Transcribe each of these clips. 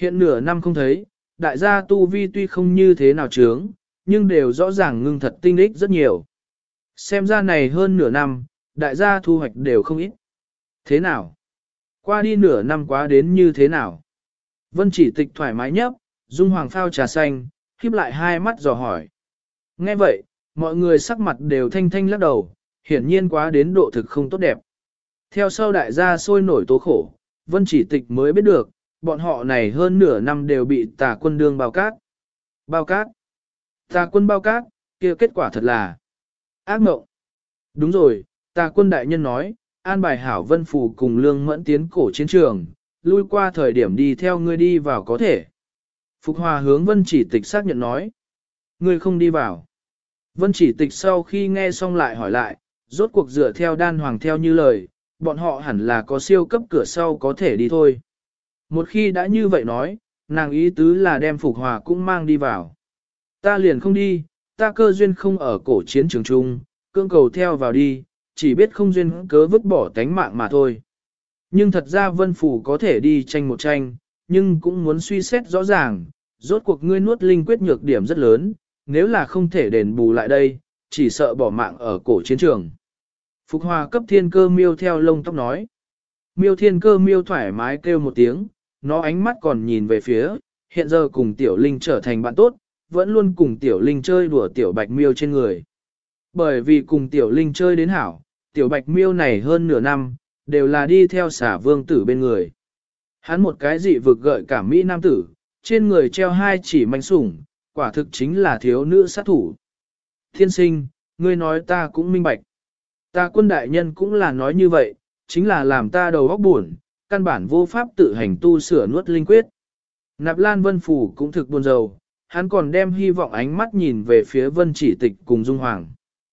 Hiện nửa năm không thấy, đại gia tu vi tuy không như thế nào chướng, nhưng đều rõ ràng ngưng thật tinh đích rất nhiều. Xem ra này hơn nửa năm, đại gia thu hoạch đều không ít. Thế nào? Qua đi nửa năm quá đến như thế nào? Vân Chỉ Tịch thoải mái nhấp, Dung Hoàng phao trà xanh, khép lại hai mắt dò hỏi. Nghe vậy, mọi người sắc mặt đều thanh thanh lắc đầu, hiển nhiên quá đến độ thực không tốt đẹp. Theo sau đại gia sôi nổi tố khổ, Vân Chỉ Tịch mới biết được, bọn họ này hơn nửa năm đều bị tà quân đương bao cát. Bao cát? Tà quân bao cát, kia kết quả thật là ác mộng. Đúng rồi, tà quân đại nhân nói, an bài hảo Vân Phù cùng Lương Mẫn tiến cổ chiến trường, lui qua thời điểm đi theo ngươi đi vào có thể. Phục Hòa hướng Vân Chỉ Tịch xác nhận nói, ngươi không đi vào. Vân Chỉ Tịch sau khi nghe xong lại hỏi lại, rốt cuộc dựa theo đan hoàng theo như lời, bọn họ hẳn là có siêu cấp cửa sau có thể đi thôi. Một khi đã như vậy nói, nàng ý tứ là đem Phục Hòa cũng mang đi vào. Ta liền không đi, ta cơ duyên không ở cổ chiến trường chung, cương cầu theo vào đi, chỉ biết không duyên cớ vứt bỏ tánh mạng mà thôi. Nhưng thật ra Vân Phủ có thể đi tranh một tranh, nhưng cũng muốn suy xét rõ ràng, rốt cuộc ngươi nuốt linh quyết nhược điểm rất lớn, nếu là không thể đền bù lại đây, chỉ sợ bỏ mạng ở cổ chiến trường. Phục Hòa cấp thiên cơ miêu theo lông tóc nói. Miêu thiên cơ miêu thoải mái kêu một tiếng, nó ánh mắt còn nhìn về phía, hiện giờ cùng tiểu linh trở thành bạn tốt, vẫn luôn cùng tiểu linh chơi đùa tiểu bạch miêu trên người. Bởi vì cùng tiểu linh chơi đến hảo, tiểu bạch miêu này hơn nửa năm, đều là đi theo xả vương tử bên người. Hắn một cái dị vực gợi cả Mỹ nam tử, trên người treo hai chỉ manh sủng, quả thực chính là thiếu nữ sát thủ. Thiên sinh, ngươi nói ta cũng minh bạch. Ta quân đại nhân cũng là nói như vậy, chính là làm ta đầu óc buồn, căn bản vô pháp tự hành tu sửa nuốt linh quyết. Nạp Lan Vân Phủ cũng thực buồn rầu, hắn còn đem hy vọng ánh mắt nhìn về phía Vân Chỉ Tịch cùng Dung Hoàng.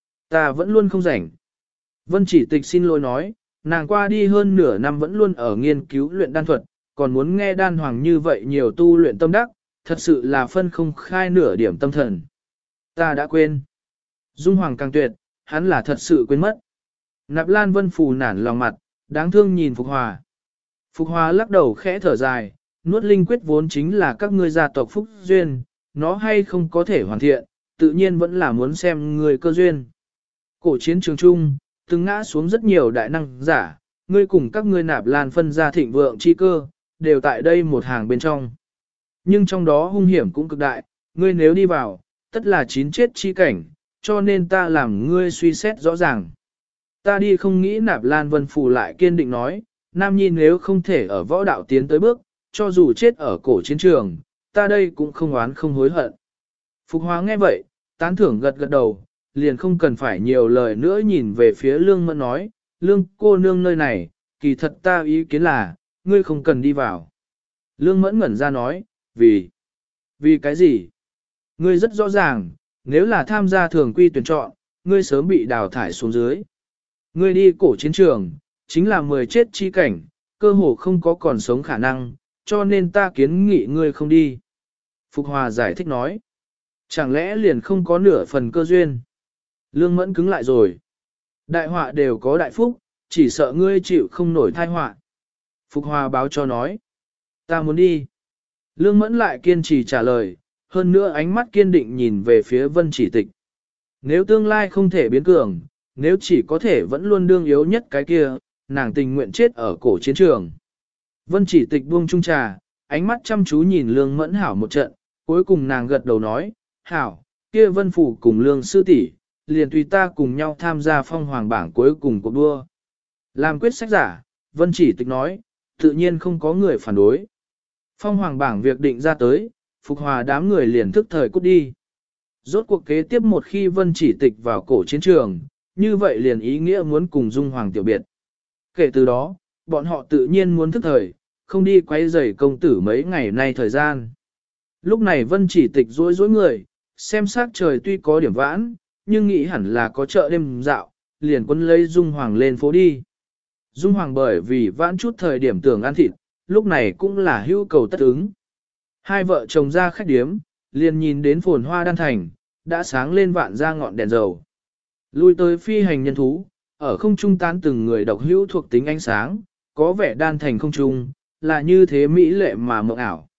Ta vẫn luôn không rảnh. Vân Chỉ Tịch xin lỗi nói, nàng qua đi hơn nửa năm vẫn luôn ở nghiên cứu luyện đan thuật, còn muốn nghe đan hoàng như vậy nhiều tu luyện tâm đắc, thật sự là phân không khai nửa điểm tâm thần. Ta đã quên. Dung Hoàng càng tuyệt, hắn là thật sự quên mất. Nạp Lan Vân Phù nản lòng mặt, đáng thương nhìn Phục Hòa. Phục Hòa lắc đầu khẽ thở dài, nuốt linh quyết vốn chính là các ngươi gia tộc phúc duyên, nó hay không có thể hoàn thiện, tự nhiên vẫn là muốn xem người cơ duyên. Cổ chiến trường chung, từng ngã xuống rất nhiều đại năng giả, ngươi cùng các ngươi Nạp Lan phân ra thịnh vượng chi cơ, đều tại đây một hàng bên trong. Nhưng trong đó hung hiểm cũng cực đại, ngươi nếu đi vào, tất là chín chết chi cảnh, cho nên ta làm ngươi suy xét rõ ràng. Ta đi không nghĩ Nạp Lan Vân Phù lại kiên định nói, nam nhi nếu không thể ở võ đạo tiến tới bước, cho dù chết ở cổ chiến trường, ta đây cũng không oán không hối hận. Phục Hóa nghe vậy, tán thưởng gật gật đầu, liền không cần phải nhiều lời nữa nhìn về phía Lương Mẫn nói, Lương cô nương nơi này, kỳ thật ta ý kiến là, ngươi không cần đi vào. Lương Mẫn ngẩn ra nói, vì cái gì? Ngươi rất rõ ràng, nếu là tham gia thường quy tuyển chọn, ngươi sớm bị đào thải xuống dưới. Ngươi đi cổ chiến trường, chính là 10 chết chi cảnh, cơ hồ không có còn sống khả năng, cho nên ta kiến nghị ngươi không đi. Phục Hòa giải thích nói, chẳng lẽ liền không có nửa phần cơ duyên? Lương Mẫn cứng lại rồi. Đại họa đều có đại phúc, chỉ sợ ngươi chịu không nổi thai họa. Phục Hòa báo cho nói, ta muốn đi. Lương Mẫn lại kiên trì trả lời, hơn nữa ánh mắt kiên định nhìn về phía Vân Chỉ Tịch. Nếu tương lai không thể biến cường, nếu chỉ có thể vẫn luôn đương yếu nhất cái kia, nàng tình nguyện chết ở cổ chiến trường. Vân Chỉ Tịch buông chung trà, ánh mắt chăm chú nhìn Lương Mẫn hảo một trận, cuối cùng nàng gật đầu nói, hảo, kia Vân Phủ cùng Lương sư tỷ liền tùy ta cùng nhau tham gia phong hoàng bảng cuối cùng cuộc đua. Làm quyết sách giả, Vân Chỉ Tịch nói, tự nhiên không có người phản đối. Phong hoàng bảng việc định ra tới, Phục Hòa đám người liền thức thời cút đi. Rốt cuộc kế tiếp một khi Vân Chỉ Tịch vào cổ chiến trường, như vậy liền ý nghĩa muốn cùng Dung Hoàng tiểu biệt. Kể từ đó, bọn họ tự nhiên muốn thức thời, không đi quay rầy công tử mấy ngày nay thời gian. Lúc này Vân Chỉ Tịch rối rối người, xem sát trời tuy có điểm vãn, nhưng nghĩ hẳn là có chợ đêm dạo, liền quân lấy Dung Hoàng lên phố đi. Dung Hoàng bởi vì vãn chút thời điểm tưởng ăn thịt, lúc này cũng là hữu cầu tất ứng. Hai vợ chồng ra khách điếm, liền nhìn đến phồn hoa đan thành, đã sáng lên vạn ra ngọn đèn dầu. Lui tới phi hành nhân thú, ở không trung tán từng người độc hữu thuộc tính ánh sáng, có vẻ đan thành không trung, là như thế mỹ lệ mà mộng ảo.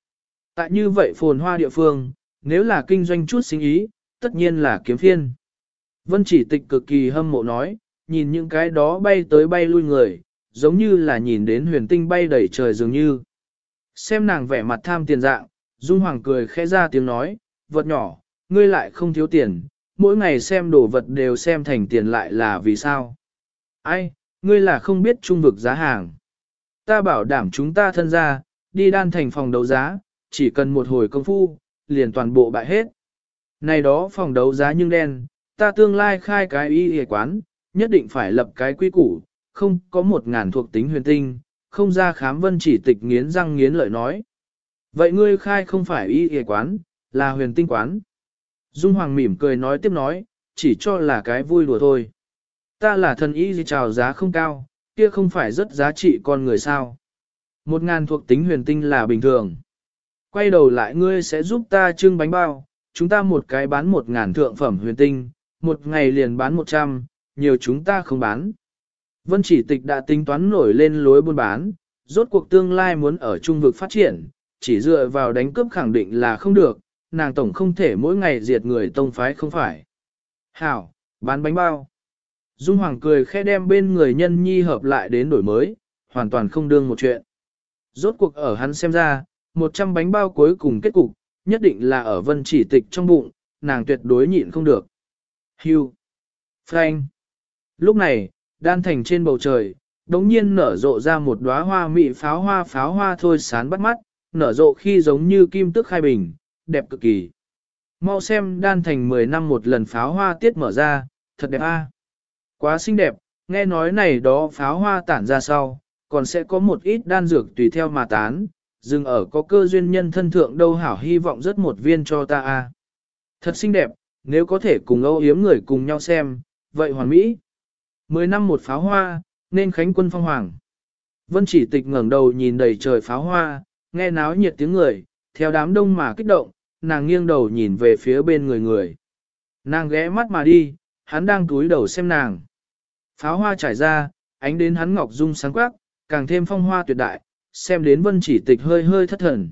Tại như vậy phồn hoa địa phương, nếu là kinh doanh chút sinh ý, tất nhiên là kiếm phiên. Vân Chỉ Tịch cực kỳ hâm mộ nói, nhìn những cái đó bay tới bay lui người, giống như là nhìn đến huyền tinh bay đầy trời dường như. Xem nàng vẻ mặt tham tiền dạng, Dung Hoàng cười khẽ ra tiếng nói, vật nhỏ, ngươi lại không thiếu tiền, mỗi ngày xem đồ vật đều xem thành tiền lại là vì sao. Ai, ngươi là không biết trung vực giá hàng. Ta bảo đảm chúng ta thân ra, đi đan thành phòng đấu giá, chỉ cần một hồi công phu, liền toàn bộ bại hết. Này đó phòng đấu giá nhưng đen, ta tương lai khai cái y quán, nhất định phải lập cái quy củ, không có 1.000 thuộc tính huyền tinh, không ra khám. Vân Chỉ Tịch nghiến răng nghiến lợi nói. Vậy ngươi khai không phải y quán, là huyền tinh quán. Dung Hoàng mỉm cười nói tiếp nói, chỉ cho là cái vui đùa thôi. Ta là thần y gì chào giá không cao, kia không phải rất giá trị con người sao. 1.000 thuộc tính huyền tinh là bình thường. Quay đầu lại ngươi sẽ giúp ta trưng bánh bao, chúng ta một cái bán 1.000 thượng phẩm huyền tinh, một ngày liền bán 100, nhiều chúng ta không bán. Vân Chỉ Tịch đã tính toán nổi lên lối buôn bán, rốt cuộc tương lai muốn ở trung vực phát triển, chỉ dựa vào đánh cướp khẳng định là không được, nàng tổng không thể mỗi ngày diệt người tông phái không phải. Hảo, bán bánh bao. Dung Hoàng cười khẽ đem bên người nhân nhi hợp lại đến đổi mới, hoàn toàn không đương một chuyện. Rốt cuộc ở hắn xem ra, 100 bánh bao cuối cùng kết cục, nhất định là ở Vân Chỉ Tịch trong bụng, nàng tuyệt đối nhịn không được. Hugh. Frank. Lúc này, đan thành trên bầu trời, đống nhiên nở rộ ra một đóa hoa mị pháo hoa thôi sán bắt mắt, nở rộ khi giống như kim tức khai bình, đẹp cực kỳ. Mau xem đan thành 10 năm một lần pháo hoa tiết mở ra, thật đẹp a. Quá xinh đẹp, nghe nói này đó pháo hoa tản ra sau, còn sẽ có một ít đan dược tùy theo mà tán, dừng ở có cơ duyên nhân thân thượng đâu hảo hy vọng rất một viên cho ta a. Thật xinh đẹp, nếu có thể cùng âu yếm người cùng nhau xem, vậy hoàn mỹ. 10 năm một pháo hoa, nên khánh quân phong hoàng. Vân Chỉ Tịch ngẩng đầu nhìn đầy trời pháo hoa, nghe náo nhiệt tiếng người, theo đám đông mà kích động, nàng nghiêng đầu nhìn về phía bên người. Nàng ghé mắt mà đi, hắn đang cúi đầu xem nàng. Pháo hoa trải ra, ánh đến hắn ngọc dung sáng quắc, càng thêm phong hoa tuyệt đại, xem đến Vân Chỉ Tịch hơi hơi thất thần.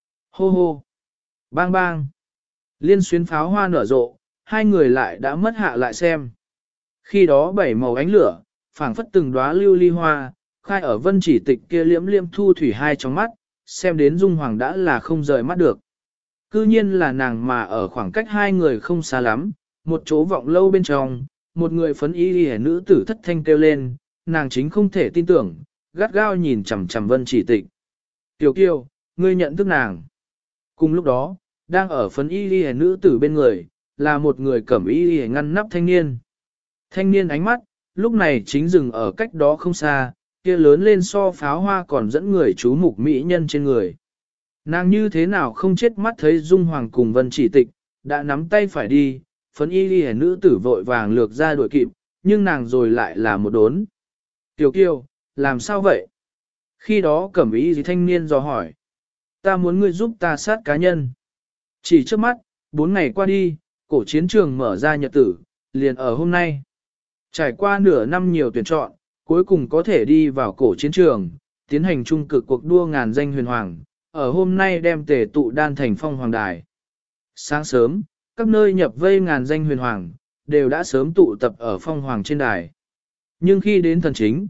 Hô hô, bang bang, liên xuyến pháo hoa nở rộ, hai người lại đã mất hạ lại xem. Khi đó bảy màu ánh lửa, phảng phất từng đóa lưu ly hoa, khai ở Vân Chỉ Tịch kia liễm liễm thu thủy hai trong mắt, xem đến Dung Hoàng đã là không rời mắt được. Cư nhiên là nàng mà ở khoảng cách hai người không xa lắm, một chỗ vọng lâu bên trong, một người phấn y liễu nữ tử thất thanh kêu lên, nàng chính không thể tin tưởng, gắt gao nhìn chằm chằm Vân Chỉ Tịch. Tiểu Kiều, ngươi nhận thức nàng. Cùng lúc đó, đang ở phấn y liễu nữ tử bên người, là một người cẩm y liễu ngăn nắp thanh niên. Thanh niên ánh mắt, lúc này chính dừng ở cách đó không xa, kia lớn lên so pháo hoa còn dẫn người chú mục mỹ nhân trên người. Nàng như thế nào không chết mắt thấy Dung Hoàng cùng Vân Chỉ Tịch, đã nắm tay phải đi, phấn y liễu nữ tử vội vàng lược ra đuổi kịp, nhưng nàng rồi lại là một đốn. Tiểu Kiều, làm sao vậy? Khi đó cẩm y gì thanh niên dò hỏi. Ta muốn ngươi giúp ta sát cá nhân. Chỉ trước mắt, 4 ngày qua đi, cổ chiến trường mở ra nhật tử, liền ở hôm nay. Trải qua nửa năm nhiều tuyển chọn, cuối cùng có thể đi vào cổ chiến trường, tiến hành trung cực cuộc đua ngàn danh huyền hoàng, ở hôm nay đem tề tụ đan thành phong hoàng đài. Sáng sớm, các nơi nhập vây ngàn danh huyền hoàng, đều đã sớm tụ tập ở phong hoàng trên đài. Nhưng khi đến thần chính,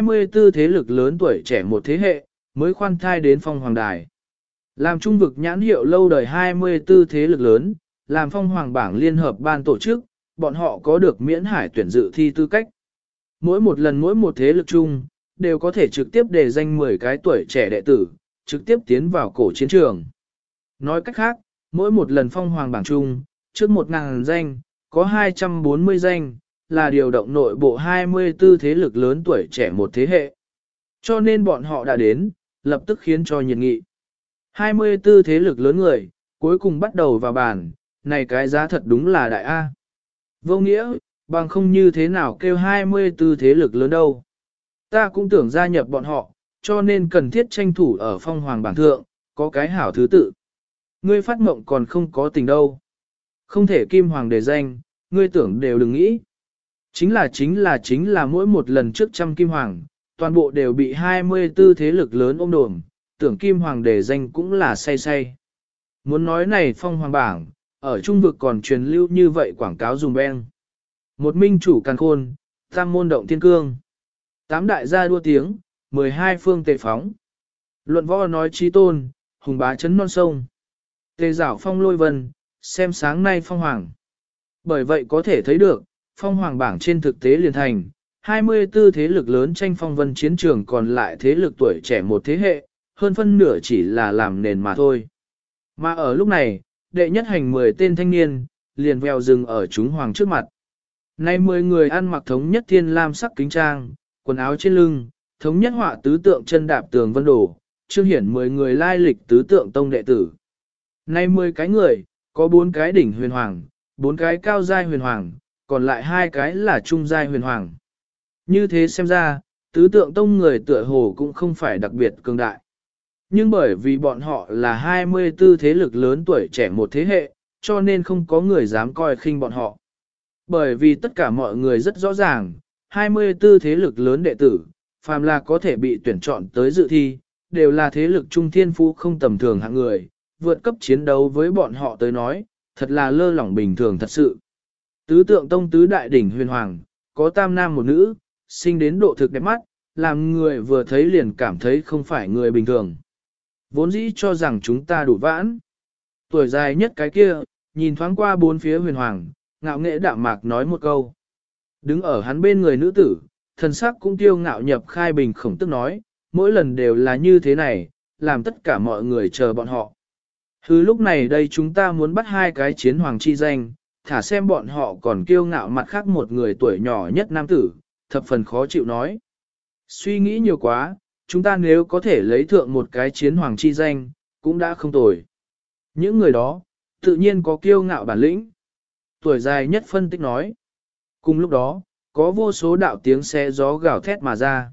24 thế lực lớn tuổi trẻ một thế hệ, mới khoan thai đến phong hoàng đài. Làm trung vực nhãn hiệu lâu đời 24 thế lực lớn, làm phong hoàng bảng liên hợp ban tổ chức, bọn họ có được miễn hải tuyển dự thi tư cách. Mỗi một lần mỗi một thế lực chung, đều có thể trực tiếp đề danh 10 cái tuổi trẻ đệ tử, trực tiếp tiến vào cổ chiến trường. Nói cách khác, mỗi một lần phong hoàng bảng chung, trước 1.000 danh, có 240 danh, là điều động nội bộ 24 thế lực lớn tuổi trẻ một thế hệ. Cho nên bọn họ đã đến, lập tức khiến cho nhiệt nghị. 24 thế lực lớn người, cuối cùng bắt đầu vào bàn, này cái giá thật đúng là đại A. Vô nghĩa, bằng không như thế nào kêu 24 thế lực lớn đâu. Ta cũng tưởng gia nhập bọn họ, cho nên cần thiết tranh thủ ở phong hoàng bảng thượng, có cái hảo thứ tự. Ngươi phát mộng còn không có tình đâu. Không thể kim hoàng đề danh, ngươi tưởng đều đừng nghĩ. Chính là mỗi một lần trước trăm kim hoàng, toàn bộ đều bị 24 thế lực lớn ôm đồm, tưởng kim hoàng đề danh cũng là say say. Muốn nói này phong hoàng bảng, ở trung vực còn truyền lưu như vậy quảng cáo dùng beng. Một minh chủ càn khôn, tam môn động thiên cương. 8 đại gia đua tiếng, 12 phương tề phóng. Luận võ nói trí tôn, hùng bá chấn non sông. Tề giảo phong lôi vân, xem sáng nay phong hoàng. Bởi vậy có thể thấy được, phong hoàng bảng trên thực tế liền thành, 24 thế lực lớn tranh phong vân chiến trường còn lại thế lực tuổi trẻ một thế hệ, hơn phân nửa chỉ là làm nền mà thôi. Mà ở lúc này, đệ nhất hành 10 tên thanh niên, liền vèo rừng ở chúng hoàng trước mặt. Nay 10 người ăn mặc thống nhất thiên lam sắc kính trang, quần áo trên lưng, thống nhất họa tứ tượng chân đạp tường vân đổ, trương hiển 10 người lai lịch tứ tượng tông đệ tử. Nay 10 cái người, có 4 cái đỉnh huyền hoàng, 4 cái cao giai huyền hoàng, còn lại 2 cái là trung giai huyền hoàng. Như thế xem ra, tứ tượng tông người tựa hồ cũng không phải đặc biệt cường đại. Nhưng bởi vì bọn họ là 24 thế lực lớn tuổi trẻ một thế hệ, cho nên không có người dám coi khinh bọn họ. Bởi vì tất cả mọi người rất rõ ràng, 24 thế lực lớn đệ tử, phàm là có thể bị tuyển chọn tới dự thi, đều là thế lực trung thiên phú không tầm thường hạng người, vượt cấp chiến đấu với bọn họ tới nói, thật là lơ lỏng bình thường thật sự. Tứ tượng tông tứ đại đỉnh huyền hoàng, có tam nam một nữ, sinh đến độ thực đẹp mắt, làm người vừa thấy liền cảm thấy không phải người bình thường. Vốn dĩ cho rằng chúng ta đủ vãn. Tuổi dài nhất cái kia, nhìn thoáng qua bốn phía huyền hoàng, ngạo nghệ đạm mạc nói một câu. Đứng ở hắn bên người nữ tử, thần sắc cũng tiêu ngạo nhập khai bình khổng tức nói, mỗi lần đều là như thế này, làm tất cả mọi người chờ bọn họ. Hứ lúc này đây chúng ta muốn bắt 2 cái chiến hoàng chi danh, thả xem bọn họ còn kiêu ngạo mặt khác một người tuổi nhỏ nhất nam tử, thập phần khó chịu nói. Suy nghĩ nhiều quá, chúng ta nếu có thể lấy thượng một cái chiến hoàng chi danh, cũng đã không tồi. Những người đó, tự nhiên có kiêu ngạo bản lĩnh. Tuổi dài nhất phân tích nói. Cùng lúc đó, có vô số đạo tiếng xe gió gào thét mà ra.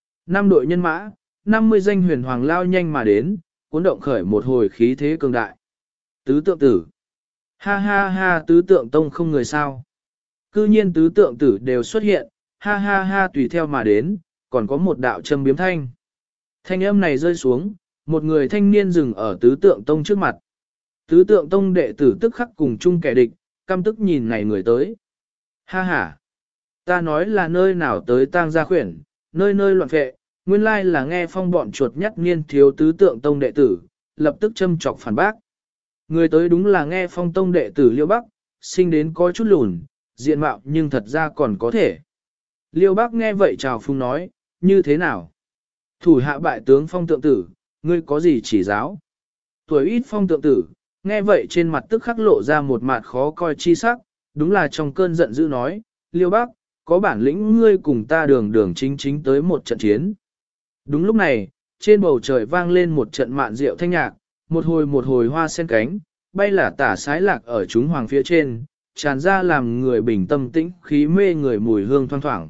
5 đội nhân mã, 50 danh huyền hoàng lao nhanh mà đến, cuốn động khởi một hồi khí thế cường đại. Tứ tượng tử. Ha ha ha tứ tượng tông không người sao. Cư nhiên tứ tượng tử đều xuất hiện, ha ha ha tùy theo mà đến, còn có một đạo châm biếm thanh. Thanh âm này rơi xuống, một người thanh niên dừng ở tứ tượng tông trước mặt. Tứ tượng tông đệ tử tức khắc cùng chung kẻ địch, căm tức nhìn này người tới. Ha ha, ta nói là nơi nào tới tang gia khuyển, nơi nơi loạn phệ, nguyên lai là nghe phong bọn chuột nhắt niên thiếu tứ tượng tông đệ tử, lập tức châm chọc phản bác. Người tới đúng là nghe phong tông đệ tử Liêu Bắc, sinh đến có chút lùn, diện mạo nhưng thật ra còn có thể. Liêu Bắc nghe vậy chào phung nói, như thế nào? Thủ hạ bại tướng phong tượng tử, ngươi có gì chỉ giáo? Tuổi ít phong tượng tử, nghe vậy trên mặt tức khắc lộ ra một mặt khó coi chi sắc, đúng là trong cơn giận dữ nói, Liêu Bắc, có bản lĩnh ngươi cùng ta đường đường chính chính tới một trận chiến. Đúng lúc này, trên bầu trời vang lên một trận mạn rượu thanh nhạc, một hồi hoa sen cánh, bay là tả sái lạc ở chúng hoàng phía trên, tràn ra làm người bình tâm tĩnh khí mê người mùi hương thoang thoảng.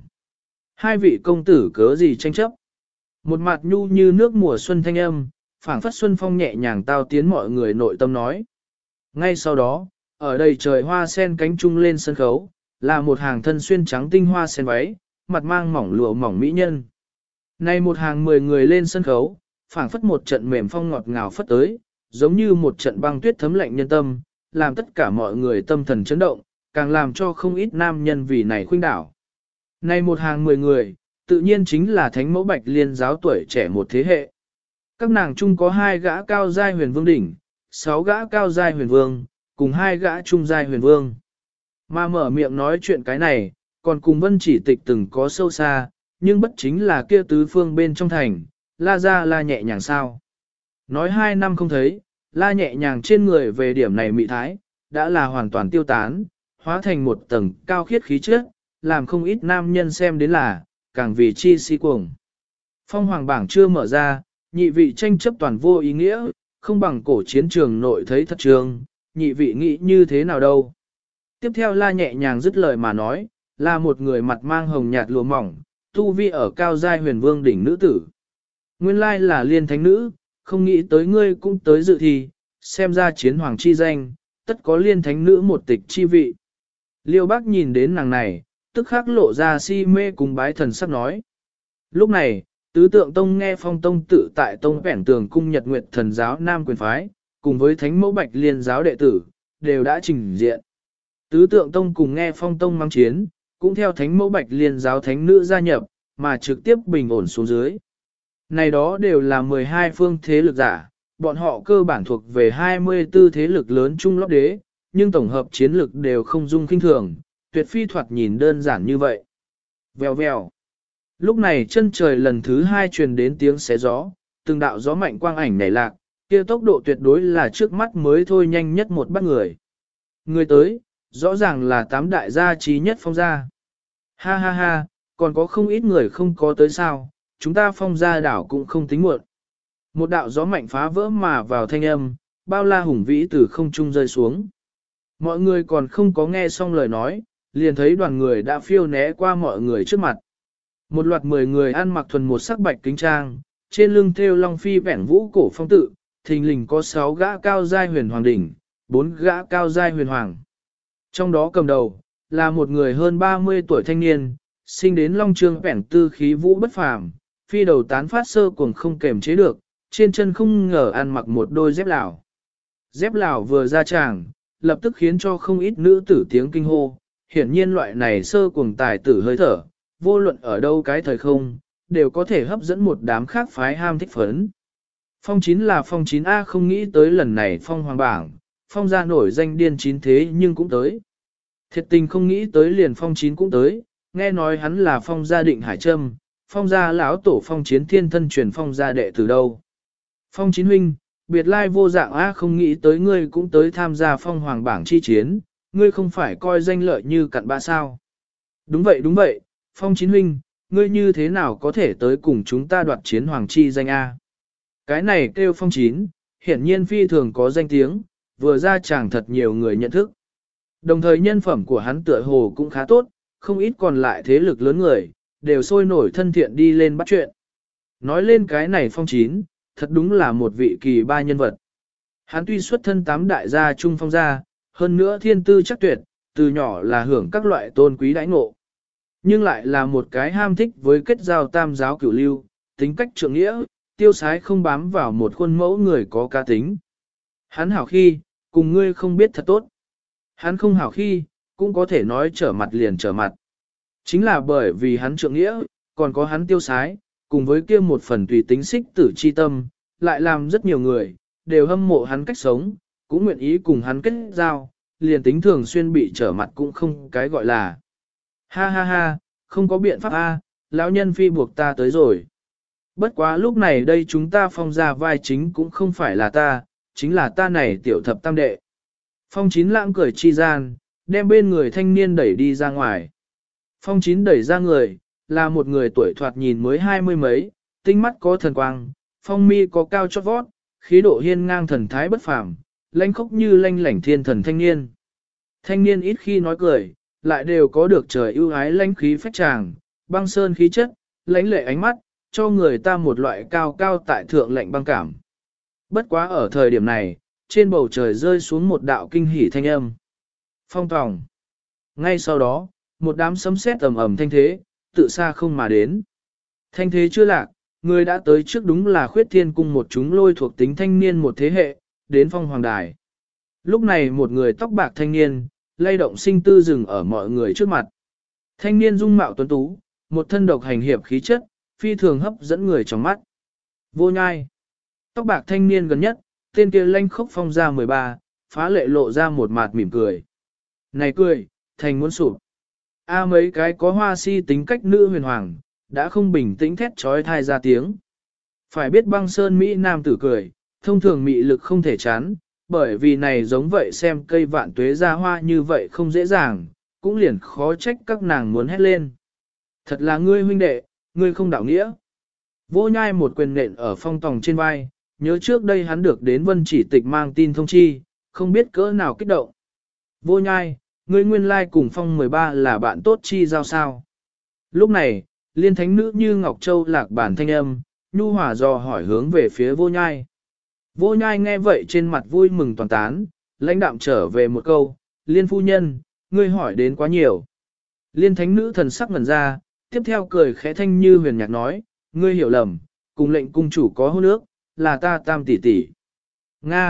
2 vị công tử cớ gì tranh chấp? Một mặt nhu như nước mùa xuân thanh âm, phảng phất xuân phong nhẹ nhàng tao tiến mọi người nội tâm nói. Ngay sau đó, ở đây trời hoa sen cánh trung lên sân khấu, là một hàng thân xuyên trắng tinh hoa sen váy, mặt mang mỏng lụa mỏng mỹ nhân. Nay một hàng 10 người lên sân khấu, phảng phất một trận mềm phong ngọt ngào phất tới, giống như một trận băng tuyết thấm lạnh nhân tâm, làm tất cả mọi người tâm thần chấn động, càng làm cho không ít nam nhân vì này khuynh đảo. Nay một hàng 10 người, tự nhiên chính là thánh mẫu bạch liên giáo tuổi trẻ một thế hệ. Các nàng chung có 2 gã cao giai huyền vương đỉnh, 6 gã cao giai huyền vương, cùng 2 gã trung giai huyền vương. Mà mở miệng nói chuyện cái này, còn cùng Vân Chỉ Tịch từng có sâu xa, nhưng bất chính là kia tứ phương bên trong thành, la ra la nhẹ nhàng sao. Nói 2 năm không thấy, la nhẹ nhàng trên người về điểm này mị thái, đã là hoàn toàn tiêu tán, hóa thành một tầng cao khiết khí chất, làm không ít nam nhân xem đến là, càng vì chi si cuồng. Phong hoàng bảng chưa mở ra, nhị vị tranh chấp toàn vô ý nghĩa, không bằng cổ chiến trường nội thấy thật trường, nhị vị nghĩ như thế nào đâu. Tiếp theo la nhẹ nhàng dứt lời mà nói, là một người mặt mang hồng nhạt lụa mỏng, tu vi ở cao giai huyền vương đỉnh nữ tử. Nguyên lai là liên thánh nữ, không nghĩ tới ngươi cũng tới dự thi, xem ra chiến hoàng chi danh, tất có liên thánh nữ một tịch chi vị. Liêu Bác nhìn đến nàng này, tức khắc lộ ra si mê cùng bái thần sắc nói. Lúc này, tứ tượng tông nghe phong tông tự tại tông vẻn tường cung nhật nguyệt thần giáo nam quyền phái, cùng với thánh mẫu Bạch Liên giáo đệ tử, đều đã trình diện. Tứ tượng tông cùng nghe phong tông mang chiến, cũng theo thánh mẫu Bạch Liên giáo thánh nữ gia nhập, mà trực tiếp bình ổn xuống dưới. Này đó đều là 12 phương thế lực giả, bọn họ cơ bản thuộc về 24 thế lực lớn chung lót đế, nhưng tổng hợp chiến lực đều không dung kinh thường, tuyệt phi thoạt nhìn đơn giản như vậy. Vèo vèo. Lúc này chân trời lần thứ 2 truyền đến tiếng xé gió, từng đạo gió mạnh quang ảnh nảy lạc, kia tốc độ tuyệt đối là trước mắt mới thôi nhanh nhất một bắt người. Người tới, rõ ràng là 8 đại gia trí nhất Phong gia. Ha ha ha, còn có không ít người không có tới sao, chúng ta Phong gia đảo cũng không tính muộn. Một đạo gió mạnh phá vỡ mà vào thanh âm, bao la hùng vĩ từ không trung rơi xuống. Mọi người còn không có nghe xong lời nói, liền thấy đoàn người đã phiêu né qua mọi người trước mặt. Một loạt 10 người ăn mặc thuần một sắc bạch kính trang, trên lưng thêu long phi vẻn vũ cổ phong tự, thình lình có 6 gã cao giai huyền hoàng đỉnh, 4 gã cao giai huyền hoàng. Trong đó cầm đầu, là một người hơn 30 tuổi thanh niên, sinh đến long trương vẻn tư khí vũ bất phàm, phi đầu tán phát sơ cuồng không kềm chế được, trên chân không ngờ ăn mặc một đôi dép lào. Dép lào vừa ra tràng, lập tức khiến cho không ít nữ tử tiếng kinh hô, hiển nhiên loại này sơ cuồng tài tử hơi thở, vô luận ở đâu cái thời không, đều có thể hấp dẫn một đám khác phái ham thích phấn. Phong 9 là phong 9A, không nghĩ tới lần này phong hoàng bảng, phong gia nổi danh điên 9 thế nhưng cũng tới. Thiệt tình không nghĩ tới liền phong 9 cũng tới, nghe nói hắn là phong gia định hải trâm, phong gia lão tổ phong chiến thiên thân truyền phong gia đệ từ đâu. Phong 9 huynh, biệt lai vô dạng A, không nghĩ tới ngươi cũng tới tham gia phong hoàng bảng chi chiến, ngươi không phải coi danh lợi như cặn bã sao. Đúng vậy, phong 9 huynh, ngươi như thế nào có thể tới cùng chúng ta đoạt chiến hoàng chi danh A. Cái này kêu phong 9, hiển nhiên phi thường có danh tiếng, vừa ra chàng thật nhiều người nhận thức. Đồng thời nhân phẩm của hắn tựa hồ cũng khá tốt, không ít còn lại thế lực lớn người, đều sôi nổi thân thiện đi lên bắt chuyện. Nói lên cái này phong 9, thật đúng là một vị kỳ ba nhân vật. Hắn tuy xuất thân 8 đại gia trung phong gia, hơn nữa thiên tư chắc tuyệt, từ nhỏ là hưởng các loại tôn quý đãi ngộ. Nhưng lại là một cái ham thích với kết giao tam giáo cửu lưu, tính cách trượng nghĩa, tiêu sái không bám vào một khuôn mẫu người có cá tính. Hắn hảo khi, cùng ngươi không biết thật tốt. Hắn không hảo khi, cũng có thể nói trở mặt liền trở mặt. Chính là bởi vì hắn trượng nghĩa, còn có hắn tiêu sái, cùng với kia một phần tùy tính xích tử chi tâm, lại làm rất nhiều người, đều hâm mộ hắn cách sống, cũng nguyện ý cùng hắn kết giao, liền tính thường xuyên bị trở mặt cũng không cái gọi là. Ha ha ha, không có biện pháp a, lão nhân phi buộc ta tới rồi. Bất quá lúc này đây chúng ta phong ra vai chính cũng không phải là ta, chính là ta này tiểu thập tam đệ. Phong 9 lãng cười chi gian, đem bên người thanh niên đẩy đi ra ngoài. Phong 9 đẩy ra người, là một người tuổi thoạt nhìn mới 20 mấy, tinh mắt có thần quang, phong mi có cao chót vót, khí độ hiên ngang thần thái bất phàm, lãnh khốc như lanh lảnh thiên thần thanh niên. Thanh niên ít khi nói cười, lại đều có được trời ưu ái lãnh khí phách tràng, băng sơn khí chất, lãnh lệ ánh mắt, cho người ta một loại cao cao tại thượng lạnh băng cảm. Bất quá ở thời điểm này, trên bầu trời rơi xuống một đạo kinh hỉ thanh âm. Phong tòng. Ngay sau đó, một đám sấm sét ầm ầm thanh thế, tự xa không mà đến. Thanh thế chưa lạc, người đã tới trước đúng là khuyết thiên cung một chúng lôi thuộc tính thanh niên một thế hệ, đến phong hoàng đài. Lúc này một người tóc bạc thanh niên, lay động sinh tư dừng ở mọi người trước mặt. Thanh niên dung mạo tuấn tú, một thân độc hành hiệp khí chất, phi thường hấp dẫn người trong mắt. Vô Nhai. Tóc bạc thanh niên gần nhất, tên kia lanh khốc phong ra 13, phá lệ lộ ra một mặt mỉm cười. Này cười, thành muốn sụp. Mấy cái có hoa si tính cách nữ huyền hoàng, đã không bình tĩnh thét trói thai ra tiếng. Phải biết băng sơn Mỹ Nam tử cười, thông thường mị lực không thể chán, bởi vì này giống vậy xem cây vạn tuế ra hoa như vậy không dễ dàng, cũng liền khó trách các nàng muốn hét lên. Thật là ngươi huynh đệ, ngươi không đạo nghĩa. Vô Nhai một quyền nện ở phong tòng trên vai, nhớ trước đây hắn được đến Vân Chỉ Tịch mang tin thông chi, không biết cỡ nào kích động. Vô Nhai, ngươi nguyên lai cùng phong 13 là bạn tốt chi giao sao. Lúc này, liên thánh nữ như Ngọc Châu lạc bản thanh âm, nhu hòa dò hỏi hướng về phía Vô Nhai. Vô Nhai nghe vậy trên mặt vui mừng toàn tán, lãnh đạm trở về một câu, liên phu nhân, ngươi hỏi đến quá nhiều. Liên thánh nữ thần sắc ngẩn ra, tiếp theo cười khẽ thanh như huyền nhạc nói, ngươi hiểu lầm, cùng lệnh cung chủ có hôn ước, là ta tam tỷ tỷ. Nga,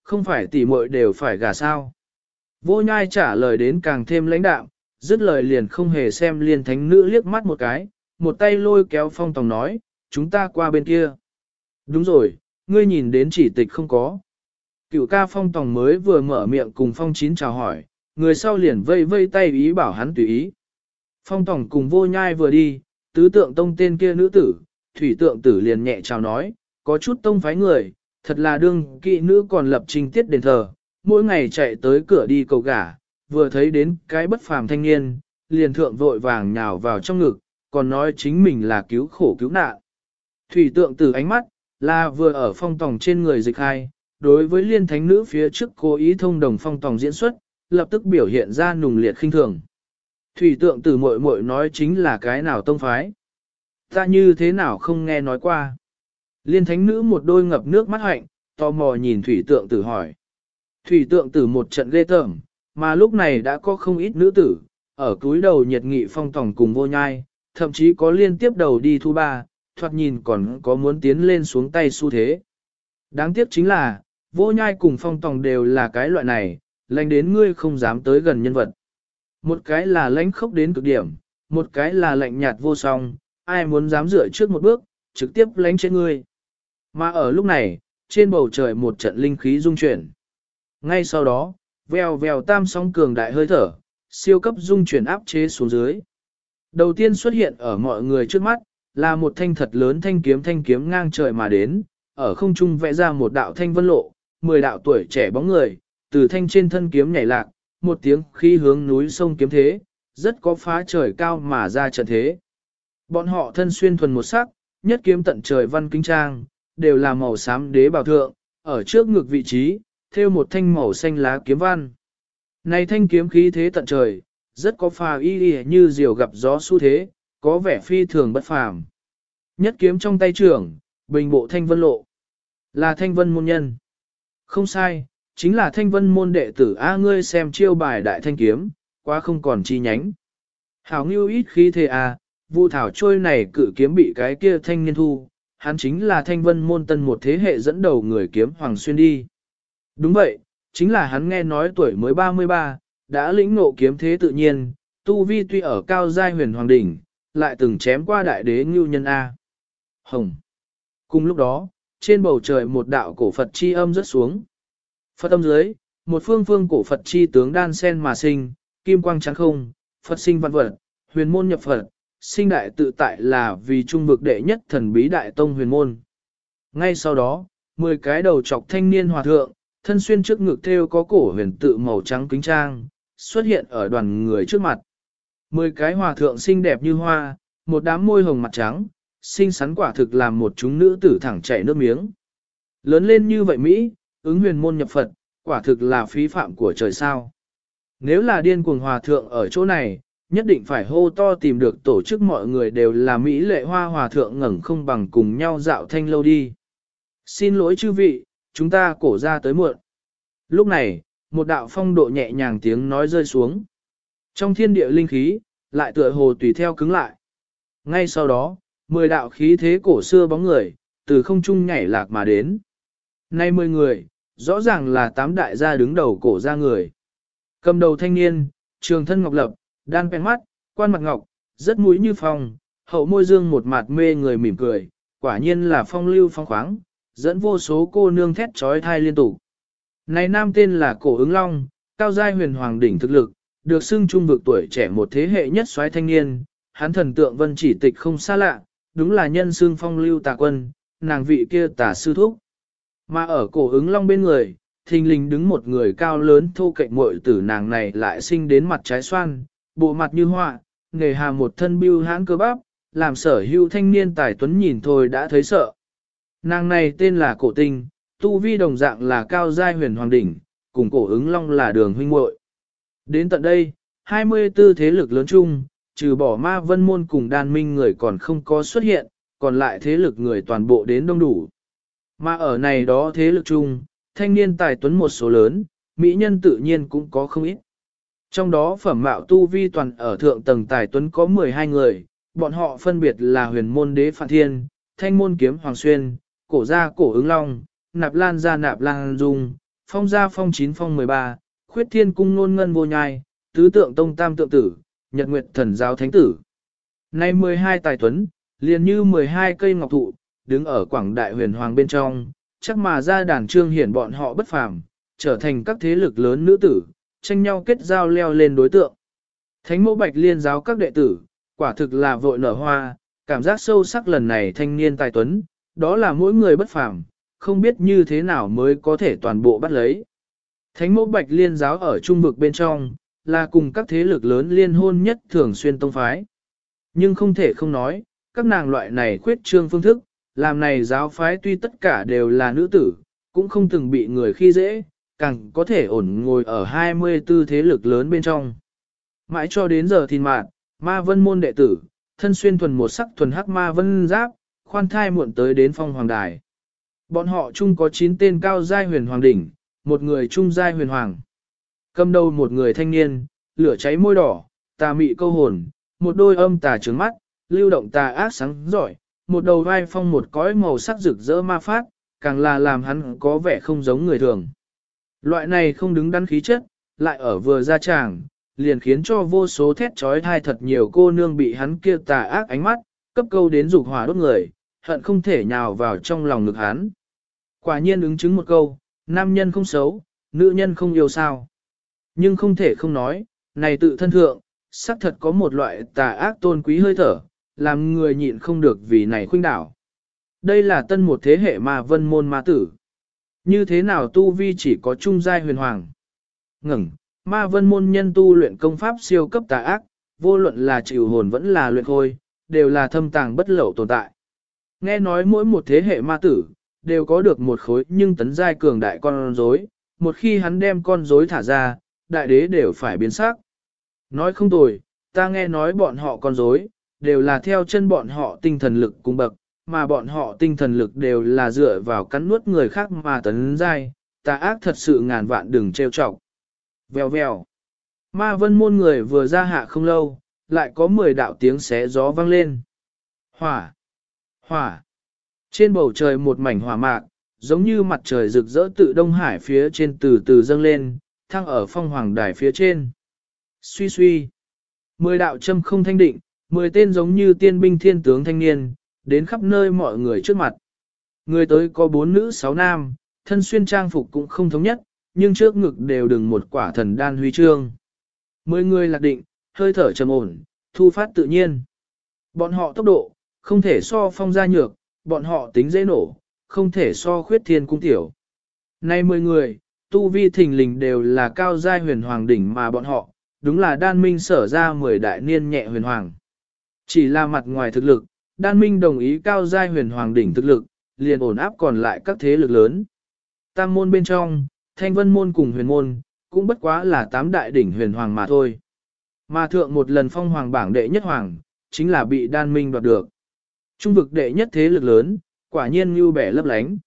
không phải tỉ muội đều phải gả sao. Vô nhai trả lời đến càng thêm lãnh đạm, dứt lời liền không hề xem liên thánh nữ liếc mắt một cái, một tay lôi kéo Phong Tòng nói, chúng ta qua bên kia. Đúng rồi, ngươi nhìn đến chỉ tịch không có. Cựu ca Phong Tòng mới vừa mở miệng cùng Phong Chín chào hỏi, người sau liền vây vây tay ý bảo hắn tùy ý. Phong Tòng cùng vô nhai vừa đi, tứ tượng tông tên kia nữ tử, thủy tượng tử liền nhẹ chào nói, có chút tông phái người, thật là đương kỵ nữ còn lập trình tiết đền thờ, mỗi ngày chạy tới cửa đi cầu gả, vừa thấy đến cái bất phàm thanh niên, liền thượng vội vàng nhào vào trong ngực, còn nói chính mình là cứu khổ cứu nạn. Thủy tượng tử ánh mắt, là vừa ở Phong Tòng trên người dịch hai, đối với liên thánh nữ phía trước cố ý thông đồng Phong Tòng diễn xuất, lập tức biểu hiện ra nùng liệt khinh thường. Thủy tượng tử muội muội nói chính là cái nào tông phái. Ta như thế nào không nghe nói qua. Liên thánh nữ một đôi ngập nước mắt hạnh, tò mò nhìn thủy tượng tử hỏi. Thủy tượng tử một trận ghê tởm, mà lúc này đã có không ít nữ tử, ở túi đầu nhiệt nghị Phong Tòng cùng vô nhai, thậm chí có liên tiếp đầu đi thu ba, thoạt nhìn còn có muốn tiến lên xuống tay xu thế. Đáng tiếc chính là, vô nhai cùng Phong Tòng đều là cái loại này, lành đến ngươi không dám tới gần nhân vật. Một cái là lãnh khốc đến cực điểm, một cái là lạnh nhạt vô song, ai muốn dám dựa trước một bước, trực tiếp lánh trên ngươi. Mà ở lúc này, trên bầu trời một trận linh khí rung chuyển. Ngay sau đó, vèo vèo tam sóng cường đại hơi thở, siêu cấp rung chuyển áp chế xuống dưới. Đầu tiên xuất hiện ở mọi người trước mắt, là một thanh thật lớn thanh kiếm ngang trời mà đến, ở không trung vẽ ra một đạo thanh vân lộ, 10 đạo tuổi trẻ bóng người, từ thanh trên thân kiếm nhảy lạc, một tiếng khí hướng núi sông kiếm thế, rất có phá trời cao mà ra trận thế. Bọn họ thân xuyên thuần một sắc, nhất kiếm tận trời văn kính trang, đều là màu xám đế bào thượng, ở trước ngực vị trí, thêu một thanh màu xanh lá kiếm văn. Này thanh kiếm khí thế tận trời, rất có phà y như diều gặp gió xu thế, có vẻ phi thường bất phàm. Nhất kiếm trong tay trưởng, bình bộ thanh vân lộ, là thanh vân môn nhân. Không sai, chính là thanh vân môn đệ tử A, ngươi xem chiêu bài đại thanh kiếm, quá không còn chi nhánh. Hảo ngưu ít khí thế A, Vu thảo trôi này cử kiếm bị cái kia thanh niên thu, hắn chính là thanh vân môn tân một thế hệ dẫn đầu người kiếm Hoàng Xuyên đi. Đúng vậy, chính là hắn nghe nói tuổi mới 33, đã lĩnh ngộ kiếm thế tự nhiên, tu vi tuy ở cao giai huyền hoàng đỉnh, lại từng chém qua đại đế ngưu nhân A. Hồng. Cùng lúc đó, trên bầu trời một đạo cổ Phật chi âm rớt xuống. Phật âm dưới, một phương phương cổ Phật chi tướng đan sen mà sinh, kim quang trắng không, Phật sinh văn vật, huyền môn nhập Phật, sinh đại tự tại là vì trung vực đệ nhất thần bí đại tông huyền môn. Ngay sau đó, 10 cái đầu trọc thanh niên hòa thượng, thân xuyên trước ngực thêu có cổ huyền tự màu trắng kính trang, xuất hiện ở đoàn người trước mặt. 10 cái hòa thượng xinh đẹp như hoa, một đám môi hồng mặt trắng, xinh xắn quả thực làm một chúng nữ tử thẳng chảy nước miếng. Lớn lên như vậy Mỹ, ứng huyền môn nhập Phật, quả thực là phí phạm của trời sao. Nếu là điên cuồng hòa thượng ở chỗ này, nhất định phải hô to tìm được tổ chức mọi người đều là Mỹ lệ hoa hòa thượng ngẩng không bằng cùng nhau dạo thanh lâu đi. Xin lỗi chư vị, chúng ta cổ ra tới muộn. Lúc này, một đạo phong độ nhẹ nhàng tiếng nói rơi xuống. Trong thiên địa linh khí, lại tựa hồ tùy theo cứng lại. Ngay sau đó, 10 đạo khí thế cổ xưa bóng người, từ không trung nhảy lạc mà đến. Nay 10 người, rõ ràng là 8 đại gia đứng đầu cổ ra người. Cầm đầu thanh niên, trường thân ngọc lập, đan pen mắt, quan mặt ngọc, rất mũi như phong, hậu môi dương một mặt mê người mỉm cười, quả nhiên là phong lưu phong khoáng, dẫn vô số cô nương thét trói thai liên tục. Này nam tên là Cổ Ứng Long, cao giai huyền hoàng đỉnh thực lực, được xưng trung vực tuổi trẻ một thế hệ nhất soái thanh niên, hắn thần tượng vân chỉ tịch không xa lạ, đúng là nhân xưng phong lưu tà quân, nàng vị kia tà sư thúc. Mà ở Cổ Ứng Long bên người, thình lình đứng một người cao lớn thô cạnh muội tử, nàng này lại sinh đến mặt trái xoan, bộ mặt như họa, nghề hà một thân bưu hãn cơ bắp, làm sở hữu thanh niên tài tuấn nhìn thôi đã thấy sợ. Nàng này tên là Cổ Tinh, tu vi đồng dạng là cao giai huyền hoàng đỉnh, cùng Cổ Ứng Long là đường huynh muội. Đến tận đây, 24 thế lực lớn chung, trừ bỏ ma vân môn cùng đan minh người còn không có xuất hiện, còn lại thế lực người toàn bộ đến đông đủ. Mà ở này đó thế lực chung, thanh niên tài tuấn một số lớn, mỹ nhân tự nhiên cũng có không ít. Trong đó phẩm mạo tu vi toàn ở thượng tầng tài tuấn có 12 người, bọn họ phân biệt là huyền môn đế Phạn Thiên, thanh môn kiếm Hoàng Xuyên, cổ gia Cổ Ứng Long, nạp lan gia nạp lan dung, phong gia phong 9 phong 13, khuyết thiên cung nôn ngân vô nhai, tứ tượng tông tam tượng tử, nhật nguyệt thần giáo thánh tử. Nay 12 tài tuấn, liền như 12 cây ngọc thụ, đứng ở quảng đại huyền hoàng bên trong, chắc mà ra đàn trương hiển bọn họ bất phàm, trở thành các thế lực lớn nữ tử, tranh nhau kết giao leo lên đối tượng. Thánh mẫu bạch liên giáo các đệ tử, quả thực là vội nở hoa, cảm giác sâu sắc lần này thanh niên tài tuấn, đó là mỗi người bất phàm, không biết như thế nào mới có thể toàn bộ bắt lấy. Thánh mẫu bạch liên giáo ở trung vực bên trong, là cùng các thế lực lớn liên hôn nhất thường xuyên tông phái. Nhưng không thể không nói, các nàng loại này khuyết trương phương thức, làm này giáo phái tuy tất cả đều là nữ tử, cũng không từng bị người khi dễ, càng có thể ổn ngồi ở 24 thế lực lớn bên trong. Mãi cho đến giờ thìn mạn, ma vân môn đệ tử, thân xuyên thuần một sắc thuần hắc ma vân giáp, khoan thai muộn tới đến phong hoàng đài. Bọn họ chung có 9 tên cao giai huyền hoàng đỉnh, một người trung giai huyền hoàng. Cầm đầu một người thanh niên, lửa cháy môi đỏ, tà mị câu hồn, một đôi âm tà trứng mắt, lưu động tà ác sáng giỏi, một đầu vai phong một cõi màu sắc rực rỡ ma phát, càng là làm hắn có vẻ không giống người thường. Loại này không đứng đắn khí chất, lại ở vừa ra tràng, liền khiến cho vô số thét trói thai thật nhiều cô nương bị hắn kia tà ác ánh mắt, cấp câu đến dục hỏa đốt người, hận không thể nhào vào trong lòng ngực hắn. Quả nhiên ứng chứng một câu, nam nhân không xấu, nữ nhân không yêu sao. Nhưng không thể không nói, này tự thân thượng, xác thật có một loại tà ác tôn quý hơi thở, làm người nhịn không được vì này khuynh đảo. Đây là tân một thế hệ ma vân môn ma tử. Như thế nào tu vi chỉ có trung giai huyền hoàng. Ngừng, ma vân môn nhân tu luyện công pháp siêu cấp tà ác, vô luận là chịu hồn vẫn là luyện khôi, đều là thâm tàng bất lậu tồn tại. Nghe nói mỗi một thế hệ ma tử, đều có được một khối nhưng tấn giai cường đại con rối, một khi hắn đem con rối thả ra, đại đế đều phải biến sắc. Nói không tồi, ta nghe nói bọn họ con rối, đều là theo chân bọn họ tinh thần lực cùng bậc, mà bọn họ tinh thần lực đều là dựa vào cắn nuốt người khác mà tấn giai, tà ác thật sự ngàn vạn đừng trêu chọc. Vèo vèo. Ma vân môn người vừa ra hạ không lâu, lại có 10 đạo tiếng xé gió vang lên. Hỏa! Hỏa! Trên bầu trời một mảnh hỏa mạc, giống như mặt trời rực rỡ tự Đông Hải phía trên từ từ dâng lên, thăng ở phong hoàng đài phía trên. Suy suy! 10 đạo châm không thanh định, 10 tên giống như tiên binh thiên tướng thanh niên, đến khắp nơi mọi người trước mặt. Người tới có 4 nữ 6 nam, thân xuyên trang phục cũng không thống nhất, nhưng trước ngực đều đừng một quả thần đan huy chương. 10 người lạc định, hơi thở trầm ổn, thu phát tự nhiên. Bọn họ tốc độ, không thể so phong gia nhược, bọn họ tính dễ nổ, không thể so khuyết thiên cung tiểu. Nay 10 người, tu vi thình lình đều là cao giai huyền hoàng đỉnh mà bọn họ, đúng là đan minh sở ra 10 đại niên nhẹ huyền hoàng. Chỉ là mặt ngoài thực lực, đan minh đồng ý cao giai huyền hoàng đỉnh thực lực, liền ổn áp còn lại các thế lực lớn. Tam môn bên trong, thanh vân môn cùng huyền môn, cũng bất quá là 8 đại đỉnh huyền hoàng mà thôi. Mà thượng một lần phong hoàng bảng đệ nhất hoàng, chính là bị đan minh đoạt được. Trung vực đệ nhất thế lực lớn, quả nhiên như bẻ lấp lánh.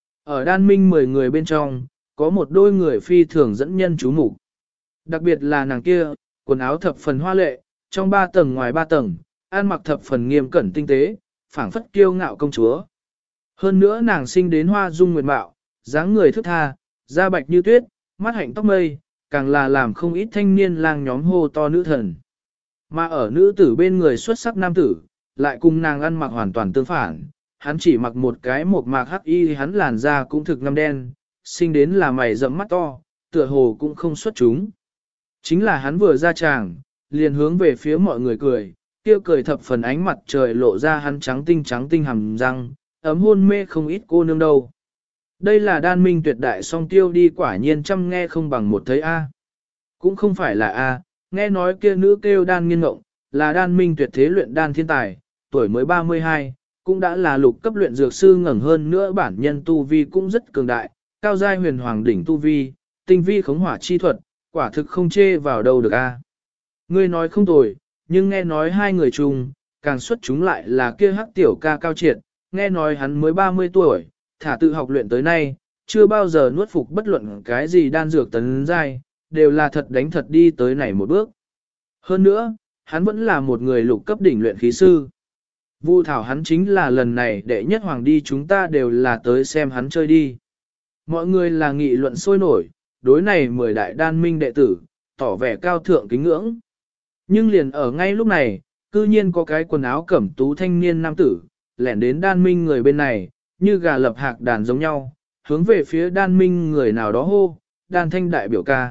Ở đan minh 10 người bên trong, có một đôi người phi thường dẫn nhân chú mục. Đặc biệt là nàng kia, quần áo thập phần hoa lệ, trong 3 tầng ngoài 3 tầng, ăn mặc thập phần nghiêm cẩn tinh tế, phảng phất kiêu ngạo công chúa. Hơn nữa nàng sinh đến hoa dung nguyệt mạo, dáng người thức tha, da bạch như tuyết, mắt hạnh tóc mây, càng là làm không ít thanh niên lang nhóm hô to nữ thần. Mà ở nữ tử bên người xuất sắc nam tử, lại cùng nàng ăn mặc hoàn toàn tương phản, hắn chỉ mặc một cái một mạc hắc y, hắn làn da cũng thực ngăm đen, sinh đến là mày rậm mắt to, tựa hồ cũng không xuất chúng. Chính là hắn vừa ra tràng, liền hướng về phía mọi người cười, kia cười thập phần ánh mặt trời lộ ra hắn trắng tinh hàm răng, ấm hôn mê không ít cô nương đâu. Đây là đan minh tuyệt đại song tiêu đi, quả nhiên chăm nghe không bằng một thấy A. Cũng không phải là A, nghe nói kia nữ kêu đan nghiên ngộng, là đan minh tuyệt thế luyện đan thiên tài, tuổi mới 32, cũng đã là lục cấp luyện dược sư, ngẩng hơn nữa bản nhân tu vi cũng rất cường đại, cao giai huyền hoàng đỉnh tu vi, tinh vi khống hỏa chi thuật, quả thực không chê vào đâu được A. Ngươi nói không tồi, nhưng nghe nói hai người chung, càng xuất chúng lại là kia hắc tiểu ca Cao Triệt, nghe nói hắn mới 30 tuổi, thả tự học luyện tới nay, chưa bao giờ nuốt phục bất luận cái gì đan dược tấn giai, đều là thật đánh thật đi tới này một bước. Hơn nữa, hắn vẫn là một người lục cấp đỉnh luyện khí sư. Vu thảo hắn chính là lần này đệ nhất hoàng đi, chúng ta đều là tới xem hắn chơi đi. Mọi người là nghị luận sôi nổi, đối này 10 đại đan minh đệ tử, tỏ vẻ cao thượng kính ngưỡng. Nhưng liền ở ngay lúc này, cư nhiên có cái quần áo cẩm tú thanh niên nam tử, lẻn đến đan minh người bên này, như gà lập hạc đàn giống nhau, hướng về phía đan minh người nào đó hô, đan thanh đại biểu ca.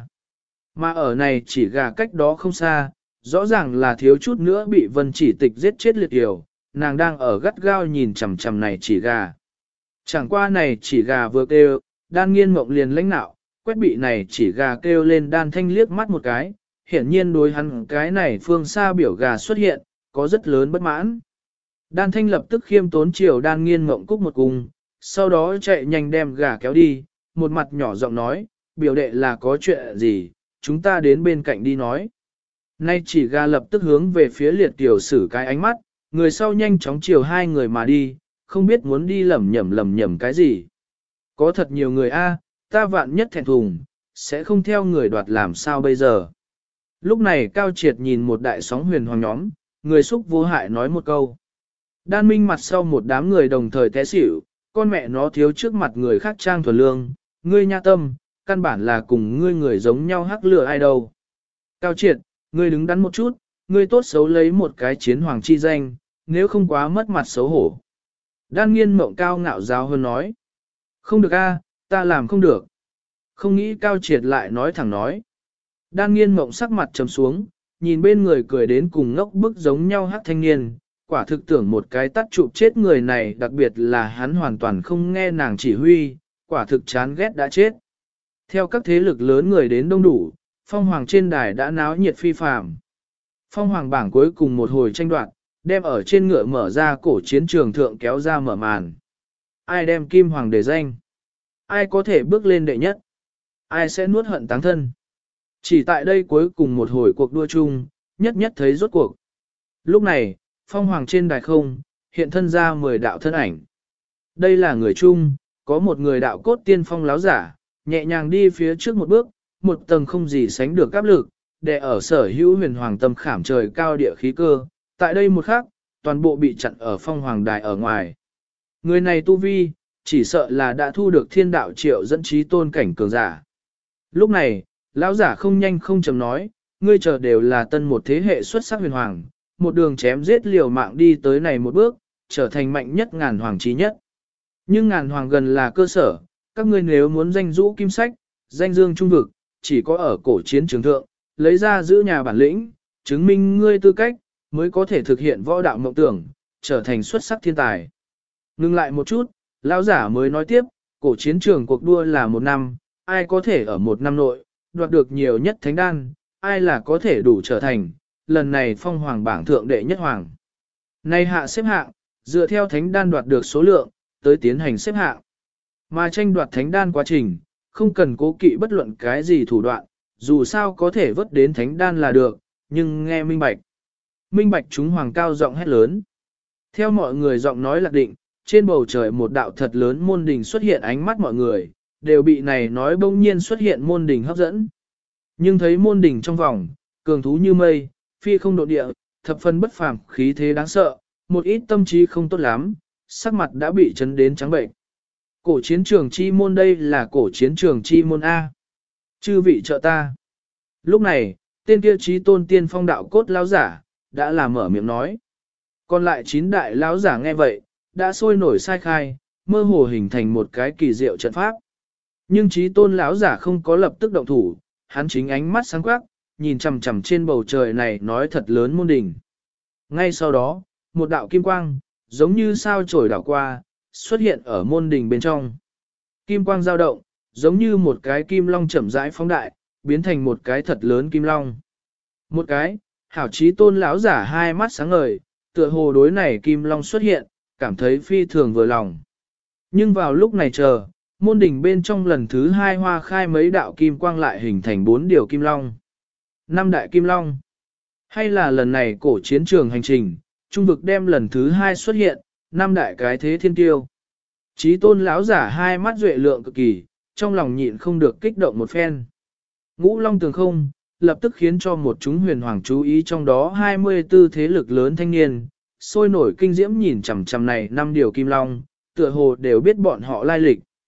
Mà ở này chỉ gà cách đó không xa, rõ ràng là thiếu chút nữa bị Vân Chỉ Tịch giết chết liệt yểu, nàng đang ở gắt gao nhìn chằm chằm này chỉ gà. Chẳng qua này chỉ gà vừa kêu, đan nghiên mộng liền lãnh nạo, quét bị này chỉ gà kêu lên đan thanh liếc mắt một cái, hiển nhiên đối hắn cái này phương xa biểu gà xuất hiện, có rất lớn bất mãn. Đan thanh lập tức khiêm tốn chiều đan nghiên mộng cúc một cung, sau đó chạy nhanh đem gà kéo đi, một mặt nhỏ giọng nói, biểu đệ là có chuyện gì, chúng ta đến bên cạnh đi nói. Nay chỉ gà lập tức hướng về phía liệt tiểu sử cái ánh mắt, người sau nhanh chóng chiều hai người mà đi, không biết muốn đi lầm nhầm cái gì. Có thật nhiều người a, ta vạn nhất thẹn thùng, sẽ không theo người đoạt làm sao bây giờ. Lúc này Cao Triệt nhìn một đại sóng huyền hoàng nhóm, người xúc vô hại nói một câu. Đan minh mặt sau một đám người đồng thời té xỉu, con mẹ nó thiếu trước mặt người khác trang thuần lương, ngươi nha tâm, căn bản là cùng ngươi người giống nhau hắc lửa ai đâu. Cao Triệt, ngươi đứng đắn một chút, ngươi tốt xấu lấy một cái chiến hoàng chi danh, nếu không quá mất mặt xấu hổ. Đan nghiên mộng cao ngạo giáo hơn nói. Không được a, ta làm không được. Không nghĩ Cao Triệt lại nói thẳng nói. Đan nghiên mộng sắc mặt trầm xuống, nhìn bên người cười đến cùng ngốc bức giống nhau hát thanh niên, quả thực tưởng một cái tắt chụp chết người này, đặc biệt là hắn hoàn toàn không nghe nàng chỉ huy, quả thực chán ghét đã chết. Theo các thế lực lớn người đến đông đủ, phong hoàng trên đài đã náo nhiệt phi phàm. Phong hoàng bảng cuối cùng một hồi tranh đoạt, đem ở trên ngựa mở ra cổ chiến trường thượng kéo ra mở màn. Ai đem kim hoàng để danh? Ai có thể bước lên đệ nhất? Ai sẽ nuốt hận táng thân? Chỉ tại đây cuối cùng một hồi cuộc đua chung, nhất thấy rốt cuộc. Lúc này, phong hoàng trên đài không, hiện thân ra 10 đạo thân ảnh. Đây là người chung, có một người đạo cốt tiên phong láo giả, nhẹ nhàng đi phía trước một bước, một tầng không gì sánh được áp lực, để ở sở hữu huyền hoàng tâm khảm trời cao địa khí cơ. Tại đây một khắc, toàn bộ bị chặn ở phong hoàng đài ở ngoài. Người này tu vi, chỉ sợ là đã thu được thiên đạo triệu dẫn trí tôn cảnh cường giả. Lúc này, lão giả không nhanh không chậm nói, ngươi chờ đều là tân một thế hệ xuất sắc huyền hoàng, một đường chém giết liều mạng đi tới này một bước, trở thành mạnh nhất ngàn hoàng trí nhất. Nhưng ngàn hoàng gần là cơ sở, các ngươi nếu muốn danh rũ kim sách, danh dương trung vực, chỉ có ở cổ chiến trường thượng, lấy ra giữ nhà bản lĩnh, chứng minh ngươi tư cách, mới có thể thực hiện võ đạo mộng tưởng, trở thành xuất sắc thiên tài. Ngưng lại một chút, lão giả mới nói tiếp, cổ chiến trường cuộc đua là 1 năm, ai có thể ở 1 năm nội, đoạt được nhiều nhất thánh đan, ai là có thể đủ trở thành, lần này phong hoàng bảng thượng đệ nhất hoàng. Này hạ xếp hạng, dựa theo thánh đan đoạt được số lượng, tới tiến hành xếp hạng. Mà tranh đoạt thánh đan quá trình, không cần cố kỵ bất luận cái gì thủ đoạn, dù sao có thể vớt đến thánh đan là được, nhưng nghe minh bạch. Minh bạch chúng hoàng cao giọng hét lớn. Theo mọi người giọng nói lạc định, trên bầu trời một đạo thật lớn môn đình xuất hiện, ánh mắt mọi người, đều bị này nói bỗng nhiên xuất hiện môn đình hấp dẫn. Nhưng thấy môn đình trong vòng, cường thú như mây, phi không độ địa, thập phân bất phàm, khí thế đáng sợ, một ít tâm trí không tốt lắm, sắc mặt đã bị chấn đến trắng bệnh. Cổ chiến trường chi môn, đây là cổ chiến trường chi môn A. Chư vị trợ ta. Lúc này, tên kia trí tôn tiên phong đạo cốt lão giả, đã làm mở miệng nói. Còn lại 9 đại lão giả nghe vậy, đã sôi nổi sai khai, mơ hồ hình thành một cái kỳ diệu trận pháp. Nhưng trí tôn lão giả không có lập tức động thủ, hắn chính ánh mắt sáng quắc, nhìn chằm chằm trên bầu trời này nói thật lớn môn đỉnh. Ngay sau đó, một đạo kim quang, giống như sao chổi đảo qua, xuất hiện ở môn đỉnh bên trong. Kim quang dao động, giống như một cái kim long chậm rãi phóng đại, biến thành một cái thật lớn kim long. Một cái, hảo trí tôn lão giả hai mắt sáng ngời, tựa hồ đối này kim long xuất hiện, cảm thấy phi thường vừa lòng. Nhưng vào lúc này chờ, môn đỉnh bên trong lần thứ 2 hoa khai mấy đạo kim quang lại hình thành 4 điều kim long. 5 đại kim long. Hay là lần này cổ chiến trường hành trình, trung vực đem lần thứ 2 xuất hiện, 5 đại cái thế thiên tiêu. Chí tôn lão giả hai mắt duệ lượng cực kỳ, trong lòng nhịn không được kích động một phen. Ngũ long tường không, lập tức khiến cho một chúng huyền hoàng chú ý, trong đó 24 thế lực lớn thanh niên, sôi nổi kinh diễm nhìn chằm chằm này 5 điều kim long, tựa hồ đều biết bọn họ lai lịch.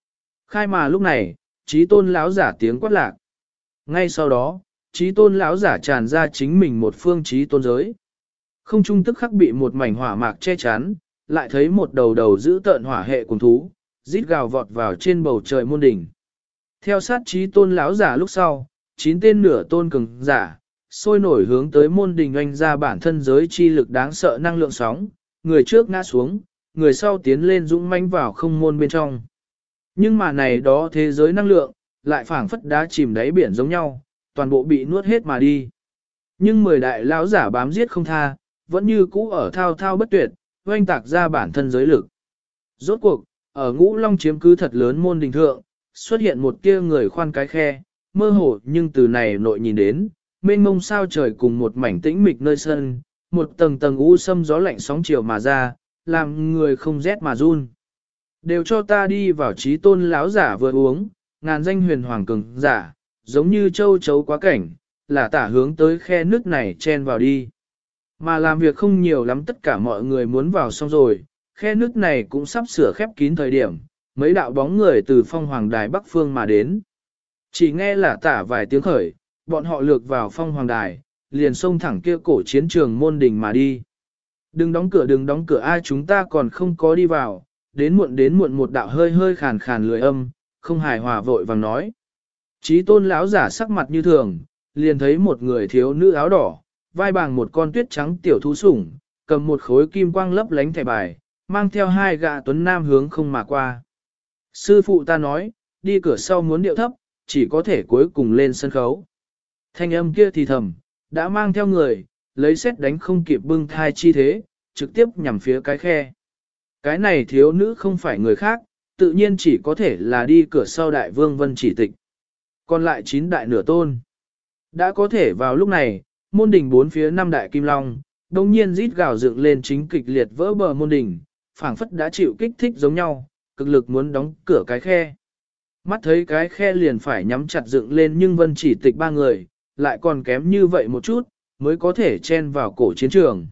Khai mà lúc này, Chí Tôn lão giả tiếng quát lạc. Ngay sau đó, Chí Tôn lão giả tràn ra chính mình một phương Chí Tôn giới. Không trung tức khắc bị một mảnh hỏa mạc che chắn, lại thấy một đầu đầu giữ tợn hỏa hệ cùng thú, rít gào vọt vào trên bầu trời môn đỉnh. Theo sát Chí Tôn lão giả lúc sau, 9 tên nửa tôn cường giả, sôi nổi hướng tới môn đỉnh oanh ra bản thân giới chi lực đáng sợ năng lượng sóng, người trước ngã xuống, người sau tiến lên dũng mãnh vào không môn bên trong. Nhưng mà này đó thế giới năng lượng, lại phảng phất đá chìm đáy biển giống nhau, toàn bộ bị nuốt hết mà đi. Nhưng 10 đại lão giả bám giết không tha, vẫn như cũ ở thao thao bất tuyệt, oanh tạc ra bản thân giới lực. Rốt cuộc, ở Ngũ Long chiếm cứ thật lớn môn đình thượng, xuất hiện một kia người khoan cái khe, mơ hồ nhưng từ này nội nhìn đến, mênh mông sao trời cùng một mảnh tĩnh mịch nơi sân, một tầng tầng u sâm gió lạnh sóng chiều mà ra, làm người không rét mà run. Đều cho ta đi vào Chí Tôn lão giả vừa uống, ngàn danh huyền hoàng cường giả, giống như châu chấu quá cảnh, là tả hướng tới khe nước này chen vào đi. Mà làm việc không nhiều lắm, tất cả mọi người muốn vào xong rồi, khe nước này cũng sắp sửa khép kín thời điểm, mấy đạo bóng người từ phong hoàng đài bắc phương mà đến. Chỉ nghe là tả vài tiếng khởi, bọn họ lược vào phong hoàng đài, liền xông thẳng kia cổ chiến trường môn đình mà đi. Đừng đóng cửa ai, chúng ta còn không có đi vào, đến muộn một đạo hơi hơi khàn khàn lười âm, không hài hòa vội vàng nói. Chí Tôn lão giả sắc mặt như thường, liền thấy một người thiếu nữ áo đỏ, vai bằng một con tuyết trắng tiểu thú sủng, cầm một khối kim quang lấp lánh thẻ bài, mang theo 2 gã tuấn nam hướng không mà qua. Sư phụ ta nói, đi cửa sau muốn điệu thấp, chỉ có thể cuối cùng lên sân khấu. Thanh âm kia thì thầm, đã mang theo người, lấy xét đánh không kịp bưng thai chi thế, trực tiếp nhằm phía cái khe. Cái này thiếu nữ không phải người khác, tự nhiên chỉ có thể là đi cửa sau đại vương Vân Chỉ Tịch. Còn lại 9 đại nửa tôn. Đã có thể vào lúc này, môn đỉnh 4 phía 5 đại kim long, đồng nhiên rít gào dựng lên chính kịch liệt vỡ bờ môn đỉnh, phảng phất đã chịu kích thích giống nhau, cực lực muốn đóng cửa cái khe. Mắt thấy cái khe liền phải nhắm chặt dựng lên, nhưng Vân Chỉ Tịch 3 người, lại còn kém như vậy một chút, mới có thể chen vào cổ chiến trường.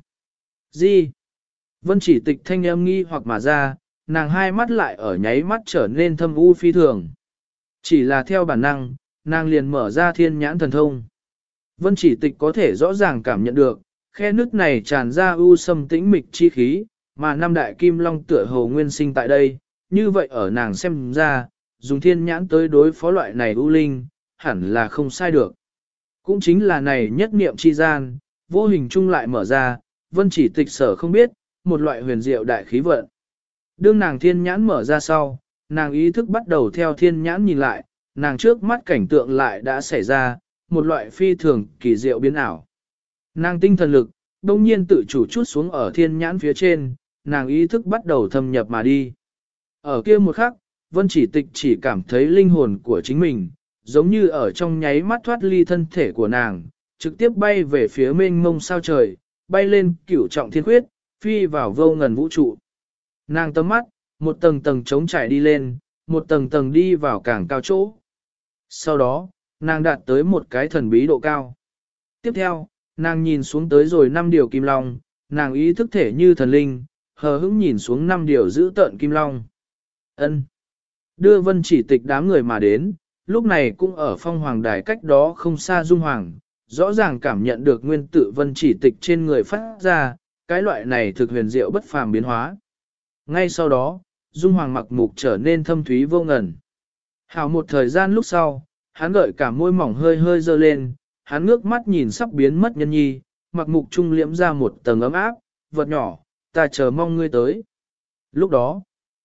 Gì? Vân Chỉ Tịch thanh âm nghi hoặc mà ra, nàng hai mắt lại ở nháy mắt trở nên thâm u phi thường. Chỉ là theo bản năng, nàng liền mở ra thiên nhãn thần thông. Vân Chỉ Tịch có thể rõ ràng cảm nhận được, khe nước này tràn ra u sâm tĩnh mịch chi khí, mà 5 đại kim long tựa hồ nguyên sinh tại đây, như vậy ở nàng xem ra, dùng thiên nhãn tới đối phó loại này u linh, hẳn là không sai được. Cũng chính là này nhất niệm chi gian, vô hình chung lại mở ra, Vân Chỉ Tịch sở không biết, một loại huyền diệu đại khí vận. Đương nàng thiên nhãn mở ra sau, nàng ý thức bắt đầu theo thiên nhãn nhìn lại, nàng trước mắt cảnh tượng lại đã xảy ra, một loại phi thường kỳ diệu biến ảo. Nàng tinh thần lực, đông nhiên tự chủ chút xuống ở thiên nhãn phía trên, nàng ý thức bắt đầu thâm nhập mà đi. Ở kia một khắc, Vân Chỉ Tịch chỉ cảm thấy linh hồn của chính mình, giống như ở trong nháy mắt thoát ly thân thể của nàng, trực tiếp bay về phía mênh mông sao trời, bay lên cửu trọng thiên khuyết, phi vào vô ngần vũ trụ. Nàng tầm mắt, một tầng tầng trống trải đi lên, một tầng tầng đi vào càng cao chỗ. Sau đó, nàng đạt tới một cái thần bí độ cao. Tiếp theo, nàng nhìn xuống tới rồi 5 điều kim long, nàng ý thức thể như thần linh, hờ hững nhìn xuống 5 điều giữ tợn kim long. Ân. Đưa Vân Chỉ Tịch đám người mà đến, lúc này cũng ở phong hoàng đài cách đó không xa Dung Hoàng, rõ ràng cảm nhận được nguyên tử Vân Chỉ Tịch trên người phát ra, cái loại này thực huyền diệu bất phàm biến hóa. Ngay sau đó, Dung Hoàng mặc mục trở nên thâm thúy vô ngần. Hảo một thời gian lúc sau, hắn gợi cả môi mỏng hơi hơi dơ lên, hắn ngước mắt nhìn sắp biến mất nhân nhi, mặc mục trung liễm ra một tầng ấm áp, vật nhỏ, ta chờ mong ngươi tới. Lúc đó,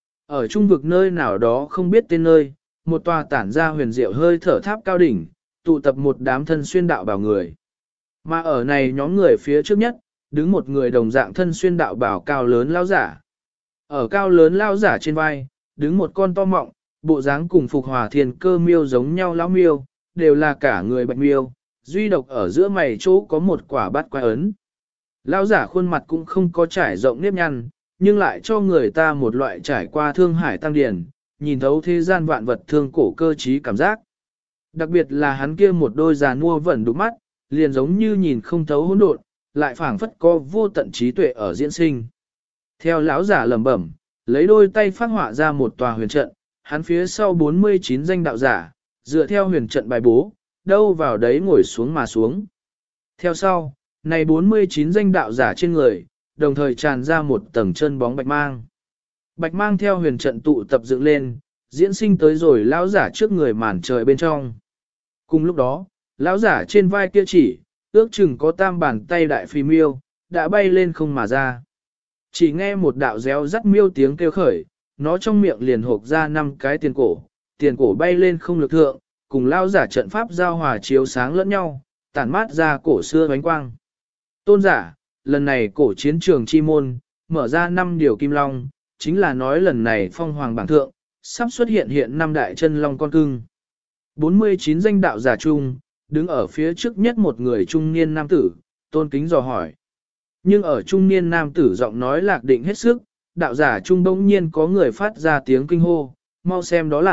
ở trung vực nơi nào đó không biết tên nơi, một tòa tản ra huyền diệu hơi thở tháp cao đỉnh, tụ tập một đám thân xuyên đạo bảo người. Mà ở này nhóm người phía trước nhất, đứng một người đồng dạng thân xuyên đạo bảo cao lớn lao giả. Ở cao lớn lao giả trên vai, đứng một con to mọng, bộ dáng cùng Phục Hòa Thiên Cơ miêu giống nhau lão miêu, đều là cả người bạch miêu, duy độc ở giữa mày chỗ có một quả bát quái ấn. Lão giả khuôn mặt cũng không có trải rộng nếp nhăn, nhưng lại cho người ta một loại trải qua thương hải tăng điển, nhìn thấu thế gian vạn vật thương cổ cơ trí cảm giác. Đặc biệt là hắn kia một đôi giàn mua vẫn đục mắt, liền giống như nhìn không thấu hỗn độn, lại phảng phất có vô tận trí tuệ ở diễn sinh. Theo lão giả lẩm bẩm, lấy đôi tay phát họa ra một tòa huyền trận, hắn phía sau 49 danh đạo giả, dựa theo huyền trận bài bố, đâu vào đấy ngồi xuống mà xuống. Theo sau, này 49 danh đạo giả trên người, đồng thời tràn ra một tầng chân bóng bạch mang. Bạch mang theo huyền trận tụ tập dựng lên, diễn sinh tới rồi lão giả trước người màn trời bên trong. Cùng lúc đó, lão giả trên vai kia chỉ, ước chừng có tam bàn tay đại phi miêu, đã bay lên không mà ra. Chỉ nghe một đạo réo rắt miêu tiếng kêu khởi, nó trong miệng liền hộp ra 5 cái tiền cổ bay lên không lực thượng, cùng lão giả trận pháp giao hòa chiếu sáng lẫn nhau, tản mát ra cổ xưa bánh quang. Tôn giả, lần này cổ chiến trường chi môn, mở ra 5 điều kim long, chính là nói lần này phong hoàng bảng thượng, sắp xuất hiện 5 đại chân long con cưng. 49 danh đạo giả chung, đứng ở phía trước nhất một người trung niên nam tử, tôn kính dò hỏi. Nhưng ở trung niên nam tử giọng nói lạc định hết sức, đạo giả trung bỗng nhiên có người phát ra tiếng kinh hô, mau xem đó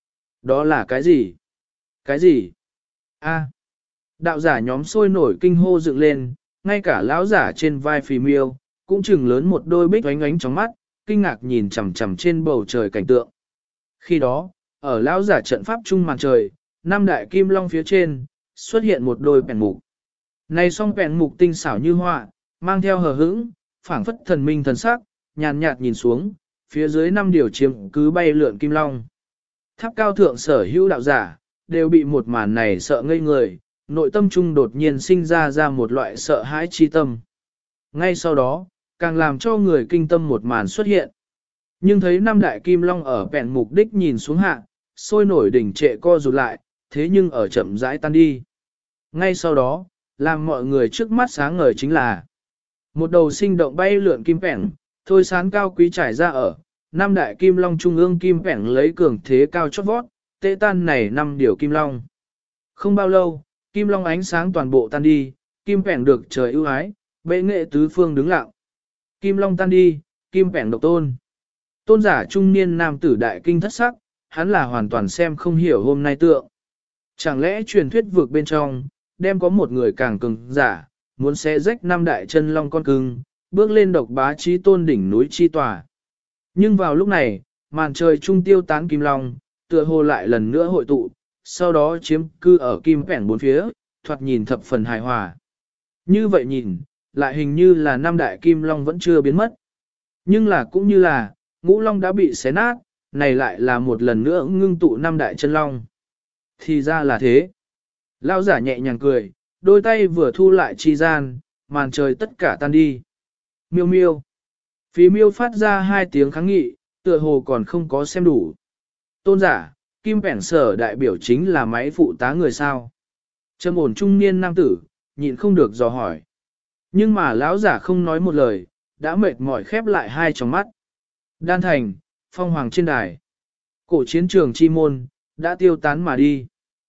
là cái gì? Cái gì? A. Đạo giả nhóm sôi nổi kinh hô dựng lên, ngay cả lão giả trên vai phì miêu, cũng chừng lớn một đôi bích ánh ánh trong mắt, kinh ngạc nhìn chằm chằm trên bầu trời cảnh tượng. Khi đó, ở lão giả trận pháp trung màn trời, 5 đại kim long phía trên, xuất hiện một đôi bèn mục. Này song bèn mục tinh xảo như họa, mang theo hờ hững, phảng phất thần minh thần sắc, nhàn nhạt nhìn xuống, phía dưới 5 điều chiếm cứ bay lượn kim long. Tháp cao thượng sở hữu đạo giả, đều bị một màn này sợ ngây người, nội tâm trung đột nhiên sinh ra một loại sợ hãi chi tâm. Ngay sau đó, càng làm cho người kinh tâm một màn xuất hiện. Nhưng thấy 5 đại kim long ở bèn mục đích nhìn xuống hạ, sôi nổi đỉnh trệ co rụt lại, thế nhưng ở chậm rãi tan đi. Ngay sau đó, làm mọi người trước mắt sáng ngời chính là một đầu sinh động bay lượn kim pẻng, thôi sán cao quý trải ra ở 5 đại kim long trung ương kim pẻng lấy cường thế cao chót vót, tê tan này 5 điều kim long. Không bao lâu, kim long ánh sáng toàn bộ tan đi, kim pẻng được trời ưu ái, bệ nghệ tứ phương đứng lặng. Kim long tan đi, kim pẻng độc tôn. Tôn giả trung niên nam tử đại kinh thất sắc, hắn là hoàn toàn xem không hiểu hôm nay tượng. Chẳng lẽ truyền thuyết vượt bên trong, đem có một người càng cường giả, muốn xé rách 5 đại chân long con cưng, bước lên độc bá chí tôn đỉnh núi chi tòa. Nhưng vào lúc này, màn trời trung tiêu tán kim long, tựa hồ lại lần nữa hội tụ, sau đó chiếm cư ở kim pẻng bốn phía, thoạt nhìn thập phần hài hòa. Như vậy nhìn, lại hình như là 5 đại kim long vẫn chưa biến mất. Nhưng là cũng như là, ngũ long đã bị xé nát, này lại là một lần nữa ngưng tụ 5 đại chân long. Thì ra là thế. Lão giả nhẹ nhàng cười, đôi tay vừa thu lại chi gian, màn trời tất cả tan đi. Miêu miêu. Phí miêu phát ra 2 tiếng kháng nghị, tựa hồ còn không có xem đủ. Tôn giả, kim bẻn sở đại biểu chính là máy phụ tá người sao. Trầm ổn trung niên nam tử, nhịn không được dò hỏi. Nhưng mà lão giả không nói một lời, đã mệt mỏi khép lại 2 tròng mắt. Đan thành, phong hoàng trên đài. Cổ chiến trường chi môn, đã tiêu tán mà đi.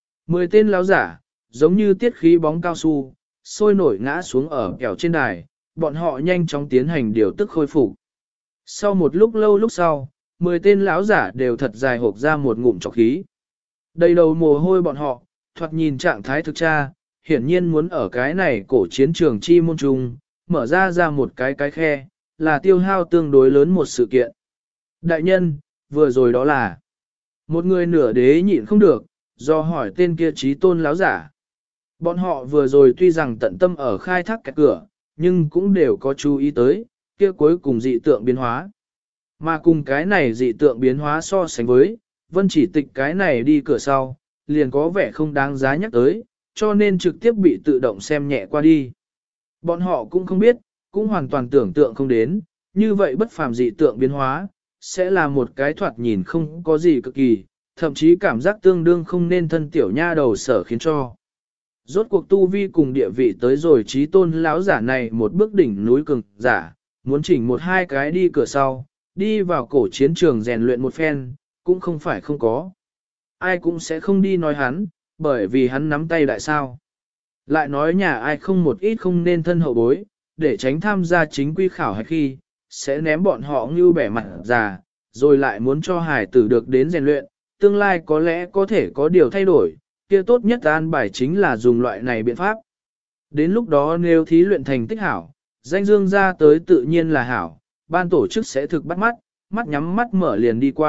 10 tên lão giả, giống như tiết khí bóng cao su, sôi nổi ngã xuống ở kẹo trên đài, bọn họ nhanh chóng tiến hành điều tức khôi phục. Sau một lúc lâu lúc sau, 10 tên lão giả đều thật dài hộp ra một ngụm trọc khí. Đầy đầu mồ hôi bọn họ, thoạt nhìn trạng thái thực tra, hiển nhiên muốn ở cái này cổ chiến trường chi môn trung, mở ra một cái khe, là tiêu hao tương đối lớn một sự kiện. Đại nhân, vừa rồi đó là một người nửa đế nhịn không được, do hỏi tên kia trí tôn láo giả. Bọn họ vừa rồi tuy rằng tận tâm ở khai thác cái cửa, nhưng cũng đều có chú ý tới, kia cuối cùng dị tượng biến hóa. Mà cùng cái này dị tượng biến hóa so sánh với, vân chỉ tịch cái này đi cửa sau, liền có vẻ không đáng giá nhắc tới, cho nên trực tiếp bị tự động xem nhẹ qua đi. Bọn họ cũng không biết, cũng hoàn toàn tưởng tượng không đến, như vậy bất phàm dị tượng biến hóa, sẽ là một cái thoạt nhìn không có gì cực kỳ, thậm chí cảm giác tương đương không nên thân tiểu nha đầu sở khiến cho. Rốt cuộc tu vi cùng địa vị tới rồi trí tôn lão giả này một bước đỉnh núi cường giả, muốn chỉnh một hai cái đi cửa sau, đi vào cổ chiến trường rèn luyện một phen, cũng không phải không có. Ai cũng sẽ không đi nói hắn, bởi vì hắn nắm tay đại sao. Lại nói nhà ai không một ít không nên thân hậu bối, để tránh tham gia chính quy khảo hay khi, sẽ ném bọn họ như bẻ mặt già, rồi lại muốn cho hải tử được đến rèn luyện, tương lai có lẽ có thể có điều thay đổi, kia tốt nhất an bài chính là dùng loại này biện pháp. Đến lúc đó nếu thí luyện thành tích hảo, danh dương ra tới tự nhiên là hảo, ban tổ chức sẽ thực bắt mắt, mắt nhắm mắt mở liền đi qua,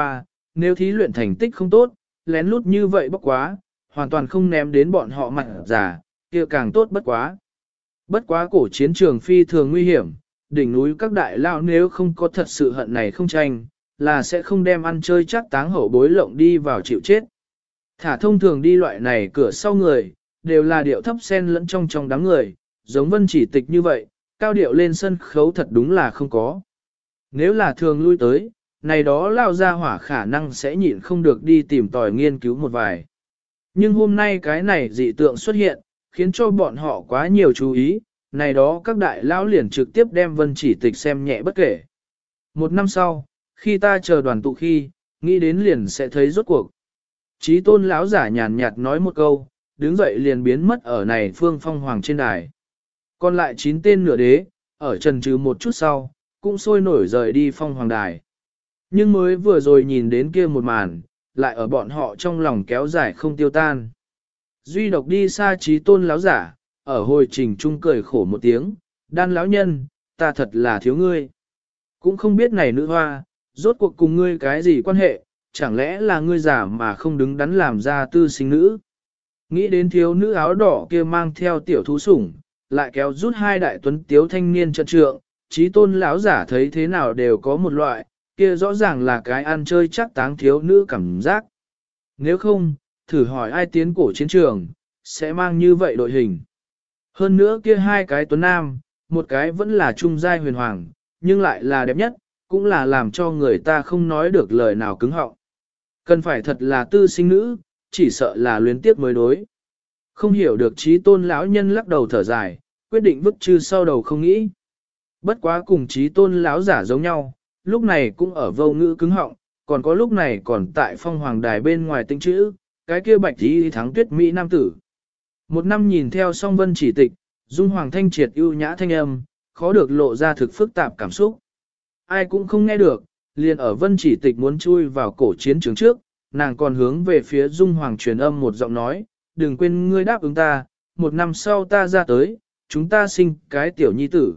nếu thí luyện thành tích không tốt, lén lút như vậy bốc quá, hoàn toàn không ném đến bọn họ mặt giả, kia càng tốt bất quá. Bất quá cổ chiến trường phi thường nguy hiểm, đỉnh núi các đại lao nếu không có thật sự hận này không tranh, là sẽ không đem ăn chơi chắc táng hậu bối lộng đi vào chịu chết. Thả thông thường đi loại này cửa sau người, đều là điệu thấp sen lẫn trong đám người, giống Vân Chỉ Tịch như vậy, cao điệu lên sân khấu thật đúng là không có. Nếu là thường lui tới, này đó lao ra hỏa khả năng sẽ nhịn không được đi tìm tòi nghiên cứu một vài. Nhưng hôm nay cái này dị tượng xuất hiện, khiến cho bọn họ quá nhiều chú ý, này đó các đại lão liền trực tiếp đem Vân Chỉ Tịch xem nhẹ bất kể. Một năm sau, khi ta chờ đoàn tụ khi, nghĩ đến liền sẽ thấy rốt cuộc. Chí Tôn lão giả nhàn nhạt nói một câu, đứng dậy liền biến mất ở này phương phong hoàng trên đài. Còn lại 9 tên nửa đế, ở trần trừ một chút sau, cũng sôi nổi rời đi phong hoàng đài. Nhưng mới vừa rồi nhìn đến kia một màn, lại ở bọn họ trong lòng kéo dài không tiêu tan. Duy độc đi xa Chí Tôn lão giả, ở hồi trình trung cười khổ một tiếng, đan lão nhân, ta thật là thiếu ngươi. Cũng không biết này nữ hoa, rốt cuộc cùng ngươi cái gì quan hệ, chẳng lẽ là ngươi giả mà không đứng đắn làm ra tư sinh nữ. Nghĩ đến thiếu nữ áo đỏ kia mang theo tiểu thú sủng, lại kéo rút hai đại tuấn tiếu thanh niên trận trượng, Chí Tôn lão giả thấy thế nào đều có một loại, kia rõ ràng là cái ăn chơi chắc táng thiếu nữ cảm giác. Nếu không, thử hỏi ai tiến cổ chiến trường, sẽ mang như vậy đội hình. Hơn nữa kia hai cái tuấn nam, một cái vẫn là trung giai huyền hoàng, nhưng lại là đẹp nhất, cũng là làm cho người ta không nói được lời nào cứng họng. Cần phải thật là tư sinh nữ, chỉ sợ là luyến tiếc mới đối. Không hiểu được Chí Tôn lão nhân lắc đầu thở dài, quyết định vứt chư sau đầu không nghĩ. Bất quá cùng Chí Tôn lão giả giống nhau, lúc này cũng ở vô ngữ cứng họng, còn có lúc này còn tại phong hoàng đài bên ngoài tinh chữ, cái kia bạch tí thắng tuyết Mỹ nam tử. Một năm nhìn theo song Vân Chỉ Tịch, dung hoàng thanh triệt ưu nhã thanh âm, khó được lộ ra thực phức tạp cảm xúc. Ai cũng không nghe được, liền ở Vân Chỉ Tịch muốn chui vào cổ chiến trường trước, nàng còn hướng về phía dung hoàng truyền âm một giọng nói, đừng quên ngươi đáp ứng ta, một năm sau ta ra tới, chúng ta sinh cái tiểu nhi tử.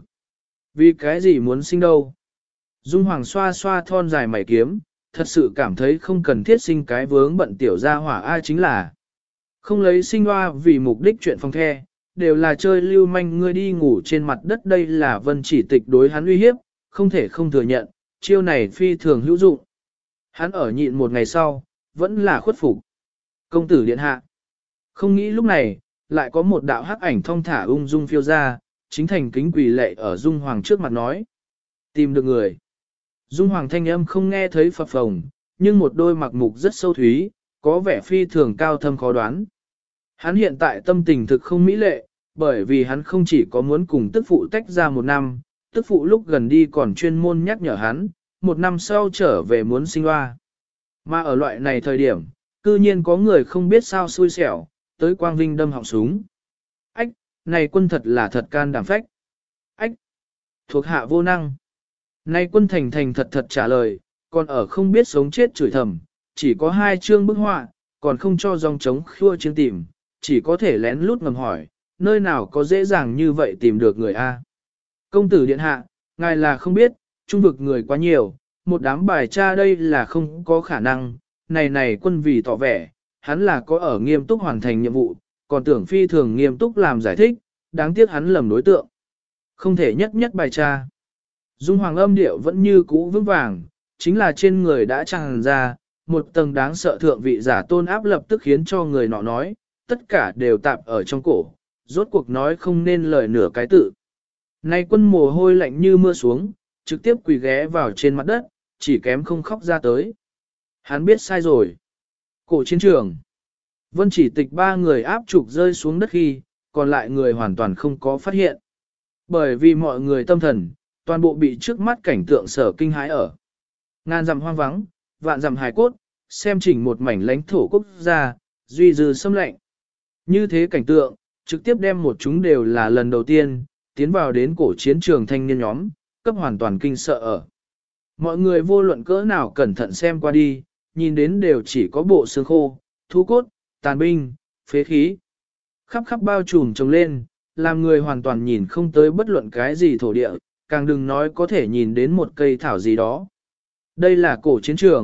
Vì cái gì muốn sinh đâu? Dung hoàng xoa xoa thon dài mày kiếm, thật sự cảm thấy không cần thiết sinh cái vướng bận tiểu gia hỏa ai chính là. Không lấy sinh hoa vì mục đích chuyện phong the, đều là chơi lưu manh ngươi đi ngủ trên mặt đất đây là Vân Chỉ Tịch đối hắn uy hiếp, không thể không thừa nhận, chiêu này phi thường hữu dụng. Hắn ở nhịn một ngày sau, vẫn là khuất phục. Công tử điện hạ. Không nghĩ lúc này, lại có một đạo hắc ảnh thong thả ung dung phiêu ra, chính thành kính quỳ lệ ở Dung Hoàng trước mặt nói. Tìm được người. Dung Hoàng thanh âm không nghe thấy phập phồng, nhưng một đôi mặc mục rất sâu thúy, có vẻ phi thường cao thâm khó đoán. Hắn hiện tại tâm tình thực không mỹ lệ, bởi vì hắn không chỉ có muốn cùng tức phụ tách ra một năm, tức phụ lúc gần đi còn chuyên môn nhắc nhở hắn, một năm sau trở về muốn sinh hoa. Mà ở loại này thời điểm, cư nhiên có người không biết sao xui xẻo, tới quang vinh đâm họng súng. Ách, này quân thật là thật can đảm phách. Ách, thuộc hạ vô năng. Này quân thành thành thật thật trả lời, còn ở không biết sống chết chửi thầm, chỉ có 2 chương bức họa, còn không cho dòng trống khua chiến tìm, chỉ có thể lén lút ngầm hỏi, nơi nào có dễ dàng như vậy tìm được người A. Công tử điện hạ, ngài là không biết, trung vực người quá nhiều, một đám bài tra đây là không có khả năng, này quân vì tỏ vẻ, hắn là có ở nghiêm túc hoàn thành nhiệm vụ, còn tưởng phi thường nghiêm túc làm giải thích, đáng tiếc hắn lầm đối tượng. Không thể nhất nhất bài tra. Dung Hoàng âm điệu vẫn như cũ vững vàng, chính là trên người đã tràn ra, một tầng đáng sợ thượng vị giả tôn áp lập tức khiến cho người nọ nói, tất cả đều tạp ở trong cổ, rốt cuộc nói không nên lời nửa cái tự. Nay quân mồ hôi lạnh như mưa xuống, trực tiếp quỳ ghé vào trên mặt đất, chỉ kém không khóc ra tới. Hắn biết sai rồi. Cổ chiến trường. Vân Chỉ Tịch 3 người áp trục rơi xuống đất khi, còn lại người hoàn toàn không có phát hiện. Bởi vì mọi người tâm thần, toàn bộ bị trước mắt cảnh tượng sở kinh hãi ở. Ngàn dặm hoang vắng, vạn dặm hài cốt, xem chỉnh một mảnh lãnh thổ quốc gia, duy dư xâm lạnh. Như thế cảnh tượng, trực tiếp đem một chúng đều là lần đầu tiên, tiến vào đến cổ chiến trường thanh niên nhóm, cấp hoàn toàn kinh sợ ở. Mọi người vô luận cỡ nào cẩn thận xem qua đi, nhìn đến đều chỉ có bộ xương khô, thú cốt, tàn binh, phế khí. Khắp khắp bao trùm trồng lên, làm người hoàn toàn nhìn không tới bất luận cái gì thổ địa, càng đừng nói có thể nhìn đến một cây thảo gì đó. Đây là cổ chiến trường,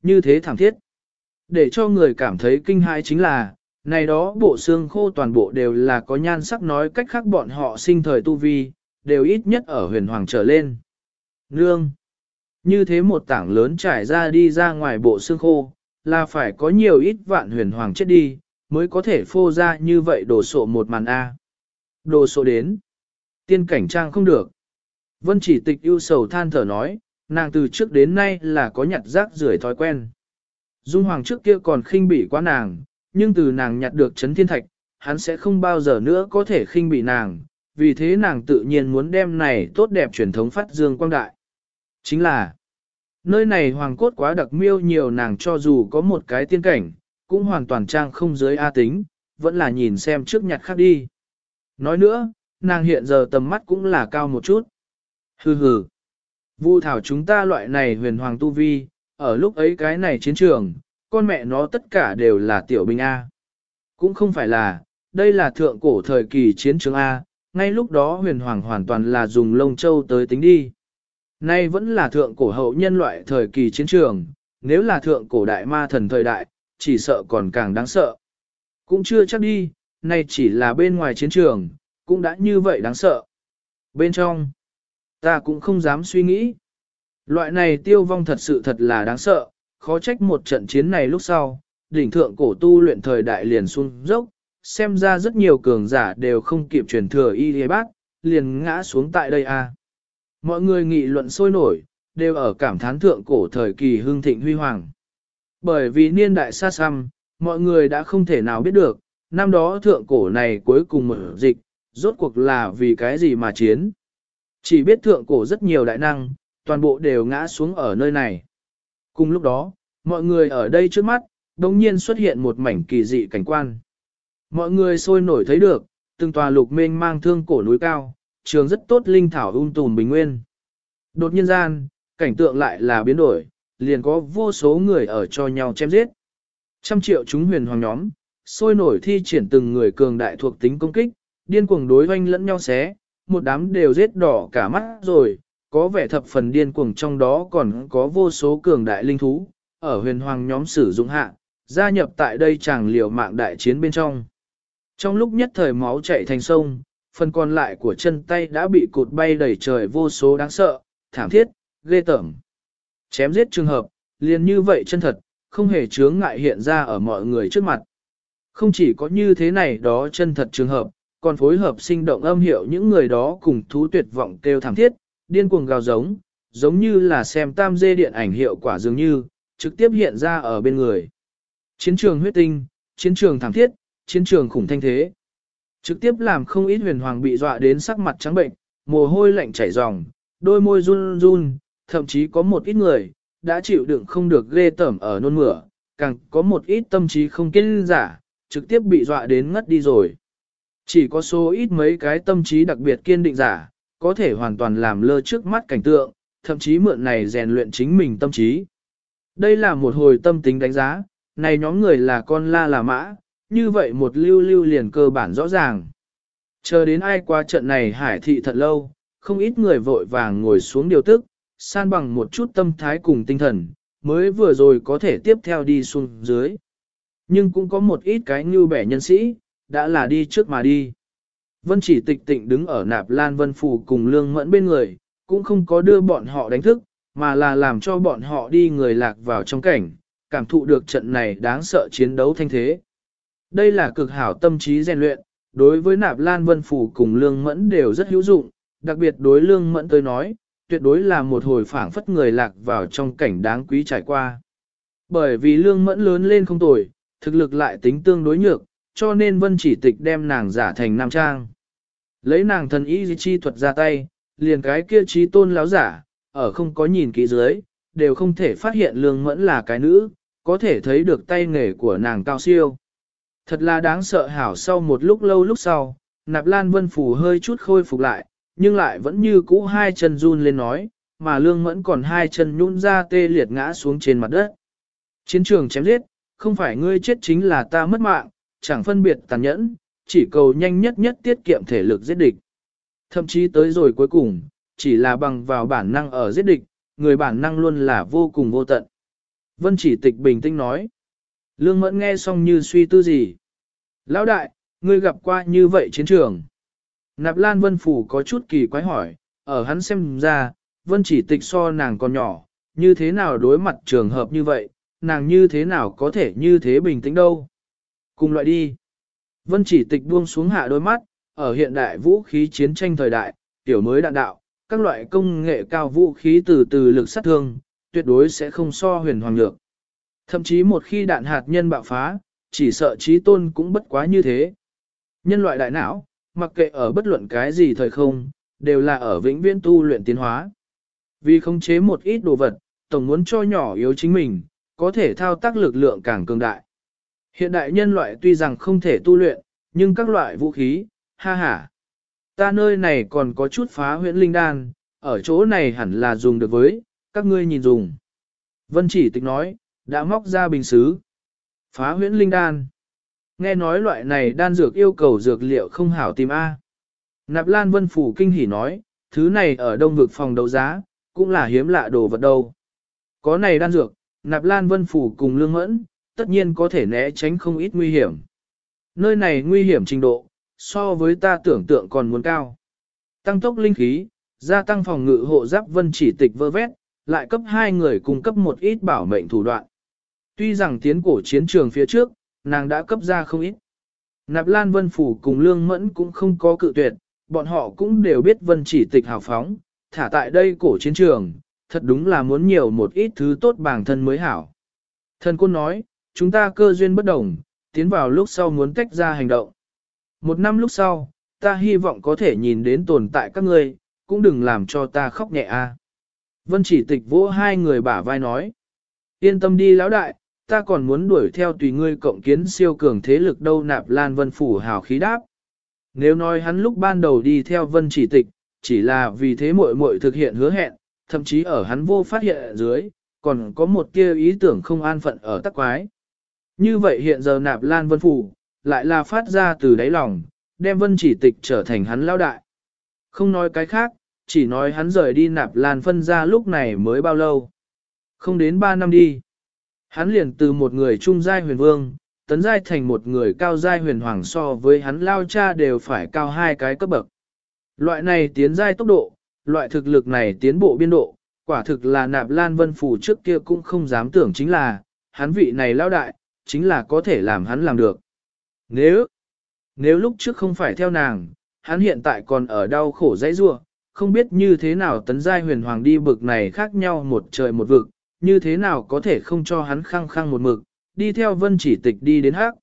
như thế thảm thiết. Để cho người cảm thấy kinh hãi chính là, này đó bộ xương khô toàn bộ đều là có nhan sắc, nói cách khác bọn họ sinh thời tu vi, đều ít nhất ở huyền hoàng trở lên. Nương! Như thế một tảng lớn trải ra đi ra ngoài bộ xương khô, là phải có nhiều ít vạn huyền hoàng chết đi, mới có thể phô ra như vậy đồ sộ một màn A. Đồ sộ đến. Tiên cảnh trang không được. Vân Chỉ Tịch ưu sầu than thở nói, nàng từ trước đến nay là có nhặt rác rưởi thói quen. Dung Hoàng trước kia còn khinh bỉ quá nàng, nhưng từ nàng nhặt được chấn thiên thạch, hắn sẽ không bao giờ nữa có thể khinh bỉ nàng, vì thế nàng tự nhiên muốn đem này tốt đẹp truyền thống phát dương quang đại. Chính là, nơi này hoàng cốt quá đặc miêu nhiều, nàng cho dù có một cái tiên cảnh, cũng hoàn toàn trang không dưới A tính, vẫn là nhìn xem trước nhặt khác đi. Nói nữa, nàng hiện giờ tầm mắt cũng là cao một chút. Hừ hừ. Vu thảo chúng ta loại này huyền hoàng tu vi, ở lúc ấy cái này chiến trường, con mẹ nó tất cả đều là tiểu binh A. Cũng không phải là, đây là thượng cổ thời kỳ chiến trường A, ngay lúc đó huyền hoàng hoàn toàn là dùng lông châu tới tính đi. Nay vẫn là thượng cổ hậu nhân loại thời kỳ chiến trường, nếu là thượng cổ đại ma thần thời đại, chỉ sợ còn càng đáng sợ. Cũng chưa chắc đi, nay chỉ là bên ngoài chiến trường, cũng đã như vậy đáng sợ. Bên trong, ta cũng không dám suy nghĩ. Loại này tiêu vong thật sự thật là đáng sợ, khó trách một trận chiến này lúc sau, đỉnh thượng cổ tu luyện thời đại liền xuống dốc, xem ra rất nhiều cường giả đều không kịp truyền thừa y hề bác, liền ngã xuống tại đây a. Mọi người nghị luận sôi nổi, đều ở cảm thán thượng cổ thời kỳ hưng thịnh huy hoàng. Bởi vì niên đại xa xăm, mọi người đã không thể nào biết được, năm đó thượng cổ này cuối cùng mở dịch, rốt cuộc là vì cái gì mà chiến. Chỉ biết thượng cổ rất nhiều đại năng, toàn bộ đều ngã xuống ở nơi này. Cùng lúc đó, mọi người ở đây trước mắt, đồng nhiên xuất hiện một mảnh kỳ dị cảnh quan. Mọi người sôi nổi thấy được, từng tòa lục mênh mang thương cổ núi cao, trường rất tốt linh thảo tùm bình nguyên. Đột nhiên gian, cảnh tượng lại là biến đổi, liền có vô số người ở cho nhau chém giết. Trăm triệu chúng huyền hoàng nhóm, sôi nổi thi triển từng người cường đại thuộc tính công kích, điên cuồng đối hoanh lẫn nhau xé, một đám đều giết đỏ cả mắt rồi, có vẻ thập phần điên cuồng, trong đó còn có vô số cường đại linh thú, ở huyền hoàng nhóm sử dụng hạ, gia nhập tại đây chàng liều mạng đại chiến bên trong. Trong lúc nhất thời máu chảy thành sông, phần còn lại của chân tay đã bị cụt bay đầy trời, vô số đáng sợ, thảm thiết, ghê tởm. Chém giết trường hợp, liền như vậy chân thật, không hề chướng ngại hiện ra ở mọi người trước mặt. Không chỉ có như thế này đó chân thật trường hợp, còn phối hợp sinh động âm hiệu những người đó cùng thú tuyệt vọng kêu thảm thiết, điên cuồng gào giống, giống như là xem tam dê điện ảnh hiệu quả dường như, trực tiếp hiện ra ở bên người. Chiến trường huyết tinh, chiến trường thảm thiết, chiến trường khủng thanh thế. Trực tiếp làm không ít huyền hoàng bị dọa đến sắc mặt trắng bệnh, mồ hôi lạnh chảy ròng, đôi môi run run, thậm chí có một ít người, đã chịu đựng không được ghê tởm ở nôn mửa, càng có một ít tâm trí không kiên giả, trực tiếp bị dọa đến ngất đi rồi. Chỉ có số ít mấy cái tâm trí đặc biệt kiên định giả, có thể hoàn toàn làm lơ trước mắt cảnh tượng, thậm chí mượn này rèn luyện chính mình tâm trí. Đây là một hồi tâm tính đánh giá, này nhóm người là con la là mã, như vậy một lưu lưu liền cơ bản rõ ràng. Chờ đến ai qua trận này hải thị thật lâu, không ít người vội vàng ngồi xuống điều tức, san bằng một chút tâm thái cùng tinh thần, mới vừa rồi có thể tiếp theo đi xuống dưới. Nhưng cũng có một ít cái như bẻ nhân sĩ, đã là đi trước mà đi. Vân Chỉ Tịch Tịnh đứng ở Nạp Lan Vân Phù cùng Lương Mẫn bên người, cũng không có đưa bọn họ đánh thức, mà là làm cho bọn họ đi người lạc vào trong cảnh, cảm thụ được trận này đáng sợ chiến đấu thanh thế. Đây là cực hảo tâm trí rèn luyện, đối với Nạp Lan Vân Phù cùng Lương Mẫn đều rất hữu dụng, đặc biệt đối Lương Mẫn tới nói, tuyệt đối là một hồi phảng phất người lạc vào trong cảnh đáng quý trải qua. Bởi vì Lương Mẫn lớn lên không tồi, thực lực lại tính tương đối nhược, cho nên Vân Chỉ Tịch đem nàng giả thành nam trang. Lấy nàng thần ý chi thuật ra tay, liền cái kia trí tôn láo giả, ở không có nhìn kỹ dưới, đều không thể phát hiện Lương Mẫn là cái nữ, có thể thấy được tay nghề của nàng cao siêu. Thật là đáng sợ hảo. Sau một lúc lâu lúc sau, Nạp Lan Vân Phù hơi chút khôi phục lại, nhưng lại vẫn như cũ hai chân run lên nói, mà Lương Mẫn còn hai chân nhũn ra tê liệt ngã xuống trên mặt đất. Chiến trường chém giết, không phải ngươi chết chính là ta mất mạng, chẳng phân biệt tàn nhẫn, chỉ cầu nhanh nhất nhất tiết kiệm thể lực giết địch. Thậm chí tới rồi cuối cùng, chỉ là bằng vào bản năng ở giết địch, người bản năng luôn là vô cùng vô tận. Vân Chỉ Tịch bình tĩnh nói. Lương Mẫn nghe xong như suy tư gì. Lão đại, ngươi gặp qua như vậy chiến trường. Nạp Lan Vân Phủ có chút kỳ quái hỏi, ở hắn xem ra, Vân Chỉ Tịch so nàng còn nhỏ, như thế nào đối mặt trường hợp như vậy, nàng như thế nào có thể như thế bình tĩnh đâu. Cùng loại đi. Vân Chỉ Tịch buông xuống hạ đôi mắt, ở hiện đại vũ khí chiến tranh thời đại, tiểu mới đạn đạo, các loại công nghệ cao vũ khí từ từ lực sát thương, tuyệt đối sẽ không so huyền hoàng nhược. Thậm chí một khi đạn hạt nhân bạo phá, chỉ sợ trí tôn cũng bất quá như thế. Nhân loại đại não, mặc kệ ở bất luận cái gì thời không, đều là ở vĩnh viễn tu luyện tiến hóa. Vì khống chế một ít đồ vật, tổng muốn cho nhỏ yếu chính mình, có thể thao tác lực lượng càng cường đại. Hiện đại nhân loại tuy rằng không thể tu luyện, nhưng các loại vũ khí, ha ha. Ta nơi này còn có chút phá huyễn linh đan, ở chỗ này hẳn là dùng được với, các ngươi nhìn dùng. Vân Chỉ Tịch nói, đã móc ra bình xứ. Phá huyễn linh đan. Nghe nói loại này đan dược yêu cầu dược liệu không hảo tìm A. Nạp Lan Vân Phủ kinh hỉ nói, thứ này ở đông vực phòng đấu giá, cũng là hiếm lạ đồ vật đâu. Có này đan dược, Nạp Lan Vân Phủ cùng Lương Mẫn, tất nhiên có thể né tránh không ít nguy hiểm. Nơi này nguy hiểm trình độ, so với ta tưởng tượng còn muốn cao. Tăng tốc linh khí, gia tăng phòng ngự hộ giáp Vân Chỉ Tịch vơ vét, lại cấp 2 người cung cấp một ít bảo mệnh thủ đoạn. Tuy rằng tiến cổ chiến trường phía trước, nàng đã cấp ra không ít. Nạp Lan Vân Phủ cùng Lương Mẫn cũng không có cự tuyệt, bọn họ cũng đều biết Vân Chỉ Tịch hào phóng, thả tại đây cổ chiến trường, thật đúng là muốn nhiều một ít thứ tốt bản thân mới hảo. Thần Côn nói, chúng ta cơ duyên bất đồng, tiến vào lúc sau muốn tách ra hành động. 1 năm lúc sau, ta hy vọng có thể nhìn đến tồn tại các ngươi, cũng đừng làm cho ta khóc nhẹ a. Vân Chỉ Tịch vỗ 2 người bả vai nói, yên tâm đi lão đại, ta còn muốn đuổi theo tùy ngươi cộng kiến siêu cường thế lực đâu. Nạp Lan Vân Phủ hào khí đáp. Nếu nói hắn lúc ban đầu đi theo Vân Chỉ Tịch, chỉ là vì thế muội muội thực hiện hứa hẹn, thậm chí ở hắn vô phát hiện dưới, còn có một kia ý tưởng không an phận ở tắc quái. Như vậy hiện giờ Nạp Lan Vân Phủ, lại là phát ra từ đáy lòng, đem Vân Chỉ Tịch trở thành hắn lão đại. Không nói cái khác, chỉ nói hắn rời đi Nạp Lan phân ra lúc này mới bao lâu. Không đến 3 năm đi. Hắn liền từ một người trung giai huyền vương, tấn giai thành một người cao giai huyền hoàng, so với hắn lao cha đều phải cao 2 cái cấp bậc. Loại này tiến giai tốc độ, loại thực lực này tiến bộ biên độ, quả thực là Nạp Lan Vân Phủ trước kia cũng không dám tưởng chính là, hắn vị này lao đại, chính là có thể làm hắn làm được. Nếu lúc trước không phải theo nàng, hắn hiện tại còn ở đau khổ dãy rua, không biết như thế nào tấn giai huyền hoàng đi bực này khác nhau một trời một vực, như thế nào có thể không cho hắn khăng khăng một mực, đi theo Vân Chỉ Tịch đi đến hắc.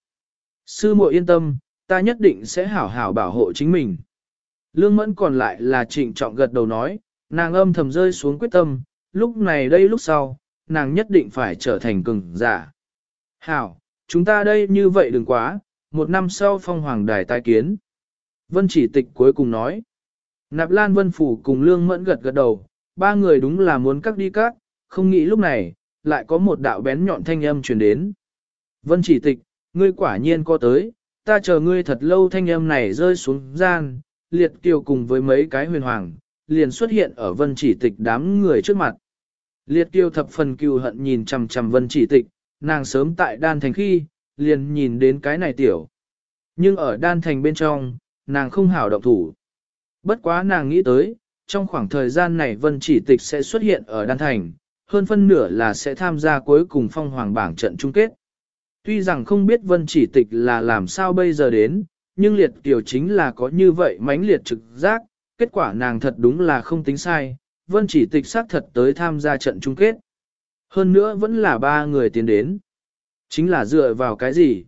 Sư muội yên tâm, ta nhất định sẽ hảo hảo bảo hộ chính mình. Lương Mẫn còn lại là trịnh trọng gật đầu nói, nàng âm thầm rơi xuống quyết tâm, lúc này đây lúc sau, nàng nhất định phải trở thành cường giả. Hảo, chúng ta đây như vậy đừng quá, 1 năm sau phong hoàng đài tai kiến. Vân Chỉ Tịch cuối cùng nói. Nạp Lan Vân Phủ cùng Lương Mẫn gật gật đầu, 3 người đúng là muốn cắt đi cắt, không nghĩ lúc này, lại có một đạo bén nhọn thanh âm truyền đến. Vân Chỉ Tịch, ngươi quả nhiên có tới, ta chờ ngươi thật lâu. Thanh âm này rơi xuống gian, Liệt Kiều cùng với mấy cái huyền hoàng, liền xuất hiện ở Vân Chỉ Tịch đám người trước mặt. Liệt Kiều thập phần cừu hận nhìn chằm chằm Vân Chỉ Tịch, nàng sớm tại đan thành khi, liền nhìn đến cái này tiểu. Nhưng ở đan thành bên trong, nàng không hảo động thủ. Bất quá nàng nghĩ tới, trong khoảng thời gian này Vân Chỉ Tịch sẽ xuất hiện ở đan thành, hơn phân nửa là sẽ tham gia cuối cùng phong hoàng bảng trận chung kết. Tuy rằng không biết Vân Chỉ Tịch là làm sao bây giờ đến, nhưng Liệt Kiều chính là có như vậy mãnh liệt trực giác, kết quả nàng thật đúng là không tính sai, Vân Chỉ Tịch xác thật tới tham gia trận chung kết. Hơn nữa vẫn là 3 người tiến đến. Chính là dựa vào cái gì?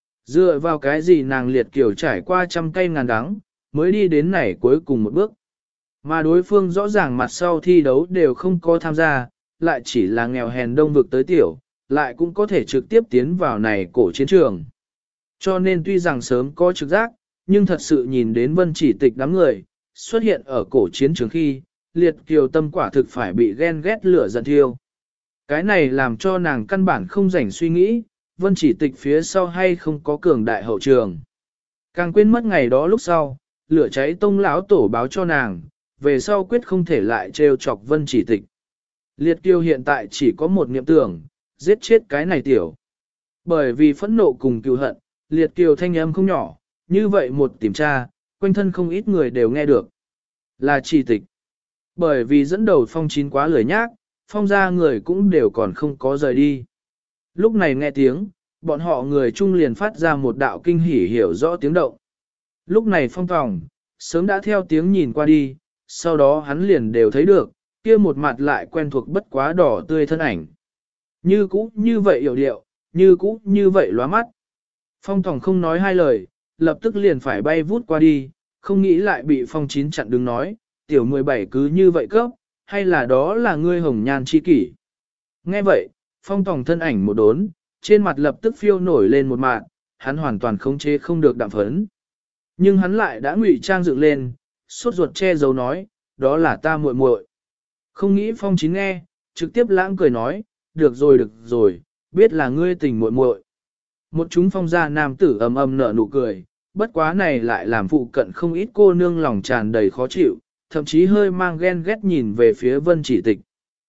Dựa vào cái gì nàng Liệt Kiều trải qua trăm cây ngàn đắng, mới đi đến này cuối cùng một bước. Mà đối phương rõ ràng mặt sau thi đấu đều không có tham gia, lại chỉ là nghèo hèn đông vực tới tiểu, lại cũng có thể trực tiếp tiến vào này cổ chiến trường. Cho nên tuy rằng sớm có trực giác, nhưng thật sự nhìn đến Vân Chỉ Tịch đám người, xuất hiện ở cổ chiến trường khi, Liệt Kiều tâm quả thực phải bị ghen ghét lửa giận thiêu. Cái này làm cho nàng căn bản không rảnh suy nghĩ, Vân Chỉ Tịch phía sau hay không có cường đại hậu trường. Càng quên mất ngày đó lúc sau, lửa cháy tông lão tổ báo cho nàng, về sau quyết không thể lại trêu chọc Vân Chỉ Tịch. Liệt Kiều hiện tại chỉ có một niệm tưởng, giết chết cái này tiểu. Bởi vì phẫn nộ cùng cựu hận, liệt kiều thanh âm không nhỏ, như vậy một tìm tra, quanh thân không ít người đều nghe được. Là chỉ tịch. Bởi vì dẫn đầu phong chín quá lười nhác, phong ra người cũng đều còn không có rời đi. Lúc này nghe tiếng, bọn họ người chung liền phát ra một đạo kinh hỉ hiểu rõ tiếng động. Lúc này phong tòng, sớm đã theo tiếng nhìn qua đi, sau đó hắn liền đều thấy được, kia một mặt lại quen thuộc bất quá đỏ tươi thân ảnh. Như cũ như vậy hiểu điệu, như cũ như vậy lóa mắt. Phong tòng không nói hai lời, lập tức liền phải bay vút qua đi, không nghĩ lại bị phong chín chặn đứng nói, tiểu 17 cứ như vậy cấp, hay là đó là ngươi hồng nhan chi kỷ. Nghe vậy, phong tòng thân ảnh một đốn, trên mặt lập tức phiêu nổi lên một mạng, hắn hoàn toàn khống chế không được đạm phấn. Nhưng hắn lại đã ngụy trang dựng lên, sốt ruột che giấu nói, đó là ta muội muội. Không nghĩ phong chín nghe, trực tiếp lãng cười nói, được rồi, biết là ngươi tình muội muội. Một chúng phong gia nam tử ầm ầm nở nụ cười, bất quá này lại làm phụ cận không ít cô nương lòng tràn đầy khó chịu, thậm chí hơi mang ghen ghét nhìn về phía vân chỉ tịch.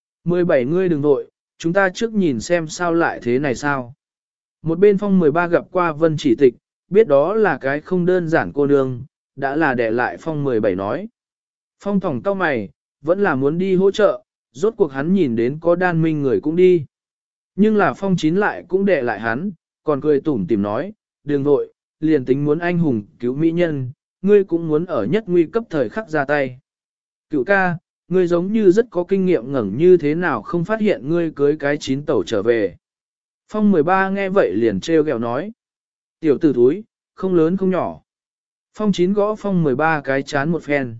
17 ngươi đừng vội, chúng ta trước nhìn xem sao lại thế này sao. Một bên phong 13 gặp qua vân chỉ tịch, biết đó là cái không đơn giản cô nương, đã là để lại phong 17 nói. Phong thỏng cao mày, vẫn là muốn đi hỗ trợ, rốt cuộc hắn nhìn đến có đan minh người cũng đi. Nhưng là phong chín lại cũng để lại hắn, còn cười tủm tìm nói, đừng vội, liền tính muốn anh hùng cứu mỹ nhân, ngươi cũng muốn ở nhất nguy cấp thời khắc ra tay. Cựu ca, ngươi giống như rất có kinh nghiệm ngẩng như thế nào không phát hiện ngươi cưới cái chín tẩu trở về. Phong 13 nghe vậy liền trêu ghẹo nói. Tiểu tử thúi, không lớn không nhỏ. Phong chín gõ phong 13 cái chán một phen.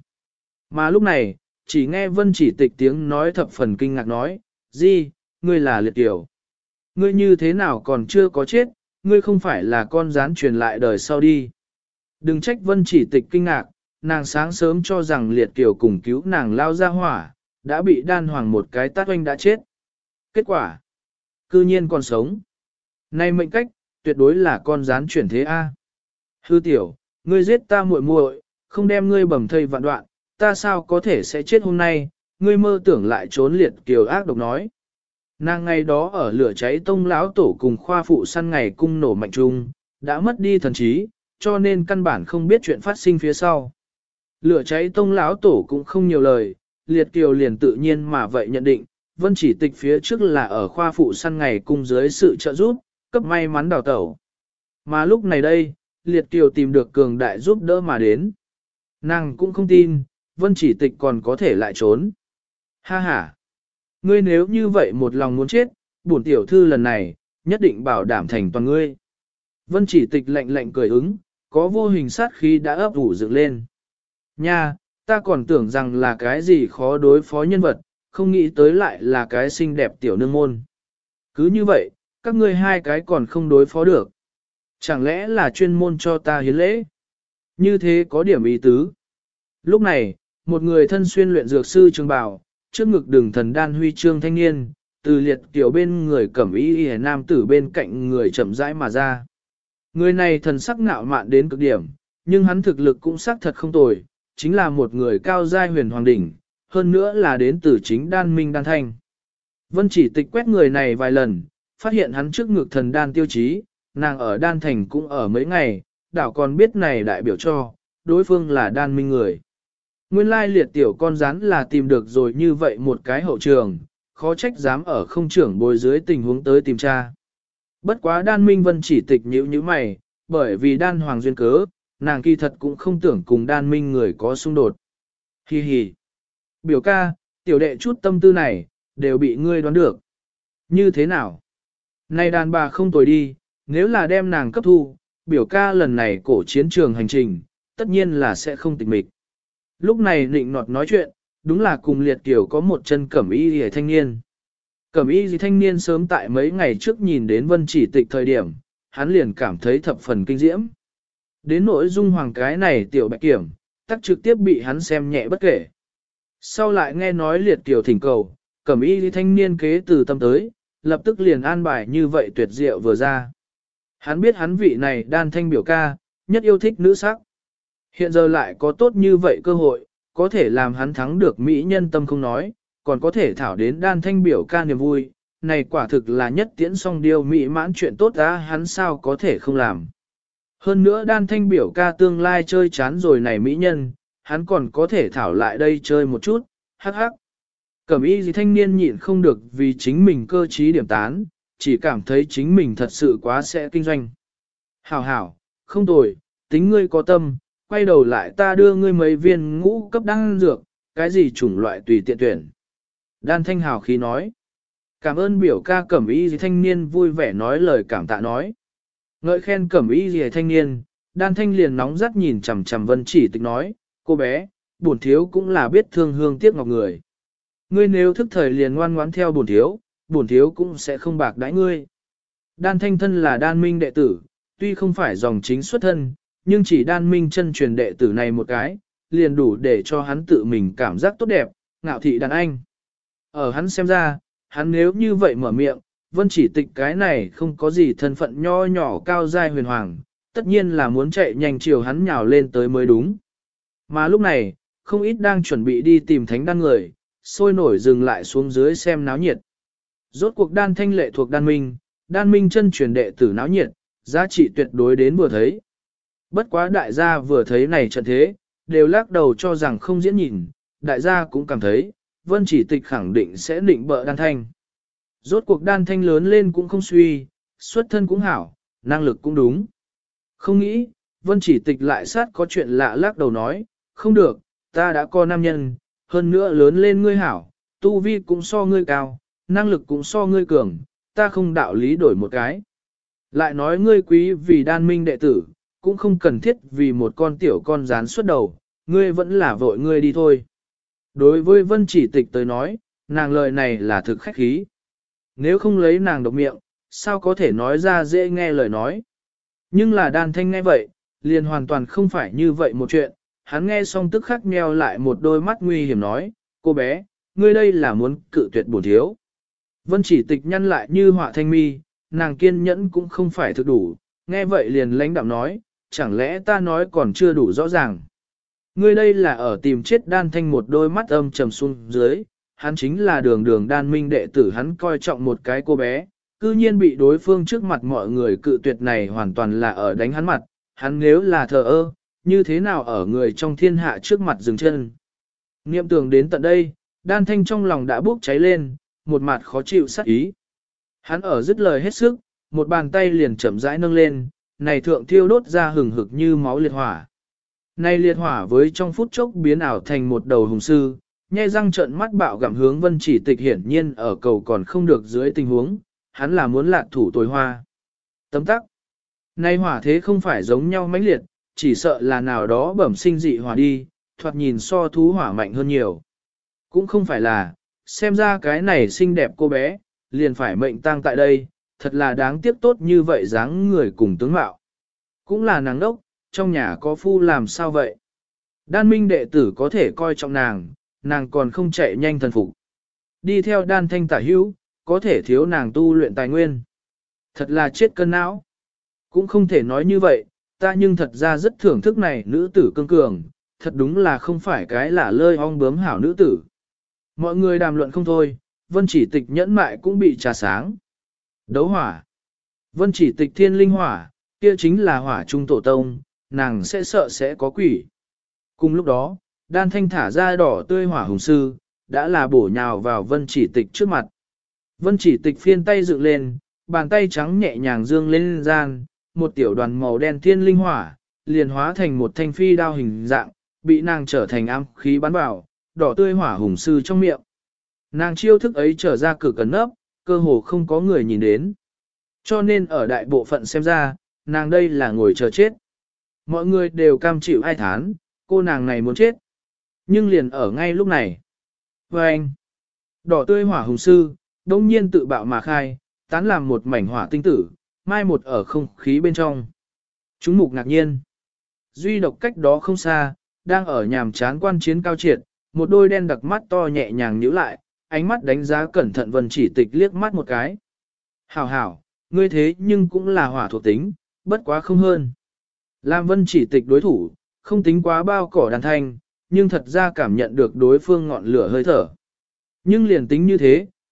Mà lúc này, chỉ nghe vân chỉ tịch tiếng nói thập phần kinh ngạc nói, gì, ngươi là liệt tiểu. Ngươi như thế nào còn chưa có chết, ngươi không phải là con rán truyền lại đời sau đi. Đừng trách vân chỉ tịch kinh ngạc, nàng sáng sớm cho rằng liệt tiểu cùng cứu nàng lao ra hỏa, đã bị đan hoàng một cái tát oanh đã chết. Kết quả, cư nhiên còn sống. Này mệnh cách, tuyệt đối là con rán chuyển thế A. Hư tiểu, ngươi giết ta muội muội, không đem ngươi bầm thây vạn đoạn, ta sao có thể sẽ chết hôm nay, ngươi mơ tưởng lại trốn liệt kiều ác độc nói. Nàng ngày đó ở lửa cháy tông lão tổ cùng khoa phụ săn ngày cung nổ mạnh trung, đã mất đi thần trí, cho nên căn bản không biết chuyện phát sinh phía sau. Lửa cháy tông lão tổ cũng không nhiều lời, liệt kiều liền tự nhiên mà vậy nhận định, vân chỉ tịch phía trước là ở khoa phụ săn ngày cung dưới sự trợ giúp, cấp may mắn đào tẩu. Mà lúc này đây, liệt kiều tìm được cường đại giúp đỡ mà đến. Nàng cũng không tin, vân chỉ tịch còn có thể lại trốn. Ha ha! Ngươi nếu như vậy một lòng muốn chết, bổn tiểu thư lần này, nhất định bảo đảm thành toàn ngươi. Vân chỉ tịch lạnh lạnh cười ứng, có vô hình sát khí đã ấp ủ dựng lên. Nha, ta còn tưởng rằng là cái gì khó đối phó nhân vật, không nghĩ tới lại là cái xinh đẹp tiểu nương môn. Cứ như vậy, các ngươi hai cái còn không đối phó được. Chẳng lẽ là chuyên môn cho ta hiến lễ? Như thế có điểm ý tứ. Lúc này, một người thân xuyên luyện dược sư trường bào, trước ngực đường thần đan huy chương thanh niên, từ liệt tiểu bên người cẩm y y nam tử bên cạnh người chậm rãi mà ra. Người này thần sắc ngạo mạn đến cực điểm, nhưng hắn thực lực cũng xác thật không tồi, chính là một người cao giai huyền hoàng đỉnh, hơn nữa là đến từ chính đan minh đan thanh. Vân chỉ tịch quét người này vài lần, phát hiện hắn trước ngực thần đan tiêu chí, nàng ở đan thành cũng ở mấy ngày, đảo còn biết này đại biểu cho, đối phương là đan minh người. Nguyên lai liệt tiểu con rắn là tìm được rồi như vậy một cái hậu trường, khó trách dám ở không trưởng bồi dưới tình huống tới tìm tra. Bất quá đan minh vân chỉ tịch nhíu như mày, bởi vì đan hoàng duyên cớ, nàng kỳ thật cũng không tưởng cùng đan minh người có xung đột. Hi hi. Biểu ca, tiểu đệ chút tâm tư này, đều bị ngươi đoán được. Như thế nào? Này đàn bà không tồi đi, nếu là đem nàng cấp thu, biểu ca lần này cổ chiến trường hành trình, tất nhiên là sẽ không tịch mịch. Lúc này nịnh nọt nói chuyện, đúng là cùng liệt kiểu có một chân cẩm y hề thanh niên. Cẩm y gì thanh niên sớm tại mấy ngày trước nhìn đến vân chỉ tịch thời điểm, hắn liền cảm thấy thập phần kinh diễm. Đến nỗi dung hoàng cái này tiểu bạch kiểm, tắc trực tiếp bị hắn xem nhẹ bất kể. Sau lại nghe nói liệt kiểu thỉnh cầu, cẩm y gì thanh niên kế từ tâm tới, lập tức liền an bài như vậy tuyệt diệu vừa ra. Hắn biết hắn vị này đan thanh biểu ca, nhất yêu thích nữ sắc. Hiện giờ lại có tốt như vậy cơ hội, có thể làm hắn thắng được mỹ nhân tâm không nói, còn có thể thảo đến đan thanh biểu ca niềm vui, này quả thực là nhất tiễn song điều mỹ mãn chuyện tốt ra hắn sao có thể không làm. Hơn nữa đan thanh biểu ca tương lai chơi chán rồi này mỹ nhân, hắn còn có thể thảo lại đây chơi một chút, hắc hắc. Cẩm y gì thanh niên nhịn không được vì chính mình cơ trí điểm tán, chỉ cảm thấy chính mình thật sự quá sẽ kinh doanh. Hảo hảo, không tồi, tính ngươi có tâm, quay đầu lại ta đưa ngươi mấy viên ngũ cấp đan dược, cái gì chủng loại tùy tiện tuyển. Đan thanh hào khí nói. Cảm ơn biểu ca cẩm y gì thanh niên vui vẻ nói lời cảm tạ nói. Ngợi khen cẩm y gì thanh niên, đan thanh liền nóng rắt nhìn chằm chằm Vân Chỉ Tịch nói, cô bé, bổn thiếu cũng là biết thương hương tiếc ngọc người. Ngươi nếu thức thời liền ngoan ngoãn theo bổn thiếu cũng sẽ không bạc đãi ngươi. Đan thanh thân là đan minh đệ tử, tuy không phải dòng chính xuất thân, nhưng chỉ đan minh chân truyền đệ tử này một cái, liền đủ để cho hắn tự mình cảm giác tốt đẹp, ngạo thị đàn anh. Ở hắn xem ra, hắn nếu như vậy mở miệng, Vân Chỉ Tịch cái này không có gì thân phận nho nhỏ cao giai huyền hoàng, tất nhiên là muốn chạy nhanh chiều hắn nhào lên tới mới đúng. Mà lúc này, không ít đang chuẩn bị đi tìm thánh đan người, sôi nổi dừng lại xuống dưới xem náo nhiệt. Rốt cuộc đan thanh lệ thuộc đan minh chân truyền đệ tử náo nhiệt, giá trị tuyệt đối đến vừa thấy. Bất quá đại gia vừa thấy này trận thế, đều lắc đầu cho rằng không diễn nhìn, đại gia cũng cảm thấy, Vân Chỉ Tịch khẳng định sẽ định bợ đan thanh. Rốt cuộc đan thanh lớn lên cũng không suy, xuất thân cũng hảo, năng lực cũng đúng. Không nghĩ, Vân Chỉ Tịch lại sát có chuyện lạ lắc đầu nói, không được, ta đã có nam nhân, hơn nữa lớn lên ngươi hảo, tu vi cũng so ngươi cao, năng lực cũng so ngươi cường, ta không đạo lý đổi một cái. Lại nói ngươi quý vì đan minh đệ tử, cũng không cần thiết vì một con tiểu con rán xuất đầu, ngươi vẫn là vội ngươi đi thôi. Đối với Vân Chỉ Tịch tới nói, nàng lời này là thực khách khí. Nếu không lấy nàng độc miệng, sao có thể nói ra dễ nghe lời nói. Nhưng là đan thanh nghe vậy, liền hoàn toàn không phải như vậy một chuyện, hắn nghe xong tức khắc nheo lại một đôi mắt nguy hiểm nói, cô bé, ngươi đây là muốn cự tuyệt bổn thiếu. Vân Chỉ Tịch nhăn lại như họa thanh mi, nàng kiên nhẫn cũng không phải thực đủ, nghe vậy liền lãnh đạm nói, chẳng lẽ ta nói còn chưa đủ rõ ràng. Ngươi đây là ở tìm chết đan thanh một đôi mắt âm trầm xuống dưới, hắn chính là đường đan minh đệ tử hắn coi trọng một cái cô bé, cư nhiên bị đối phương trước mặt mọi người cự tuyệt này hoàn toàn là ở đánh hắn mặt, hắn nếu là thờ ơ, như thế nào ở người trong thiên hạ trước mặt dừng chân. Niệm tưởng đến tận đây, đan thanh trong lòng đã bốc cháy lên, một mặt khó chịu sát ý. Hắn ở dứt lời hết sức, một bàn tay liền chậm rãi nâng lên, này thượng thiêu đốt ra hừng hực như máu liệt hỏa. Này liệt hỏa với trong phút chốc biến ảo thành một đầu hùng sư, nhe răng trợn mắt bạo gặm hướng Vân Chỉ Tịch hiển nhiên ở cầu còn không được dưới tình huống, hắn là muốn lạc thủ tồi hoa. Tấm tắc. Này hỏa thế không phải giống nhau mãnh liệt, chỉ sợ là nào đó bẩm sinh dị hỏa đi, thoạt nhìn so thú hỏa mạnh hơn nhiều. Cũng không phải là, xem ra cái này xinh đẹp cô bé, liền phải mệnh tang tại đây, thật là đáng tiếc tốt như vậy dáng người cùng tướng mạo. Cũng là nàng đốc, trong nhà có phu làm sao vậy? Đan minh đệ tử có thể coi trọng nàng còn không chạy nhanh thần phục. Đi theo đan thanh tả hữu, có thể thiếu nàng tu luyện tài nguyên. Thật là chết cân não. Cũng không thể nói như vậy, ta nhưng thật ra rất thưởng thức này nữ tử cương cường, thật đúng là không phải cái là lơi ong bướm hảo nữ tử. Mọi người đàm luận không thôi, Vân Chỉ Tịch nhẫn mại cũng bị trà sáng. Đấu hỏa. Vân Chỉ Tịch thiên linh hỏa, kia chính là hỏa trung tổ tông, nàng sẽ sợ sẽ có quỷ. Cùng lúc đó, đan thanh thả ra đỏ tươi hỏa hùng sư, đã là bổ nhào vào Vân Chỉ Tịch trước mặt. Vân Chỉ Tịch phiên tay dựng lên, bàn tay trắng nhẹ nhàng dương lên gian, một tiểu đoàn màu đen thiên linh hỏa, liền hóa thành một thanh phi đao hình dạng, bị nàng trở thành ám khí bắn vào, đỏ tươi hỏa hùng sư trong miệng. Nàng chiêu thức ấy trở ra cửa cẩn nấp, cơ hồ không có người nhìn đến. Cho nên ở đại bộ phận xem ra, nàng đây là ngồi chờ chết. Mọi người đều cam chịu ai thán, cô nàng này muốn chết. Nhưng liền ở ngay lúc này. Và anh, đỏ tươi hỏa hùng sư, đông nhiên tự bạo mà khai, tán làm một mảnh hỏa tinh tử, mai một ở không khí bên trong. Chúng mục ngạc nhiên. Duy độc cách đó không xa, đang ở nhàm chán quan chiến cao triệt, một đôi đen đặc mắt to nhẹ nhàng nhíu lại, ánh mắt đánh giá cẩn thận Vân Chỉ Tịch liếc mắt một cái. Hảo hảo, ngươi thế nhưng cũng là hỏa thuộc tính, bất quá không hơn. Làm Vân Chỉ Tịch đối thủ, không tính quá bao cỏ đàn thanh, nhưng thật ra cảm nhận được đối phương ngọn lửa hơi thở. Nhưng liền tính như thế,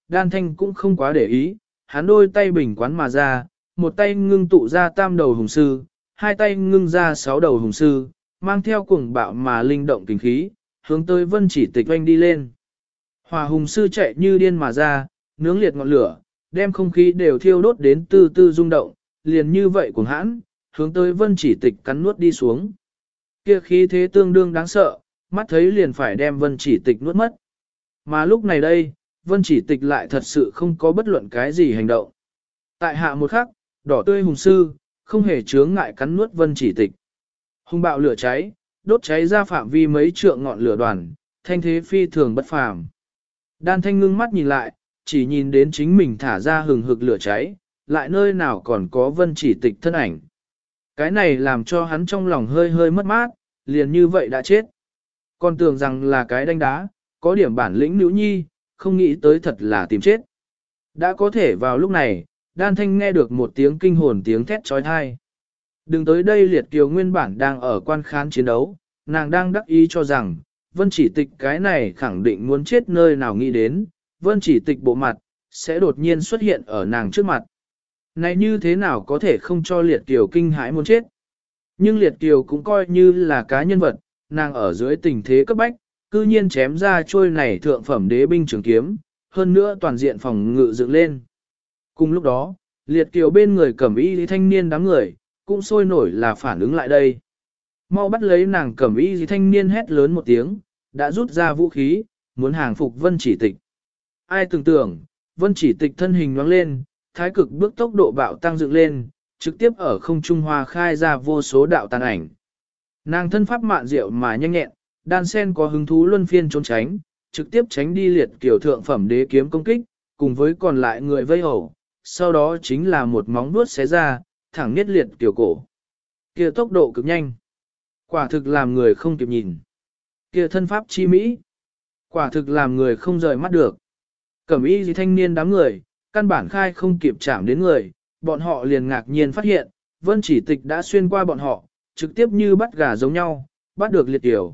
Đan Thanh cũng không quá để ý, hắn đôi tay bình quán mà ra, một tay ngưng tụ ra 3 đầu hùng sư, hai tay ngưng ra 6 đầu hùng sư, mang theo cuồng bạo mà linh động kinh khí, hướng tới Vân Chỉ Tịch oanh đi lên. Hỏa hùng sư chạy như điên mà ra, nướng liệt ngọn lửa, đem không khí đều thiêu đốt đến từ từ rung động, liền như vậy cuồng hãn, hướng tới Vân Chỉ Tịch cắn nuốt đi xuống. Kia khí thế tương đương đáng sợ, mắt thấy liền phải đem Vân Chỉ Tịch nuốt mất. Mà lúc này đây, Vân Chỉ Tịch lại thật sự không có bất luận cái gì hành động. Tại hạ một khắc, đỏ tươi hùng sư, không hề chướng ngại cắn nuốt Vân Chỉ Tịch. Hùng bạo lửa cháy, đốt cháy ra phạm vi mấy trượng ngọn lửa đoàn, thanh thế phi thường bất phàm. Đan Thanh ngưng mắt nhìn lại, chỉ nhìn đến chính mình thả ra hừng hực lửa cháy, lại nơi nào còn có Vân Chỉ Tịch thân ảnh. Cái này làm cho hắn trong lòng hơi hơi mất mát, liền như vậy đã chết. Còn tưởng rằng là cái đánh đá, có điểm bản lĩnh nữ nhi, không nghĩ tới thật là tìm chết. Đã có thể vào lúc này, Đan Thanh nghe được một tiếng kinh hồn tiếng thét trói thai. Đừng tới đây Liệt Kiều nguyên bản đang ở quan khán chiến đấu, nàng đang đắc ý cho rằng, Vân Chỉ Tịch cái này khẳng định muốn chết nơi nào nghĩ đến, Vân Chỉ Tịch bộ mặt, sẽ đột nhiên xuất hiện ở nàng trước mặt. Này như thế nào có thể không cho Liệt Kiều kinh hãi muốn chết. Nhưng Liệt Kiều cũng coi như là cá nhân vật, nàng ở dưới tình thế cấp bách, cư nhiên chém ra trôi này thượng phẩm đế binh trường kiếm, hơn nữa toàn diện phòng ngự dựng lên. Cùng lúc đó, Liệt Kiều bên người cẩm y thanh niên đám người, cũng sôi nổi là phản ứng lại đây. Mau bắt lấy nàng cẩm y thanh niên hét lớn một tiếng, đã rút ra vũ khí, muốn hàng phục Vân Chỉ Tịch. Ai tưởng tượng, Vân Chỉ Tịch thân hình nhoáng lên, thái cực bước tốc độ bạo tăng dựng lên, trực tiếp ở không trung hoa khai ra vô số đạo tàn ảnh. Nàng thân pháp mạn diệu mà nhanh nhẹn, đan sen có hứng thú luân phiên trốn tránh, trực tiếp tránh đi Liệt Kiều thượng phẩm đế kiếm công kích, cùng với còn lại người vây hổ, sau đó chính là một móng vuốt xé ra, thẳng niết Liệt Kiều cổ. Kia tốc độ cực nhanh, quả thực làm người không kịp nhìn. Kia thân pháp chi mỹ, quả thực làm người không rời mắt được. Cẩm y gì thanh niên đám người, căn bản khai không kịp chạm đến người, bọn họ liền ngạc nhiên phát hiện, Vân Chỉ Tịch đã xuyên qua bọn họ, trực tiếp như bắt gà giống nhau, bắt được Liệt Kiều.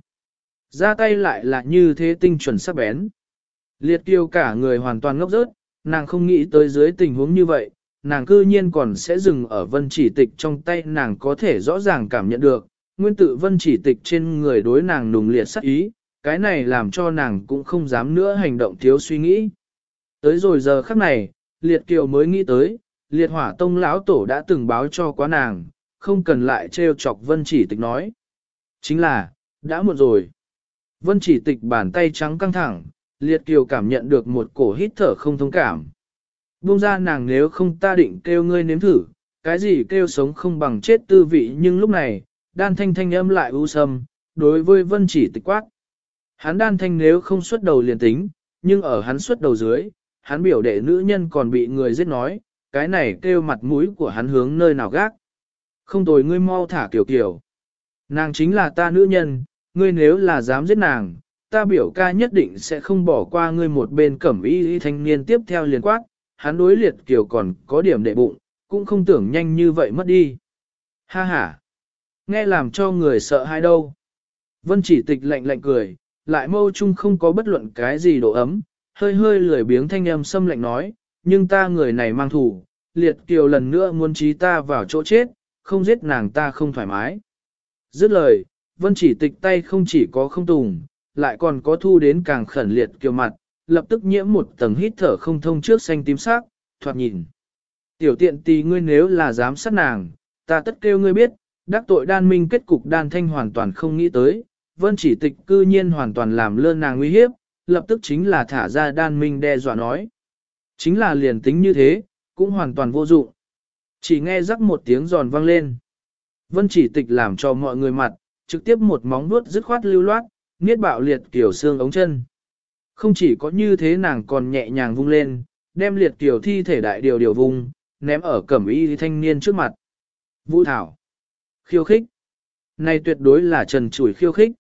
Ra tay lại là như thế tinh chuẩn sắc bén. Liệt Kiều cả người hoàn toàn ngốc rớt, nàng không nghĩ tới dưới tình huống như vậy, nàng cư nhiên còn sẽ dừng ở Vân Chỉ Tịch trong tay, nàng có thể rõ ràng cảm nhận được, nguyên tử Vân Chỉ Tịch trên người đối nàng nùng liệt sắc ý, cái này làm cho nàng cũng không dám nữa hành động thiếu suy nghĩ. Tới rồi giờ khắc này, Liệt Kiều mới nghĩ tới, Liệt Hỏa Tông lão tổ đã từng báo cho quá nàng, không cần lại trêu chọc Vân Chỉ Tịch nói. Chính là, đã muộn rồi. Vân Chỉ Tịch bàn tay trắng căng thẳng, Liệt Kiều cảm nhận được một cổ hít thở không thông cảm. Buông ra nàng, nếu không ta định kêu ngươi nếm thử, cái gì kêu sống không bằng chết tư vị, nhưng lúc này, Đan Thanh thanh âm lại u sâm, đối với Vân Chỉ Tịch quát. Hắn Đan Thanh nếu không xuất đầu liền tính, nhưng ở hắn xuất đầu dưới, hắn biểu đệ nữ nhân còn bị người giết nói, cái này kêu mặt mũi của hắn hướng nơi nào gác. Không tồi, ngươi mau thả Kiều Kiều. Nàng chính là ta nữ nhân, ngươi nếu là dám giết nàng, ta biểu ca nhất định sẽ không bỏ qua ngươi. Một bên cẩm y thanh niên tiếp theo liền quát, hắn đối Liệt Kiều còn có điểm đệ bụng, cũng không tưởng nhanh như vậy mất đi. Ha ha, nghe làm cho người sợ hãi đâu. Vân Chỉ Tịch lạnh lạnh cười, lại mâu chung không có bất luận cái gì độ ấm, hơi hơi lười biếng thanh âm xâm lạnh nói, nhưng ta người này mang thủ, Liệt Kiều lần nữa muốn trí ta vào chỗ chết, không giết nàng ta không thoải mái. Dứt lời, Vân Chỉ Tịch tay không chỉ có không tùng, lại còn có thu đến càng khẩn Liệt Kiều mặt, lập tức nhiễm một tầng hít thở không thông trước xanh tím sắc, thoạt nhìn. Tiểu tiện tì, ngươi nếu là dám sát nàng, ta tất kêu ngươi biết, đắc tội Đan Minh kết cục. Đan Thanh hoàn toàn không nghĩ tới, Vân Chỉ Tịch cư nhiên hoàn toàn làm lơ nàng nguy hiếp, lập tức chính là thả ra Đan Minh đe dọa nói. Chính là liền tính như thế, cũng hoàn toàn vô dụng. Chỉ nghe rắc một tiếng giòn vang lên. Vân Chỉ Tịch làm cho mọi người mặt, trực tiếp một móng vuốt dứt khoát lưu loát, niết bạo Liệt Kiều xương ống chân. Không chỉ có như thế, nàng còn nhẹ nhàng vung lên, đem Liệt Kiều thi thể đại điều vung, ném ở cẩm y thanh niên trước mặt. Vũ thảo. Khiêu khích. Này tuyệt đối là trần trụi khiêu khích.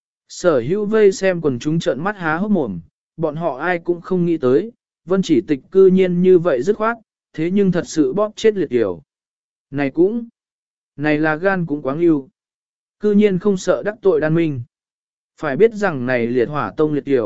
Sở hữu vây xem quần chúng trợn mắt há hốc mồm, bọn họ ai cũng không nghĩ tới, Vân Chỉ Tịch cư nhiên như vậy dứt khoát, thế nhưng thật sự bóp chết Liệt Kiều. Này là gan cũng quáng yêu. Cư nhiên không sợ đắc tội Đan Minh. Phải biết rằng này Liệt Hỏa Tông Liệt Kiều,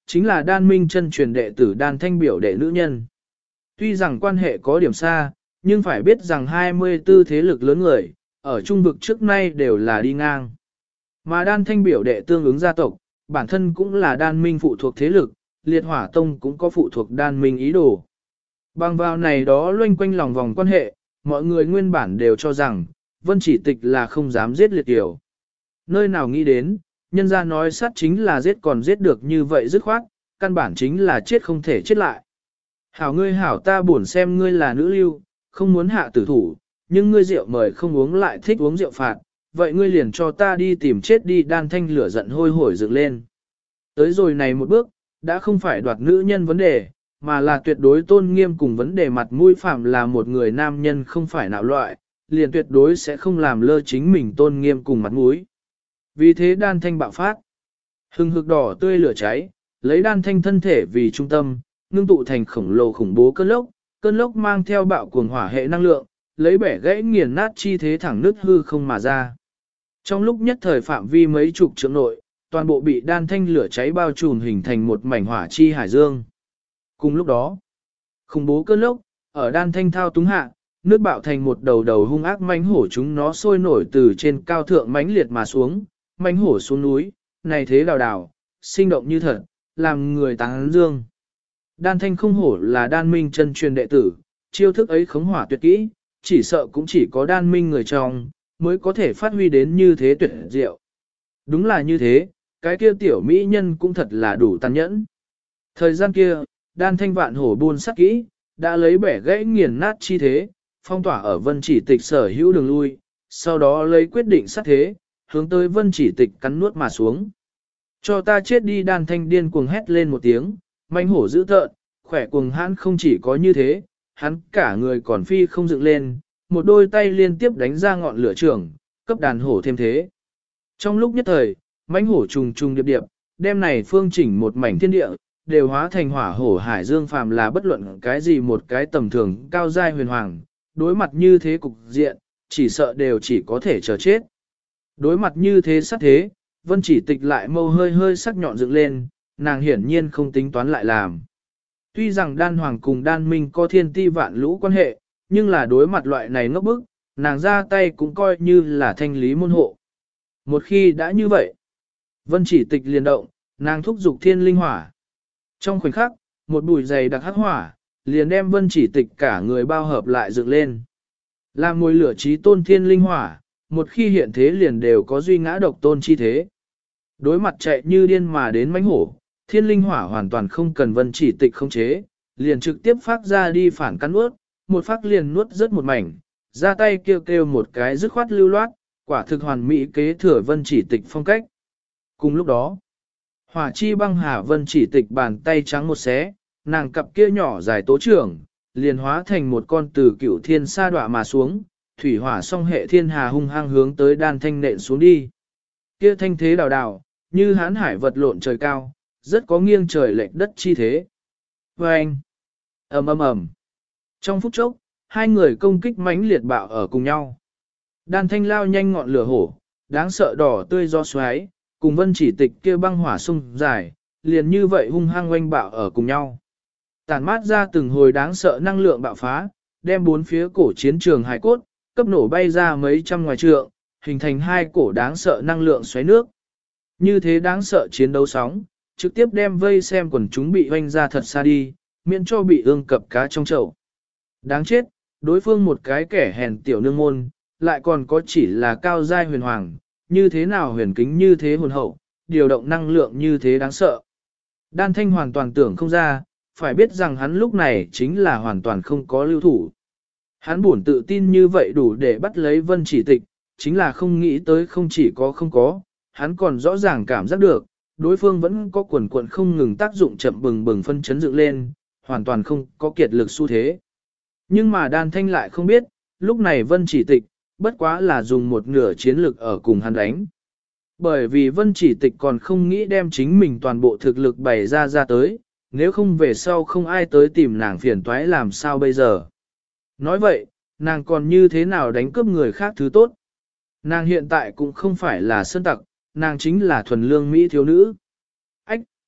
chính là đan minh chân truyền đệ tử đan thanh biểu đệ nữ nhân. Tuy rằng quan hệ có điểm xa, nhưng phải biết rằng 24 thế lực lớn người, ở trung vực trước nay đều là đi ngang. Mà đan thanh biểu đệ tương ứng gia tộc, bản thân cũng là đan minh phụ thuộc thế lực, liệt hỏa tông cũng có phụ thuộc đan minh ý đồ. Bằng vào này đó loanh quanh lòng vòng quan hệ, mọi người nguyên bản đều cho rằng, Vân Chỉ Tịch là không dám giết liệt tiểu. Nơi nào nghĩ đến, nhân ra nói sát chính là giết còn giết được như vậy dứt khoát, căn bản chính là chết không thể chết lại. Hảo ngươi hảo ta buồn xem ngươi là nữ lưu, không muốn hạ tử thủ, nhưng ngươi rượu mời không uống lại thích uống rượu phạt, vậy ngươi liền cho ta đi tìm chết đi. Đan thanh lửa giận hôi hổi dựng lên. Tới rồi này một bước, đã không phải đoạt nữ nhân vấn đề, mà là tuyệt đối tôn nghiêm cùng vấn đề mặt mũi phạm là một người nam nhân không phải nạo loại, liền tuyệt đối sẽ không làm lơ chính mình tôn nghiêm cùng mặt mũi. Vì thế đan thanh bạo phát, hừng hực đỏ tươi lửa cháy, lấy đan thanh thân thể vì trung tâm, ngưng tụ thành khổng lồ khủng bố cơn lốc mang theo bạo cuồng hỏa hệ năng lượng, lấy bẻ gãy nghiền nát chi thế thẳng nứt hư không mà ra. Trong lúc nhất thời phạm vi mấy chục trượng nội, toàn bộ bị đan thanh lửa cháy bao trùm hình thành một mảnh hỏa chi hải dương. Cùng lúc đó, khủng bố cơn lốc, ở đan thanh thao túng hạ, nước bạo thành một đầu đầu hung ác mãnh hổ, chúng nó sôi nổi từ trên cao thượng mãnh liệt mà xuống, mãnh hổ xuống núi, này thế đào đào, sinh động như thật, làm người tán dương. Đan thanh không hổ là đan minh chân truyền đệ tử, chiêu thức ấy khống hỏa tuyệt kỹ, chỉ sợ cũng chỉ có đan minh người trong, mới có thể phát huy đến như thế tuyệt diệu. Đúng là như thế, cái kia tiểu mỹ nhân cũng thật là đủ tàn nhẫn. Thời gian kia, đan thanh vạn hổ buôn sắc kỹ, đã lấy bẻ gãy nghiền nát chi thế, phong tỏa ở Vân Chỉ Tịch sở hữu đường lui, sau đó lấy quyết định sát thế, hướng tới Vân Chỉ Tịch cắn nuốt mà xuống. Cho ta chết đi. Đan thanh điên cuồng hét lên một tiếng, mãnh hổ dữ tợn, khỏe cuồng hãn không chỉ có như thế, hắn cả người còn phi không dựng lên, một đôi tay liên tiếp đánh ra ngọn lửa trưởng, cấp đàn hổ thêm thế. Trong lúc nhất thời, mãnh hổ trùng trùng điệp điệp, đem này phương chỉnh một mảnh thiên địa, đều hóa thành hỏa hổ hải dương, phàm là bất luận cái gì một cái tầm thường cao giai huyền hoàng, đối mặt như thế cục diện, chỉ sợ đều chỉ có thể chờ chết. Đối mặt như thế sát thế, Vân Chỉ Tịch lại mâu hơi hơi sắc nhọn dựng lên, nàng hiển nhiên không tính toán lại làm. Tuy rằng đan hoàng cùng đan minh có thiên ti vạn lũ quan hệ, nhưng là đối mặt loại này ngốc bức, nàng ra tay cũng coi như là thanh lý môn hộ. Một khi đã như vậy, Vân Chỉ Tịch liền động, nàng thúc giục thiên linh hỏa. Trong khoảnh khắc, một bụi dày đặc hắc hỏa, liền đem Vân Chỉ Tịch cả người bao hợp lại dựng lên. Làm mùi lửa trí tôn thiên linh hỏa, một khi hiện thế liền đều có duy ngã độc tôn chi thế. Đối mặt chạy như điên mà đến mãnh hổ, thiên linh hỏa hoàn toàn không cần Vân Chỉ Tịch khống chế, liền trực tiếp phát ra đi phản cắn nuốt, một phát liền nuốt rớt một mảnh, ra tay kêu kêu một cái dứt khoát lưu loát, quả thực hoàn mỹ kế thừa Vân Chỉ Tịch phong cách. Cùng lúc đó, hỏa chi băng hà Vân Chỉ Tịch bàn tay trắng một xé, nàng cặp kia nhỏ dài tố trưởng, liền hóa thành một con từ cửu thiên sa đọa mà xuống, thủy hỏa song hệ thiên hà hung hăng hướng tới đan thanh nện xuống đi. Kia thanh thế đào đào, như hán hải vật lộn trời cao, rất có nghiêng trời lệch đất chi thế. Vâng! Ầm ầm ầm! Trong phút chốc, hai người công kích mãnh liệt bạo ở cùng nhau. Đan thanh lao nhanh ngọn lửa hổ, đáng sợ đỏ tươi do xoáy, cùng Vân Chỉ Tịch kia băng hỏa sung dài, liền như vậy hung hăng oanh bạo ở cùng nhau. Tản mát ra từng hồi đáng sợ năng lượng bạo phá, đem bốn phía cổ chiến trường hải cốt, cấp nổ bay ra mấy trăm ngoài trượng, hình thành hai cổ đáng sợ năng lượng xoáy nước. Như thế đáng sợ chiến đấu sóng, trực tiếp đem vây xem quần chúng bị oanh ra thật xa đi, miễn cho bị ương cập cá trong chậu. Đáng chết, đối phương một cái kẻ hèn tiểu nương môn, lại còn có chỉ là cao giai huyền hoàng, như thế nào huyền kính như thế hồn hậu, điều động năng lượng như thế đáng sợ. Đan thanh hoàn toàn tưởng không ra, phải biết rằng hắn lúc này chính là hoàn toàn không có lưu thủ. Hắn buồn tự tin như vậy đủ để bắt lấy Vân Chỉ Tịch, chính là không nghĩ tới không chỉ có không có, hắn còn rõ ràng cảm giác được, đối phương vẫn có quần quận không ngừng tác dụng chậm bừng bừng phân chấn dựng lên, hoàn toàn không có kiệt lực xu thế. Nhưng mà đan thanh lại không biết, lúc này Vân Chỉ Tịch, bất quá là dùng một nửa chiến lực ở cùng hắn đánh. Bởi vì Vân Chỉ Tịch còn không nghĩ đem chính mình toàn bộ thực lực bày ra tới, nếu không về sau không ai tới tìm nàng phiền toái làm sao bây giờ. Nói vậy, nàng còn như thế nào đánh cướp người khác thứ tốt. Nàng hiện tại cũng không phải là sơn tặc, nàng chính là thuần lương Mỹ thiếu nữ. Ách!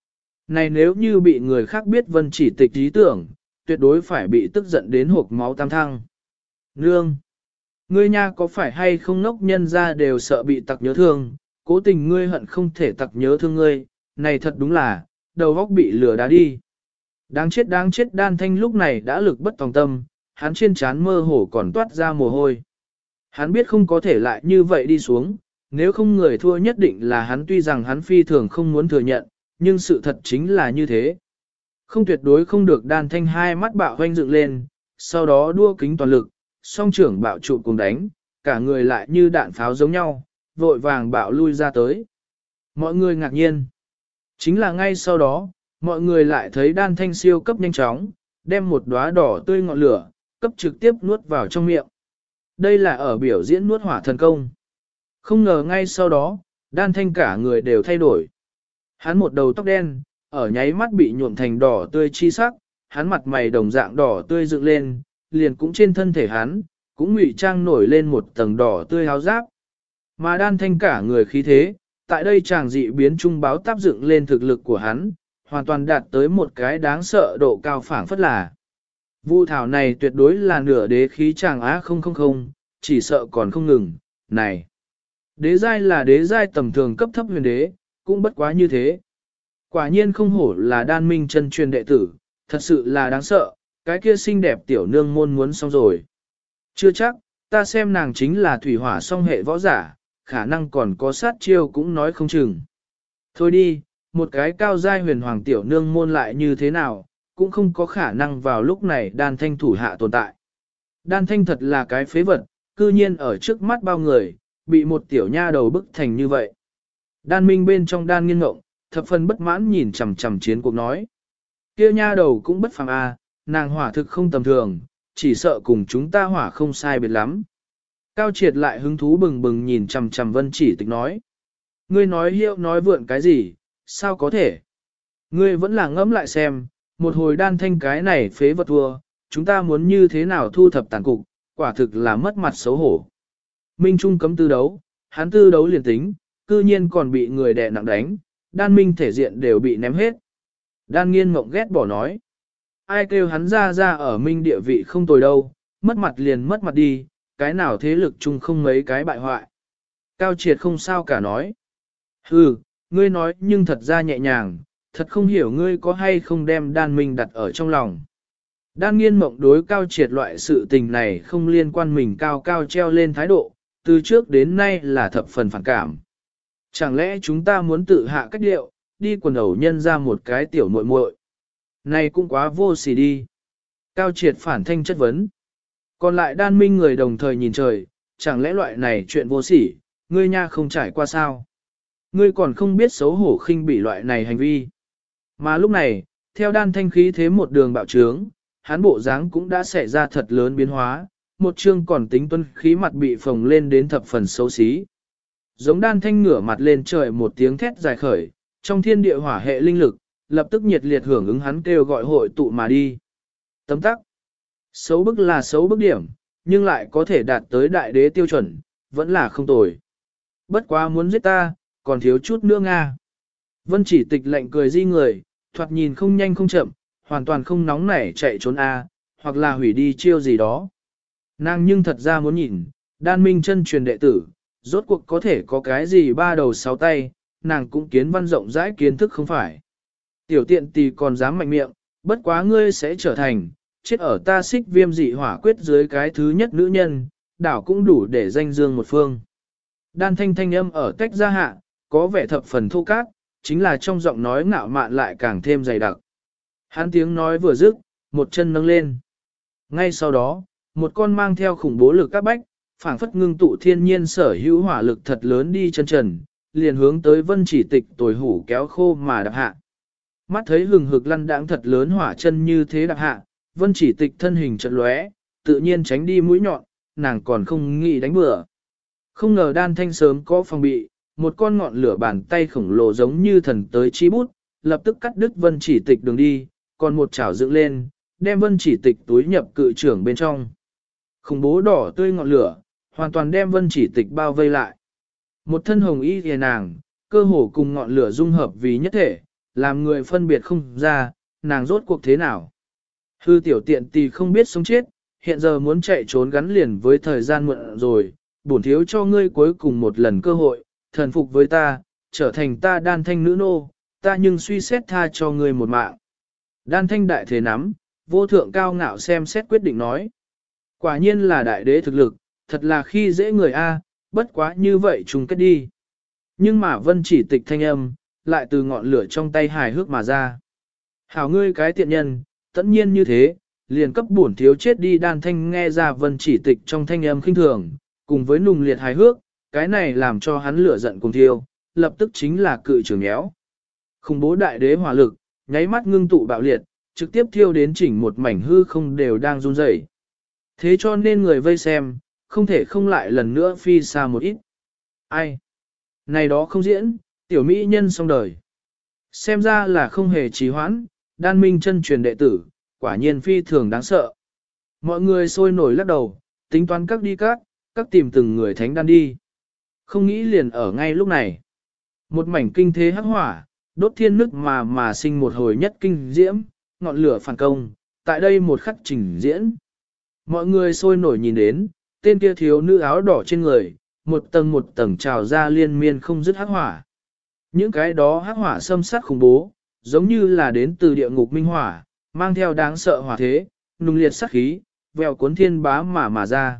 Này nếu như bị người khác biết Vân Chỉ Tịch ý tưởng, tuyệt đối phải bị tức giận đến hộp máu tam thăng. Nương! Ngươi nha có phải hay không ngốc nhân ra đều sợ bị tặc nhớ thương, cố tình ngươi hận không thể tặc nhớ thương ngươi, này thật đúng là, đầu óc bị lửa đá đi. Đáng chết Đan Thanh lúc này đã lực bất tòng tâm, hắn trên trán mơ hồ còn toát ra mồ hôi. Hắn biết không có thể lại như vậy đi xuống, nếu không người thua nhất định là hắn, tuy rằng hắn phi thường không muốn thừa nhận, nhưng sự thật chính là như thế. Không, tuyệt đối không được. Đan Thanh hai mắt bạo hoanh dựng lên, sau đó đua kính toàn lực, song trưởng bạo trụ cùng đánh, cả người lại như đạn pháo giống nhau, vội vàng bạo lui ra tới. Mọi người ngạc nhiên. Chính là ngay sau đó, mọi người lại thấy Đan Thanh siêu cấp nhanh chóng, đem một đóa đỏ tươi ngọn lửa, cấp trực tiếp nuốt vào trong miệng. Đây là ở biểu diễn nuốt hỏa thần công. Không ngờ ngay sau đó, Đan Thanh cả người đều thay đổi. Hắn một đầu tóc đen, ở nháy mắt bị nhuộm thành đỏ tươi chi sắc, hắn mặt mày đồng dạng đỏ tươi dựng lên, liền cũng trên thân thể hắn, cũng ngụy trang nổi lên một tầng đỏ tươi áo giáp. Mà Đan Thanh cả người khí thế, tại đây chàng dị biến trung báo táp dựng lên thực lực của hắn, hoàn toàn đạt tới một cái đáng sợ độ cao phảng phất là. Vu thảo này tuyệt đối là nửa đế khí chàng A000, chỉ sợ còn không ngừng, này. Đế giai là đế giai tầm thường cấp thấp huyền đế, cũng bất quá như thế. Quả nhiên không hổ là Đan Minh chân truyền đệ tử, thật sự là đáng sợ, cái kia xinh đẹp tiểu nương môn muốn xong rồi. Chưa chắc, ta xem nàng chính là thủy hỏa song hệ võ giả, khả năng còn có sát chiêu cũng nói không chừng. Thôi đi, một cái cao giai huyền hoàng tiểu nương môn lại như thế nào, cũng không có khả năng vào lúc này Đan Thanh thủ hạ tồn tại. Đan Thanh thật là cái phế vật, cư nhiên ở trước mắt bao người, bị một tiểu nha đầu bức thành như vậy. Đan Minh bên trong Đan Nghiên ngộng, thập phần bất mãn nhìn chằm chằm chiến cuộc nói. Kia nha đầu cũng bất phàm a, nàng hỏa thực không tầm thường, chỉ sợ cùng chúng ta hỏa không sai biệt lắm. Cao Triệt lại hứng thú bừng bừng nhìn chằm chằm Vân Chỉ Tịch nói. Ngươi nói hiệu nói vượn cái gì, sao có thể? Ngươi vẫn là ngẫm lại xem, một hồi Đan Thanh cái này phế vật thua, chúng ta muốn như thế nào thu thập tàn cục, quả thực là mất mặt xấu hổ. Minh Trung cấm tư đấu, hắn tư đấu liền tính, cư nhiên còn bị người đè nặng đánh, Đan Minh thể diện đều bị ném hết. Đan Nghiên mộng ghét bỏ nói. Ai kêu hắn ra ở Minh địa vị không tồi đâu, mất mặt liền mất mặt đi, cái nào thế lực chung không mấy cái bại hoại. Cao Triệt không sao cả nói. Hừ, ngươi nói nhưng thật ra nhẹ nhàng, thật không hiểu ngươi có hay không đem Đan Minh đặt ở trong lòng. Đan Nghiên mộng đối Cao Triệt loại sự tình này không liên quan mình cao cao treo lên thái độ, từ trước đến nay là thập phần phản cảm. Chẳng lẽ chúng ta muốn tự hạ cách điệu, đi quần ẩu nhân ra một cái tiểu muội muội? Này cũng quá vô sỉ đi. Cao Triệt phản thanh chất vấn. Còn lại Đan Minh người đồng thời nhìn trời, chẳng lẽ loại này chuyện vô sỉ, ngươi nha không trải qua sao? Ngươi còn không biết xấu hổ khinh bỉ loại này hành vi. Mà lúc này, theo Đan Thanh khí thế một đường bạo trướng, hắn bộ dáng cũng đã xảy ra thật lớn biến hóa, một chương còn tính tuân khí mặt bị phồng lên đến thập phần xấu xí. Giống Đan Thanh ngửa mặt lên trời một tiếng thét dài khởi, trong thiên địa hỏa hệ linh lực, lập tức nhiệt liệt hưởng ứng hắn kêu gọi hội tụ mà đi. Tấm tắc. Xấu bức là xấu bức điểm, nhưng lại có thể đạt tới đại đế tiêu chuẩn, vẫn là không tồi. Bất quá muốn giết ta, còn thiếu chút nữa Nga. Vân Chỉ Tịch lệnh cười di người, thoạt nhìn không nhanh không chậm, hoàn toàn không nóng nảy chạy trốn hoặc là hủy đi chiêu gì đó. Nàng nhưng thật ra muốn nhìn, Đan Minh chân truyền đệ tử, rốt cuộc có thể có cái gì ba đầu sáu tay, nàng cũng kiến văn rộng rãi kiến thức không phải. Tiểu tiện tì còn dám mạnh miệng, bất quá ngươi sẽ trở thành, chết ở ta xích viêm dị hỏa quyết dưới cái thứ nhất nữ nhân, đảo cũng đủ để danh dương một phương. Đan Thanh thanh âm ở tách ra hạ, có vẻ thập phần thô cát, chính là trong giọng nói ngạo mạn lại càng thêm dày đặc. Hắn tiếng nói vừa dứt, một chân nâng lên. Ngay sau đó, một con mang theo khủng bố lực các bách, phảng phất ngưng tụ thiên nhiên sở hữu hỏa lực thật lớn đi chân trần, liền hướng tới Vân Chỉ Tịch tồi hủ kéo khô mà đạp hạ. Mắt thấy hừng hực lăn đãng thật lớn hỏa chân như thế đạp hạ, Vân Chỉ Tịch thân hình chợt lóe, tự nhiên tránh đi mũi nhọn, nàng còn không nghĩ đánh bừa. Không ngờ Đan Thanh sớm có phòng bị, một con ngọn lửa bàn tay khổng lồ giống như thần tới chi bút, lập tức cắt đứt Vân Chỉ Tịch đường đi, còn một chảo dựng lên, đem Vân Chỉ Tịch túi nhập cự trưởng bên trong. Khủng bố đỏ tươi ngọn lửa, hoàn toàn đem Vân Chỉ Tịch bao vây lại. Một thân hồng y thìa nàng, cơ hồ cùng ngọn lửa dung hợp vì nhất thể, làm người phân biệt không ra, nàng rốt cuộc thế nào. Hư tiểu tiện tì không biết sống chết, hiện giờ muốn chạy trốn gắn liền với thời gian muộn rồi, bổn thiếu cho ngươi cuối cùng một lần cơ hội, thần phục với ta, trở thành ta đan thanh nữ nô, ta nhưng suy xét tha cho ngươi một mạng. Đan thanh đại thế nắm, vô thượng cao ngạo xem xét quyết định nói. Quả nhiên là đại đế thực lực, thật là khi dễ người A, bất quá như vậy chung kết đi. Nhưng mà vân chỉ tịch thanh âm, lại từ ngọn lửa trong tay hài hước mà ra. Hảo ngươi cái tiện nhân, tất nhiên như thế, liền cấp bổn thiếu chết đi. Đan thanh nghe ra vân chỉ tịch trong thanh âm khinh thường, cùng với nùng liệt hài hước, cái này làm cho hắn lửa giận cùng thiêu, lập tức chính là cự trường éo. Khủng bố đại đế hỏa lực, nháy mắt ngưng tụ bạo liệt, trực tiếp thiêu đến chỉnh một mảnh hư không đều đang run rẩy. Thế cho nên người vây xem, không thể không lại lần nữa phi xa một ít. Ai? Này đó không diễn, tiểu mỹ nhân xong đời. Xem ra là không hề trì hoãn, đan minh chân truyền đệ tử, quả nhiên phi thường đáng sợ. Mọi người sôi nổi lắc đầu, tính toán các đi các tìm từng người thánh đan đi. Không nghĩ liền ở ngay lúc này. Một mảnh kinh thế hắc hỏa, đốt thiên nức mà sinh một hồi nhất kinh diễm, ngọn lửa phản công, tại đây một khắc trình diễn. Mọi người sôi nổi nhìn đến, tên kia thiếu nữ áo đỏ trên người, một tầng trào ra liên miên không dứt hắc hỏa. Những cái đó hắc hỏa xâm sát khủng bố, giống như là đến từ địa ngục minh hỏa, mang theo đáng sợ hỏa thế, nung liệt sát khí, vèo cuốn thiên bá mà ra.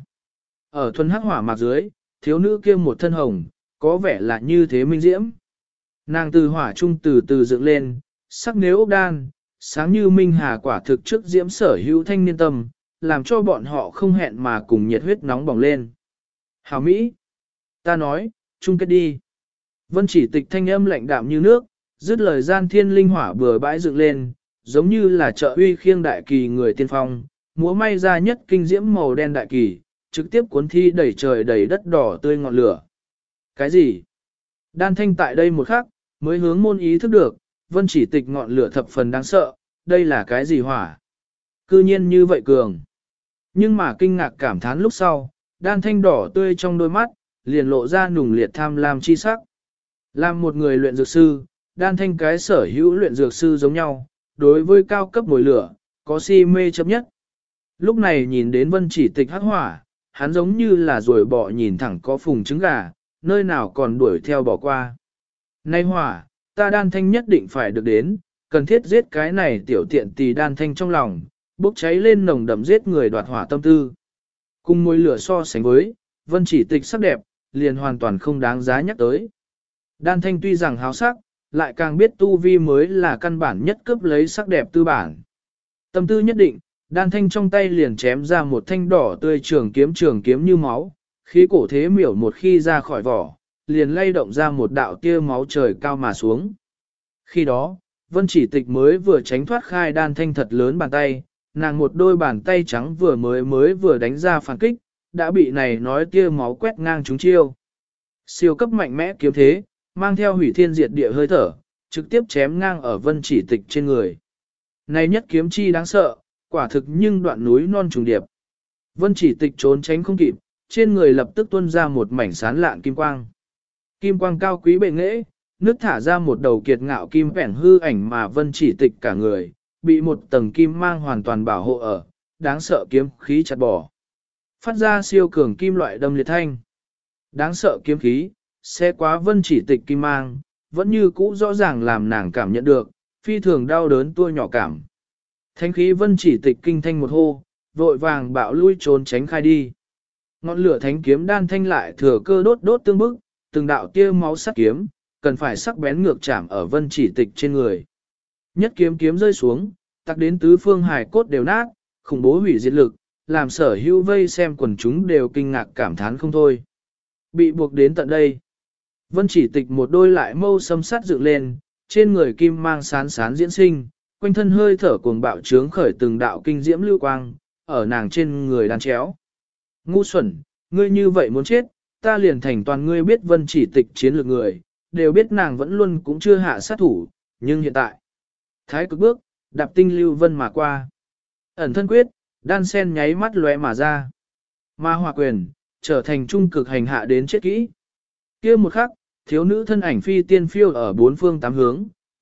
Ở thuần hắc hỏa mạc dưới, thiếu nữ kia một thân hồng, có vẻ là như thế minh diễm. Nàng từ hỏa trung từ từ dựng lên, sắc nếu ốc đan, sáng như minh hà quả thực trước diễm sở hữu thanh niên tâm, làm cho bọn họ không hẹn mà cùng nhiệt huyết nóng bỏng lên. Hảo Mỹ! Ta nói, chung kết đi. Vân chỉ tịch thanh âm lạnh đạm như nước, dứt lời gian thiên linh hỏa bừa bãi dựng lên, giống như là trợ uy khiêng đại kỳ người tiên phong, múa may ra nhất kinh diễm màu đen đại kỳ, trực tiếp cuốn thi đẩy trời đầy đất đỏ tươi ngọn lửa. Cái gì? Đan thanh tại đây một khắc, mới hướng môn ý thức được, vân chỉ tịch ngọn lửa thập phần đáng sợ, đây là cái gì hỏa? Cư nhiên như vậy cường. Nhưng mà kinh ngạc cảm thán lúc sau, đan thanh đỏ tươi trong đôi mắt, liền lộ ra nùng liệt tham lam chi sắc. Làm một người luyện dược sư, đan thanh cái sở hữu luyện dược sư giống nhau, đối với cao cấp mồi lửa, có si mê chấp nhất. Lúc này nhìn đến vân chỉ tịch hắc hỏa, hắn giống như là rồi bỏ nhìn thẳng có phùng trứng gà, nơi nào còn đuổi theo bỏ qua. Nay hỏa, ta đan thanh nhất định phải được đến, cần thiết giết cái này tiểu tiện tì đan thanh trong lòng, bốc cháy lên nồng đậm giết người đoạt hỏa tâm tư. Cùng môi lửa so sánh với, vân chỉ tịch sắc đẹp, liền hoàn toàn không đáng giá nhắc tới. Đan thanh tuy rằng háo sắc, lại càng biết tu vi mới là căn bản nhất cướp lấy sắc đẹp tư bản. Tâm tư nhất định, đan thanh trong tay liền chém ra một thanh đỏ tươi trường kiếm như máu, khí cổ thế miểu một khi ra khỏi vỏ, liền lay động ra một đạo tia máu trời cao mà xuống. Khi đó, vân chỉ tịch mới vừa tránh thoát khai đan thanh thật lớn bàn tay, nàng một đôi bàn tay trắng mới vừa đánh ra phản kích, đã bị này nói tia máu quét ngang chúng chiêu. Siêu cấp mạnh mẽ kiếm thế, mang theo hủy thiên diệt địa hơi thở, trực tiếp chém ngang ở vân chỉ tịch trên người. Này nhất kiếm chi đáng sợ, quả thực nhưng đoạn núi non trùng điệp. Vân chỉ tịch trốn tránh không kịp, trên người lập tức tuôn ra một mảnh sán lạn kim quang. Kim quang cao quý bệ nghệ, nước thả ra một đầu kiệt ngạo kim vẻn hư ảnh mà vân chỉ tịch cả người, bị một tầng kim mang hoàn toàn bảo hộ ở, đáng sợ kiếm khí chặt bỏ. Phát ra siêu cường kim loại đâm liệt thanh. Đáng sợ kiếm khí, xe quá vân chỉ tịch kim mang, vẫn như cũ rõ ràng làm nàng cảm nhận được, phi thường đau đớn tua nhỏ cảm. Thánh khí vân chỉ tịch kinh thanh một hô, vội vàng bạo lui trốn tránh khai đi. Ngọn lửa thánh kiếm đan thanh lại thừa cơ đốt tương bức, từng đạo tia máu sắc kiếm, cần phải sắc bén ngược chạm ở vân chỉ tịch trên người. Nhất kiếm rơi xuống, tắc đến tứ phương hài cốt đều nát, khủng bố hủy diệt lực, làm sở hữu vây xem quần chúng đều kinh ngạc cảm thán không thôi. Bị buộc đến tận đây. Vân chỉ tịch một đôi lại mâu xâm sát dựng lên, trên người kim mang sán diễn sinh, quanh thân hơi thở cuồng bạo trướng khởi từng đạo kinh diễm lưu quang, ở nàng trên người đàn chéo. Ngu xuẩn, ngươi như vậy muốn chết, ta liền thành toàn ngươi biết vân chỉ tịch chiến lược người, đều biết nàng vẫn luôn cũng chưa hạ sát thủ, nhưng hiện tại. Thái cực bước, đạp tinh lưu vân mà qua. Ẩn thân quyết, đan sen nháy mắt lóe mà ra. Ma hòa quyền, trở thành trung cực hành hạ đến chết kỹ. Kia một khắc, thiếu nữ thân ảnh phi tiên phiêu ở bốn phương tám hướng,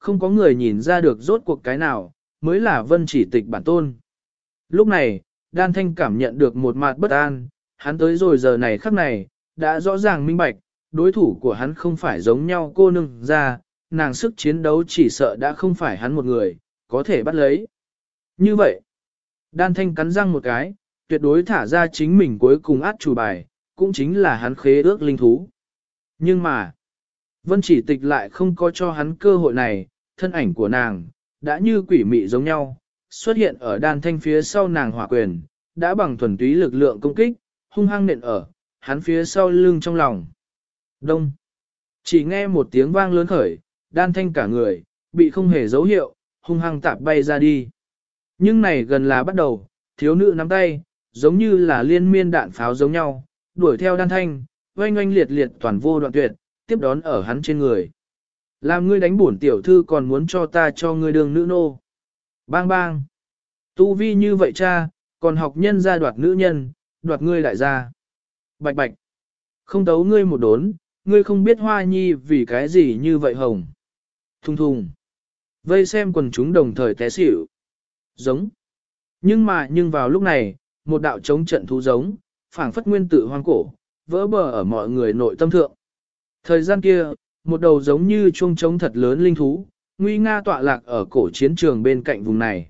không có người nhìn ra được rốt cuộc cái nào, mới là vân chỉ tịch bản tôn. Lúc này, Đan Thanh cảm nhận được một mặt bất an, hắn tới rồi giờ này khắc này, đã rõ ràng minh bạch, đối thủ của hắn không phải giống nhau cô nương ra, nàng sức chiến đấu chỉ sợ đã không phải hắn một người, có thể bắt lấy. Như vậy, Đan Thanh cắn răng một cái, tuyệt đối thả ra chính mình cuối cùng át chủ bài, cũng chính là hắn khế ước linh thú. Nhưng mà, Vân Chỉ Tịch lại không có cho hắn cơ hội này, thân ảnh của nàng, đã như quỷ mị giống nhau, xuất hiện ở Đan Thanh phía sau nàng hỏa quyền, đã bằng thuần túy lực lượng công kích, hung hăng nện ở, hắn phía sau lưng trong lòng. Đông. Chỉ nghe một tiếng vang lớn khởi, Đan Thanh cả người, bị không hề dấu hiệu, hung hăng tạp bay ra đi. Nhưng này gần là bắt đầu, thiếu nữ nắm tay, giống như là liên miên đạn pháo giống nhau, đuổi theo Đan Thanh, oanh oanh liệt liệt toàn vô đoạn tuyệt, tiếp đón ở hắn trên người. Làm ngươi đánh bổn tiểu thư còn muốn cho ta cho ngươi đường nữ nô. Bang bang. Tu vi như vậy cha, còn học nhân ra đoạt nữ nhân, đoạt ngươi đại gia. Bạch bạch. Không tấu ngươi một đốn, ngươi không biết Hoa Nhi vì cái gì như vậy hồng. Thùng thùng. Vây xem quần chúng đồng thời té xỉu. Giống. Nhưng vào lúc này, một đạo chống trận thú giống, phảng phất nguyên tử hoang cổ, vỡ bờ ở mọi người nội tâm thượng. Thời gian kia, một đầu giống như chuông trống thật lớn linh thú, nguy nga tọa lạc ở cổ chiến trường bên cạnh vùng này.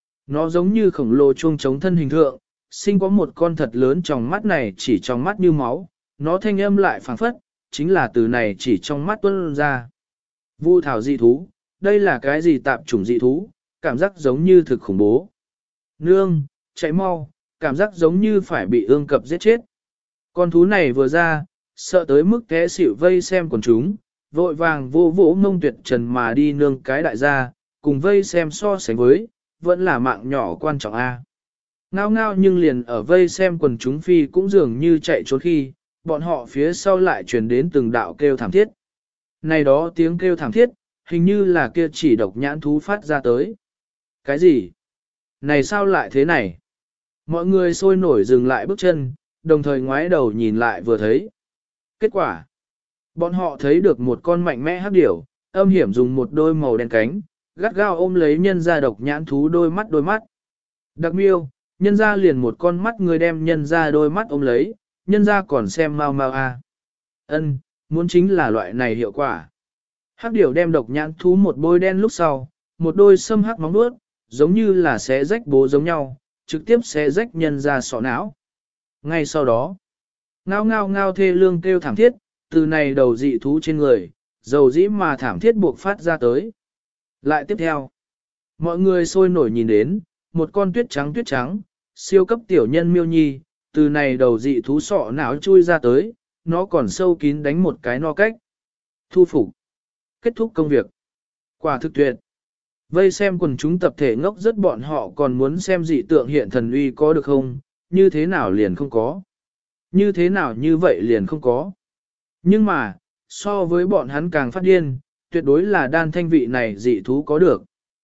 Nó giống như khổng lồ chuông trống thân hình thượng, sinh có một con thật lớn trong mắt này chỉ trong mắt như máu, nó thanh âm lại phảng phất, chính là từ này chỉ trong mắt tuôn ra. Vu thảo dị thú, đây là cái gì tạp chủng dị thú, cảm giác giống như thực khủng bố. Nương, chạy mau, cảm giác giống như phải bị ương cập giết chết. Con thú này vừa ra, sợ tới mức té xỉu vây xem quần chúng, vội vàng vô vỗ mông tuyệt trần mà đi nương cái đại gia, cùng vây xem so sánh với, vẫn là mạng nhỏ quan trọng a. Ngao ngao nhưng liền ở vây xem quần chúng phi cũng dường như chạy trốn khi, bọn họ phía sau lại truyền đến từng đạo kêu thảm thiết. Này đó tiếng kêu thảm thiết, hình như là kia chỉ độc nhãn thú phát ra tới. Cái gì? Này sao lại thế này? Mọi người sôi nổi dừng lại bước chân, đồng thời ngoái đầu nhìn lại vừa thấy. Kết quả, bọn họ thấy được một con mạnh mẽ hắc điểu, âm hiểm dùng một đôi màu đen cánh, gắt gao ôm lấy nhân ra độc nhãn thú đôi mắt. Đặc miêu, nhân ra liền một con mắt người đem nhân ra đôi mắt ôm lấy, nhân ra còn xem mau mau a. Ân, muốn chính là loại này hiệu quả. Hắc điểu đem độc nhãn thú một bôi đen lúc sau, một đôi sâm hắc móng vuốt, giống như là xé rách bố giống nhau, trực tiếp xé rách nhân ra sọ não. Ngay sau đó, ngao ngao ngao thê lương kêu thảm thiết, từ này đầu dị thú trên người, dầu dĩ mà thảm thiết buộc phát ra tới. Lại tiếp theo, mọi người sôi nổi nhìn đến, một con tuyết trắng, siêu cấp tiểu nhân miêu nhi, từ này đầu dị thú sọ não chui ra tới, nó còn sâu kín đánh một cái no cách. Thu phục. Kết thúc công việc. Quả thực tuyệt. Vây xem quần chúng tập thể ngốc rất bọn họ còn muốn xem dị tượng hiện thần uy có được không, như thế nào liền không có. Như thế nào như vậy liền không có. Nhưng mà, so với bọn hắn càng phát điên, tuyệt đối là Đan Thanh vị này dị thú có được.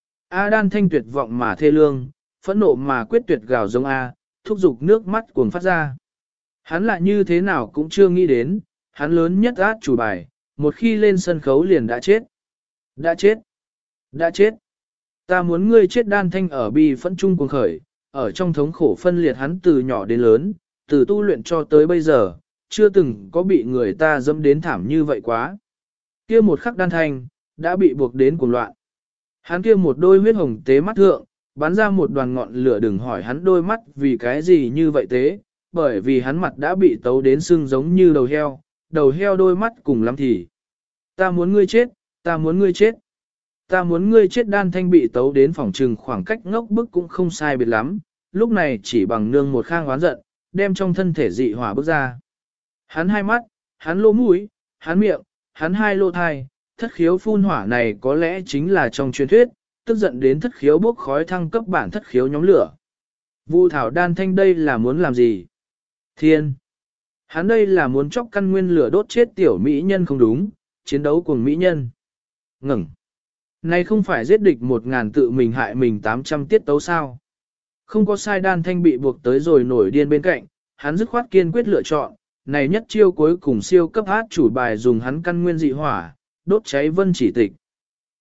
A Đan Thanh tuyệt vọng mà thê lương, phẫn nộ mà quyết tuyệt gào giống A, thúc giục nước mắt cuồng phát ra. Hắn lại như thế nào cũng chưa nghĩ đến, hắn lớn nhất át chủ bài, một khi lên sân khấu liền đã chết. Đã chết. Đã chết. Ta muốn ngươi chết. Đan Thanh ở bi phẫn trung cuồng khởi, ở trong thống khổ phân liệt hắn từ nhỏ đến lớn, từ tu luyện cho tới bây giờ, chưa từng có bị người ta dẫm đến thảm như vậy quá. Kia một khắc Đan Thanh, đã bị buộc đến cuồng loạn. Hắn kia một đôi huyết hồng tế mắt thượng, bắn ra một đoàn ngọn lửa, đừng hỏi hắn đôi mắt vì cái gì như vậy tế, bởi vì hắn mặt đã bị tấu đến sưng giống như đầu heo đôi mắt cùng lắm thì. Ta muốn ngươi chết, ta muốn ngươi chết. Ta muốn ngươi chết. Đan Thanh bị tấu đến phòng trừng khoảng cách ngốc bức cũng không sai biệt lắm, lúc này chỉ bằng nương một khang oán giận, đem trong thân thể dị hỏa bước ra. Hắn hai mắt, hắn lỗ mũi, hắn miệng, hắn hai lỗ thai, thất khiếu phun hỏa này có lẽ chính là trong truyền thuyết, tức giận đến thất khiếu bốc khói thăng cấp bản thất khiếu nhóm lửa. Vu thảo Đan Thanh đây là muốn làm gì? Thiên! Hắn đây là muốn chóc căn nguyên lửa đốt chết tiểu mỹ nhân không đúng, chiến đấu cùng mỹ nhân. Ngừng! Này không phải giết địch 1000 tự mình hại mình 800 tiết tấu sao? Không có sai. Đan Thanh bị buộc tới rồi nổi điên bên cạnh, hắn dứt khoát kiên quyết lựa chọn, này nhất chiêu cuối cùng siêu cấp át chủ bài dùng hắn căn nguyên dị hỏa, đốt cháy Vân Chỉ Tịch.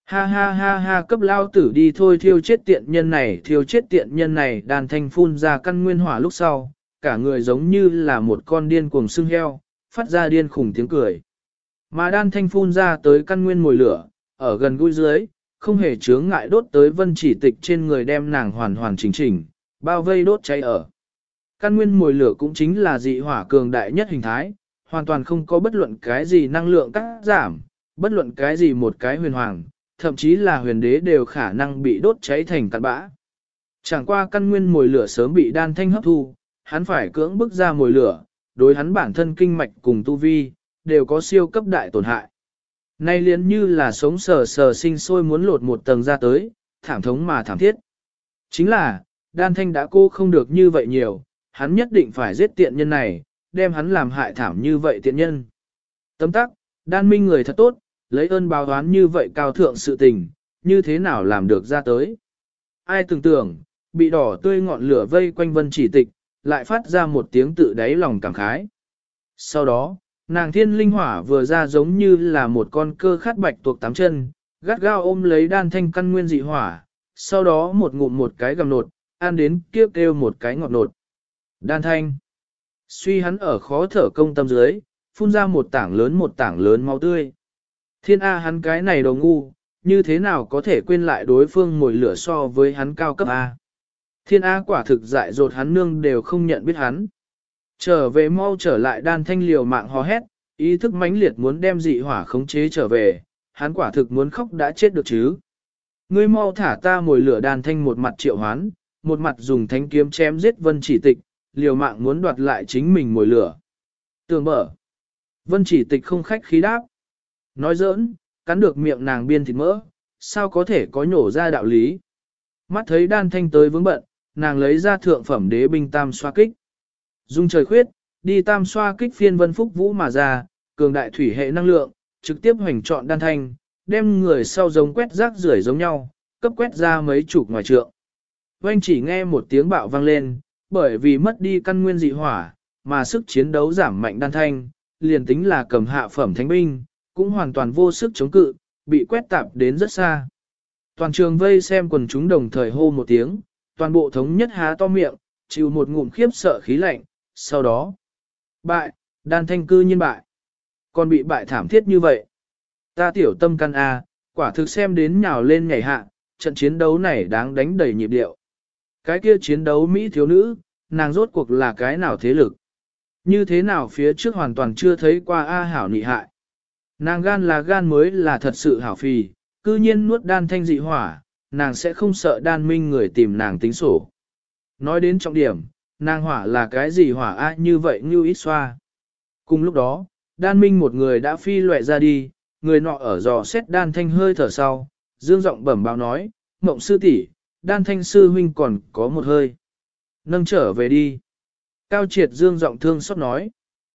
Ha ha ha ha, cấp lao tử đi thôi, thiêu chết tiện nhân này, thiêu chết tiện nhân này. Đan Thanh phun ra căn nguyên hỏa lúc sau, cả người giống như là một con điên cuồng sưng heo, phát ra điên khủng tiếng cười. Mà Đan Thanh phun ra tới căn nguyên mồi lửa, ở gần gũi dưới, không hề chướng ngại đốt tới Vân Chỉ Tịch trên người, đem nàng hoàn hoàn chỉnh chỉnh, bao vây đốt cháy ở. Căn nguyên mồi lửa cũng chính là dị hỏa cường đại nhất hình thái, hoàn toàn không có bất luận cái gì năng lượng cắt giảm, bất luận cái gì một cái huyền hoàng, thậm chí là huyền đế đều khả năng bị đốt cháy thành cặn bã. Chẳng qua căn nguyên mồi lửa sớm bị Đan Thanh hấp thu, hắn phải cưỡng bức ra mồi lửa, đối hắn bản thân kinh mạch cùng tu vi, đều có siêu cấp đại tổn hại. Nay liền như là sống sờ sờ sinh sôi muốn lột một tầng ra tới, thảm thống mà thảm thiết. Chính là, Đan Thanh đã cô không được như vậy nhiều, hắn nhất định phải giết tiện nhân này, đem hắn làm hại thảm như vậy tiện nhân. Tấm tắc, Đan Minh người thật tốt, lấy ơn báo oán như vậy cao thượng sự tình, như thế nào làm được ra tới. Ai tưởng tượng, bị đỏ tươi ngọn lửa vây quanh Vân Chỉ Tịch, lại phát ra một tiếng tự đáy lòng cảm khái. Sau đó, nàng thiên linh hỏa vừa ra giống như là một con cơ khát bạch tuộc tám chân, gắt gao ôm lấy Đan Thanh căn nguyên dị hỏa, sau đó một ngụm một cái gầm nột, ăn đến kiếp kêu một cái ngọt nột. Đan Thanh, suy hắn ở khó thở công tâm dưới, phun ra một tảng lớn máu tươi. Thiên A hắn cái này đồ ngu, như thế nào có thể quên lại đối phương mồi lửa so với hắn cao cấp A. Thiên A quả thực dại dột hắn nương đều không nhận biết hắn. Trở về mau trở lại. Đan Thanh liều mạng hò hét, ý thức mãnh liệt muốn đem dị hỏa khống chế trở về, hắn quả thực muốn khóc đã chết được chứ. Ngươi mau thả ta mồi lửa. Đan Thanh một mặt triệu hoán, một mặt dùng thánh kiếm chém giết Vân Chỉ Tịch, liều mạng muốn đoạt lại chính mình mồi lửa. Tường mở. Vân Chỉ Tịch không khách khí đáp. Nói giỡn, cắn được miệng nàng biên thịt mỡ, sao có thể có nhổ ra đạo lý. Mắt thấy Đan Thanh tới vướng bận, nàng lấy ra thượng phẩm đế binh tam xoa kích. Dung trời khuyết, đi tam xoa kích phiên Vân Phúc Vũ mà ra, cường đại thủy hệ năng lượng, trực tiếp hoành trọn Đan Thanh, đem người sau giống quét rác rưởi giống nhau, cấp quét ra mấy chục ngoài trượng. Oanh chỉ nghe một tiếng bạo vang lên, bởi vì mất đi căn nguyên dị hỏa, mà sức chiến đấu giảm mạnh Đan Thanh, liền tính là cầm hạ phẩm thánh binh, cũng hoàn toàn vô sức chống cự, bị quét tạp đến rất xa. Toàn trường vây xem quần chúng đồng thời hô một tiếng, toàn bộ thống nhất há to miệng, chịu một ngụm khiếp sợ khí lạnh, sau đó. Bại, Đan Thanh cư nhiên bại. Còn bị bại thảm thiết như vậy. Ta tiểu tâm căn A, quả thực xem đến nhào lên nhảy hạ, trận chiến đấu này đáng đánh đầy nhịp điệu. Cái kia chiến đấu Mỹ thiếu nữ, nàng rốt cuộc là cái nào thế lực? Như thế nào phía trước hoàn toàn chưa thấy qua A hảo nị hại. Nàng gan là gan mới là thật sự hảo phì, cư nhiên nuốt Đan Thanh dị hỏa, nàng sẽ không sợ Đan Minh người tìm nàng tính sổ. Nói đến trọng điểm, nàng hỏa là cái gì hỏa A như vậy như ít xoa. Cùng lúc đó, Đan Minh một người đã phi loẹ ra đi, người nọ ở dò xét Đan Thanh hơi thở sau, dương giọng bẩm báo nói, Mộng sư tỷ, Đan Thanh sư huynh còn có một hơi. Nâng trở về đi. Cao Triệt dương giọng thương xót nói,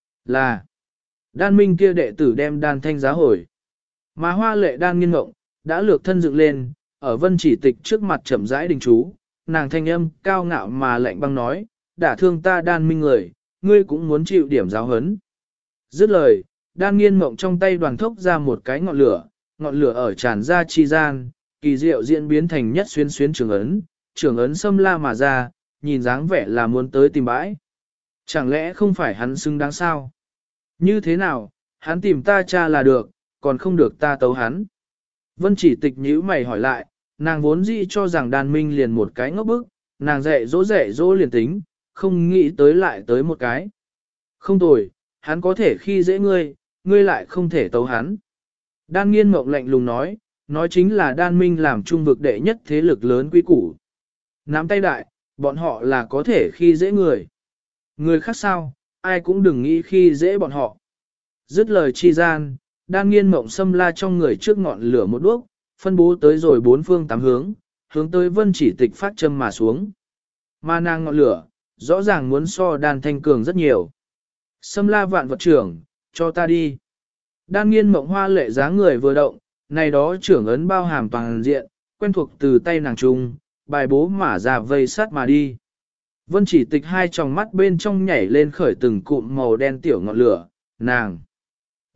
là Đan Minh kia đệ tử đem Đan Thanh giá hồi. Mà Hoa Lệ Đan Nghiên Ngộng đã lược thân dựng lên, ở Vân Chỉ Tịch trước mặt chậm rãi đình chú, nàng thanh âm cao ngạo mà lạnh băng nói, đã thương ta Đan Minh người, ngươi cũng muốn chịu điểm giáo hấn. Dứt lời, Đan Nghiên Ngộng trong tay đoàn thốc ra một cái ngọn lửa ở tràn ra chi gian, kỳ diệu diễn biến thành nhất xuyên xuyên trường ấn xâm la mà ra, nhìn dáng vẻ là muốn tới tìm bãi. Chẳng lẽ không phải hắn xứng đáng sao? Như thế nào, hắn tìm ta cha là được, còn không được ta tấu hắn. Vân Chỉ Tịch nhíu mày hỏi lại, nàng vốn dĩ cho rằng Đan Minh liền một cái ngốc bức, nàng dạy dỗ liền tính, không nghĩ tới lại tới một cái. Không tồi, hắn có thể khi dễ ngươi, ngươi lại không thể tấu hắn. Đan Nghiên Mộng lạnh lùng nói chính là Đan Minh làm trung vực đệ nhất thế lực lớn quý củ. Nắm tay đại, bọn họ là có thể khi dễ người. Người khác sao, ai cũng đừng nghĩ khi dễ bọn họ. Dứt lời chi gian, Đan Nghiên Mộng xâm la trong người trước ngọn lửa một đuốc, phân bố tới rồi bốn phương tám hướng tới Vân Chỉ Tịch phát châm mà xuống. Mà nàng ngọn lửa, rõ ràng muốn so Đan Thanh cường rất nhiều. Xâm la vạn vật trưởng, cho ta đi. Đan Nghiên Mộng hoa lệ dáng người vừa động, này đó trưởng ấn bao hàm toàn diện, quen thuộc từ tay nàng trung, bài bố mà ra vây sát mà đi. Vân Chỉ Tịch hai tròng mắt bên trong nhảy lên khởi từng cụm màu đen tiểu ngọn lửa, nàng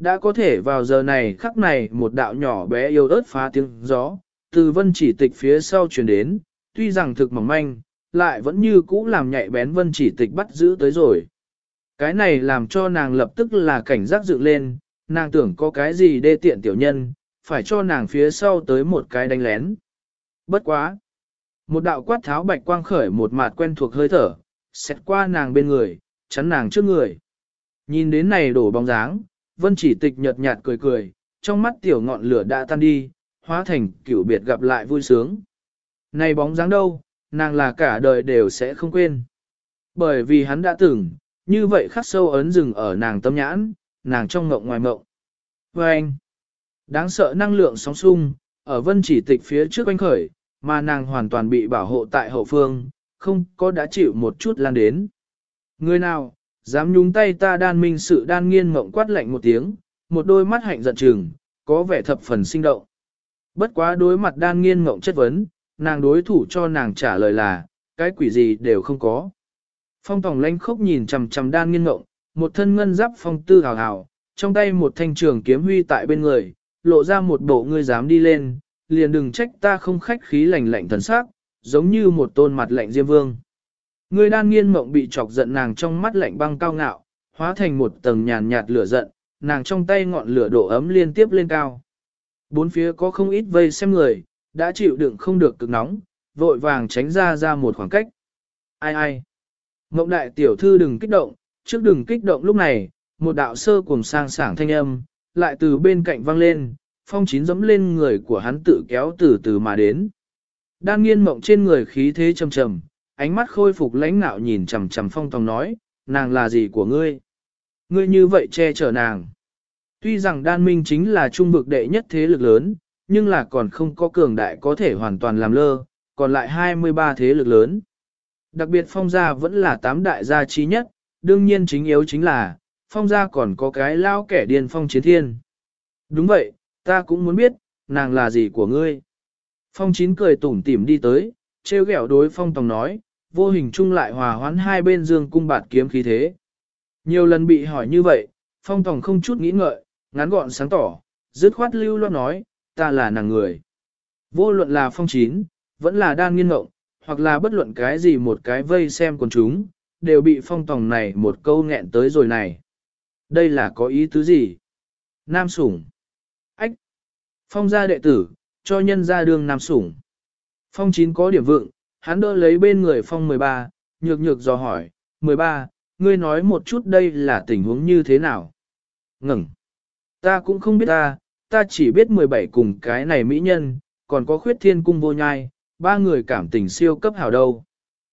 Đã có thể vào giờ này khắc này một đạo nhỏ bé yêu ớt phá tiếng gió, từ vân chỉ tịch phía sau truyền đến, tuy rằng thực mỏng manh, lại vẫn như cũ làm nhạy bén vân chỉ tịch bắt giữ tới rồi. Cái này làm cho nàng lập tức là cảnh giác dựng lên, nàng tưởng có cái gì đê tiện tiểu nhân, phải cho nàng phía sau tới một cái đánh lén. Bất quá. Một đạo quát tháo bạch quang khởi một mặt quen thuộc hơi thở, xẹt qua nàng bên người, chắn nàng trước người. Nhìn đến này đổ bóng dáng, vân chỉ tịch nhợt nhạt cười cười, trong mắt tiểu ngọn lửa đã tan đi, hóa thành cửu biệt gặp lại vui sướng. Này bóng dáng đâu, nàng là cả đời đều sẽ không quên. Bởi vì hắn đã từng, như vậy khắc sâu ấn rừng ở nàng tâm nhãn, nàng trong ngộng ngoài ngộng. Và anh, đáng sợ năng lượng sóng sung, ở vân chỉ tịch phía trước quanh khởi, mà nàng hoàn toàn bị bảo hộ tại hậu phương, không có đã chịu một chút lan đến. Người nào, dám nhúng tay ta đan minh sự đan nghiên mộng quát lạnh một tiếng, một đôi mắt hạnh giận trừng, có vẻ thập phần sinh động. Bất quá đối mặt đan nghiên mộng chất vấn, nàng đối thủ cho nàng trả lời là, cái quỷ gì đều không có. Phong Tòng lanh khốc nhìn chằm chằm đan nghiên mộng, một thân ngân giáp phong tư hào hào, trong tay một thanh trường kiếm huy tại bên người, lộ ra một bộ ngươi dám đi lên, liền đừng trách ta không khách khí lạnh lạnh thần sắc, giống như một tôn mặt lạnh diêm vương. Người đan nghiên mộng bị chọc giận nàng trong mắt lạnh băng cao ngạo, hóa thành một tầng nhàn nhạt lửa giận, nàng trong tay ngọn lửa độ ấm liên tiếp lên cao. Bốn phía có không ít vây xem người, đã chịu đựng không được cực nóng, vội vàng tránh ra một khoảng cách. Ai ai? Mộng đại tiểu thư đừng kích động, trước đừng kích động lúc này, một đạo sơ cùng sang sảng thanh âm, lại từ bên cạnh vang lên, Phong Chín dẫm lên người của hắn tự kéo từ từ mà đến. Đan nghiên mộng trên người khí thế trầm trầm, ánh mắt khôi phục lãnh nạo nhìn chằm chằm Phong Tòng nói, nàng là gì của ngươi? Ngươi như vậy che chở nàng. Tuy rằng đan minh chính là trung vực đệ nhất thế lực lớn, nhưng là còn không có cường đại có thể hoàn toàn làm lơ, còn lại 23 thế lực lớn. Đặc biệt Phong gia vẫn là 8 đại gia trí nhất, đương nhiên chính yếu chính là, Phong gia còn có cái lao kẻ điên Phong Chiến Thiên. Đúng vậy, ta cũng muốn biết, nàng là gì của ngươi. Phong Chín cười tủm tỉm đi tới, trêu ghẹo đối Phong Tòng nói, vô hình chung lại hòa hoãn hai bên dương cung bạt kiếm khí thế. Nhiều lần bị hỏi như vậy, Phong Tòng không chút nghĩ ngợi, ngắn gọn sáng tỏ, dứt khoát lưu loát nói, ta là nàng người. Vô luận là Phong Chín, vẫn là đan nghiên ngộng, hoặc là bất luận cái gì một cái vây xem quần chúng, đều bị Phong Tòng này một câu nghẹn tới rồi này. Đây là có ý tứ gì? Nam sủng. Ách. Phong gia đệ tử, cho nhân gia đường nam sủng. Phong Chín có điểm vượng, hắn đỡ lấy bên người Phong 13, nhược nhược dò hỏi, 13, ngươi nói một chút đây là tình huống như thế nào? Ngừng. Ta cũng không biết ta chỉ biết 17 cùng cái này mỹ nhân, còn có khuyết thiên cung vô nhai, ba người cảm tình siêu cấp hảo đâu.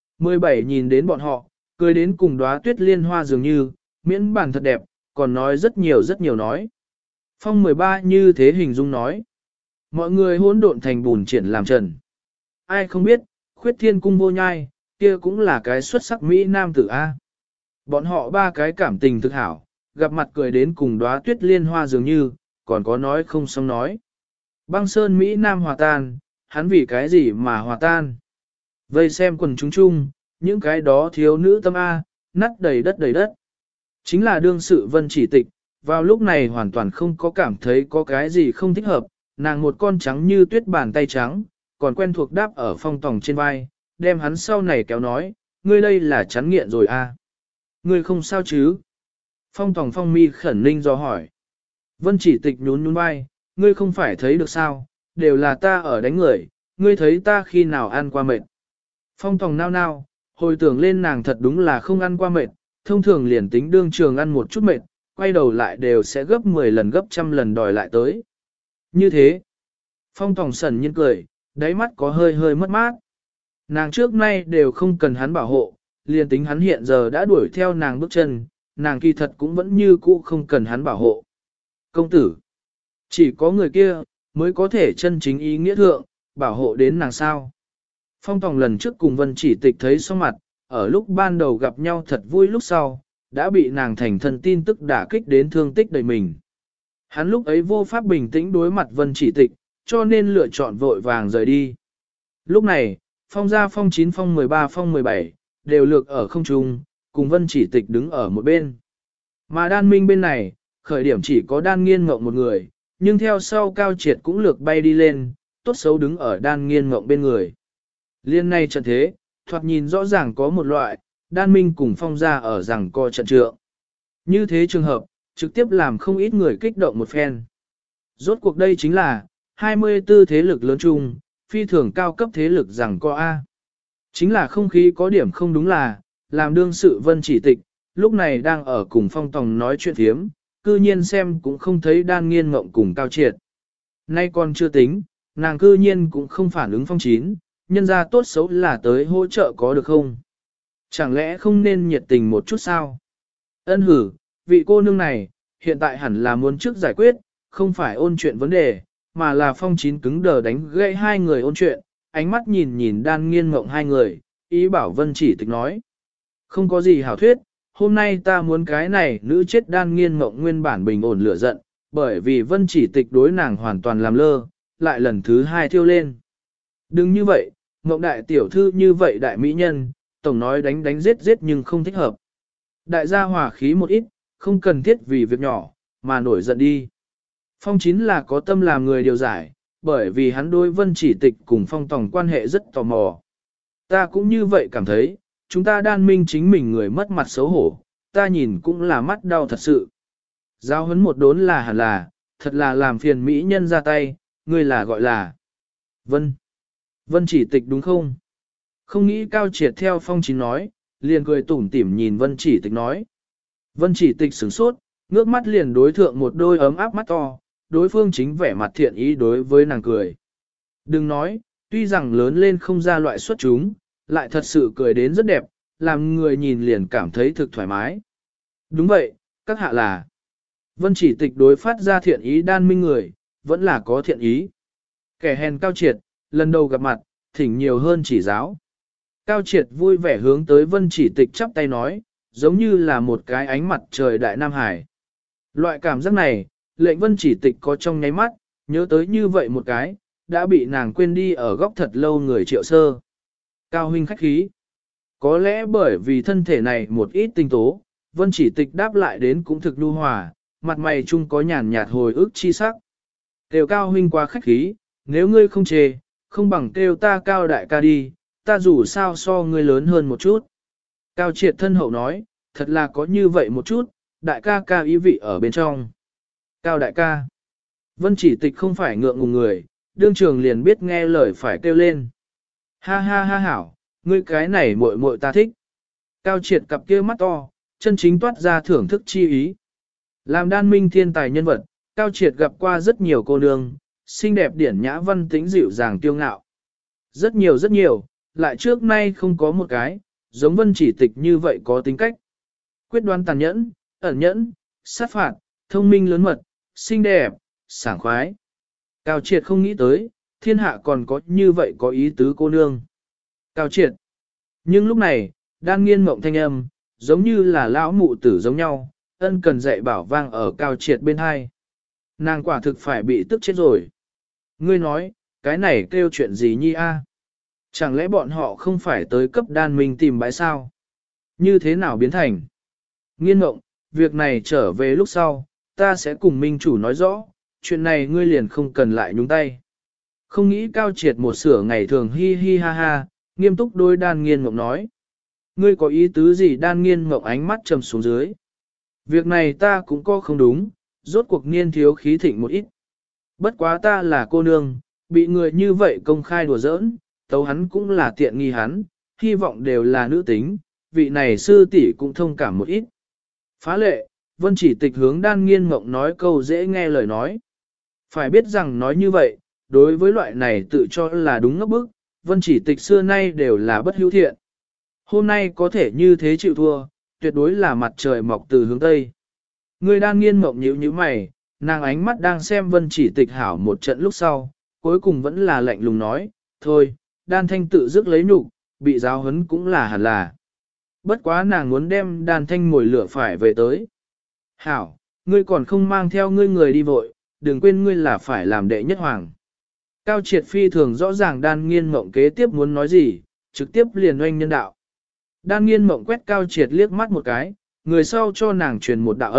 17 nhìn đến bọn họ, cười đến cùng đóa tuyết liên hoa dường như, miễn bản thật đẹp, còn nói rất nhiều nói. Phong 13 như thế hình dung nói. Mọi người hỗn độn thành bùn triển làm trần. Ai không biết, khuyết thiên cung vô nhai, kia cũng là cái xuất sắc Mỹ nam tử A. Bọn họ ba cái cảm tình thực hảo, gặp mặt cười đến cùng đóa tuyết liên hoa dường như, còn có nói không xong nói. Băng sơn Mỹ nam hòa tan, hắn vì cái gì mà hòa tan. Vây xem quần chúng chung, những cái đó thiếu nữ tâm A, nát đầy đất. Chính là đương sự vân chỉ tịch, vào lúc này hoàn toàn không có cảm thấy có cái gì không thích hợp, nàng một con trắng như tuyết bàn tay trắng, còn quen thuộc đáp ở Phong Tòng trên vai, đem hắn sau này kéo nói, ngươi đây là chán nghiện rồi a? Ngươi không sao chứ? Phong Tòng Phong mi khẩn ninh do hỏi. Vân chỉ tịch nhún vai, ngươi không phải thấy được sao, đều là ta ở đánh người, ngươi thấy ta khi nào ăn qua mệt. Phong Tòng nao, hồi tưởng lên nàng thật đúng là không ăn qua mệt, thông thường liền tính đương trường ăn một chút mệt, quay đầu lại đều sẽ gấp 10 lần gấp trăm lần đòi lại tới. Như thế, Phong Tòng sẩn nhiên cười, đáy mắt có hơi mất mát. Nàng trước nay đều không cần hắn bảo hộ, liền tính hắn hiện giờ đã đuổi theo nàng bước chân, nàng kỳ thật cũng vẫn như cũ không cần hắn bảo hộ. Công tử, chỉ có người kia, mới có thể chân chính ý nghĩa thượng, bảo hộ đến nàng sao. Phong Tòng lần trước cùng Vân Chỉ Tịch thấy xong mặt, ở lúc ban đầu gặp nhau thật vui lúc sau, đã bị nàng thành thân tin tức đả kích đến thương tích đầy mình. Hắn lúc ấy vô pháp bình tĩnh đối mặt Vân Chỉ Tịch, cho nên lựa chọn vội vàng rời đi. Lúc này, Phong gia Phong 9 Phong 13 Phong 17, đều lược ở không trung, cùng Vân Chỉ Tịch đứng ở một bên. Mà đan minh bên này, khởi điểm chỉ có đan nghiên mộng một người, nhưng theo sau Cao Triệt cũng lược bay đi lên, tốt xấu đứng ở đan nghiên mộng bên người. Liên này trận thế, thoạt nhìn rõ ràng có một loại, đan minh cùng phong gia ở rằng co trận trượng. Như thế trường hợp, trực tiếp làm không ít người kích động một phen. Rốt cuộc đây chính là 24 thế lực lớn chung, phi thường cao cấp thế lực rằng co A. Chính là không khí có điểm không đúng là, làm đương sự Vân Chỉ Tịch, lúc này đang ở cùng Phong Tòng nói chuyện thiếm, cư nhiên xem cũng không thấy đan nghiên mộng cùng Cao Triệt. Nay còn chưa tính, nàng cư nhiên cũng không phản ứng Phong Chín, nhân ra tốt xấu là tới hỗ trợ có được không? Chẳng lẽ không nên nhiệt tình một chút sao? Ân hử, vị cô nương này, hiện tại hẳn là muốn trước giải quyết, không phải ôn chuyện vấn đề, mà là Phong Chín cứng đờ đánh gãy hai người ôn chuyện, ánh mắt nhìn nhìn đan nghiên mộng hai người, ý bảo Vân Chỉ Tịch nói. Không có gì hảo thuyết, hôm nay ta muốn cái này nữ chết đan nghiên mộng nguyên bản bình ổn lửa giận, bởi vì Vân Chỉ Tịch đối nàng hoàn toàn làm lơ, lại lần thứ hai thiêu lên. Đừng như vậy, mộng đại tiểu thư như vậy đại mỹ nhân, tổng nói đánh đánh giết giết nhưng không thích hợp. Đại gia hòa khí một ít, không cần thiết vì việc nhỏ, mà nổi giận đi. Phong Chín là có tâm làm người điều giải, bởi vì hắn đối Vân Chỉ Tịch cùng Phong Tòng quan hệ rất tò mò. Ta cũng như vậy cảm thấy, chúng ta đan minh chính mình người mất mặt xấu hổ, ta nhìn cũng là mắt đau thật sự. Giao huấn một đốn là hẳn là, thật là làm phiền mỹ nhân ra tay, người là gọi là Vân Chỉ Tịch đúng không? Không nghĩ Cao Triệt theo Phong Chín nói, liền cười tủm tỉm nhìn Vân Chỉ Tịch nói. Vân Chỉ Tịch sửng sốt, ngước mắt liền đối thượng một đôi ấm áp mắt to, đối phương chính vẻ mặt thiện ý đối với nàng cười. Đừng nói, tuy rằng lớn lên không ra loại xuất chúng, lại thật sự cười đến rất đẹp, làm người nhìn liền cảm thấy thực thoải mái. Đúng vậy, các hạ là. Vân Chỉ Tịch đối phát ra thiện ý đan minh người, vẫn là có thiện ý. Kẻ hèn Cao Triệt, lần đầu gặp mặt, thỉnh nhiều hơn chỉ giáo. Cao Triệt vui vẻ hướng tới Vân Chỉ Tịch chắp tay nói, giống như là một cái ánh mặt trời đại Nam Hải. Loại cảm giác này, lệnh Vân Chỉ Tịch có trong nháy mắt, nhớ tới như vậy một cái, đã bị nàng quên đi ở góc thật lâu người Triệu Sơ. Cao huynh khách khí. Có lẽ bởi vì thân thể này một ít tinh tố, Vân Chỉ Tịch đáp lại đến cũng thực nhu hòa, mặt mày chung có nhàn nhạt hồi ức chi sắc. Kêu Cao huynh quá khách khí, nếu ngươi không chê, không bằng kêu ta Cao đại ca đi, ta dù sao so ngươi lớn hơn một chút. Cao Triệt thân hậu nói, thật là có như vậy một chút, đại ca ca ý vị ở bên trong. Cao đại ca. Vân Chỉ Tịch không phải ngượng ngùng người, đương trường liền biết nghe lời phải kêu lên. Ha ha ha hảo, ngươi cái này muội muội ta thích. Cao Triệt cặp kia mắt to, chân chính toát ra thưởng thức chi ý. Làm đan minh thiên tài nhân vật, Cao Triệt gặp qua rất nhiều cô nương, xinh đẹp điển nhã văn tĩnh dịu dàng tiêu ngạo. Rất nhiều, lại trước nay không có một cái, giống Vân Chỉ Tịch như vậy có tính cách. Quyết đoán tàn nhẫn, ẩn nhẫn, sát phạt, thông minh lớn mật, xinh đẹp, sảng khoái. Cao Triệt không nghĩ tới, thiên hạ còn có như vậy có ý tứ cô nương. Cao Triệt. Nhưng lúc này, đan nghiên mộng thanh âm, giống như là lão mụ tử giống nhau, ân cần dạy bảo vang ở Cao Triệt bên hai. Nàng quả thực phải bị tức chết rồi. Ngươi nói, cái này kêu chuyện gì nhi a? Chẳng lẽ bọn họ không phải tới cấp đan minh tìm bãi sao? Như thế nào biến thành? Nghiên mộng, việc này trở về lúc sau, ta sẽ cùng minh chủ nói rõ, chuyện này ngươi liền không cần lại nhúng tay. Không nghĩ Cao Triệt một sửa ngày thường hi hi ha ha, nghiêm túc đôi đan nghiên mộng nói. Ngươi có ý tứ gì đan nghiên mộng ánh mắt trầm xuống dưới. Việc này ta cũng có không đúng, rốt cuộc niên thiếu khí thịnh một ít. Bất quá ta là cô nương, bị người như vậy công khai đùa giỡn, tấu hắn cũng là tiện nghi hắn, hy vọng đều là nữ tính, vị này sư tỷ cũng thông cảm một ít. Phá lệ, Vân Chỉ Tịch hướng đan nghiên mộng nói câu dễ nghe lời nói. Phải biết rằng nói như vậy, đối với loại này tự cho là đúng ngốc bức, Vân Chỉ Tịch xưa nay đều là bất hữu thiện. Hôm nay có thể như thế chịu thua, tuyệt đối là mặt trời mọc từ hướng Tây. Người đan nghiên mộng nhíu nhíu mày, nàng ánh mắt đang xem Vân Chỉ Tịch hảo một trận lúc sau, cuối cùng vẫn là lạnh lùng nói, thôi, đan thanh tự dứt lấy nhục, bị giáo huấn cũng là hẳn là. Bất quá nàng muốn đem đan thanh mồi lửa phải về tới. Hảo, ngươi còn không mang theo ngươi người đi vội, đừng quên ngươi là phải làm đệ nhất hoàng. Cao Triệt phi thường rõ ràng đan nghiên mộng kế tiếp muốn nói gì, trực tiếp liền oanh nhân đạo. Đan nghiên mộng quét Cao Triệt liếc mắt một cái, người sau cho nàng truyền một đạo âm,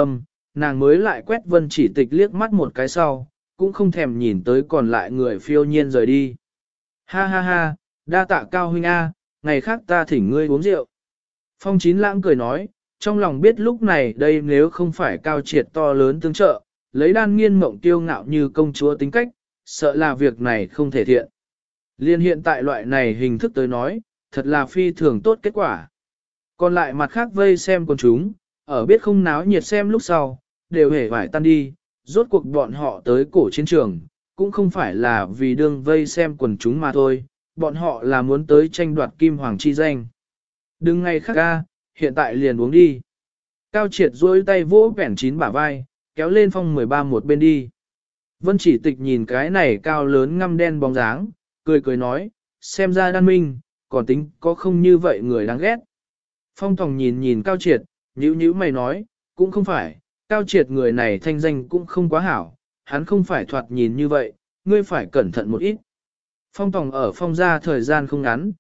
nàng mới lại quét Vân Chỉ Tịch liếc mắt một cái sau, cũng không thèm nhìn tới còn lại người phiêu nhiên rời đi. Ha ha ha, đa tạ Cao huynh A, ngày khác ta thỉnh ngươi uống rượu. Phong Chín Lãng cười nói, trong lòng biết lúc này đây nếu không phải Cao Triệt to lớn tương trợ, lấy Đan Nghiên mộng tiêu ngạo như công chúa tính cách, sợ là việc này không thể thiện. Liên hiện tại loại này hình thức tới nói, thật là phi thường tốt kết quả. Còn lại mặt khác vây xem con chúng, ở biết không náo nhiệt xem lúc sau, đều hề phải tan đi, rốt cuộc bọn họ tới cổ chiến trường, cũng không phải là vì đương vây xem quần chúng mà thôi, bọn họ là muốn tới tranh đoạt kim hoàng chi danh. Đừng ngày khác ca, hiện tại liền uống đi. Cao Triệt duỗi tay vỗ vẻn chín bả vai, kéo lên Phong 13 một bên đi. Vân Chỉ Tịch nhìn cái này cao lớn ngăm đen bóng dáng, cười cười nói, xem ra Đan Minh, còn tính có không như vậy người đáng ghét. Phong Tòng nhìn nhìn Cao Triệt, nhíu nhíu mày nói, cũng không phải, Cao Triệt người này thanh danh cũng không quá hảo, hắn không phải thoạt nhìn như vậy, ngươi phải cẩn thận một ít. Phong Tòng ở Phong gia thời gian không ngắn,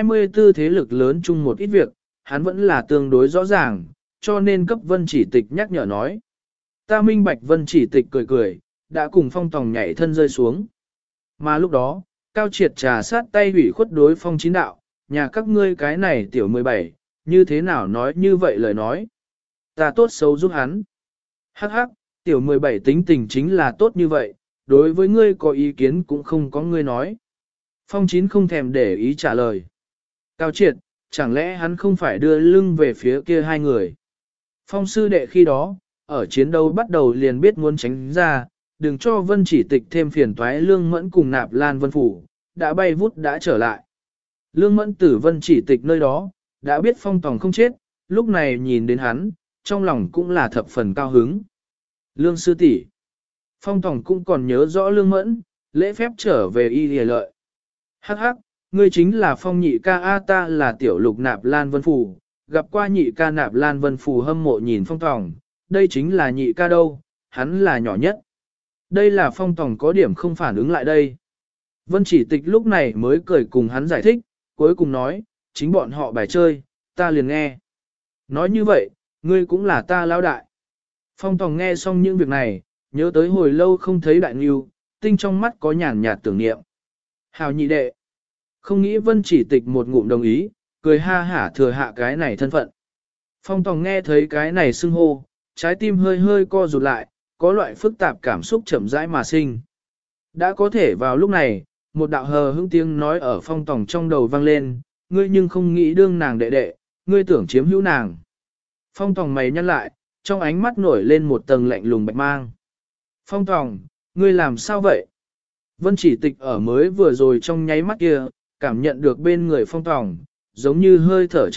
24 thế lực lớn chung một ít việc, hắn vẫn là tương đối rõ ràng, cho nên cấp Vân Chỉ Tịch nhắc nhở nói. Ta minh bạch. Vân Chỉ Tịch cười cười, đã cùng Phong Tòng nhảy thân rơi xuống. Mà lúc đó, Cao Triệt trà sát tay ủy khuất đối Phong Chín đạo, nhà các ngươi cái này tiểu 17, như thế nào nói như vậy lời nói. Ta tốt xấu giúp hắn. Hắc hắc, tiểu 17 tính tình chính là tốt như vậy, đối với ngươi có ý kiến cũng không có ngươi nói. Phong Chín không thèm để ý trả lời. Cao Triệt, chẳng lẽ hắn không phải đưa lưng về phía kia hai người. Phong sư đệ khi đó, ở chiến đấu bắt đầu liền biết muốn tránh ra, đừng cho Vân Chỉ Tịch thêm phiền toái. Lương Mẫn cùng Nạp Lan Vân Phủ, đã bay vút đã trở lại. Lương Mẫn tử Vân Chỉ Tịch nơi đó, đã biết Phong Tòng không chết, lúc này nhìn đến hắn, trong lòng cũng là thập phần cao hứng. Lương sư tỷ, Phong Tòng cũng còn nhớ rõ Lương Mẫn, lễ phép trở về y lìa lợi. Hắc hắc, ngươi chính là Phong nhị ca A, ta là tiểu lục Nạp Lan Vân Phủ, gặp qua nhị ca. Nạp Lan Vân Phủ hâm mộ nhìn Phong Tòng, đây chính là nhị ca đâu, hắn là nhỏ nhất. Đây là Phong Tòng có điểm không phản ứng lại đây. Vân Chỉ Tịch lúc này mới cười cùng hắn giải thích, cuối cùng nói, chính bọn họ bài chơi, ta liền nghe. Nói như vậy, ngươi cũng là ta lão đại. Phong Tòng nghe xong những việc này, nhớ tới hồi lâu không thấy đại nghiêu, tinh trong mắt có nhàn nhạt tưởng niệm. Hào nhị đệ. Không nghĩ Vân Chỉ Tịch một ngụm đồng ý, cười ha hả thừa hạ cái này thân phận. Phong Tòng nghe thấy cái này xưng hô, trái tim hơi hơi co rụt lại, có loại phức tạp cảm xúc chậm rãi mà sinh. Đã có thể vào lúc này, một đạo hờ hững tiếng nói ở Phong Tòng trong đầu vang lên, ngươi nhưng không nghĩ đương nàng đệ đệ, ngươi tưởng chiếm hữu nàng. Phong Tòng mày nhăn lại, trong ánh mắt nổi lên một tầng lạnh lùng bạch mang. Phong Tòng, ngươi làm sao vậy? Vân Chỉ Tịch ở mới vừa rồi trong nháy mắt kia, cảm nhận được bên người Phong Tòng, giống như hơi thở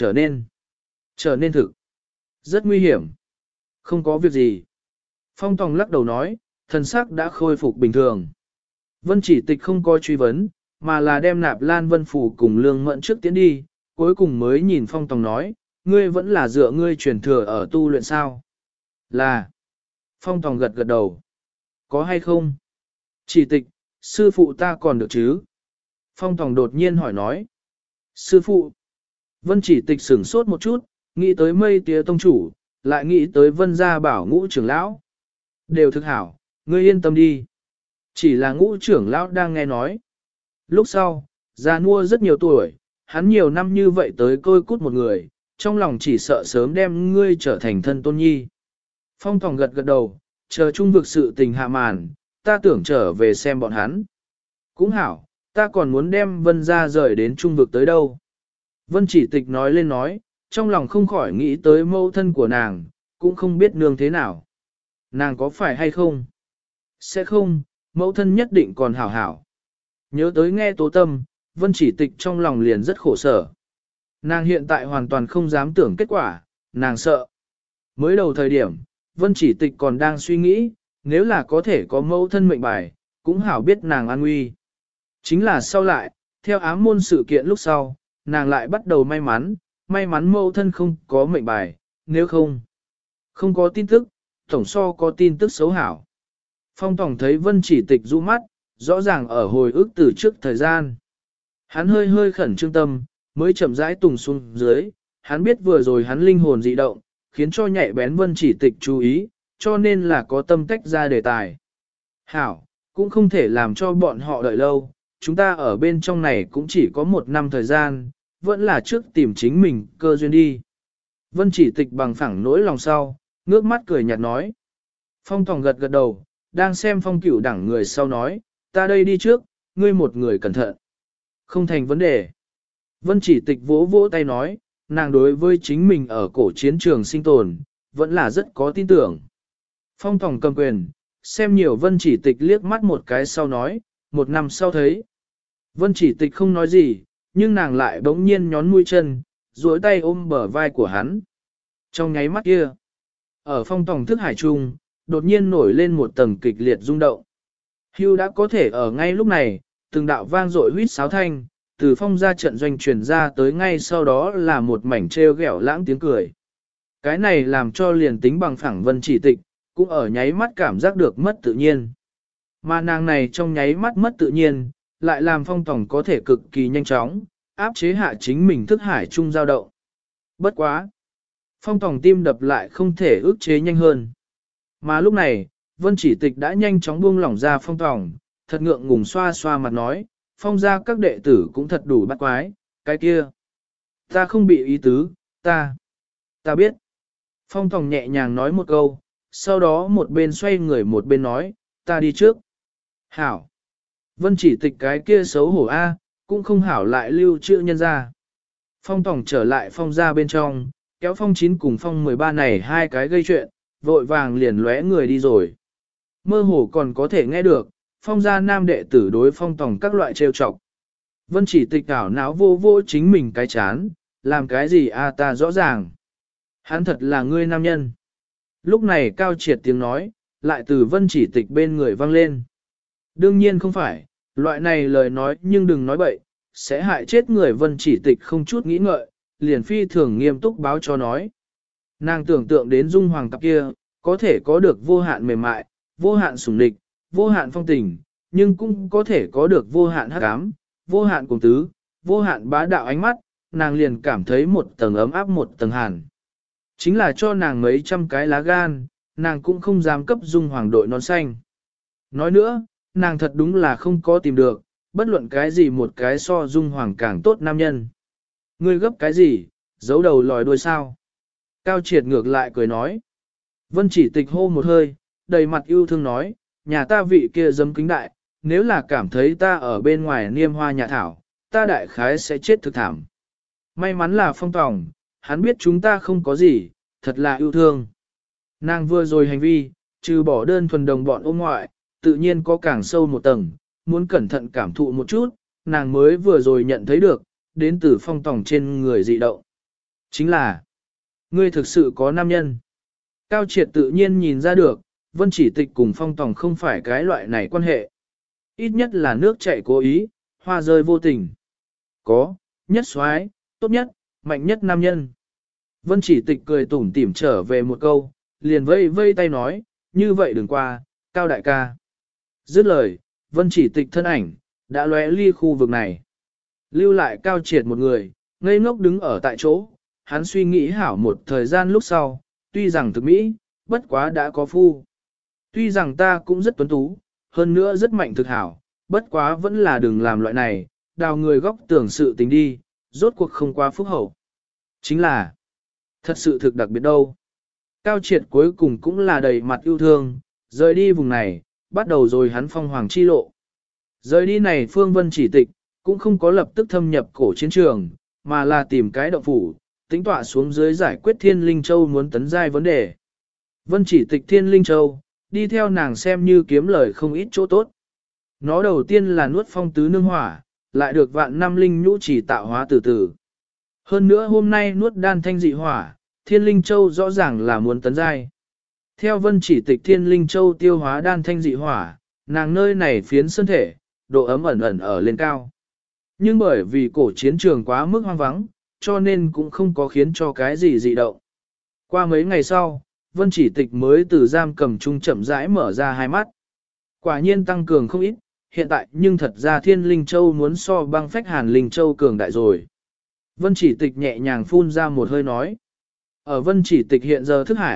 trở nên thực. Rất nguy hiểm. Không có việc gì. Phong Tòng lắc đầu nói, thần sắc đã khôi phục bình thường. Vân Chỉ Tịch không có truy vấn, mà là đem Nạp Lan Vân Phủ cùng Lương Mẫn trước tiến đi, cuối cùng mới nhìn Phong Tòng nói, ngươi vẫn là dựa ngươi truyền thừa ở tu luyện sao? Là. Phong Tòng gật gật đầu. Có hay không? Chỉ Tịch, sư phụ ta còn được chứ? Phong Tòng đột nhiên hỏi nói. Sư phụ. Vân Chỉ Tịch sửng sốt một chút, nghĩ tới Mây Tía tông chủ, lại nghĩ tới Vân gia bảo Ngũ trưởng lão. Đều thực hảo, ngươi yên tâm đi. Chỉ là Ngũ trưởng lão đang nghe nói. Lúc sau, già nua rất nhiều tuổi, hắn nhiều năm như vậy tới côi cút một người, trong lòng chỉ sợ sớm đem ngươi trở thành thân tôn nhi. Phong Tòng gật gật đầu, chờ trung vực sự tình hạ màn, ta tưởng trở về xem bọn hắn. Cũng hảo, ta còn muốn đem Vân gia rời đến trung vực tới đâu. Vân Chỉ Tịch nói lên nói, trong lòng không khỏi nghĩ tới mẫu thân của nàng, cũng không biết nương thế nào. Nàng có phải hay không? Sẽ không, mẫu thân nhất định còn hảo hảo. Nhớ tới nghe Tố Tâm, Vân Chỉ Tịch trong lòng liền rất khổ sở. Nàng hiện tại hoàn toàn không dám tưởng kết quả, nàng sợ. Mới đầu thời điểm, Vân Chỉ Tịch còn đang suy nghĩ, nếu là có thể có mẫu thân mệnh bài, cũng hảo biết nàng an nguy. Chính là sau lại, theo ám môn sự kiện lúc sau, nàng lại bắt đầu may mắn mẫu thân không có mệnh bài, nếu không có tin tức, tổng so có tin tức xấu hảo. Phong Tòng thấy Vân Chỉ Tịch du mắt, rõ ràng ở hồi ức từ trước thời gian. Hắn hơi hơi khẩn trương tâm, mới chậm rãi tùng xuống dưới, hắn biết vừa rồi hắn linh hồn dị động, khiến cho nhạy bén Vân Chỉ Tịch chú ý, cho nên là có tâm tách ra đề tài. Hảo, cũng không thể làm cho bọn họ đợi lâu, chúng ta ở bên trong này cũng chỉ có 1 năm thời gian, vẫn là trước tìm chính mình cơ duyên đi. Vân Chỉ Tịch bằng phẳng nỗi lòng sau, ngước mắt cười nhạt nói. Phong Tòng gật gật đầu, đang xem Phong Cửu đẳng người sau nói, ta đây đi trước, ngươi một người cẩn thận. Không thành vấn đề. Vân Chỉ Tịch vỗ vỗ tay nói, nàng đối với chính mình ở cổ chiến trường sinh tồn, vẫn là rất có tin tưởng. Phong Tòng cầm quyền, xem nhiều Vân Chỉ Tịch liếc mắt một cái sau nói, 1 năm sau thấy. Vân Chỉ Tịch không nói gì, nhưng nàng lại bỗng nhiên nhón mũi chân, duỗi tay ôm bờ vai của hắn. Trong nháy mắt kia, ở Phong Tòng thức hải trung, đột nhiên nổi lên một tầng kịch liệt rung động. Hưu đã có thể ở ngay lúc này, từng đạo vang dội huýt sáo thanh, từ Phong ra trận doanh truyền ra tới ngay sau đó là một mảnh treo ghẹo lãng tiếng cười. Cái này làm cho liền tính bằng phẳng Vân Chỉ Tịch, cũng ở nháy mắt cảm giác được mất tự nhiên. Mà nàng này trong nháy mắt mất tự nhiên, lại làm Phong Tòng có thể cực kỳ nhanh chóng, áp chế hạ chính mình thức hải trung dao động. Bất quá! Phong Tòng tim đập lại không thể ức chế nhanh hơn. Mà lúc này, Vân Chỉ Tịch đã nhanh chóng buông lỏng ra Phong Tòng, thật ngượng ngùng xoa xoa mặt nói, Phong ra các đệ tử cũng thật đủ bắt quái, cái kia. Ta không bị ý tứ, ta biết. Phong Tòng nhẹ nhàng nói một câu, sau đó một bên xoay người một bên nói, ta đi trước. Hảo. Vân Chỉ Tịch cái kia xấu hổ a, cũng không hảo lại lưu trữ nhân ra. Phong Tòng trở lại Phong ra bên trong, kéo Phong 9 cùng Phong 13 này 2 cái gây chuyện, vội vàng liền lóe người đi rồi. Mơ hồ còn có thể nghe được, Phong gia nam đệ tử đối Phong Tòng các loại trêu chọc. Vân Chỉ Tịch ảo não vô vô chính mình cái chán, làm cái gì a ta rõ ràng. Hắn thật là ngươi nam nhân. Lúc này Cao Triệt tiếng nói, lại từ Vân Chỉ Tịch bên người vang lên. Đương nhiên không phải, loại này lời nói nhưng đừng nói bậy, sẽ hại chết người. Vân Chỉ Tịch không chút nghĩ ngợi, liền phi thường nghiêm túc báo cho nói. Nàng tưởng tượng đến Dung Hoàng cặp kia, có thể có được vô hạn mềm mại, vô hạn sủng địch, vô hạn phong tình, nhưng cũng có thể có được vô hạn hắc ám, vô hạn cùng tứ, vô hạn bá đạo ánh mắt, nàng liền cảm thấy một tầng ấm áp một tầng hàn. Chính là cho nàng mấy trăm cái lá gan, nàng cũng không dám cấp Dung Hoàng đội nón xanh. Nói nữa, nàng thật đúng là không có tìm được, bất luận cái gì một cái so Dung Hoàng càng tốt nam nhân. Ngươi gấp cái gì, giấu đầu lòi đuôi sao? Cao Triệt ngược lại cười nói. Vân Chỉ Tịch hô một hơi, đầy mặt yêu thương nói, nhà ta vị kia dâm kính đại, nếu là cảm thấy ta ở bên ngoài niêm hoa nhà thảo, ta đại khái sẽ chết thực thảm. May mắn là Phong Tòng, hắn biết chúng ta không có gì, thật là yêu thương. Nàng vừa rồi hành vi, trừ bỏ đơn thuần đồng bọn ôm ngoại, tự nhiên có càng sâu một tầng, muốn cẩn thận cảm thụ một chút, nàng mới vừa rồi nhận thấy được, đến từ Phong Tòng trên người dị động. Chính là, ngươi thực sự có nam nhân. Cao Triệt tự nhiên nhìn ra được, Vân Chỉ Tịch cùng Phong Tòng không phải cái loại này quan hệ. Ít nhất là nước chảy cố ý, hoa rơi vô tình. Có, nhất soái, tốt nhất, mạnh nhất nam nhân. Vân Chỉ Tịch cười tủm tỉm trở về một câu, liền vây vây tay nói, như vậy đừng qua, Cao đại ca. Dứt lời, Vân Chỉ Tịch thân ảnh, đã lóe ly khu vực này. Lưu lại Cao Triệt một người, ngây ngốc đứng ở tại chỗ, hắn suy nghĩ hảo một thời gian lúc sau, tuy rằng thực mỹ, bất quá đã có phu. Tuy rằng ta cũng rất tuấn tú, hơn nữa rất mạnh thực hảo, bất quá vẫn là đừng làm loại này, đào người góc tưởng sự tình đi, rốt cuộc không qua phúc hậu. Chính là, thật sự thực đặc biệt đâu. Cao Triệt cuối cùng cũng là đầy mặt yêu thương, rời đi vùng này, bắt đầu rồi hắn phong hoàng chi lộ. Rời đi này Phương Vân Chỉ Tịch, cũng không có lập tức thâm nhập cổ chiến trường, mà là tìm cái động phủ, tính tọa xuống dưới giải quyết Thiên Linh Châu muốn tấn giai vấn đề. Vân Chỉ Tịch Thiên Linh Châu, đi theo nàng xem như kiếm lời không ít chỗ tốt. Nó đầu tiên là nuốt phong tứ nương hỏa, lại được vạn năm linh nhũ chỉ tạo hóa từ từ. Hơn nữa hôm nay nuốt đan thanh dị hỏa, Thiên Linh Châu rõ ràng là muốn tấn giai. Theo Vân Chỉ Tịch Thiên Linh Châu tiêu hóa đan thanh dị hỏa, nàng nơi này phiến身thể, độ ấm ẩn ẩn ở lên cao. Nhưng bởi vì cổ chiến trường quá mức hoang vắng, cho nên cũng không có khiến cho cái gì dị động. Qua mấy ngày sau, Vân Chỉ Tịch mới từ giam cầm trung chậm rãi mở ra hai mắt. Quả nhiên tăng cường không ít, hiện tại nhưng thật ra Thiên Linh Châu muốn so băng phách Hàn Linh Châu cường đại rồi. Vân Chỉ Tịch nhẹ nhàng phun ra một hơi nói. Ở Vân Chỉ Tịch hiện giờ thức hải,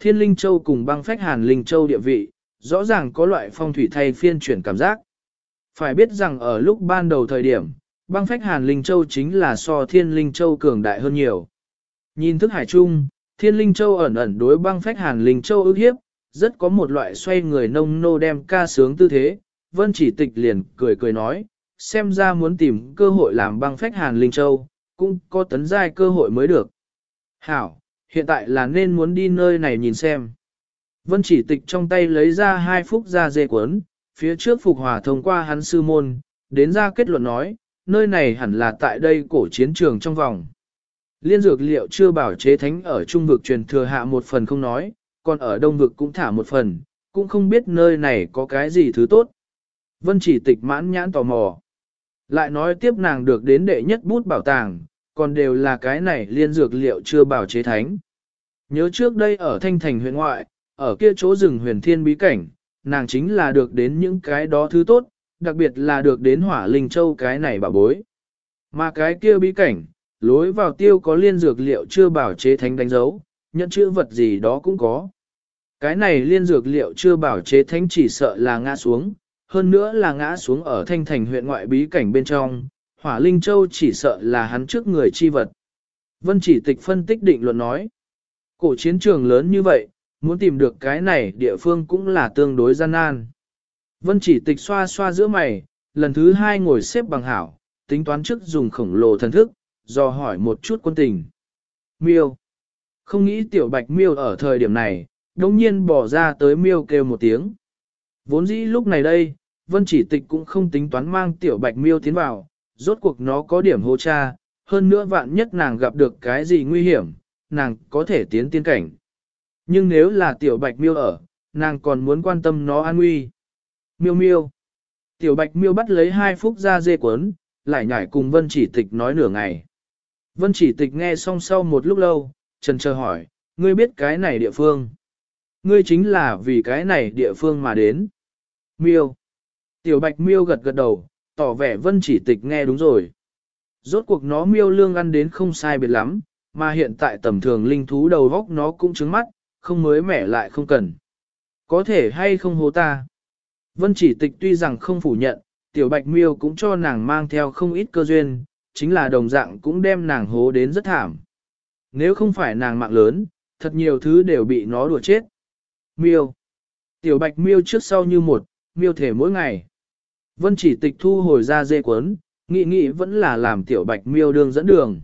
Thiên Linh Châu cùng băng phách Hàn Linh Châu địa vị, rõ ràng có loại phong thủy thay phiên chuyển cảm giác. Phải biết rằng ở lúc ban đầu thời điểm, băng phách Hàn Linh Châu chính là so Thiên Linh Châu cường đại hơn nhiều. Nhìn thức hải chung, Thiên Linh Châu ẩn ẩn đối băng phách Hàn Linh Châu ức hiếp, rất có một loại xoay người nông nô đem ca sướng tư thế. Vân Chỉ Tịch liền cười cười nói, xem ra muốn tìm cơ hội làm băng phách Hàn Linh Châu, cũng có tấn giai cơ hội mới được. Hảo, hiện tại là nên muốn đi nơi này nhìn xem. Vân Chỉ Tịch trong tay lấy ra 2 phúc da dê cuốn, phía trước Phục Hòa thông qua hắn sư môn, đến ra kết luận nói, nơi này hẳn là tại đây cổ chiến trường trong vòng. Liên dược liệu chưa bảo chế thánh ở trung vực truyền thừa hạ một phần không nói, còn ở đông vực cũng thả một phần, cũng không biết nơi này có cái gì thứ tốt. Vân Chỉ Tịch mãn nhãn tò mò. Lại nói tiếp nàng được đến đệ nhất bút bảo tàng, còn đều là cái này liên dược liệu chưa bảo chế thánh. Nhớ trước đây ở Thanh Thành huyện ngoại, ở kia chỗ rừng huyền thiên bí cảnh, nàng chính là được đến những cái đó thứ tốt, đặc biệt là được đến hỏa linh châu cái này bảo bối. Mà cái kia bí cảnh, lối vào tiêu có liên dược liệu chưa bảo chế thánh đánh dấu, nhận chữ vật gì đó cũng có. Cái này liên dược liệu chưa bảo chế thánh chỉ sợ là ngã xuống, hơn nữa là ngã xuống ở Thanh Thành huyện ngoại bí cảnh bên trong, hỏa linh châu chỉ sợ là hắn trước người chi vật. Vân Chỉ Tịch phân tích định luận nói, cổ chiến trường lớn như vậy, muốn tìm được cái này địa phương cũng là tương đối gian nan. Vân Chỉ Tịch xoa xoa giữa mày, lần thứ 2 ngồi xếp bằng hảo, tính toán trước dùng khổng lồ thần thức, dò hỏi một chút quân tình. Miêu. Không nghĩ tiểu bạch miêu ở thời điểm này, đồng nhiên bỏ ra tới miêu kêu một tiếng. Vốn dĩ lúc này đây, Vân Chỉ Tịch cũng không tính toán mang tiểu bạch miêu tiến vào, rốt cuộc nó có điểm hô cha, hơn nữa vạn nhất nàng gặp được cái gì nguy hiểm, nàng có thể tiến tiên cảnh. Nhưng nếu là tiểu bạch miêu ở, nàng còn muốn quan tâm nó an nguy. Miêu miêu. Tiểu bạch miêu bắt lấy 2 phúc da dê cuốn, lại nhảy cùng Vân Chỉ Tịch nói nửa ngày. Vân Chỉ Tịch nghe xong sau một lúc lâu, chần chờ hỏi, ngươi biết cái này địa phương. Ngươi chính là vì cái này địa phương mà đến. Miêu. Tiểu bạch miêu gật gật đầu, tỏ vẻ Vân Chỉ Tịch nghe đúng rồi. Rốt cuộc nó miêu lương ăn đến không sai biệt lắm, mà hiện tại tầm thường linh thú đầu góc nó cũng trứng mắt, không mới mẻ lại không cần. Có thể hay không hố ta? Vân Chỉ Tịch tuy rằng không phủ nhận, tiểu bạch miêu cũng cho nàng mang theo không ít cơ duyên, chính là đồng dạng cũng đem nàng hố đến rất thảm. Nếu không phải nàng mạng lớn, thật nhiều thứ đều bị nó đùa chết. Miêu. Tiểu bạch miêu trước sau như một, miêu thể mỗi ngày. Vân Chỉ Tịch thu hồi ra dê cuốn, nghĩ vẫn là làm tiểu bạch miêu đường dẫn đường.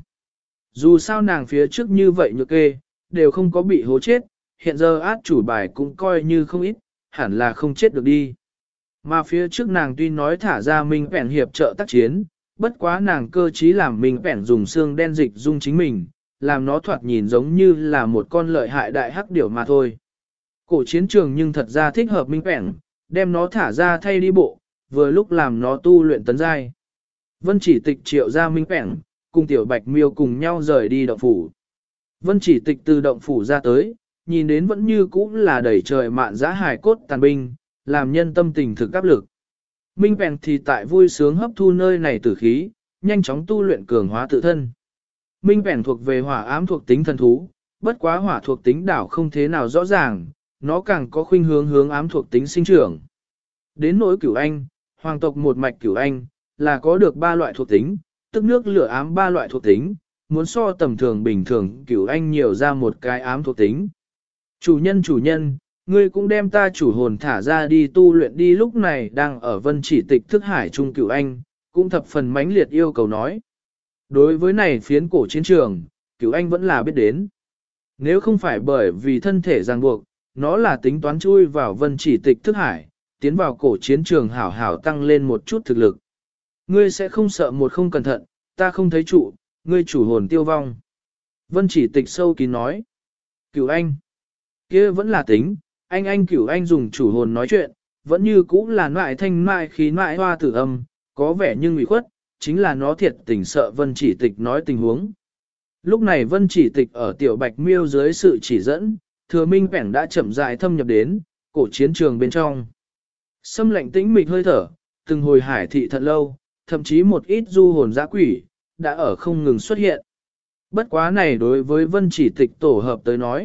Dù sao nàng phía trước như vậy nhược kê, đều không có bị hố chết, hiện giờ át chủ bài cũng coi như không ít, hẳn là không chết được đi. Mà phía trước nàng tuy nói thả ra Minh Vẹn hiệp trợ tác chiến, bất quá nàng cơ trí làm Minh Vẹn dùng xương đen dịch dung chính mình, làm nó thoạt nhìn giống như là một con lợi hại đại hắc điểu mà thôi. Cổ chiến trường nhưng thật ra thích hợp Minh Vẹn, đem nó thả ra thay đi bộ, vừa lúc làm nó tu luyện tấn giai. Vân Chỉ Tịch triệu ra Minh Vẹn, cùng tiểu bạch miêu cùng nhau rời đi động phủ. Vân Chỉ Tịch từ động phủ ra tới, nhìn đến vẫn như cũ là đẩy trời mạn dã hài cốt tàn binh, làm nhân tâm tình thực áp lực. Minh Vẹn thì tại vui sướng hấp thu nơi này tử khí, nhanh chóng tu luyện cường hóa tự thân. Minh Vẹn thuộc về hỏa ám thuộc tính thần thú, bất quá hỏa thuộc tính đảo không thế nào rõ ràng, nó càng có khuynh hướng ám thuộc tính sinh trưởng. Đến nỗi Cửu Anh, hoàng tộc một mạch Cửu Anh, là có được 3 loại thuộc tính, tức nước lửa ám 3 loại thuộc tính, muốn so tầm thường bình thường Cửu Anh nhiều ra một cái ám thuộc tính. Chủ nhân, ngươi cũng đem ta chủ hồn thả ra đi tu luyện đi, lúc này đang ở Vân Chỉ Tịch thức hải trung Cửu Anh, cũng thập phần mãnh liệt yêu cầu nói. Đối với này phiến cổ chiến trường, Cửu Anh vẫn là biết đến. Nếu không phải bởi vì thân thể ràng buộc, nó là tính toán chui vào Vân Chỉ Tịch thức hải, tiến vào cổ chiến trường hảo hảo tăng lên một chút thực lực. Ngươi sẽ không sợ một không cẩn thận, ta không thấy trụ, ngươi chủ hồn tiêu vong. Vân Chỉ Tịch sâu kín nói. Cửu Anh. Kia vẫn là tính, anh Cửu Anh dùng chủ hồn nói chuyện, vẫn như cũ là nại thanh mại khí nại hoa tử âm, có vẻ nhưng ủy khuất, chính là nó thiệt tình sợ Vân Chỉ Tịch nói tình huống. Lúc này Vân Chỉ Tịch ở tiểu bạch miêu dưới sự chỉ dẫn, thừa minh vẻn đã chậm rãi thâm nhập đến, cổ chiến trường bên trong. Xâm lạnh tĩnh mịch hơi thở, từng hồi hải thị thật lâu, thậm chí một ít du hồn dã quỷ, đã ở không ngừng xuất hiện. Bất quá này đối với Vân Chỉ Tịch tổ hợp tới nói,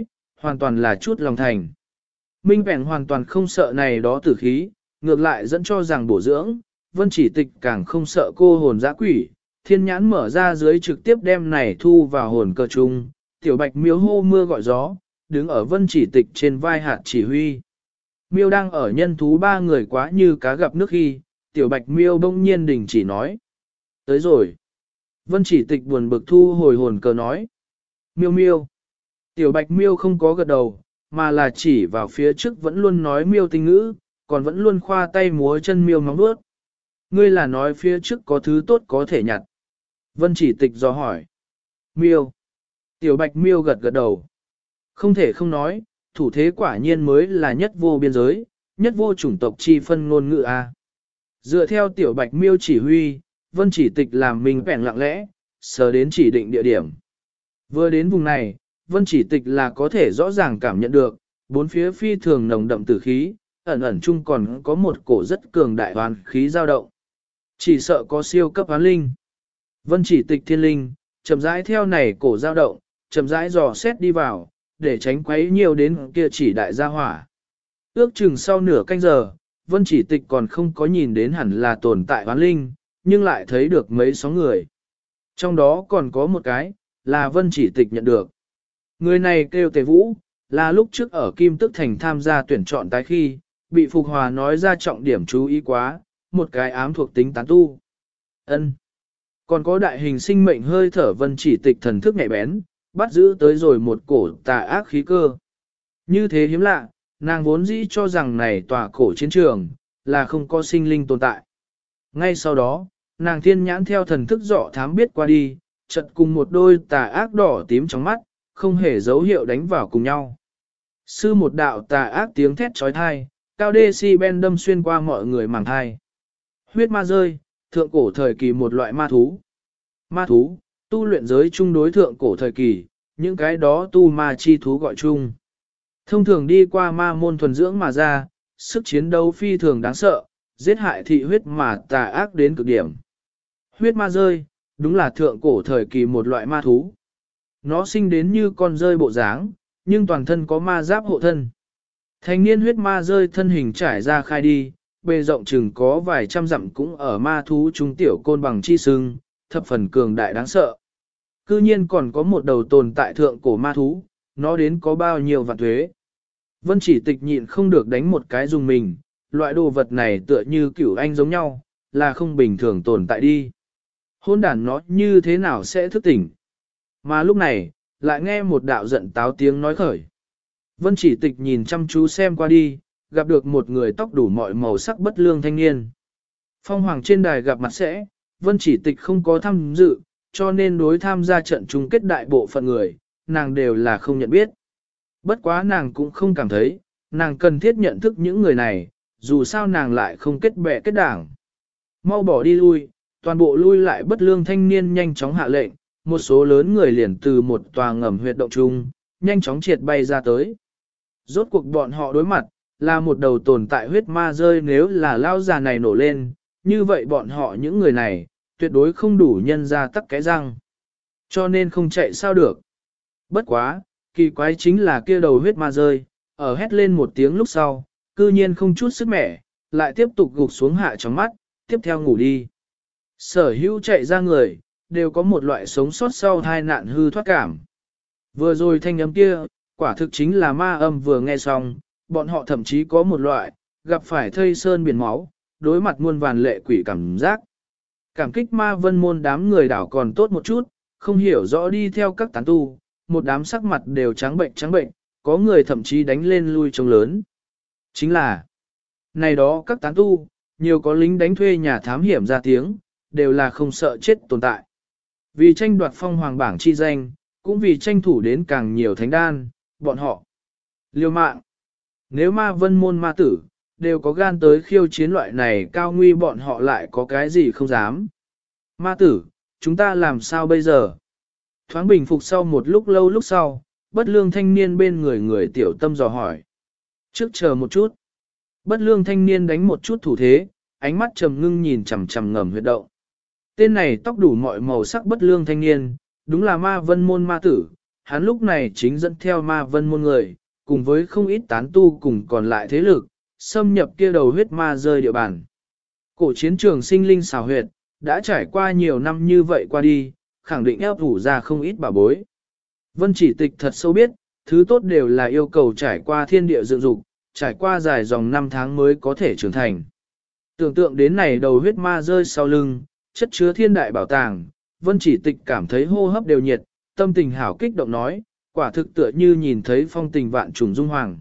hoàn toàn là chút lòng thành. Minh Bẻn hoàn toàn không sợ này đó tử khí, ngược lại dẫn cho rằng bổ dưỡng, Vân Chỉ Tịch càng không sợ cô hồn dã quỷ, thiên nhãn mở ra dưới trực tiếp đem này thu vào hồn cơ chung, tiểu bạch miêu hô mưa gọi gió, đứng ở Vân Chỉ Tịch trên vai hạt chỉ huy. Miêu đang ở nhân thú ba người quá như cá gặp nước khi, tiểu bạch miêu bỗng nhiên đình chỉ nói. Tới rồi. Vân Chỉ Tịch buồn bực thu hồi hồn cờ nói. Miêu miêu. Tiểu bạch miêu không có gật đầu, mà là chỉ vào phía trước vẫn luôn nói miêu tinh ngữ, còn vẫn luôn khoa tay múa chân miêu móng vuốt. Ngươi là nói phía trước có thứ tốt có thể nhặt. Vân Chỉ Tịch dò hỏi. Miêu. Tiểu bạch miêu gật gật đầu. Không thể không nói, thủ thế quả nhiên mới là nhất vô biên giới, nhất vô chủng tộc chi phân ngôn ngữ a. Dựa theo tiểu bạch miêu chỉ huy, Vân Chỉ Tịch làm mình bèn lặng lẽ, sờ đến chỉ định địa điểm. Vừa đến vùng này, Vân Chỉ Tịch là có thể rõ ràng cảm nhận được, bốn phía phi thường nồng đậm tử khí, ẩn ẩn chung còn có một cổ rất cường đại hoàn khí dao động. Chỉ sợ có siêu cấp hoán linh. Vân Chỉ Tịch thiên linh, chậm rãi theo này cổ dao động, chậm rãi dò xét đi vào, để tránh quấy nhiều đến kia chỉ đại gia hỏa. Ước chừng sau nửa canh giờ, Vân Chỉ Tịch còn không có nhìn đến hẳn là tồn tại hoán linh, nhưng lại thấy được mấy sóng người. Trong đó còn có một cái, là Vân Chỉ Tịch nhận được. Người này kêu Tề Vũ, là lúc trước ở Kim Tức Thành tham gia tuyển chọn tái khi, bị Phục Hòa nói ra trọng điểm chú ý quá, một cái ám thuộc tính tán tu. Ân. Còn có đại hình sinh mệnh hơi thở Vân Chỉ Tịch thần thức nhạy bén, bắt giữ tới rồi một cổ tà ác khí cơ. Như thế hiếm lạ, nàng vốn dĩ cho rằng này tòa cổ chiến trường, là không có sinh linh tồn tại. Ngay sau đó, nàng thiên nhãn theo thần thức dọ thám biết qua đi, chợt cùng một đôi tà ác đỏ tím trong mắt, không hề dấu hiệu đánh vào cùng nhau. Sư một đạo tà ác tiếng thét trói thai, cao decibel đâm xuyên qua mọi người màng thai. Huyết ma rơi, thượng cổ thời kỳ một loại ma thú. Ma thú, tu luyện giới chung đối thượng cổ thời kỳ, những cái đó tu ma chi thú gọi chung. Thông thường đi qua ma môn thuần dưỡng mà ra, sức chiến đấu phi thường đáng sợ, giết hại thị huyết mà tà ác đến cực điểm. Huyết ma rơi, đúng là thượng cổ thời kỳ một loại ma thú. Nó sinh đến như con rơi bộ dáng, nhưng toàn thân có ma giáp hộ thân. Thanh niên huyết ma rơi thân hình trải ra khai đi, bề rộng chừng có vài trăm dặm cũng ở ma thú trung tiểu côn bằng chi sưng, thập phần cường đại đáng sợ. Cư nhiên còn có một đầu tồn tại thượng cổ ma thú, nó đến có bao nhiêu vạn thuế. Vân Chỉ Tịch nhịn không được đánh một cái dùng mình, loại đồ vật này tựa như cửu anh giống nhau, là không bình thường tồn tại đi. Hôn đản nó như thế nào sẽ thức tỉnh. Mà lúc này, lại nghe một đạo giận táo tiếng nói khởi. Vân Chỉ Tịch nhìn chăm chú xem qua đi, gặp được một người tóc đủ mọi màu sắc bất lương thanh niên. Phong hoàng trên đài gặp mặt sẽ, Vân Chỉ Tịch không có tham dự, cho nên đối tham gia trận chung kết đại bộ phận người, nàng đều là không nhận biết. Bất quá nàng cũng không cảm thấy, nàng cần thiết nhận thức những người này, dù sao nàng lại không kết bè kết đảng. Mau bỏ đi lui, toàn bộ lui lại bất lương thanh niên nhanh chóng hạ lệnh, một số lớn người liền từ một tòa ngầm huyệt động chung, nhanh chóng triệt bay ra tới. Rốt cuộc bọn họ đối mặt, là một đầu tồn tại huyết ma rơi, nếu là lao già này nổ lên, như vậy bọn họ những người này, tuyệt đối không đủ nhân ra tắc cái răng. Cho nên không chạy sao được. Bất quá, kỳ quái chính là kia đầu huyết ma rơi, ở hét lên một tiếng lúc sau, cư nhiên không chút sức mẻ, lại tiếp tục gục xuống hạ trong mắt, tiếp theo ngủ đi. Sở hữu chạy ra người, đều có một loại sống sót sau tai nạn hư thoát cảm. Vừa rồi thanh âm kia, quả thực chính là ma âm vừa nghe xong, bọn họ thậm chí có một loại, gặp phải thây sơn biển máu, đối mặt muôn vàn lệ quỷ cảm giác. Cảm kích ma vân môn đám người đảo còn tốt một chút, không hiểu rõ đi theo các tán tu, một đám sắc mặt đều trắng bệnh, có người thậm chí đánh lên lui trông lớn. Chính là, này đó các tán tu, nhiều có lính đánh thuê nhà thám hiểm ra tiếng, đều là không sợ chết tồn tại. Vì tranh đoạt phong hoàng bảng chi danh, cũng vì tranh thủ đến càng nhiều thánh đan, bọn họ liều mạng. Nếu ma vân môn ma tử, đều có gan tới khiêu chiến loại này cao nguy, bọn họ lại có cái gì không dám. Ma tử, chúng ta làm sao bây giờ? Thoáng bình phục sau một lúc lâu lúc sau, bất lương thanh niên bên người tiểu tâm dò hỏi. Trước chờ một chút. Bất lương thanh niên đánh một chút thủ thế, ánh mắt trầm ngưng nhìn chằm chằm ngầm huyệt động. Tên này tóc đủ mọi màu sắc bất lương thanh niên, đúng là ma vân môn ma tử, hắn lúc này chính dẫn theo ma vân môn người, cùng với không ít tán tu cùng còn lại thế lực, xâm nhập kia đầu huyết ma rơi địa bàn. Cổ chiến trường sinh linh xào huyệt, đã trải qua nhiều năm như vậy qua đi, khẳng định ép ủ ra không ít bảo bối. Vân Chỉ Tịch thật sâu biết, thứ tốt đều là yêu cầu trải qua thiên địa dựng dục, trải qua dài dòng năm tháng mới có thể trưởng thành. Tưởng tượng đến này đầu huyết ma rơi sau lưng, chất chứa thiên đại bảo tàng, Vân Chỉ Tịch cảm thấy hô hấp đều nhiệt, tâm tình hảo kích động nói, quả thực tựa như nhìn thấy phong tình vạn trùng dung hoàng.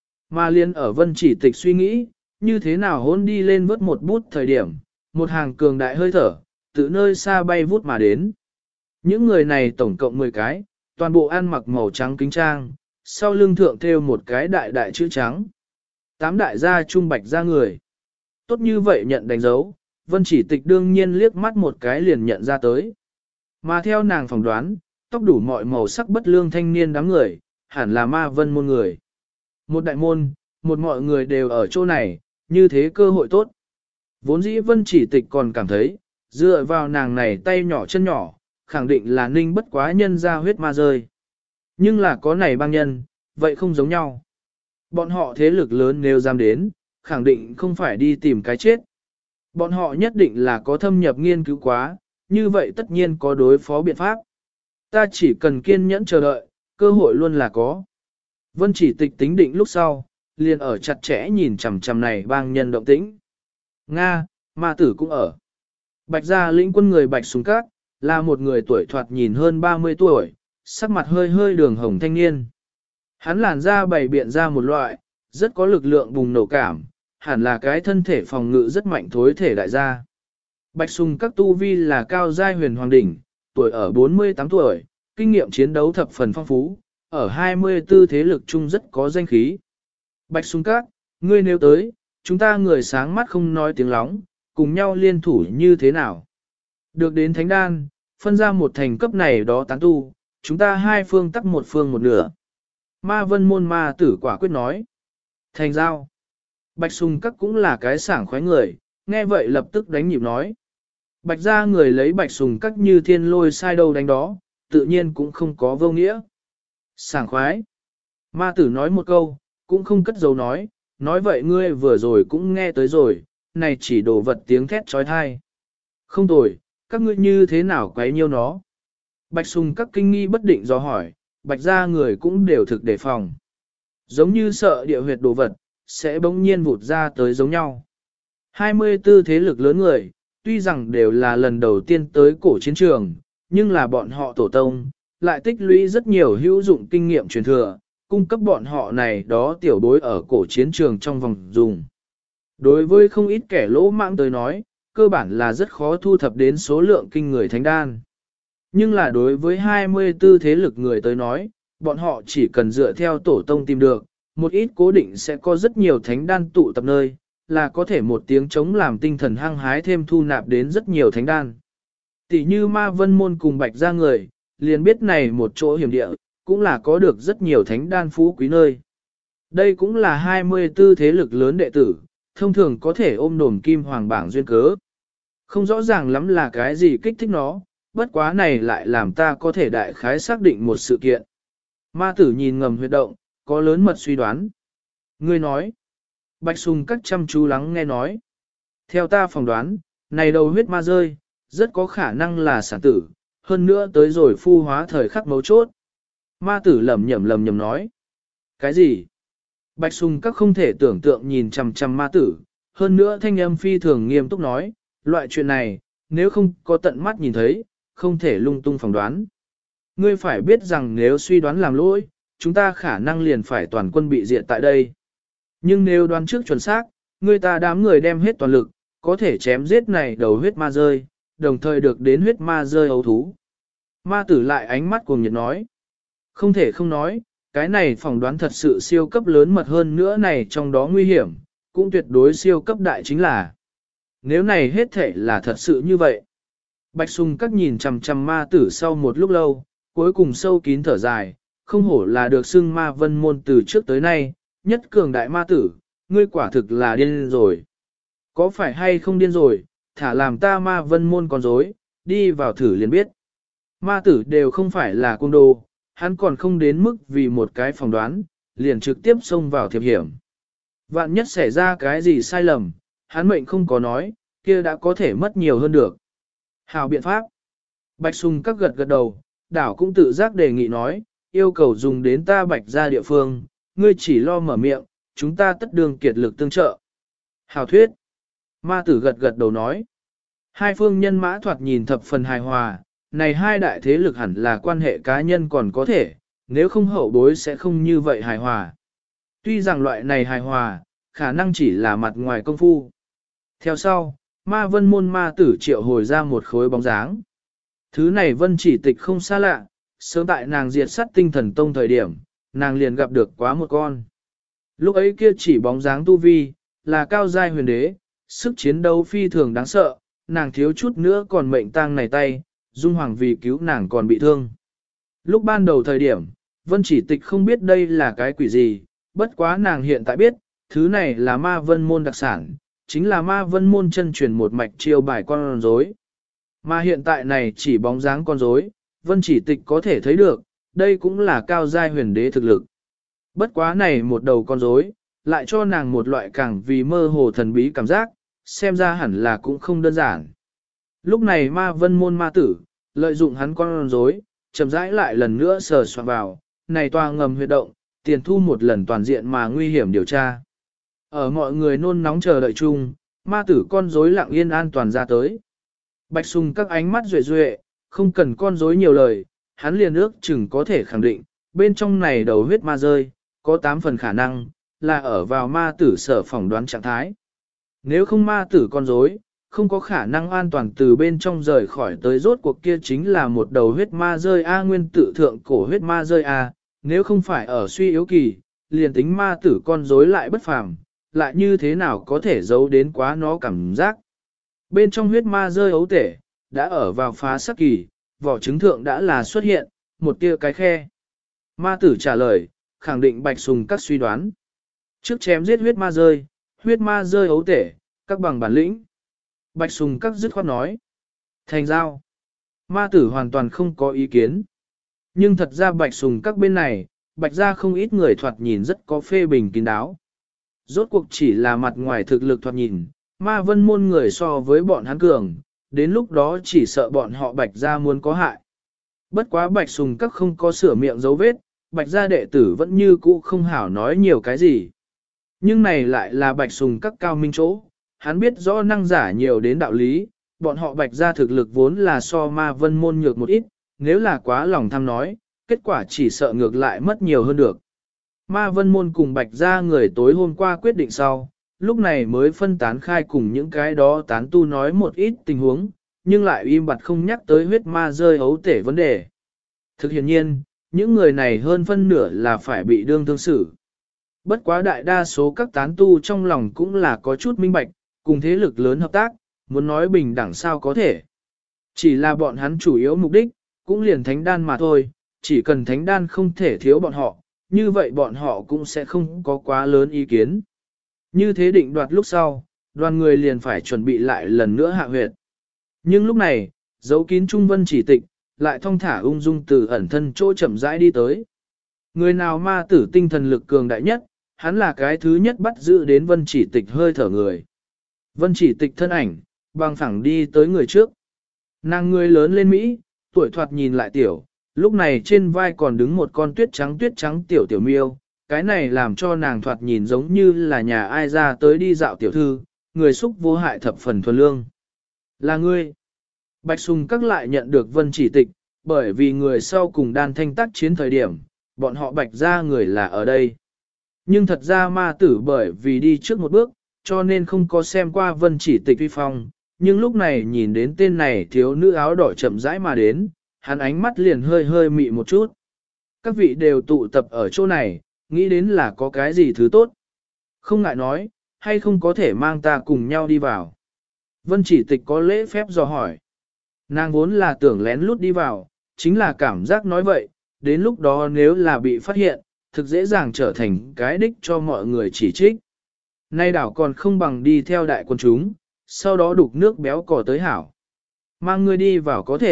Mà liên ở Vân Chỉ Tịch suy nghĩ, như thế nào hôn đi lên vớt một bút thời điểm, một hàng cường đại hơi thở, từ nơi xa bay vút mà đến. Những người này tổng cộng 10 cái, toàn bộ ăn mặc màu trắng kính trang, sau lưng thượng thêu một cái đại đại chữ trắng. 8 đại gia trung bạch ra người. Tốt như vậy nhận đánh dấu, Vân Chỉ Tịch đương nhiên liếc mắt một cái liền nhận ra tới. Mà theo nàng phỏng đoán, tóc đủ mọi màu sắc bất lương thanh niên đám người, hẳn là ma vân môn người. Một đại môn, một mọi người đều ở chỗ này, như thế cơ hội tốt. Vốn dĩ Vân Chỉ Tịch còn cảm thấy, dựa vào nàng này tay nhỏ chân nhỏ, khẳng định là ninh bất quá nhân ra huyết ma rơi. Nhưng là có này băng nhân, vậy không giống nhau. Bọn họ thế lực lớn nếu dám đến, khẳng định không phải đi tìm cái chết. Bọn họ nhất định là có thâm nhập nghiên cứu quá, như vậy tất nhiên có đối phó biện pháp. Ta chỉ cần kiên nhẫn chờ đợi, cơ hội luôn là có. Vân Chỉ Tịch tính định lúc sau, liền ở chặt chẽ nhìn chằm chằm này bang nhân động tĩnh. Nga, ma tử cũng ở. Bạch gia lĩnh quân người Bạch Sùng Các, là một người tuổi thoạt nhìn hơn 30 tuổi, sắc mặt hơi hơi đường hồng thanh niên. Hắn làn da bày biện ra một loại, rất có lực lượng bùng nổ cảm, hẳn là cái thân thể phòng ngự rất mạnh thối thể đại gia. Bạch Sùng Các tu vi là cao giai huyền hoàng đỉnh, tuổi ở 48 tuổi, kinh nghiệm chiến đấu thập phần phong phú, ở 24 thế lực chung rất có danh khí. Bạch Sùng Các, ngươi nếu tới, chúng ta người sáng mắt không nói tiếng lóng, cùng nhau liên thủ như thế nào? Được đến thánh đan, phân ra một thành cấp này đó tán tu, chúng ta hai phương tắc một phương một nửa. Ma vân môn ma tử quả quyết nói. Thành giao. Bạch Sùng Các cũng là cái sảng khoái người, nghe vậy lập tức đánh nhịp nói. Bạch ra người lấy Bạch Sùng Các như thiên lôi sai đâu đánh đó, tự nhiên cũng không có vô nghĩa. Sảng khoái. Ma tử nói một câu, cũng không cất dấu nói vậy ngươi vừa rồi cũng nghe tới rồi, này chỉ đồ vật tiếng thét trói thai. Không tồi, các ngươi như thế nào quấy nhiêu nó? Bạch Sùng Các kinh nghi bất định do hỏi, Bạch ra người cũng đều thực đề phòng. Giống như sợ địa huyệt đồ vật, sẽ bỗng nhiên vụt ra tới giống nhau. 24 thế lực lớn người, tuy rằng đều là lần đầu tiên tới cổ chiến trường, nhưng là bọn họ tổ tông, lại tích lũy rất nhiều hữu dụng kinh nghiệm truyền thừa, cung cấp bọn họ này đó tiểu bối ở cổ chiến trường trong vòng dùng. Đối với không ít kẻ lỗ mãng tới nói, cơ bản là rất khó thu thập đến số lượng kinh người thánh đan. Nhưng là đối với 24 thế lực người tới nói, bọn họ chỉ cần dựa theo tổ tông tìm được, một ít cố định sẽ có rất nhiều thánh đan tụ tập nơi, là có thể một tiếng chống làm tinh thần hăng hái thêm thu nạp đến rất nhiều thánh đan. Tỷ như ma vân môn cùng bạch ra người, liền biết này một chỗ hiểm địa, cũng là có được rất nhiều thánh đan phú quý nơi. Đây cũng là 24 thế lực lớn đệ tử, thông thường có thể ôm đồm kim hoàng bảng duyên cớ. Không rõ ràng lắm là cái gì kích thích nó, bất quá này lại làm ta có thể đại khái xác định một sự kiện. Ma tử nhìn ngầm huyệt động, có lớn mật suy đoán. Ngươi nói, Bạch Sùng Các chăm chú lắng nghe nói. Theo ta phỏng đoán, này đầu huyết ma rơi, rất có khả năng là sản tử, hơn nữa tới rồi phu hóa thời khắc mấu chốt. Ma tử lầm nhầm nói. Cái gì? Bạch Sùng Các không thể tưởng tượng nhìn chằm chằm ma tử, hơn nữa thanh âm phi thường nghiêm túc nói, loại chuyện này, nếu không có tận mắt nhìn thấy, không thể lung tung phỏng đoán. Ngươi phải biết rằng nếu suy đoán làm lỗi, chúng ta khả năng liền phải toàn quân bị diệt tại đây. Nhưng nếu đoán trước chuẩn xác, người ta đám người đem hết toàn lực, có thể chém giết này đầu huyết ma rơi, đồng thời được đến huyết ma rơi ấu thú. Ma tử lại ánh mắt cuồng nhiệt nói. Không thể không nói, cái này phỏng đoán thật sự siêu cấp lớn mật hơn nữa này trong đó nguy hiểm, cũng tuyệt đối siêu cấp đại chính là. Nếu này hết thể là thật sự như vậy. Bạch Sùng Các nhìn chằm chằm ma tử sau một lúc lâu, cuối cùng sâu kín thở dài, không hổ là được xưng ma vân môn từ trước tới nay, nhất cường đại ma tử, ngươi quả thực là điên rồi. Có phải hay không điên rồi, thả làm ta ma vân môn con rối, đi vào thử liền biết. Ma tử đều không phải là cung đồ, hắn còn không đến mức vì một cái phỏng đoán, liền trực tiếp xông vào thiệp hiểm. Vạn nhất xảy ra cái gì sai lầm, hắn mệnh không có nói, kia đã có thể mất nhiều hơn được. Hào biện pháp. Bạch Sùng các gật gật đầu, đảo cũng tự giác đề nghị nói, yêu cầu dùng đến ta Bạch ra địa phương, ngươi chỉ lo mở miệng, chúng ta tất đường kiệt lực tương trợ. Hào thuyết. Ma tử gật gật đầu nói. Hai phương nhân mã thoạt nhìn thập phần hài hòa, này hai đại thế lực hẳn là quan hệ cá nhân còn có thể, nếu không hậu bối sẽ không như vậy hài hòa. Tuy rằng loại này hài hòa, khả năng chỉ là mặt ngoài công phu. Theo sau, ma vân môn ma tử triệu hồi ra một khối bóng dáng. Thứ này vân chỉ tịch không xa lạ, sớm tại nàng diệt sát tinh thần tông thời điểm, nàng liền gặp được quá một con. Lúc ấy kia chỉ bóng dáng tu vi, là cao giai huyền đế, sức chiến đấu phi thường đáng sợ, nàng thiếu chút nữa còn mệnh tang này tay, Dung Hoàng vì cứu nàng còn bị thương. Lúc ban đầu thời điểm, vân chỉ tịch không biết đây là cái quỷ gì, bất quá nàng hiện tại biết, thứ này là ma vân môn đặc sản, chính là ma vân môn chân truyền một mạch chiêu bài con rối. Mà hiện tại này chỉ bóng dáng con rối, vân chỉ tịch có thể thấy được, đây cũng là cao giai huyền đế thực lực. Bất quá này một đầu con rối, lại cho nàng một loại càng vì mơ hồ thần bí cảm giác, xem ra hẳn là cũng không đơn giản. Lúc này ma vân môn ma tử, lợi dụng hắn con rối, chậm rãi lại lần nữa sờ soạn vào, này toa ngầm huyệt động, tiền thu một lần toàn diện mà nguy hiểm điều tra. Ở mọi người nôn nóng chờ đợi chung, ma tử con rối lặng yên an toàn ra tới. Bạch Sùng các ánh mắt duệ duệ, không cần con rối nhiều lời, hắn liền ước chừng có thể khẳng định, bên trong này đầu huyết ma rơi, có 8 phần khả năng, là ở vào ma tử sở phỏng đoán trạng thái. Nếu không ma tử con rối, không có khả năng an toàn từ bên trong rời khỏi tới rốt cuộc kia chính là một đầu huyết ma rơi A nguyên tự thượng cổ huyết ma rơi A, nếu không phải ở suy yếu kỳ, liền tính ma tử con rối lại bất phàm, lại như thế nào có thể giấu đến quá nó cảm giác. Bên trong huyết ma rơi ấu tể, đã ở vào phá sắc kỳ, vỏ trứng thượng đã là xuất hiện, một tia cái khe. Ma tử trả lời, khẳng định Bạch Sùng các suy đoán. Trước chém giết huyết ma rơi ấu tể, các bằng bản lĩnh. Bạch Sùng các dứt khoát nói. Thành giao. Ma tử hoàn toàn không có ý kiến. Nhưng thật ra Bạch Sùng các bên này, Bạch ra không ít người thoạt nhìn rất có phê bình kín đáo. Rốt cuộc chỉ là mặt ngoài thực lực thoạt nhìn, ma vân môn người so với bọn hắn cường, đến lúc đó chỉ sợ bọn họ Bạch ra muốn có hại. Bất quá Bạch Sùng các không có sửa miệng dấu vết, Bạch gia đệ tử vẫn như cũ không hảo nói nhiều cái gì. Nhưng này lại là Bạch Sùng các cao minh chỗ, hắn biết rõ năng giả nhiều đến đạo lý, bọn họ Bạch gia thực lực vốn là so ma vân môn nhược một ít, nếu là quá lòng tham nói, kết quả chỉ sợ ngược lại mất nhiều hơn được. Ma vân môn cùng Bạch gia người tối hôm qua quyết định sau, lúc này mới phân tán khai cùng những cái đó tán tu nói một ít tình huống, nhưng lại im bặt không nhắc tới huyết ma rơi ấu tể vấn đề. Thực hiện nhiên, những người này hơn phân nửa là phải bị đương thương xử. Bất quá đại đa số các tán tu trong lòng cũng là có chút minh bạch, cùng thế lực lớn hợp tác, muốn nói bình đẳng sao có thể. Chỉ là bọn hắn chủ yếu mục đích, cũng liền thánh đan mà thôi, chỉ cần thánh đan không thể thiếu bọn họ, như vậy bọn họ cũng sẽ không có quá lớn ý kiến. Như thế định đoạt lúc sau, đoàn người liền phải chuẩn bị lại lần nữa hạ huyệt. Nhưng lúc này, dấu kín trung vân chỉ tịch, lại thong thả ung dung từ ẩn thân chỗ chậm rãi đi tới. Người nào ma tử tinh thần lực cường đại nhất, hắn là cái thứ nhất bắt giữ đến vân chỉ tịch hơi thở người. Vân chỉ tịch thân ảnh, bằng phẳng đi tới người trước. Nàng người lớn lên Mỹ, tuổi thoạt nhìn lại tiểu, lúc này trên vai còn đứng một con tuyết trắng tiểu tiểu miêu, cái này làm cho nàng thoạt nhìn giống như là nhà ai ra tới đi dạo tiểu thư, người xúc vô hại thập phần thuần lương. Là ngươi. Bạch Sùng các lại nhận được vân chỉ tịch, bởi vì người sau cùng đan thanh tác chiến thời điểm, bọn họ bạch ra người là ở đây. Nhưng thật ra ma tử bởi vì đi trước một bước, cho nên không có xem qua vân chỉ tịch uy phong, nhưng lúc này nhìn đến tên này thiếu nữ áo đỏ chậm rãi mà đến, hắn ánh mắt liền hơi hơi mị một chút. Các vị đều tụ tập ở chỗ này, nghĩ đến là có cái gì thứ tốt. Không ngại nói, hay không có thể mang ta cùng nhau đi vào. Vân chỉ tịch có lễ phép dò hỏi. Nàng vốn là tưởng lén lút đi vào, chính là cảm giác nói vậy, đến lúc đó nếu là bị phát hiện, thực dễ dàng trở thành cái đích cho mọi người chỉ trích. Nay đảo còn không bằng đi theo đại quân chúng, sau đó đục nước béo cò tới hảo. Mang ngươi đi vào có thể,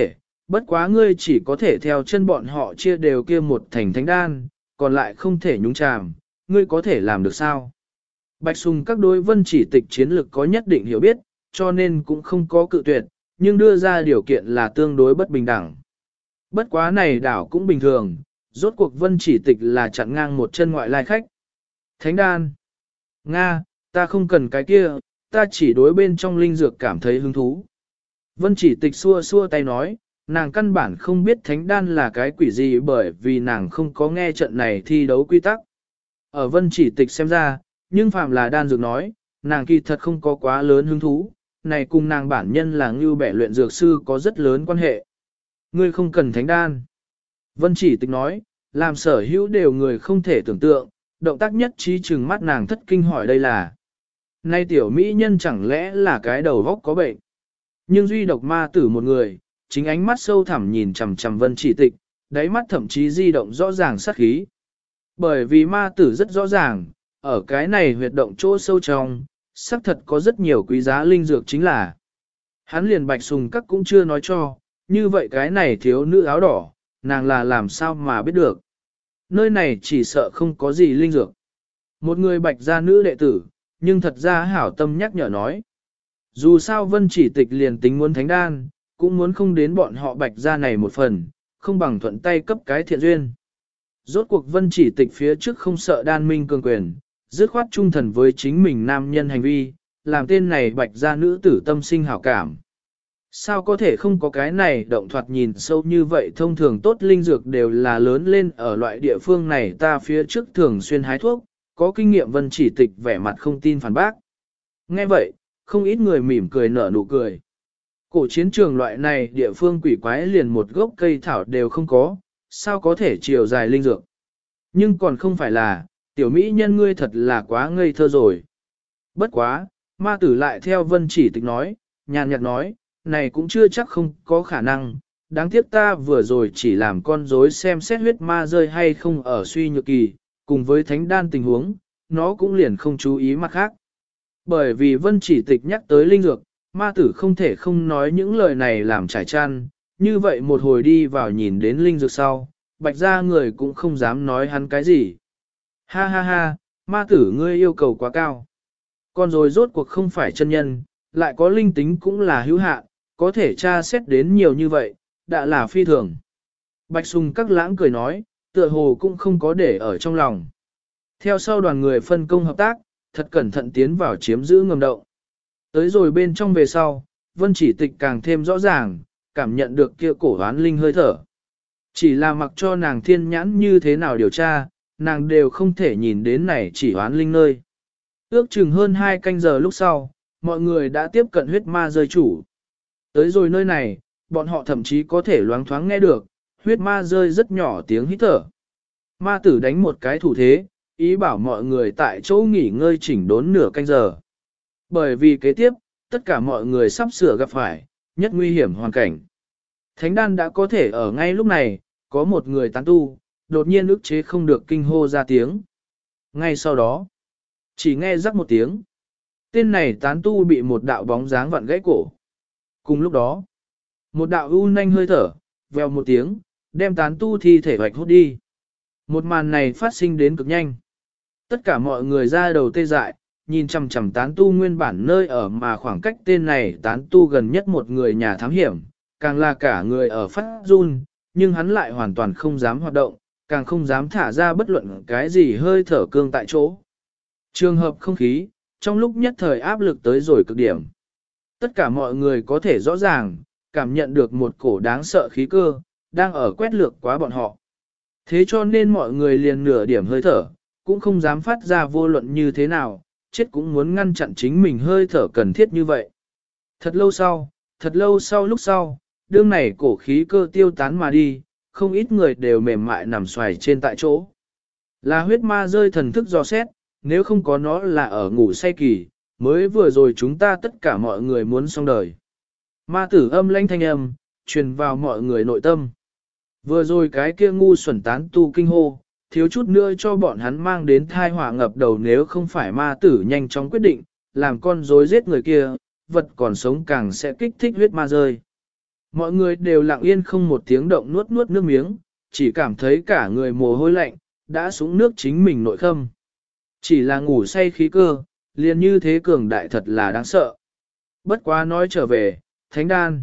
bất quá ngươi chỉ có thể theo chân bọn họ chia đều kia một thành thánh đan, còn lại không thể nhúng chàm, ngươi có thể làm được sao? Bạch Sùng các đối Vân Chỉ Tịch chiến lược có nhất định hiểu biết, cho nên cũng không có cự tuyệt, nhưng đưa ra điều kiện là tương đối bất bình đẳng. Bất quá này đảo cũng bình thường, rốt cuộc Vân Chỉ Tịch là chặn ngang một chân ngoại lai khách. Thánh đan. Nga, ta không cần cái kia, ta chỉ đối bên trong linh dược cảm thấy hứng thú. Vân Chỉ Tịch xua xua tay nói, nàng căn bản không biết thánh đan là cái quỷ gì bởi vì nàng không có nghe trận này thi đấu quy tắc. Ở Vân Chỉ Tịch xem ra, nhưng phàm là đan dược nói, nàng kỳ thật không có quá lớn hứng thú, này cùng nàng bản nhân là Ngưu Bẻ luyện dược sư có rất lớn quan hệ. Ngươi không cần thánh đan. Vân Chỉ Tịch nói, làm sở hữu đều người không thể tưởng tượng, động tác nhất trí chừng mắt nàng thất kinh hỏi đây là. Nay tiểu mỹ nhân chẳng lẽ là cái đầu góc có bệnh. Nhưng duy độc ma tử một người, chính ánh mắt sâu thẳm nhìn chằm chằm Vân Chỉ Tịch, đáy mắt thậm chí di động rõ ràng sát khí. Bởi vì ma tử rất rõ ràng, ở cái này huyệt động chỗ sâu trong, xác thật có rất nhiều quý giá linh dược chính là. Hắn liền Bạch Sùng các cũng chưa nói cho, như vậy cái này thiếu nữ áo đỏ, nàng là làm sao mà biết được. Nơi này chỉ sợ không có gì linh dược. Một người Bạch gia nữ đệ tử, nhưng thật ra hảo tâm nhắc nhở nói. Dù sao Vân Chỉ Tịch liền tính muốn thánh đan, cũng muốn không đến bọn họ Bạch gia này một phần, không bằng thuận tay cấp cái thiện duyên. Rốt cuộc Vân Chỉ Tịch phía trước không sợ đan minh cường quyền, dứt khoát trung thần với chính mình nam nhân hành vi, làm tên này Bạch gia nữ tử tâm sinh hảo cảm. Sao có thể không có cái này động thoạt nhìn sâu như vậy thông thường tốt linh dược đều là lớn lên ở loại địa phương này ta phía trước thường xuyên hái thuốc, có kinh nghiệm Vân Chỉ Tịch vẻ mặt không tin phản bác. Nghe vậy, không ít người mỉm cười nở nụ cười. Cổ chiến trường loại này địa phương quỷ quái liền một gốc cây thảo đều không có, sao có thể chiều dài linh dược. Nhưng còn không phải là, tiểu mỹ nhân ngươi thật là quá ngây thơ rồi. Bất quá, ma tử lại theo Vân Chỉ Tịch nói, nhàn nhạt nói, này cũng chưa chắc không có khả năng, đáng tiếc ta vừa rồi chỉ làm con rối xem xét huyết ma rơi hay không ở suy nhược kỳ, cùng với thánh đan tình huống, nó cũng liền không chú ý mặt khác. Bởi vì Vân Chỉ Tịch nhắc tới linh dược, ma tử không thể không nói những lời này làm trải chăn, như vậy một hồi đi vào nhìn đến linh dược sau, Bạch gia người cũng không dám nói hắn cái gì. Ha ha ha, ma tử ngươi yêu cầu quá cao. Con rối rốt cuộc không phải chân nhân, lại có linh tính cũng là hữu hạn, có thể tra xét đến nhiều như vậy, đã là phi thường. Bạch Sùng các lãng cười nói, tựa hồ cũng không có để ở trong lòng. Theo sau đoàn người phân công hợp tác, thật cẩn thận tiến vào chiếm giữ ngầm động. Tới rồi bên trong về sau, Vân Chỉ Tịch càng thêm rõ ràng, cảm nhận được kia cổ oán linh hơi thở. Chỉ là mặc cho nàng thiên nhãn như thế nào điều tra, nàng đều không thể nhìn đến này chỉ oán linh nơi. Ước chừng hơn 2 canh giờ lúc sau, mọi người đã tiếp cận huyết ma rơi chủ. Tới rồi nơi này, bọn họ thậm chí có thể loáng thoáng nghe được, huyết ma rơi rất nhỏ tiếng hít thở. Ma tử đánh một cái thủ thế, ý bảo mọi người tại chỗ nghỉ ngơi chỉnh đốn nửa canh giờ. Bởi vì kế tiếp, tất cả mọi người sắp sửa gặp phải, nhất nguy hiểm hoàn cảnh. Thánh đan đã có thể ở ngay lúc này, có một người tán tu, đột nhiên ức chế không được kinh hô ra tiếng. Ngay sau đó, chỉ nghe rắc một tiếng. Tên này tán tu bị một đạo bóng dáng vặn gãy cổ. Cùng lúc đó, một đạo u nhanh hơi thở, vèo một tiếng, đem tán tu thi thể hoạch hút đi. Một màn này phát sinh đến cực nhanh. Tất cả mọi người ra đầu tê dại, nhìn chằm chằm tán tu nguyên bản nơi ở mà khoảng cách tên này tán tu gần nhất một người nhà thám hiểm, càng là cả người ở phát run, nhưng hắn lại hoàn toàn không dám hoạt động, càng không dám thả ra bất luận cái gì hơi thở cương tại chỗ. Trường hợp không khí, trong lúc nhất thời áp lực tới rồi cực điểm. Tất cả mọi người có thể rõ ràng, cảm nhận được một cổ đáng sợ khí cơ, đang ở quét lược quá bọn họ. Thế cho nên mọi người liền nửa điểm hơi thở, cũng không dám phát ra vô luận như thế nào, chết cũng muốn ngăn chặn chính mình hơi thở cần thiết như vậy. Thật lâu sau lúc sau, đương này cổ khí cơ tiêu tán mà đi, không ít người đều mềm mại nằm xoài trên tại chỗ. Là huyết ma rơi thần thức dò xét, nếu không có nó là ở ngủ say kỳ, mới vừa rồi chúng ta tất cả mọi người muốn xong đời. Ma tử âm lãnh thanh âm, truyền vào mọi người nội tâm. Vừa rồi cái kia ngu xuẩn tán tu kinh hô, thiếu chút nữa cho bọn hắn mang đến thai họa ngập đầu nếu không phải ma tử nhanh chóng quyết định, làm con rối giết người kia, vật còn sống càng sẽ kích thích huyết ma rơi. Mọi người đều lặng yên không một tiếng động nuốt nuốt nước miếng, chỉ cảm thấy cả người mồ hôi lạnh, đã xuống nước chính mình nội khâm. Chỉ là ngủ say khí cơ, liền như thế cường đại thật là đáng sợ. Bất quá nói trở về, thánh đan.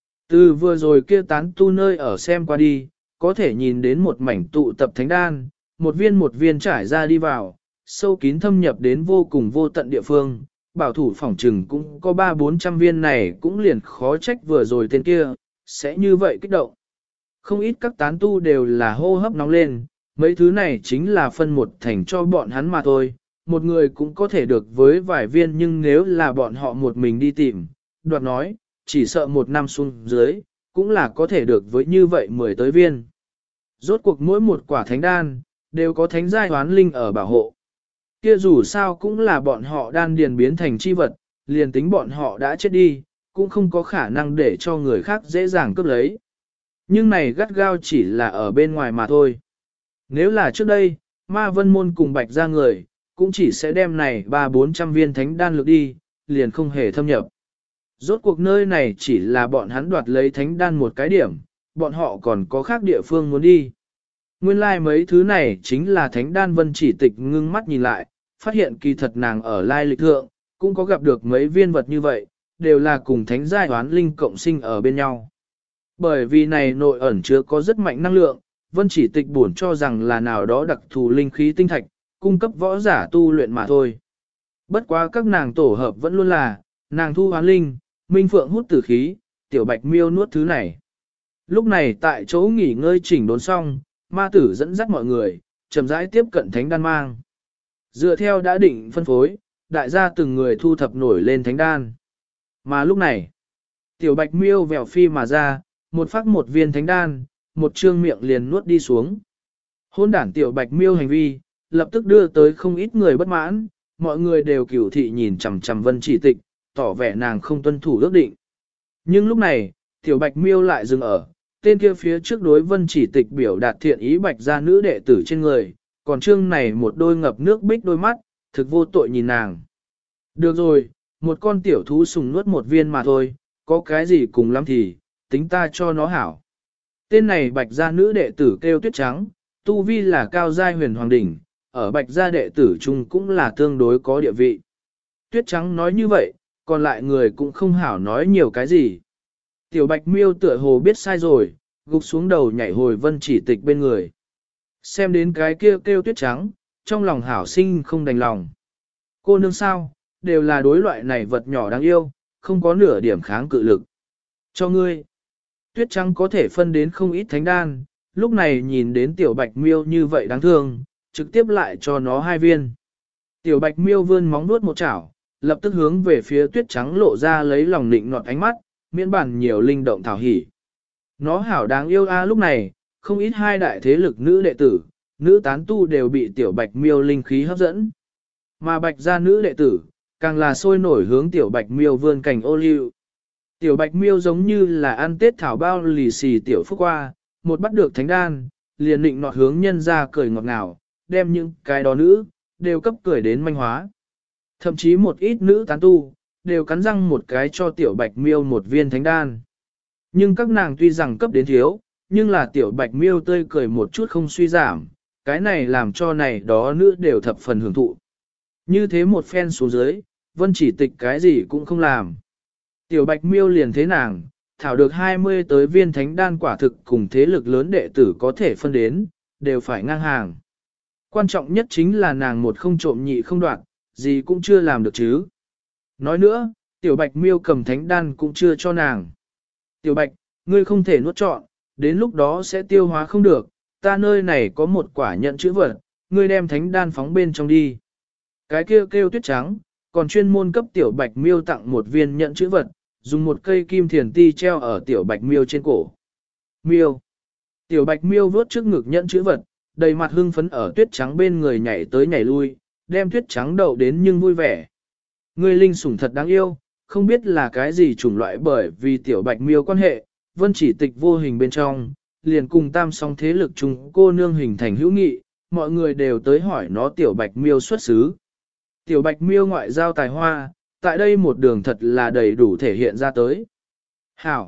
Từ vừa rồi kia tán tu nơi ở xem qua đi, có thể nhìn đến một mảnh tụ tập thánh đan, một viên trải ra đi vào, sâu kín thâm nhập đến vô cùng vô tận địa phương. Bảo thủ phỏng trừng cũng có 300-400 viên này cũng liền khó trách vừa rồi tên kia, sẽ như vậy kích động. Không ít các tán tu đều là hô hấp nóng lên, mấy thứ này chính là phân một thành cho bọn hắn mà thôi, một người cũng có thể được với vài viên nhưng nếu là bọn họ một mình đi tìm, đoạt nói, chỉ sợ một năm xuống dưới, cũng là có thể được với như vậy 10 tới viên. Rốt cuộc mỗi một quả thánh đan, đều có thánh giai hoán linh ở bảo hộ. Kia dù sao cũng là bọn họ đan điền biến thành chi vật, liền tính bọn họ đã chết đi, cũng không có khả năng để cho người khác dễ dàng cướp lấy. Nhưng này gắt gao chỉ là ở bên ngoài mà thôi. Nếu là trước đây, ma vân môn cùng bạch ra người, cũng chỉ sẽ đem này 300-400 viên thánh đan lược đi, liền không hề thâm nhập. Rốt cuộc nơi này chỉ là bọn hắn đoạt lấy thánh đan một cái điểm, bọn họ còn có khác địa phương muốn đi. Nguyên lai like mấy thứ này chính là thánh đan Vân Chỉ Tịch ngưng mắt nhìn lại, phát hiện kỳ thật nàng ở lai lịch thượng, cũng có gặp được mấy viên vật như vậy, đều là cùng thánh giai hoán linh cộng sinh ở bên nhau. Bởi vì này nội ẩn chứa có rất mạnh năng lượng, Vân Chỉ Tịch buồn cho rằng là nào đó đặc thù linh khí tinh thạch, cung cấp võ giả tu luyện mà thôi. Bất quá các nàng tổ hợp vẫn luôn là, nàng thu hoán linh, Minh Phượng hút tử khí, Tiểu Bạch Miêu nuốt thứ này. Lúc này tại chỗ nghỉ ngơi chỉnh đốn xong, ma tử dẫn dắt mọi người, chậm rãi tiếp cận thánh đan mang. Dựa theo đã định phân phối, đại gia từng người thu thập nổi lên thánh đan. Mà lúc này, Tiểu Bạch Miêu vèo phi mà ra, một phát một viên thánh đan, một trương miệng liền nuốt đi xuống. Hôn đản Tiểu Bạch Miêu hành vi, lập tức đưa tới không ít người bất mãn, mọi người đều cửu thị nhìn chằm chằm Vân Chỉ Tịch, tỏ vẻ nàng không tuân thủ ước định. Nhưng lúc này, Tiểu Bạch Miêu lại dừng ở, tên kia phía trước đối Vân Chỉ Tịch biểu đạt thiện ý bạch gia nữ đệ tử trên người, còn trương này một đôi ngập nước bích đôi mắt, thực vô tội nhìn nàng. Được rồi, một con tiểu thú sùng nuốt một viên mà thôi, có cái gì cùng lắm thì, tính ta cho nó hảo. Tên này bạch gia nữ đệ tử kêu Tuyết Trắng, tu vi là cao giai huyền hoàng đỉnh, ở bạch gia đệ tử chung cũng là tương đối có địa vị. Tuyết Trắng nói như vậy, còn lại người cũng không hảo nói nhiều cái gì. Tiểu Bạch Miêu tựa hồ biết sai rồi, gục xuống đầu nhảy hồi Vân Chỉ Tịch bên người. Xem đến cái kia kêu Tuyết Trắng, trong lòng hảo sinh không đành lòng. Cô nương sao, đều là đối loại này vật nhỏ đáng yêu, không có nửa điểm kháng cự lực. Cho ngươi, Tuyết Trắng có thể phân đến không ít thánh đan, lúc này nhìn đến Tiểu Bạch Miêu như vậy đáng thương, trực tiếp lại cho nó 2 viên. Tiểu Bạch Miêu vươn móng nuốt một chảo, lập tức hướng về phía Tuyết Trắng lộ ra lấy lòng nịnh nọt ánh mắt, miễn bản nhiều linh động thảo hỉ. Nó hảo đáng yêu lúc này, không ít hai đại thế lực nữ đệ tử, nữ tán tu đều bị Tiểu Bạch Miêu linh khí hấp dẫn. Mà bạch gia nữ đệ tử, càng là sôi nổi hướng Tiểu Bạch Miêu vươn cành ô liu. Tiểu Bạch Miêu giống như là ăn tết thảo bao lì xì tiểu phúc qua, một bắt được thánh đan, liền định nọt hướng nhân ra cười ngọt ngào, đem những cái đó nữ, đều cấp cười đến manh hóa. Thậm chí một ít nữ tán tu, đều cắn răng một cái cho Tiểu Bạch Miêu một viên thánh đan. Nhưng các nàng tuy rằng cấp đến thiếu, nhưng là Tiểu Bạch Miêu tươi cười một chút không suy giảm, cái này làm cho này đó nữ đều thập phần hưởng thụ. Như thế một phen xuống dưới, Vân Chỉ Tịch cái gì cũng không làm. Tiểu Bạch Miêu liền thế nàng, thảo được 20 tới viên thánh đan quả thực cùng thế lực lớn đệ tử có thể phân đến, đều phải ngang hàng. Quan trọng nhất chính là nàng một không trộm nhị không đoạn, gì cũng chưa làm được chứ. Nói nữa, Tiểu Bạch Miêu cầm thánh đan cũng chưa cho nàng. Tiểu Bạch, ngươi không thể nuốt trọn, đến lúc đó sẽ tiêu hóa không được, ta nơi này có một quả nhận chữ vật, ngươi đem thánh đan phóng bên trong đi. Cái kia kêu Tuyết Trắng, còn chuyên môn cấp Tiểu Bạch Miêu tặng một viên nhận chữ vật, dùng một cây kim thiền ti treo ở Tiểu Bạch Miêu trên cổ. Miêu. Tiểu Bạch Miêu vớt trước ngực nhận chữ vật, đầy mặt hưng phấn ở Tuyết Trắng bên người nhảy tới nhảy lui, đem Tuyết Trắng đậu đến nhưng vui vẻ. Ngươi linh sủng thật đáng yêu, không biết là cái gì chủng loại bởi vì Tiểu Bạch Miêu quan hệ, Vân Chỉ Tịch vô hình bên trong, liền cùng tam song thế lực chung cô nương hình thành hữu nghị, mọi người đều tới hỏi nó Tiểu Bạch Miêu xuất xứ. Tiểu Bạch Miêu ngoại giao tài hoa, tại đây một đường thật là đầy đủ thể hiện ra tới. Hảo,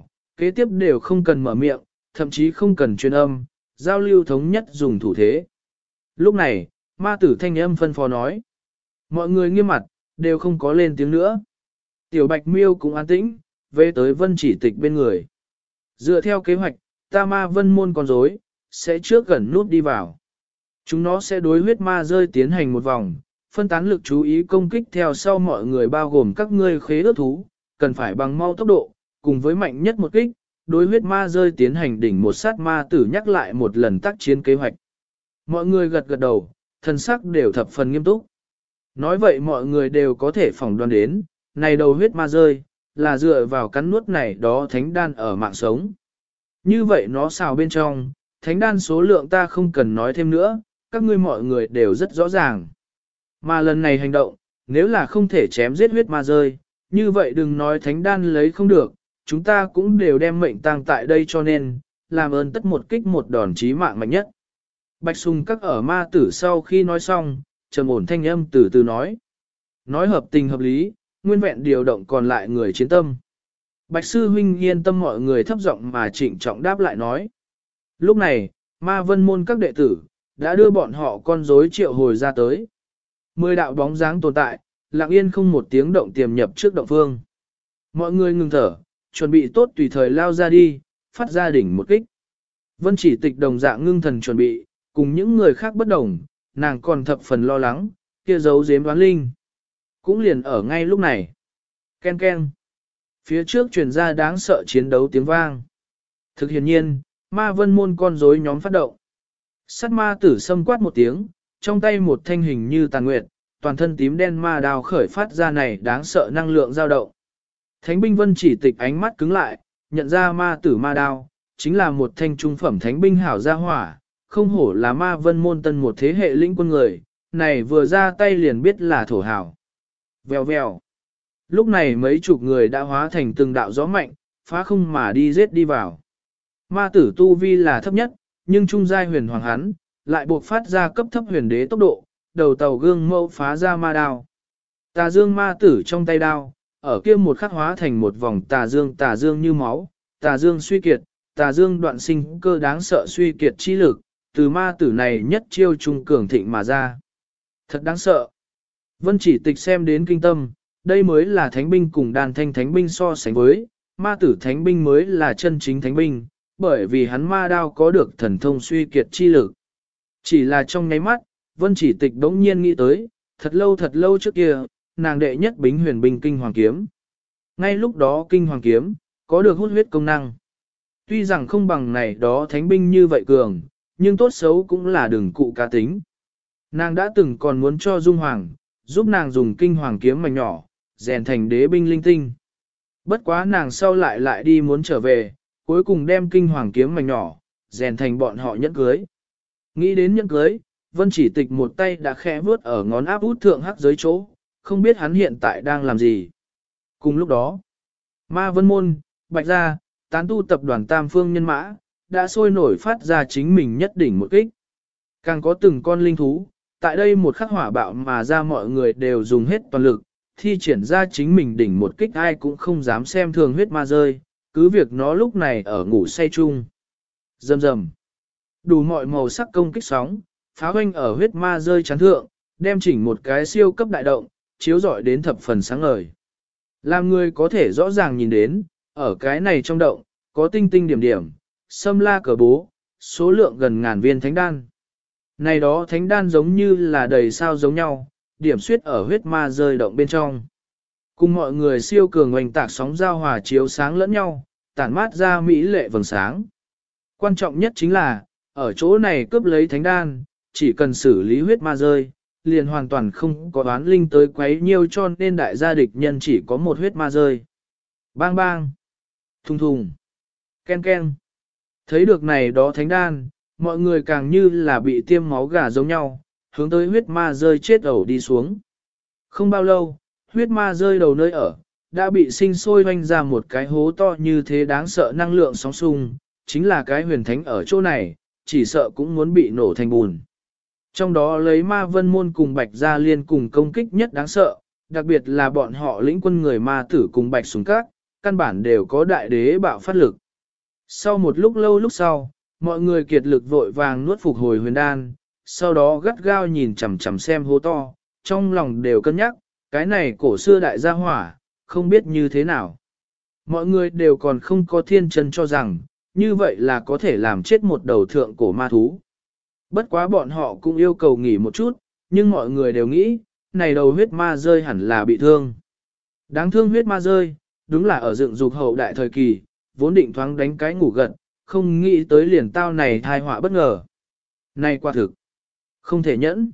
kế tiếp đều không cần mở miệng, thậm chí không cần truyền âm, giao lưu thống nhất dùng thủ thế. Lúc này, ma tử thanh âm phân phó nói. Mọi người nghiêm mặt, đều không có lên tiếng nữa. Tiểu Bạch Miêu cũng an tĩnh, về tới Vân Chỉ Tịch bên người. Dựa theo kế hoạch, ta ma vân môn con rối sẽ trước gần nút đi vào. Chúng nó sẽ đối huyết ma rơi tiến hành một vòng, phân tán lực chú ý công kích theo sau mọi người bao gồm các ngươi khế ước thú, cần phải bằng mau tốc độ, cùng với mạnh nhất một kích, đối huyết ma rơi tiến hành đỉnh một sát ma tử nhắc lại một lần tác chiến kế hoạch. Mọi người gật gật đầu, thần sắc đều thập phần nghiêm túc. Nói vậy mọi người đều có thể phỏng đoán đến, này đầu huyết ma rơi, là dựa vào cắn nuốt này đó thánh đan ở mạng sống. Như vậy nó xào bên trong, thánh đan số lượng ta không cần nói thêm nữa, các ngươi mọi người đều rất rõ ràng. Mà lần này hành động, nếu là không thể chém giết huyết ma rơi, như vậy đừng nói thánh đan lấy không được, chúng ta cũng đều đem mệnh tang tại đây cho nên, làm ơn tất một kích một đòn chí mạng mạnh nhất. Bạch Sùng các ở ma tử sau khi nói xong, trầm ổn thanh âm từ từ nói. Nói hợp tình hợp lý, nguyên vẹn điều động còn lại người chiến tâm. Bạch Sư Huynh yên tâm mọi người thấp giọng mà trịnh trọng đáp lại nói. Lúc này, ma vân môn các đệ tử, đã đưa bọn họ con rối triệu hồi ra tới. 10 đạo bóng dáng tồn tại, lặng yên không một tiếng động tiềm nhập trước động phương. Mọi người ngừng thở, chuẩn bị tốt tùy thời lao ra đi, phát ra đỉnh một kích. Vân Chỉ Tịch đồng dạng ngưng thần chuẩn bị, cùng những người khác bất đồng, nàng còn thập phần lo lắng, kia giấu giếm đoán linh. Cũng liền ở ngay lúc này. Ken ken. Phía trước truyền ra đáng sợ chiến đấu tiếng vang. Thực hiện nhiên, ma vân môn con rối nhóm phát động. Sát ma tử xâm quát một tiếng, trong tay một thanh hình như tàn nguyệt, toàn thân tím đen ma đao khởi phát ra này đáng sợ năng lượng dao động. Thánh binh Vân Chỉ Tịch ánh mắt cứng lại, nhận ra ma tử ma đao, chính là một thanh trung phẩm thánh binh hảo gia hỏa, không hổ là ma vân môn tân một thế hệ lĩnh quân người, này vừa ra tay liền biết là thổ hảo. Vèo vèo. Lúc này mấy chục người đã hóa thành từng đạo gió mạnh, phá không mà đi giết đi vào. Ma tử tu vi là thấp nhất, nhưng trung giai huyền hoàng hắn, lại buộc phát ra cấp thấp huyền đế tốc độ, đầu tàu gương mẫu phá ra ma đao. Tà dương ma tử trong tay đao, ở kia một khắc hóa thành một vòng tà dương như máu, tà dương suy kiệt, tà dương đoạn sinh cơ đáng sợ suy kiệt chi lực, từ ma tử này nhất chiêu trung cường thịnh mà ra. Thật đáng sợ. Vân Chỉ Tịch xem đến kinh tâm, đây mới là thánh binh cùng đàn thanh thánh binh so sánh với, ma tử thánh binh mới là chân chính thánh binh, bởi vì hắn ma đao có được thần thông suy kiệt chi lực. Chỉ là trong nháy mắt, Vân Chỉ Tịch đống nhiên nghĩ tới, thật lâu trước kia, nàng đệ nhất bính huyền binh kinh hoàng kiếm. Ngay lúc đó kinh hoàng kiếm, có được hút huyết công năng. Tuy rằng không bằng này đó thánh binh như vậy cường, nhưng tốt xấu cũng là đường cụ cá tính. Nàng đã từng còn muốn cho Dung Hoàng, giúp nàng dùng kinh hoàng kiếm mảnh nhỏ, rèn thành đế binh linh tinh. Bất quá nàng sau lại đi muốn trở về, cuối cùng đem kinh hoàng kiếm mảnh nhỏ, rèn thành bọn họ nhẫn cưới. Nghĩ đến nhẫn cưới, Vân Chỉ Tịch một tay đã khẽ vướt ở ngón áp út thượng hắc dưới chỗ, không biết hắn hiện tại đang làm gì. Cùng lúc đó, Ma Vân Môn, Bạch Gia, tán tu tập đoàn Tam Phương Nhân Mã, đã sôi nổi phát ra chính mình nhất đỉnh một kích. Càng có từng con linh thú, tại đây một khắc hỏa bạo mà ra mọi người đều dùng hết toàn lực, thi triển ra chính mình đỉnh một kích ai cũng không dám xem thường huyết ma rơi, cứ việc nó lúc này ở ngủ say chung. Rầm rầm. Đủ mọi màu sắc công kích sóng, phá hoanh ở huyết ma rơi chán thượng, đem chỉnh một cái siêu cấp đại động, chiếu rọi đến thập phần sáng ngời. Làm người có thể rõ ràng nhìn đến, ở cái này trong động, có tinh tinh điểm điểm, xâm la cờ bố, số lượng gần ngàn viên thánh đan. Này đó thánh đan giống như là đầy sao giống nhau, điểm suyết ở huyết ma rơi động bên trong. Cùng mọi người siêu cường oanh tạc sóng giao hòa chiếu sáng lẫn nhau, tản mát ra mỹ lệ vầng sáng. Quan trọng nhất chính là, ở chỗ này cướp lấy thánh đan, chỉ cần xử lý huyết ma rơi, liền hoàn toàn không có oán linh tới quấy nhiêu cho nên đại gia địch nhân chỉ có một huyết ma rơi. Bang bang, thùng thùng, ken ken. Thấy được này đó thánh đan, mọi người càng như là bị tiêm máu gà giống nhau, hướng tới huyết ma rơi chết ẩu đi xuống. Không bao lâu, huyết ma rơi đầu nơi ở, đã bị sinh sôi hoanh ra một cái hố to như thế đáng sợ năng lượng sóng xung, chính là cái huyền thánh ở chỗ này, chỉ sợ cũng muốn bị nổ thành bùn. Trong đó lấy ma vân môn cùng bạch gia liên cùng công kích nhất đáng sợ, đặc biệt là bọn họ lĩnh quân người ma tử cùng bạch súng các, căn bản đều có đại đế bạo phát lực. Sau một lúc lâu lúc sau, mọi người kiệt lực vội vàng nuốt phục hồi huyền đan, sau đó gắt gao nhìn chằm chằm xem hố to, trong lòng đều cân nhắc, cái này cổ xưa đại gia hỏa, không biết như thế nào. Mọi người đều còn không có thiên chân cho rằng, như vậy là có thể làm chết một đầu thượng cổ ma thú. Bất quá bọn họ cũng yêu cầu nghỉ một chút, nhưng mọi người đều nghĩ, này đầu huyết ma rơi hẳn là bị thương. Đáng thương huyết ma rơi, đúng là ở dựng dục hậu đại thời kỳ, vốn định thoáng đánh cái ngủ gật, không nghĩ tới liền tao này thai họa bất ngờ. Này quả thực, không thể nhẫn.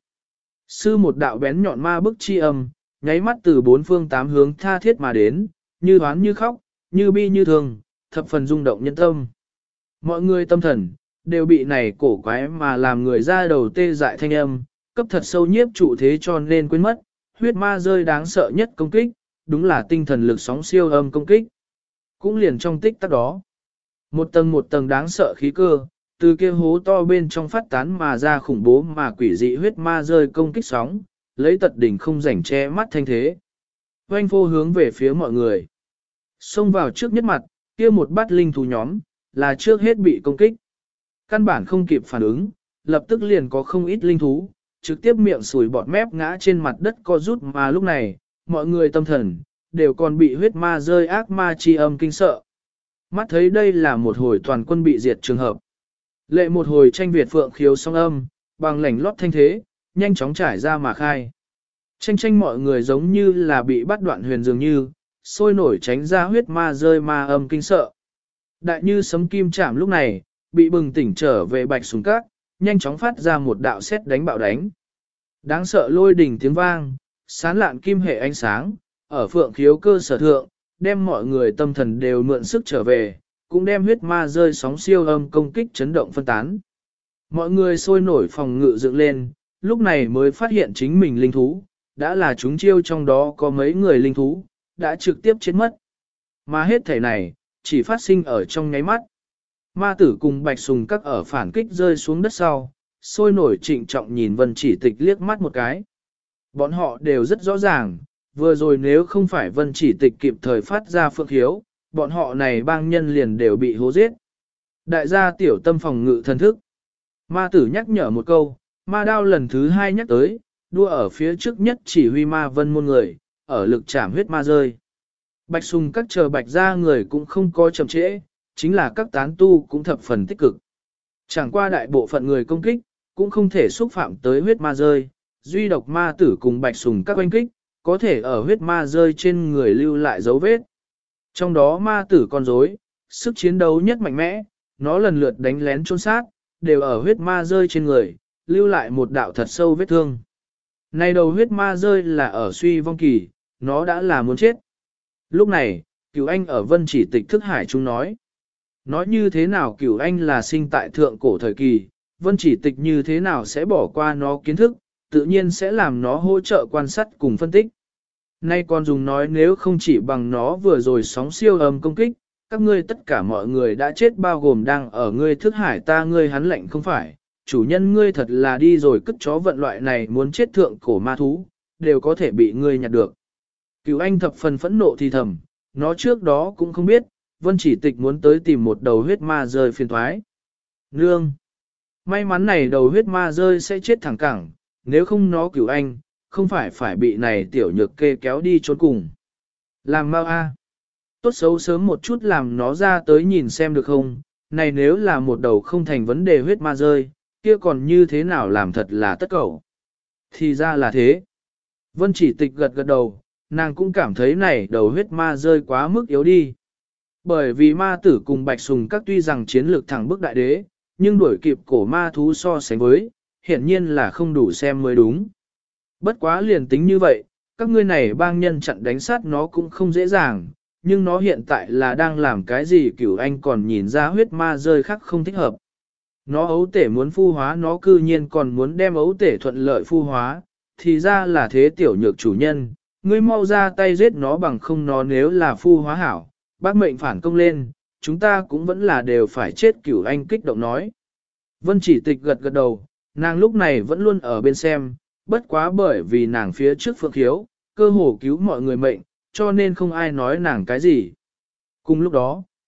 Sư một đạo bén nhọn ma bức chi âm, nháy mắt từ bốn phương tám hướng tha thiết mà đến, như hoán như khóc, như bi như thương, thập phần rung động nhân tâm. Mọi người tâm thần, đều bị này cổ quái mà làm người ra đầu tê dại thanh âm, cấp thật sâu nhiếp trụ thế cho nên quên mất, huyết ma rơi đáng sợ nhất công kích, đúng là tinh thần lực sóng siêu âm công kích. Cũng liền trong tích tắc đó, một tầng đáng sợ khí cơ, từ kia hố to bên trong phát tán mà ra khủng bố mà quỷ dị huyết ma rơi công kích sóng, lấy tật đỉnh không rảnh che mắt thanh thế. Oanh phô hướng về phía mọi người. Xông vào trước nhất mặt, kia một bát linh thú nhóm, là trước hết bị công kích. Căn bản không kịp phản ứng, lập tức liền có không ít linh thú, trực tiếp miệng sùi bọt mép ngã trên mặt đất co rút mà lúc này, mọi người tâm thần, đều còn bị huyết ma rơi ác ma chi âm kinh sợ. Mắt thấy đây là một hồi toàn quân bị diệt trường hợp. Lệ một hồi tranh Việt phượng khiếu song âm, bằng lảnh lót thanh thế, nhanh chóng trải ra mà khai. Tranh mọi người giống như là bị bắt đoạn huyền dường như, sôi nổi tránh ra huyết ma rơi ma âm kinh sợ. Đại như sấm kim chạm lúc này, bị bừng tỉnh trở về bạch súng các, nhanh chóng phát ra một đạo sét đánh bạo đánh. Đáng sợ lôi đỉnh tiếng vang, sán lạn kim hệ ánh sáng, ở phượng khiếu cơ sở thượng, đem mọi người tâm thần đều mượn sức trở về, cũng đem huyết ma rơi sóng siêu âm công kích chấn động phân tán. Mọi người sôi nổi phòng ngự dựng lên, lúc này mới phát hiện chính mình linh thú, đã là chúng chiêu trong đó có mấy người linh thú, đã trực tiếp chết mất. Mà hết thể này, chỉ phát sinh ở trong nháy mắt. Ma tử cùng bạch sùng các ở phản kích rơi xuống đất sau, sôi nổi trịnh trọng nhìn Vân Chỉ Tịch liếc mắt một cái. Bọn họ đều rất rõ ràng, vừa rồi nếu không phải Vân Chỉ Tịch kịp thời phát ra phượng hiếu, bọn họ này bang nhân liền đều bị hố giết. Đại gia tiểu tâm phòng ngự thần thức. Ma tử nhắc nhở một câu, ma đao lần thứ hai nhắc tới, đua ở phía trước nhất chỉ huy ma vân môn người, ở lực chạm huyết ma rơi. Bạch sùng các chờ bạch gia người cũng không có chậm trễ, chính là các tán tu cũng thập phần tích cực. Chẳng qua đại bộ phận người công kích, cũng không thể xúc phạm tới huyết ma rơi, duy độc ma tử cùng bạch sùng các oanh kích, có thể ở huyết ma rơi trên người lưu lại dấu vết. Trong đó ma tử con rối, sức chiến đấu nhất mạnh mẽ, nó lần lượt đánh lén trốn sát, đều ở huyết ma rơi trên người, lưu lại một đạo thật sâu vết thương. Này đầu huyết ma rơi là ở suy vong kỳ, nó đã là muốn chết. Lúc này, Cửu Anh ở Vân Chỉ Tịch thức hải chúng nói. Nói như thế nào Cửu Anh là sinh tại thượng cổ thời kỳ, Vân Chỉ Tịch như thế nào sẽ bỏ qua nó kiến thức, tự nhiên sẽ làm nó hỗ trợ quan sát cùng phân tích. Nay còn dùng nói nếu không chỉ bằng nó vừa rồi sóng siêu âm công kích, các ngươi tất cả mọi người đã chết bao gồm đang ở ngươi thức hải ta ngươi hắn lệnh không phải, chủ nhân ngươi thật là đi rồi cất chó vận loại này muốn chết thượng cổ ma thú, đều có thể bị ngươi nhặt được. Cửu Anh thập phần phẫn nộ thì thầm, nó trước đó cũng không biết, Vân Chỉ Tịch muốn tới tìm một đầu huyết ma rơi phiền thoái. Nương! May mắn này đầu huyết ma rơi sẽ chết thẳng cẳng, nếu không nó Cửu Anh, không phải bị này tiểu nhược kê kéo đi trốn cùng. Làm mau a, tốt xấu sớm một chút làm nó ra tới nhìn xem được không, này nếu là một đầu không thành vấn đề huyết ma rơi, kia còn như thế nào làm thật là tất cẩu. Thì ra là thế. Vân Chỉ Tịch gật gật đầu, nàng cũng cảm thấy này đầu huyết ma rơi quá mức yếu đi. Bởi vì ma tử cùng bạch sùng các tuy rằng chiến lược thẳng bức đại đế, nhưng đuổi kịp cổ ma thú so sánh với, hiển nhiên là không đủ xem mới đúng. Bất quá liền tính như vậy, các ngươi này bang nhân chặn đánh sát nó cũng không dễ dàng, nhưng nó hiện tại là đang làm cái gì Cửu Anh còn nhìn ra huyết ma rơi khác không thích hợp. Nó ấu tể muốn phu hóa nó cư nhiên còn muốn đem ấu tể thuận lợi phu hóa, thì ra là thế tiểu nhược chủ nhân, ngươi mau ra tay giết nó bằng không nó nếu là phu hóa hảo, bác mệnh phản công lên, chúng ta cũng vẫn là đều phải chết Cửu Anh kích động nói. Vân Chỉ Tịch gật gật đầu, nàng lúc này vẫn luôn ở bên xem, bất quá bởi vì nàng phía trước phượng khiếu, cơ hồ cứu mọi người mệnh, cho nên không ai nói nàng cái gì. Cùng lúc đó,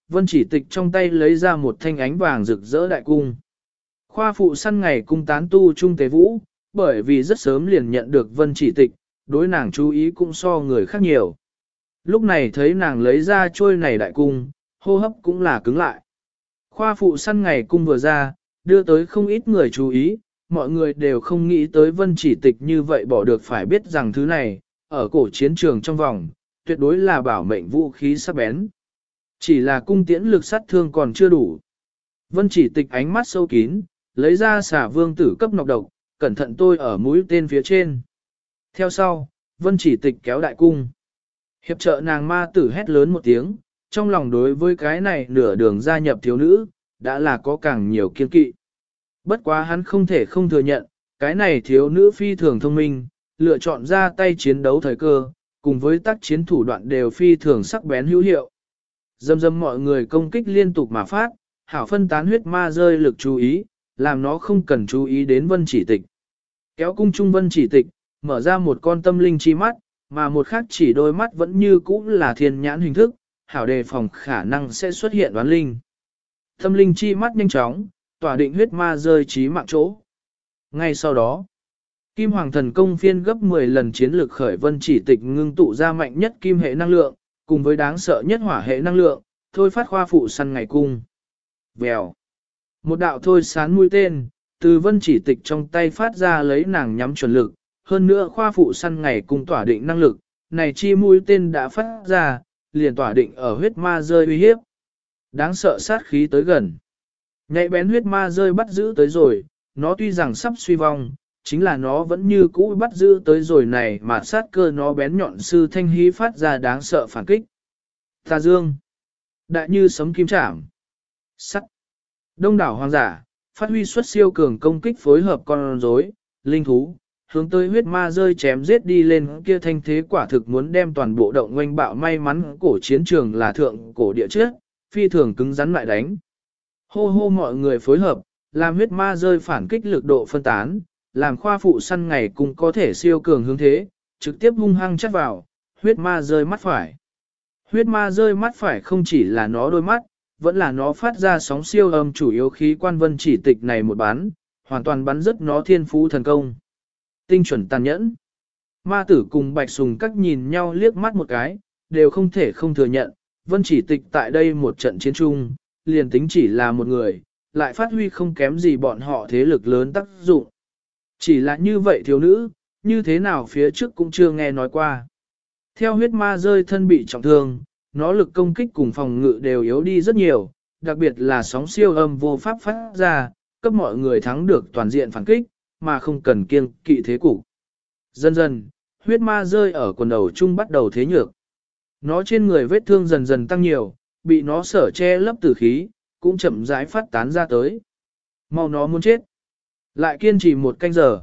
Vân Chỉ Tịch trong tay lấy ra một thanh ánh vàng rực rỡ đại cung. Khoa phụ săn ngày cung tán tu trung tế vũ, bởi vì rất sớm liền nhận được Vân Chỉ Tịch, đối nàng chú ý cũng so người khác nhiều. Lúc này thấy nàng lấy ra trôi này đại cung, hô hấp cũng là cứng lại. Khoa phụ săn ngày cung vừa ra, đưa tới không ít người chú ý, mọi người đều không nghĩ tới Vân Chỉ Tịch như vậy bỏ được phải biết rằng thứ này, ở cổ chiến trường trong vòng, tuyệt đối là bảo mệnh vũ khí sắc bén. Chỉ là cung tiễn lực sát thương còn chưa đủ. Vân Chỉ Tịch ánh mắt sâu kín, lấy ra xả vương tử cấp nọc độc, cẩn thận tôi ở mũi tên phía trên. Theo sau, Vân Chỉ Tịch kéo đại cung. Hiệp trợ nàng ma tử hét lớn một tiếng, trong lòng đối với cái này nửa đường gia nhập thiếu nữ, đã là có càng nhiều kiên kỵ. Bất quá hắn không thể không thừa nhận, cái này thiếu nữ phi thường thông minh, lựa chọn ra tay chiến đấu thời cơ, cùng với tác chiến thủ đoạn đều phi thường sắc bén hữu hiệu. Dâm dâm mọi người công kích liên tục mà phát, hảo phân tán huyết ma rơi lực chú ý, làm nó không cần chú ý đến Vân Chỉ Tịch. Kéo cung trung Vân Chỉ Tịch, mở ra một con tâm linh chi mắt, mà một khác chỉ đôi mắt vẫn như cũ là thiên nhãn hình thức, hảo đề phòng khả năng sẽ xuất hiện đoán linh. Tâm linh chi mắt nhanh chóng, tỏa định huyết ma rơi trí mạng chỗ. Ngay sau đó, Kim Hoàng Thần Công phiên gấp 10 lần chiến lược khởi Vân Chỉ Tịch ngưng tụ ra mạnh nhất kim hệ năng lượng, cùng với đáng sợ nhất hỏa hệ năng lượng, thôi phát khoa phụ săn ngày cung. Vèo. Một đạo thôi sán mũi tên, từ Vân Chỉ Tịch trong tay phát ra lấy nàng nhắm chuẩn lực, hơn nữa khoa phụ săn ngày cung tỏa định năng lực, này chi mũi tên đã phát ra, liền tỏa định ở huyết ma rơi uy hiếp. Đáng sợ sát khí tới gần. Nhạy bén huyết ma rơi bắt giữ tới rồi, nó tuy rằng sắp suy vong, chính là nó vẫn như cũ bắt giữ tới rồi này mà sát cơ nó bén nhọn sư thanh hí phát ra đáng sợ phản kích. Tà dương. Đại như sấm kim chạm. Sắt. Đông đảo hoàng giả, phát huy xuất siêu cường công kích phối hợp con rối, linh thú, hướng tới huyết ma rơi chém giết đi lên kia thanh thế quả thực muốn đem toàn bộ động oanh bạo may mắn cổ chiến trường là thượng cổ địa trước, phi thường cứng rắn lại đánh. Hô hô mọi người phối hợp, làm huyết ma rơi phản kích lực độ phân tán, làm khoa phụ săn ngày cũng có thể siêu cường hướng thế, trực tiếp hung hăng chắt vào, huyết ma rơi mắt phải. Huyết ma rơi mắt phải không chỉ là nó đôi mắt, vẫn là nó phát ra sóng siêu âm chủ yếu khí quan Vân Chỉ Tịch này một bắn, hoàn toàn bắn rớt nó thiên phú thần công. Tinh chuẩn tàn nhẫn. Ma tử cùng Bạch Sùng Các nhìn nhau liếc mắt một cái, đều không thể không thừa nhận, Vân Chỉ Tịch tại đây một trận chiến chung, liền tính chỉ là một người, lại phát huy không kém gì bọn họ thế lực lớn tác dụng. Chỉ là như vậy thiếu nữ, như thế nào phía trước cũng chưa nghe nói qua. Theo huyết ma rơi thân bị trọng thương, nó lực công kích cùng phòng ngự đều yếu đi rất nhiều, đặc biệt là sóng siêu âm vô pháp phát ra, cấp mọi người thắng được toàn diện phản kích, mà không cần kiêng kỵ thế cục. Dần dần, huyết ma rơi ở quần đầu chung bắt đầu thế nhược. Nó trên người vết thương dần dần tăng nhiều, bị nó sở che lấp tử khí, cũng chậm rãi phát tán ra tới. Mau nó muốn chết. Lại kiên trì một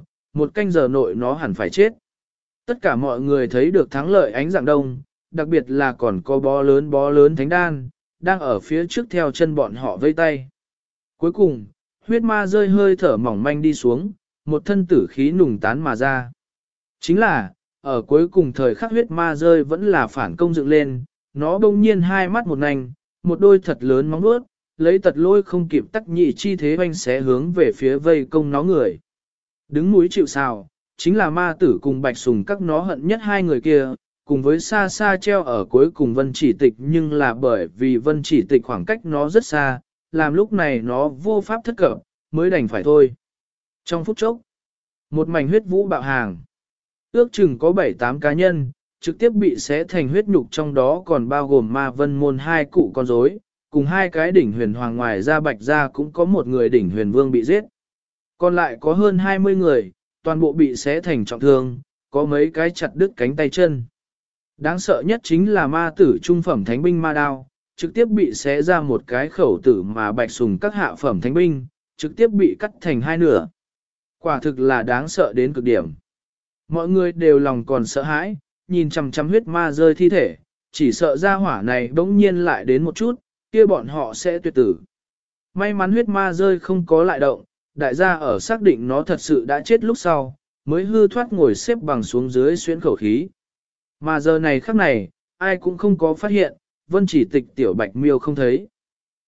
canh giờ nội nó hẳn phải chết. Tất cả mọi người thấy được thắng lợi ánh dạng đông, đặc biệt là còn có bó lớn thánh đan, đang ở phía trước theo chân bọn họ vây tay. Cuối cùng, huyết ma rơi hơi thở mỏng manh đi xuống, một thân tử khí nùng tán mà ra. Chính là, ở cuối cùng thời khắc huyết ma rơi vẫn là phản công dựng lên, nó bỗng nhiên hai mắt một nành, một đôi thật lớn móng vuốt, lấy tật lôi không kịp tắc nhị chi thế hoanh xé hướng về phía vây công nó người. Đứng núi chịu sào, chính là ma tử cùng Bạch Sùng Các nó hận nhất hai người kia, cùng với xa xa treo ở cuối cùng Vân Chỉ Tịch, nhưng là bởi vì Vân Chỉ Tịch khoảng cách nó rất xa, làm lúc này nó vô pháp thất cập, mới đành phải thôi. Trong phút chốc, một mảnh huyết vũ bạo hàng, ước chừng có 7-8 cá nhân, trực tiếp bị xé thành huyết nhục, trong đó còn bao gồm ma vân môn hai cụ con rối, cùng hai cái đỉnh huyền hoàng, ngoài ra Bạch ra cũng có một người đỉnh huyền vương bị giết. Còn lại có hơn 20 người, toàn bộ bị xé thành trọng thương, có mấy cái chặt đứt cánh tay chân. Đáng sợ nhất chính là ma tử trung phẩm thánh binh ma đao, trực tiếp bị xé ra một cái khẩu tử, mà Bạch Sùng Các hạ phẩm thánh binh, trực tiếp bị cắt thành hai nửa. Quả thực là đáng sợ đến cực điểm. Mọi người đều lòng còn sợ hãi, nhìn chằm chằm huyết ma rơi thi thể, chỉ sợ ra hỏa này bỗng nhiên lại đến một chút, kia bọn họ sẽ tuyệt tử. May mắn huyết ma rơi không có lại động, đại gia ở xác định nó thật sự đã chết lúc sau, mới hư thoát ngồi xếp bằng xuống dưới xuyên khẩu khí. Mà giờ này khắc này, ai cũng không có phát hiện, Vân Chỉ Tịch tiểu Bạch Miêu không thấy.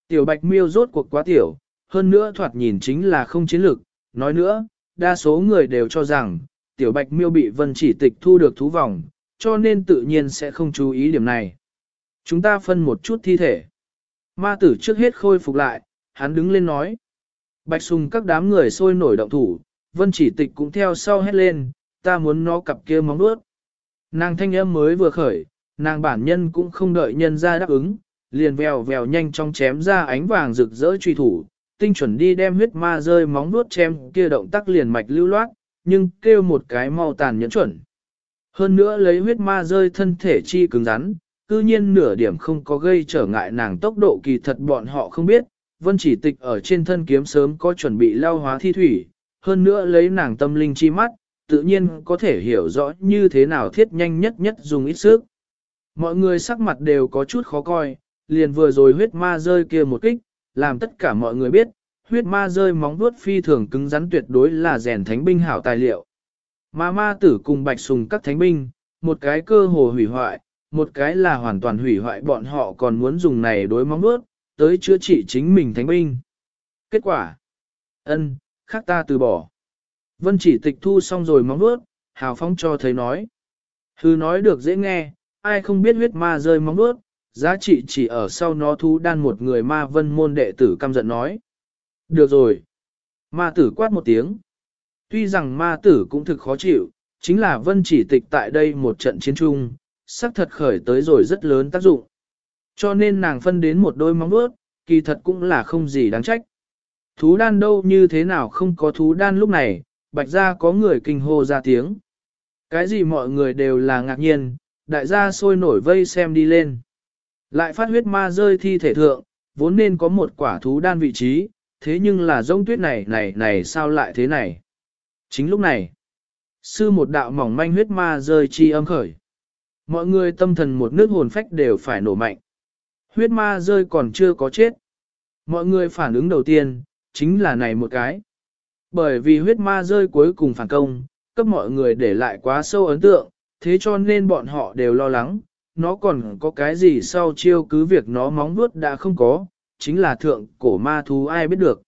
Tiểu bạch miêu rốt cuộc quá tiểu, hơn nữa thoạt nhìn chính là không chiến lược. Nói nữa, đa số người đều cho rằng, tiểu bạch miêu bị vân chỉ tịch thu được thú vòng, cho nên tự nhiên sẽ không chú ý điểm này. Chúng ta phân một chút thi thể. Ma tử trước hết khôi phục lại, hắn đứng lên nói. Bạch sùng các đám người sôi nổi động thủ, vân chỉ tịch cũng theo sau hét lên, ta muốn nó cặp kia móng đuốt. Nàng thanh âm mới vừa khởi, nàng bản nhân cũng không đợi nhân ra đáp ứng, liền vèo vèo nhanh chóng chém ra ánh vàng rực rỡ truy thủ, tinh chuẩn đi đem huyết ma rơi móng đuốt chém kia động tác liền mạch lưu loát, nhưng kêu một cái mau tàn nhẫn chuẩn. Hơn nữa lấy huyết ma rơi thân thể chi cứng rắn, cư nhiên nửa điểm không có gây trở ngại nàng tốc độ kỳ thật bọn họ không biết, vân chỉ tịch ở trên thân kiếm sớm có chuẩn bị lao hóa thi thủy, hơn nữa lấy nàng tâm linh chi mắt, tự nhiên có thể hiểu rõ như thế nào thiết nhanh nhất nhất dùng ít sức. Mọi người sắc mặt đều có chút khó coi, liền vừa rồi huyết ma rơi kia một kích, làm tất cả mọi người biết, huyết ma rơi móng vuốt phi thường cứng rắn tuyệt đối là rèn thánh binh hảo tài liệu. Mà ma tử cùng bạch sùng các thánh binh, một cái cơ hồ hủy hoại, một cái là hoàn toàn hủy hoại bọn họ còn muốn dùng này đối móng vuốt, tới chữa trị chính mình thánh binh. Kết quả? Khác ta từ bỏ. Vân chỉ tịch thu xong rồi móng vuốt, hào phóng cho thấy nói. Hư nói được dễ nghe, ai không biết huyết ma rơi móng vuốt, giá trị chỉ ở sau nó thu đan một người ma vân môn đệ tử căm giận nói. Được rồi. Ma tử quát một tiếng. Tuy rằng ma tử cũng thực khó chịu, chính là vân chỉ tịch tại đây một trận chiến chung, sắc thật khởi tới rồi rất lớn tác dụng. Cho nên nàng phân đến một đôi móng vuốt, kỳ thật cũng là không gì đáng trách. Thú đan đâu như thế nào không có thú đan lúc này, bạch gia có người kinh hô ra tiếng. Cái gì mọi người đều là ngạc nhiên, đại gia sôi nổi vây xem đi lên. Lại phát huyết ma rơi thi thể thượng, vốn nên có một quả thú đan vị trí, thế nhưng là rông tuyết này sao lại thế này. Chính lúc này, sư một đạo mỏng manh huyết ma rơi chi âm khởi. Mọi người tâm thần một nước hồn phách đều phải nổ mạnh. Huyết ma rơi còn chưa có chết. Mọi người phản ứng đầu tiên, chính là này một cái. Bởi vì huyết ma rơi cuối cùng phản công, cấp mọi người để lại quá sâu ấn tượng, thế cho nên bọn họ đều lo lắng, nó còn có cái gì sau chiêu cứ việc nó móng vuốt đã không có, chính là thượng cổ ma thú ai biết được.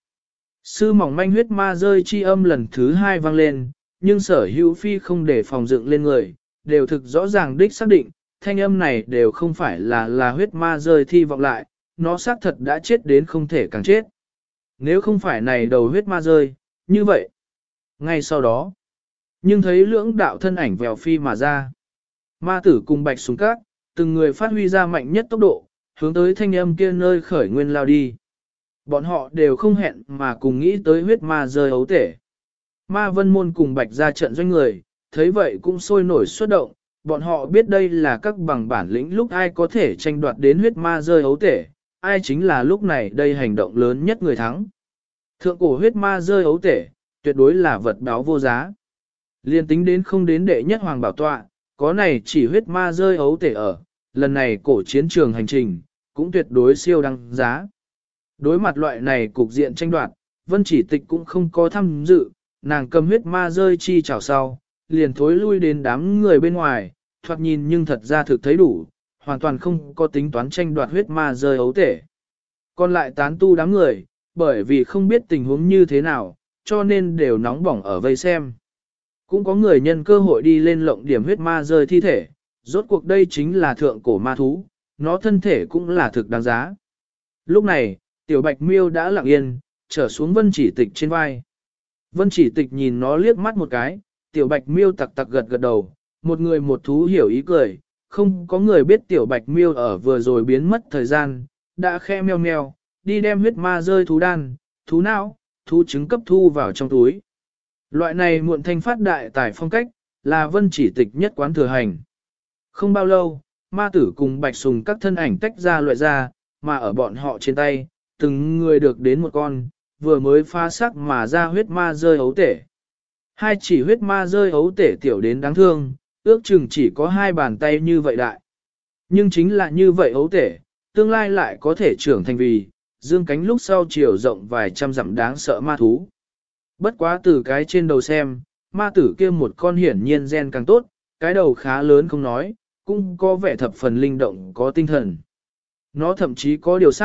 Sư mỏng manh huyết ma rơi chi âm lần thứ hai vang lên, nhưng sở hữu phi không để phòng dựng lên người, đều thực rõ ràng đích xác định, thanh âm này đều không phải là huyết ma rơi thi vọng lại, nó xác thật đã chết đến không thể càng chết. Nếu không phải này đầu huyết ma rơi, như vậy. Ngay sau đó, nhưng thấy lưỡng đạo thân ảnh vèo phi mà ra. Ma tử cùng bạch súng cát, từng người phát huy ra mạnh nhất tốc độ, hướng tới thanh âm kia nơi khởi nguyên lao đi. Bọn họ đều không hẹn mà cùng nghĩ tới huyết ma rơi ấu tể. Ma vân môn cùng bạch ra trận doanh người, thấy vậy cũng sôi nổi xuất động, bọn họ biết đây là các bằng bản lĩnh lúc ai có thể tranh đoạt đến huyết ma rơi ấu tể, ai chính là lúc này đây hành động lớn nhất người thắng. Thượng cổ huyết ma rơi ấu tể, tuyệt đối là vật báo vô giá. Liên tính đến không đến đệ nhất hoàng bảo tọa, có này chỉ huyết ma rơi ấu tể ở, lần này cổ chiến trường hành trình, cũng tuyệt đối siêu đăng giá. Đối mặt loại này cục diện tranh đoạt, vân chỉ tịch cũng không có tham dự, nàng cầm huyết ma rơi chi chảo sau, liền thối lui đến đám người bên ngoài, thoạt nhìn nhưng thật ra thực thấy đủ, hoàn toàn không có tính toán tranh đoạt huyết ma rơi ấu tể. Còn lại tán tu đám người, bởi vì không biết tình huống như thế nào, cho nên đều nóng bỏng ở vây xem. Cũng có người nhân cơ hội đi lên lộng điểm huyết ma rơi thi thể, rốt cuộc đây chính là thượng cổ ma thú, nó thân thể cũng là thực đáng giá. Lúc này, tiểu bạch miêu đã lặng yên, trở xuống vân chỉ tịch trên vai. Vân chỉ tịch nhìn nó liếc mắt một cái, tiểu bạch miêu tặc tặc gật gật đầu, một người một thú hiểu ý cười, không có người biết tiểu bạch miêu ở vừa rồi biến mất thời gian, đã khe meo meo, đi đem huyết ma rơi thú đan, thú não, thú trứng cấp thu vào trong túi. Loại này muộn thanh phát đại tài phong cách, là vân chỉ tịch nhất quán thừa hành. Không bao lâu, ma tử cùng bạch sùng các thân ảnh tách ra loại ra, mà ở bọn họ trên tay, từng người được đến một con, vừa mới pha sắc mà ra huyết ma rơi ấu tể. Hai chỉ huyết ma rơi ấu tể tiểu đến đáng thương, ước chừng chỉ có hai bàn tay như vậy đại. Nhưng chính là như vậy ấu tể, tương lai lại có thể trưởng thành vì, dương cánh lúc sau chiều rộng vài trăm dặm đáng sợ ma thú. Bất quá từ cái trên đầu xem, ma tử kia một con hiển nhiên gen càng tốt, cái đầu khá lớn không nói, cũng có vẻ thập phần linh động có tinh thần. Nó thậm chí có điều sát,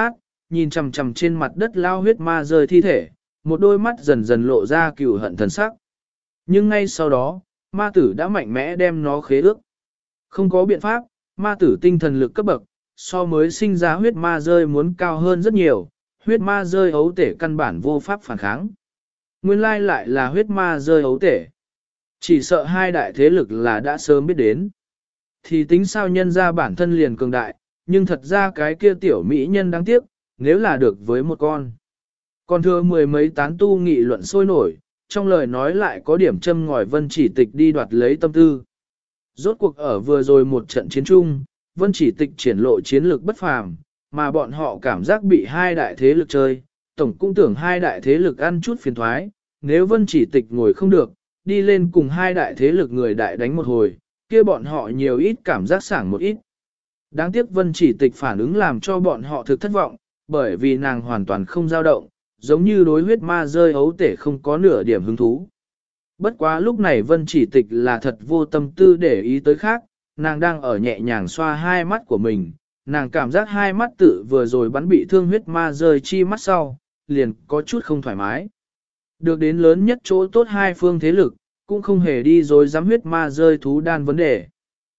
nhìn chằm chằm trên mặt đất lao huyết ma rơi thi thể, một đôi mắt dần dần lộ ra cừu hận thần sắc. Nhưng ngay sau đó, ma tử đã mạnh mẽ đem nó khế ước. Không có biện pháp, ma tử tinh thần lực cấp bậc, so mới sinh ra huyết ma rơi muốn cao hơn rất nhiều, huyết ma rơi ấu tể căn bản vô pháp phản kháng. Nguyên lai lại là huyết ma rơi ấu tể. Chỉ sợ hai đại thế lực là đã sớm biết đến. Thì tính sao nhân ra bản thân liền cường đại, nhưng thật ra cái kia tiểu mỹ nhân đáng tiếc, nếu là được với một con. Còn thưa mười mấy tán tu nghị luận sôi nổi, trong lời nói lại có điểm châm ngòi Vân Chỉ Tịch đi đoạt lấy tâm tư. Rốt cuộc ở vừa rồi một trận chiến chung, Vân Chỉ Tịch triển lộ chiến lược bất phàm, mà bọn họ cảm giác bị hai đại thế lực chơi, tổng cũng tưởng hai đại thế lực ăn chút phiền thoái, nếu Vân Chỉ Tịch ngồi không được, đi lên cùng hai đại thế lực người đại đánh một hồi, kia bọn họ nhiều ít cảm giác sảng một ít. Đáng tiếc Vân Chỉ Tịch phản ứng làm cho bọn họ thực thất vọng, bởi vì nàng hoàn toàn không dao động, giống như đối huyết ma rơi ấu tể không có nửa điểm hứng thú. Bất quá lúc này Vân Chỉ Tịch là thật vô tâm tư để ý tới khác, nàng đang ở nhẹ nhàng xoa hai mắt của mình, nàng cảm giác hai mắt tự vừa rồi bắn bị thương huyết ma rơi chi mắt sau, liền có chút không thoải mái. Được đến lớn nhất chỗ tốt hai phương thế lực, cũng không hề đi rồi dám huyết ma rơi thú đan vấn đề.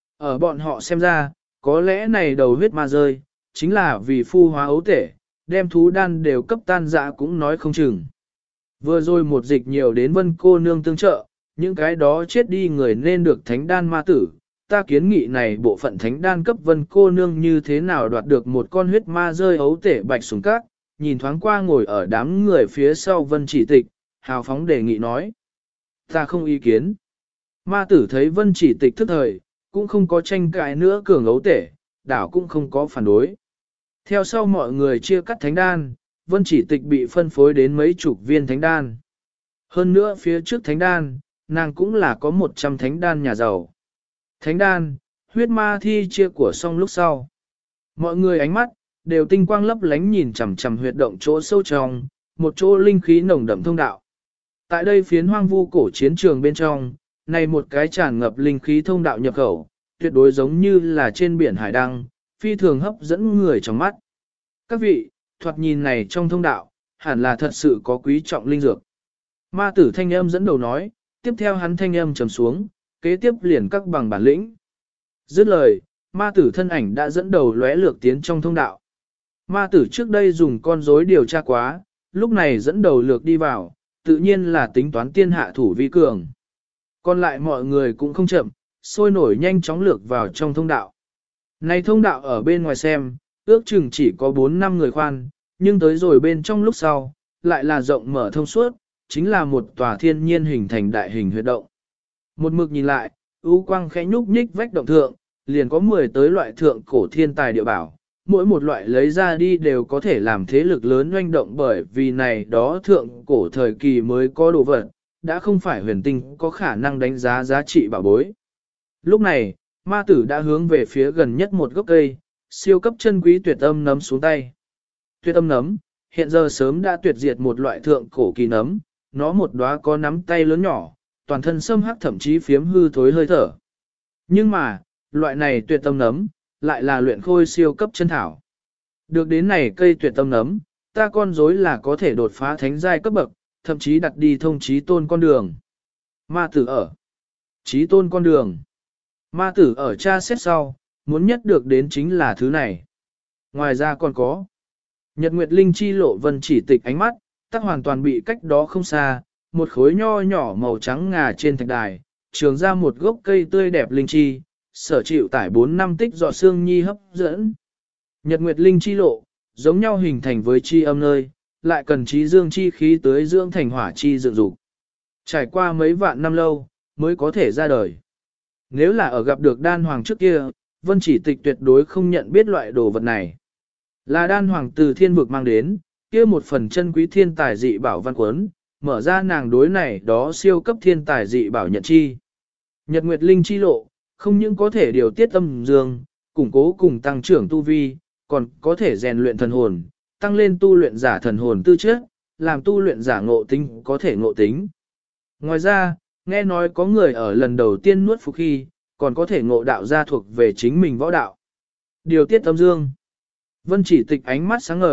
Ở bọn họ xem ra, có lẽ này đầu huyết ma rơi, chính là vì phu hóa ấu tể, đem thú đan đều cấp tan dã cũng nói không chừng. Vừa rồi một dịch nhiều đến Vân cô nương tương trợ, những cái đó chết đi người nên được thánh đan ma tử. Ta kiến nghị này bộ phận thánh đan cấp Vân cô nương như thế nào đoạt được một con huyết ma rơi ấu tể bạch súng các, nhìn thoáng qua ngồi ở đám người phía sau Vân Chỉ Tịch, hào phóng đề nghị nói. Ta không ý kiến. Ma tử thấy Vân Chỉ Tịch thức thời, cũng không có tranh cãi nữa cường ấu tể, đảo cũng không có phản đối. Theo sau mọi người chia cắt thánh đan, Vân Chỉ Tịch bị phân phối đến mấy chục viên thánh đan. Hơn nữa phía trước thánh đan, nàng cũng là có 100 thánh đan nhà giàu. Thánh đan, huyết ma thi chia của xong lúc sau. Mọi người ánh mắt, đều tinh quang lấp lánh nhìn chằm chằm huyệt động chỗ sâu trong, một chỗ linh khí nồng đậm thông đạo. Tại đây phiến hoang vu cổ chiến trường bên trong, này một cái tràn ngập linh khí thông đạo nhập khẩu, tuyệt đối giống như là trên biển hải đăng, phi thường hấp dẫn người trong mắt. Các vị, thoạt nhìn này trong thông đạo, hẳn là thật sự có quý trọng linh dược. Ma tử thanh âm dẫn đầu nói, tiếp theo hắn thanh âm trầm xuống, kế tiếp liền các bằng bản lĩnh. Dứt lời, ma tử thân ảnh đã dẫn đầu lóe lược tiến trong thông đạo. Ma tử trước đây dùng con rối điều tra quá, lúc này dẫn đầu lược đi vào, tự nhiên là tính toán tiên hạ thủ vi cường. Còn lại mọi người cũng không chậm, sôi nổi nhanh chóng lược vào trong thông đạo. Này thông đạo ở bên ngoài xem, ước chừng chỉ có 4-5 người khoan, nhưng tới rồi bên trong lúc sau, lại là rộng mở thông suốt, chính là một tòa thiên nhiên hình thành đại hình huyệt động. Một mực nhìn lại, ưu quang khẽ nhúc nhích vách động thượng, liền có 10 tới loại thượng cổ thiên tài địa bảo, mỗi một loại lấy ra đi đều có thể làm thế lực lớn doanh động bởi vì này đó thượng cổ thời kỳ mới có đồ vật, đã không phải huyền tinh có khả năng đánh giá giá trị bảo bối. Lúc này, ma tử đã hướng về phía gần nhất một gốc cây, siêu cấp chân quý tuyệt âm nấm xuống tay. Tuyệt âm nấm, hiện giờ sớm đã tuyệt diệt một loại thượng cổ kỳ nấm, nó một đóa có nắm tay lớn nhỏ, toàn thân sâm hắc thậm chí phiếm hư thối hơi thở. Nhưng mà, loại này tuyệt âm nấm, lại là luyện khôi siêu cấp chân thảo. Được đến này cây tuyệt âm nấm, ta con rối là có thể đột phá thánh giai cấp bậc, thậm chí đặt đi thông chí tôn con đường. Ma tử ở. Chí tôn con đường. Ma tử ở tra xét sau, muốn nhất được đến chính là thứ này. Ngoài ra còn có. Nhật Nguyệt Linh chi lộ Vân Chỉ Tịch ánh mắt, tắc hoàn toàn bị cách đó không xa, một khối nho nhỏ màu trắng ngà trên thạch đài, trường ra một gốc cây tươi đẹp linh chi, sở chịu tải 4 năm tích dọ xương nhi hấp dẫn. Nhật Nguyệt Linh chi lộ, giống nhau hình thành với chi âm nơi, lại cần trí dương chi khí tới dưỡng thành hỏa chi dựng dục. Trải qua mấy vạn năm lâu, mới có thể ra đời. Nếu là ở gặp được đan hoàng trước kia, Vân Chỉ Tịch tuyệt đối không nhận biết loại đồ vật này. Là đan hoàng từ thiên vực mang đến, kia một phần chân quý thiên tài dị bảo văn cuốn, mở ra nàng đối này đó siêu cấp thiên tài dị bảo nhận chi. Nhật Nguyệt Linh chi lộ, không những có thể điều tiết âm dương, củng cố cùng tăng trưởng tu vi, còn có thể rèn luyện thần hồn, tăng lên tu luyện giả thần hồn tư chất, làm tu luyện giả ngộ tính có thể ngộ tính. Ngoài ra, nghe nói có người ở lần đầu tiên nuốt phục khi, còn có thể ngộ đạo ra thuộc về chính mình võ đạo. Điều tiết âm dương. Vân Chỉ Tịch ánh mắt sáng ngời,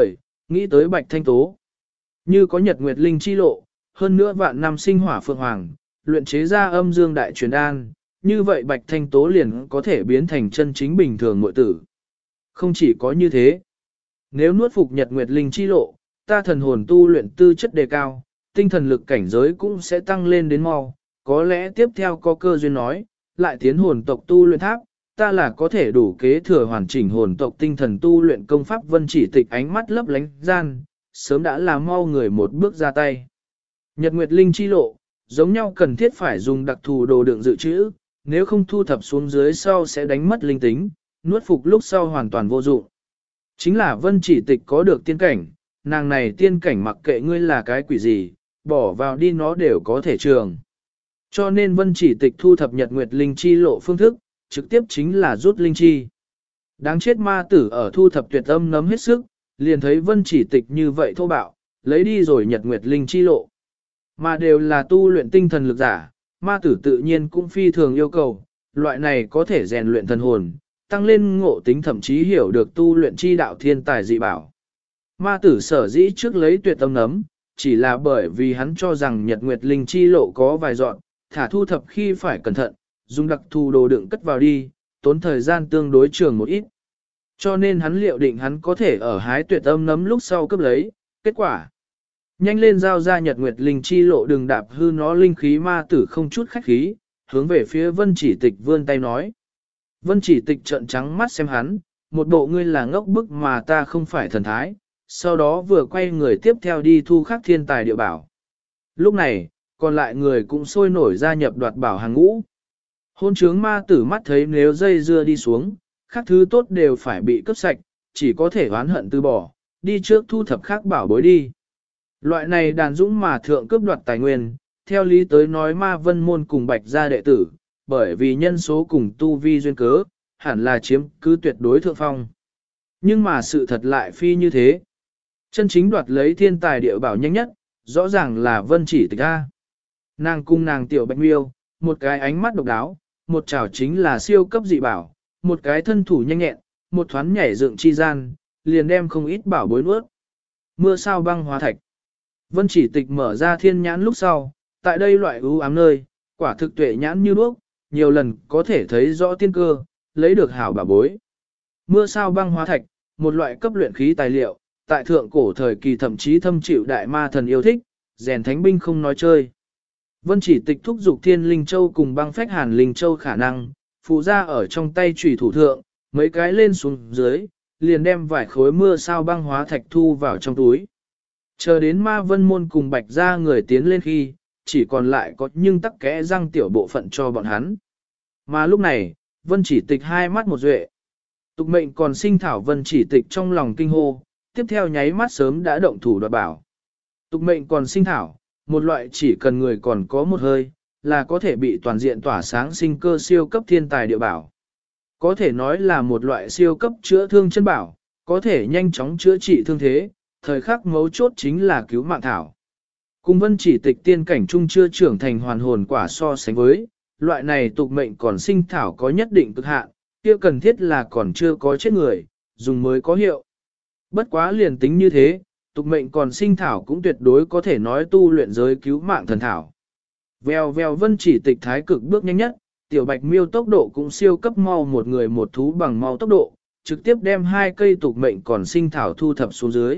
nghĩ tới Bạch Thanh Tố. Như có Nhật Nguyệt Linh chi lộ, hơn nữa vạn năm sinh hỏa phượng hoàng, luyện chế ra âm dương đại truyền đan, như vậy Bạch Thanh Tố liền có thể biến thành chân chính bình thường muội tử. Không chỉ có như thế, nếu nuốt phục Nhật Nguyệt Linh chi lộ, ta thần hồn tu luyện tư chất đề cao, tinh thần lực cảnh giới cũng sẽ tăng lên đến mau, có lẽ tiếp theo có cơ duyên nói, lại tiến hồn tộc tu luyện tháp, ta là có thể đủ kế thừa hoàn chỉnh hồn tộc tinh thần tu luyện công pháp. Vân Chỉ Tịch ánh mắt lấp lánh gian, sớm đã làm mau người một bước ra tay. Nhật Nguyệt Linh chi lộ, giống nhau cần thiết phải dùng đặc thù đồ đựng dự trữ, nếu không thu thập xuống dưới sau sẽ đánh mất linh tính, nuốt phục lúc sau hoàn toàn vô dụng. Chính là Vân Chỉ Tịch có được tiên cảnh, nàng này tiên cảnh mặc kệ ngươi là cái quỷ gì, bỏ vào đi nó đều có thể trường. Cho nên Vân Chỉ Tịch thu thập Nhật Nguyệt Linh chi lộ phương thức, trực tiếp chính là rút linh chi. Đáng chết ma tử ở thu thập tuyệt âm nấm hết sức, liền thấy Vân Chỉ Tịch như vậy thô bạo, lấy đi rồi Nhật Nguyệt Linh chi lộ. Mà đều là tu luyện tinh thần lực giả, ma tử tự nhiên cũng phi thường yêu cầu, loại này có thể rèn luyện thần hồn, tăng lên ngộ tính thậm chí hiểu được tu luyện chi đạo thiên tài dị bảo. Ma tử sở dĩ trước lấy tuyệt âm nấm, chỉ là bởi vì hắn cho rằng Nhật Nguyệt Linh chi lộ có vài dọn, thả thu thập khi phải cẩn thận, dùng đặc thù đồ đựng cất vào đi, tốn thời gian tương đối trường một ít. Cho nên hắn liệu định hắn có thể ở hái tuyệt âm nấm lúc sau cấp lấy, kết quả. Nhanh lên giao ra Nhật Nguyệt Linh chi lộ, đừng đạp hư nó. Linh khí ma tử không chút khách khí, hướng về phía Vân Chỉ Tịch vươn tay nói. Vân Chỉ Tịch trợn trắng mắt xem hắn, một bộ ngươi là ngốc bức mà ta không phải thần thái, sau đó vừa quay người tiếp theo đi thu khắc thiên tài địa bảo. Lúc này, còn lại người cũng sôi nổi gia nhập đoạt bảo hàng ngũ. Hôn trướng ma tử mắt thấy nếu dây dưa đi xuống, các thứ tốt đều phải bị cướp sạch, chỉ có thể oán hận từ bỏ, đi trước thu thập khác bảo bối đi. Loại này đàn dũng mà thượng cướp đoạt tài nguyên, theo lý tới nói ma vân môn cùng bạch gia đệ tử, bởi vì nhân số cùng tu vi duyên cớ, hẳn là chiếm cứ tuyệt đối thượng phong. Nhưng mà sự thật lại phi như thế. Chân chính đoạt lấy thiên tài địa bảo nhanh nhất, rõ ràng là Vân Chỉ Tịch A. Nàng cung nàng tiểu bạch miêu, một cái ánh mắt độc đáo, một chảo chính là siêu cấp dị bảo, một cái thân thủ nhanh nhẹn, một thoáng nhảy dựng chi gian, liền đem không ít bảo bối nuốt. Mưa sao băng hóa thạch. Vân Chỉ Tịch mở ra thiên nhãn lúc sau, tại đây loại ưu ám nơi, quả thực tuệ nhãn như đuốc, nhiều lần có thể thấy rõ tiên cơ, lấy được hảo bảo bối. Mưa sao băng hóa thạch, một loại cấp luyện khí tài liệu, tại thượng cổ thời kỳ thậm chí thâm chịu đại ma thần yêu thích, rèn thánh binh không nói chơi. Vân Chỉ Tịch thúc dục thiên linh châu cùng băng phách hàn linh châu khả năng, phụ ra ở trong tay chủy thủ thượng, mấy cái lên xuống dưới, liền đem vài khối mưa sao băng hóa thạch thu vào trong túi. Chờ đến ma vân môn cùng bạch ra người tiến lên khi, chỉ còn lại có nhưng tắc kẽ răng tiểu bộ phận cho bọn hắn. Mà lúc này, Vân Chỉ Tịch hai mắt một duệ. Tục mệnh còn sinh thảo Vân Chỉ Tịch trong lòng kinh hô, tiếp theo nháy mắt sớm đã động thủ đoạt bảo. Tục mệnh còn sinh thảo, một loại chỉ cần người còn có một hơi, là có thể bị toàn diện tỏa sáng sinh cơ siêu cấp thiên tài địa bảo. Có thể nói là một loại siêu cấp chữa thương chân bảo, có thể nhanh chóng chữa trị thương thế, thời khắc mấu chốt chính là cứu mạng thảo. Cùng Vân Chỉ Tịch tiên cảnh trung chưa trưởng thành hoàn hồn quả so sánh với, loại này tục mệnh còn sinh thảo có nhất định cực hạn, kia cần thiết là còn chưa có chết người, dùng mới có hiệu. Bất quá liền tính như thế, tục mệnh còn sinh thảo cũng tuyệt đối có thể nói tu luyện giới cứu mạng thần thảo. Vèo vèo Vân Chỉ Tịch thái cực bước nhanh nhất, tiểu bạch miêu tốc độ cũng siêu cấp mau, một người một thú bằng mau tốc độ, trực tiếp đem hai cây tục mệnh còn sinh thảo thu thập xuống dưới.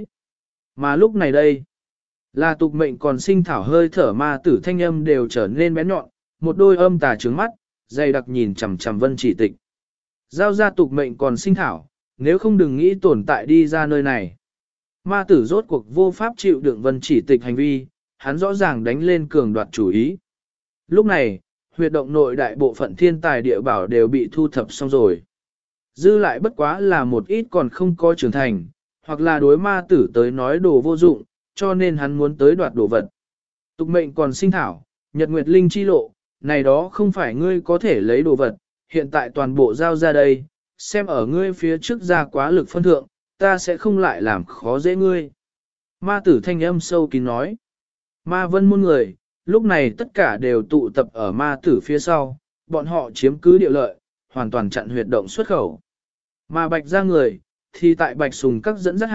Mà lúc này đây, là tục mệnh còn sinh thảo hơi thở ma tử thanh âm đều trở nên bén nhọn, một đôi âm tà trướng mắt, dày đặc nhìn chằm chằm Vân Chỉ Tịch. Giao ra tục mệnh còn sinh thảo, nếu không đừng nghĩ tồn tại đi ra nơi này. Ma tử rốt cuộc vô pháp chịu đựng Vân Chỉ Tịch hành vi, hắn rõ ràng đánh lên cường đoạt chủ ý. Lúc này, huyệt động nội đại bộ phận thiên tài địa bảo đều bị thu thập xong rồi. Dư lại bất quá là một ít còn không có trưởng thành, hoặc là đối ma tử tới nói đồ vô dụng, cho nên hắn muốn tới đoạt đồ vật. Tục mệnh còn sinh thảo, Nhật Nguyệt Linh chi lộ, này đó không phải ngươi có thể lấy đồ vật, hiện tại toàn bộ giao ra đây, xem ở ngươi phía trước ra quá lực phân thượng, ta sẽ không lại làm khó dễ ngươi. Ma tử thanh âm sâu kín nói. Ma vân môn người, lúc này tất cả đều tụ tập ở ma tử phía sau, bọn họ chiếm cứ địa lợi, hoàn toàn chặn huyệt động xuất khẩu. Mà bạch ra người, thì tại bạch sùng các dẫn dắt hạ,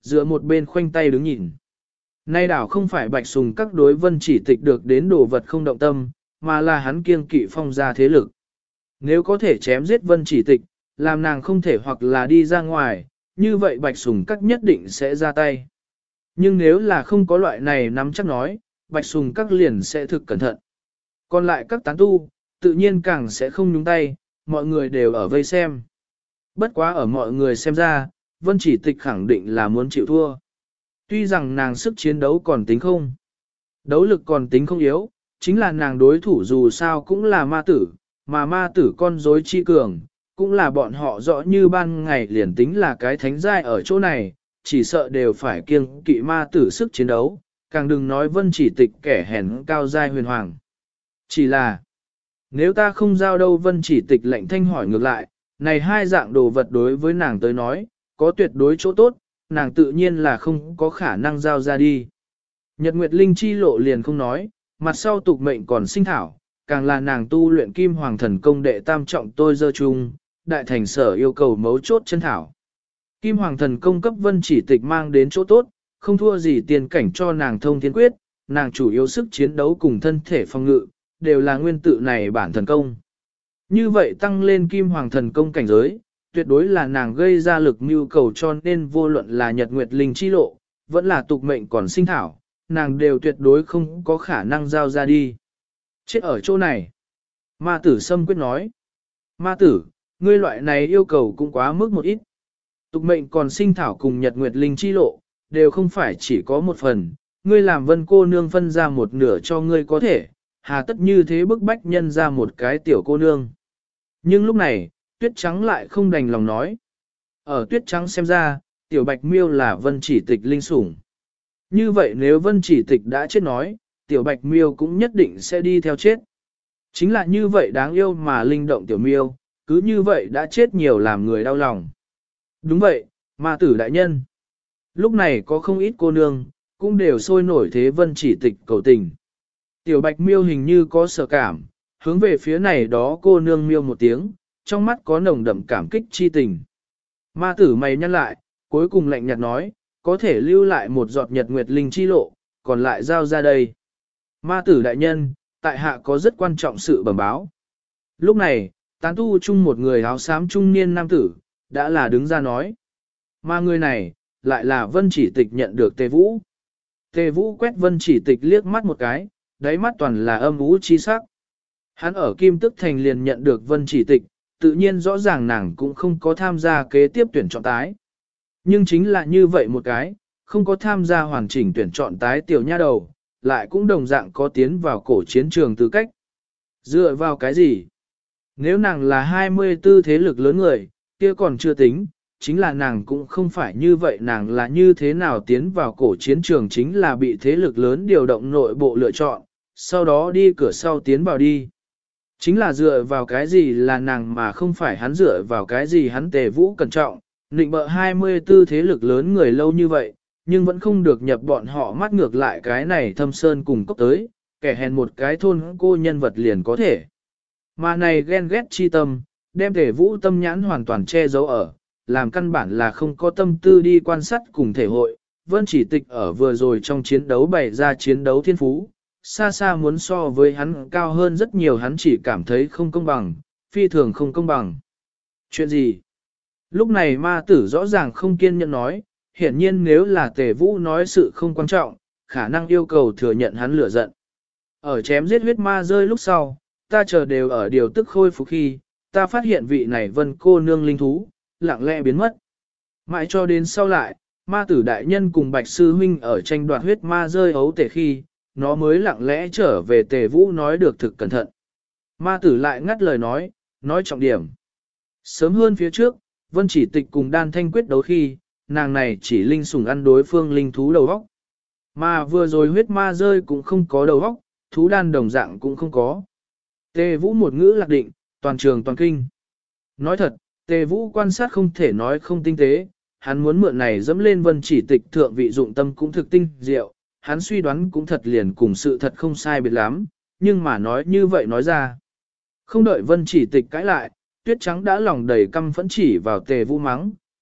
dựa một bên khoanh tay đứng nhìn. Nay đảo không phải Bạch Sùng các đối Vân Chỉ Tịch được đến đồ vật không động tâm, mà là hắn kiêng kỵ Phong gia thế lực. Nếu có thể chém giết Vân Chỉ Tịch, làm nàng không thể hoặc là đi ra ngoài, như vậy Bạch Sùng các nhất định sẽ ra tay. Nhưng nếu là không có loại này nắm chắc nói, Bạch Sùng các liền sẽ thực cẩn thận. Còn lại các tán tu, tự nhiên càng sẽ không nhúng tay, mọi người đều ở vây xem. Bất quá ở mọi người xem ra, Vân Chỉ Tịch khẳng định là muốn chịu thua. Tuy rằng nàng sức chiến đấu còn tính không, đấu lực còn tính không yếu, chính là nàng đối thủ dù sao cũng là ma tử, mà ma tử con rối chi cường, cũng là bọn họ rõ như ban ngày liền tính là cái thánh giai ở chỗ này, chỉ sợ đều phải kiêng kỵ ma tử sức chiến đấu, càng đừng nói Vân Chỉ Tịch kẻ hèn cao giai huyền hoàng. Chỉ là, nếu ta không giao đâu, Vân Chỉ Tịch lệnh thanh hỏi ngược lại, này hai dạng đồ vật đối với nàng tới nói, có tuyệt đối chỗ tốt, nàng tự nhiên là không có khả năng giao ra đi. Nhật Nguyệt Linh chi lộ liền không nói, mặt sau tục mệnh còn sinh thảo, càng là nàng tu luyện Kim Hoàng Thần Công đệ tam trọng tôi dơ chung, đại thành sở yêu cầu mấu chốt chân thảo. Kim Hoàng Thần Công cấp Vân Chỉ Tịch mang đến chỗ tốt, không thua gì tiền cảnh cho nàng thông thiên quyết, nàng chủ yếu sức chiến đấu cùng thân thể phòng ngự, đều là nguyên tự này bản thần công. Như vậy tăng lên Kim Hoàng Thần Công cảnh giới, tuyệt đối là nàng gây ra lực mưu cầu, cho nên vô luận là Nhật Nguyệt Linh chi lộ, vẫn là tục mệnh còn sinh thảo, nàng đều tuyệt đối không có khả năng giao ra đi. Chết ở chỗ này. Ma tử Sâm quyết nói. Ma tử, ngươi loại này yêu cầu cũng quá mức một ít. Tục mệnh còn sinh thảo cùng Nhật Nguyệt Linh chi lộ, đều không phải chỉ có một phần, ngươi làm Vân cô nương phân ra một nửa cho ngươi có thể, hà tất như thế bức bách nhân ra một cái tiểu cô nương. Nhưng lúc này, Tuyết Trắng lại không đành lòng nói. Ở Tuyết Trắng xem ra, tiểu Bạch Miêu là Vân Chỉ Tịch linh sủng. Như vậy nếu Vân Chỉ Tịch đã chết nói, tiểu Bạch Miêu cũng nhất định sẽ đi theo chết. Chính là như vậy đáng yêu mà linh động tiểu miêu, cứ như vậy đã chết nhiều làm người đau lòng. Đúng vậy, ma tử đại nhân. Lúc này có không ít cô nương, cũng đều sôi nổi thế Vân Chỉ Tịch cầu tình. Tiểu Bạch Miêu hình như có sợ cảm, hướng về phía này đó cô nương miêu một tiếng, trong mắt có nồng đậm cảm kích chi tình. Ma tử mày nhăn lại, cuối cùng lạnh nhạt nói, có thể lưu lại một giọt Nhật Nguyệt Linh chi lộ, còn lại giao ra đây. Ma tử đại nhân, tại hạ có rất quan trọng sự bẩm báo. Lúc này, tán tu chung một người áo xám trung niên nam tử, đã là đứng ra nói. Mà người này, lại là Vân Chỉ Tịch nhận được Tề Vũ. Tề Vũ quét Vân Chỉ Tịch liếc mắt một cái, đáy mắt toàn là âm u chi sắc. Hắn ở Kim Tức Thành liền nhận được Vân Chỉ Tịch, tự nhiên rõ ràng nàng cũng không có tham gia kế tiếp tuyển chọn tái. Nhưng chính là như vậy một cái, không có tham gia hoàn chỉnh tuyển chọn tái tiểu nha đầu, lại cũng đồng dạng có tiến vào cổ chiến trường tư cách. Dựa vào cái gì? Nếu nàng là 24 thế lực lớn người, kia còn chưa tính, chính là nàng cũng không phải như vậy, nàng là như thế nào tiến vào cổ chiến trường chính là bị thế lực lớn điều động nội bộ lựa chọn, sau đó đi cửa sau tiến vào đi. Chính là dựa vào cái gì là nàng mà không phải hắn, dựa vào cái gì hắn Tề Vũ cẩn trọng, định bợ 24 thế lực lớn người lâu như vậy, nhưng vẫn không được nhập bọn họ mắt, ngược lại cái này Thâm Sơn cùng cốc tới, kẻ hèn một cái thôn cô nhân vật liền có thể. Mà này ghen ghét chi tâm, đem Tề Vũ tâm nhãn hoàn toàn che giấu ở, làm căn bản là không có tâm tư đi quan sát cùng thể hội. Vân Chỉ Tịch ở vừa rồi trong chiến đấu bày ra chiến đấu thiên phú, xa xa muốn so với hắn cao hơn rất nhiều, hắn chỉ cảm thấy không công bằng, phi thường không công bằng. Chuyện gì? Lúc này ma tử rõ ràng không kiên nhẫn nói, hiển nhiên nếu là Tề Vũ nói sự không quan trọng, khả năng yêu cầu thừa nhận hắn lửa giận. Ở chém giết huyết ma rơi lúc sau, ta chờ đều ở điều tức khôi phục khi, ta phát hiện vị này Vân cô nương linh thú, lặng lẽ biến mất. Mãi cho đến sau lại, ma tử đại nhân cùng Bạch Sư Huynh ở tranh đoạt huyết ma rơi ấu tể khi, nó mới lặng lẽ trở về. Tề Vũ nói được thực cẩn thận. Ma tử lại ngắt lời nói trọng điểm. Sớm hơn phía trước, Vân Chỉ Tịch cùng Đan Thanh quyết đấu khi, nàng này chỉ linh sủng ăn đối phương linh thú đầu óc. Mà vừa rồi huyết ma rơi cũng không có đầu óc, thú đan đồng dạng cũng không có. Tề Vũ một ngữ lạc định, toàn trường toàn kinh. Nói thật, Tề Vũ quan sát không thể nói không tinh tế, hắn muốn mượn này dẫm lên Vân Chỉ Tịch thượng vị dụng tâm cũng thực tinh diệu, hắn suy đoán cũng thật liền cùng sự thật không sai biệt lắm, nhưng mà nói như vậy nói ra. Không đợi Vân Chỉ Tịch cãi lại, Tuyết Trắng đã lòng đầy căm phẫn chỉ vào Tề Vũ mắng,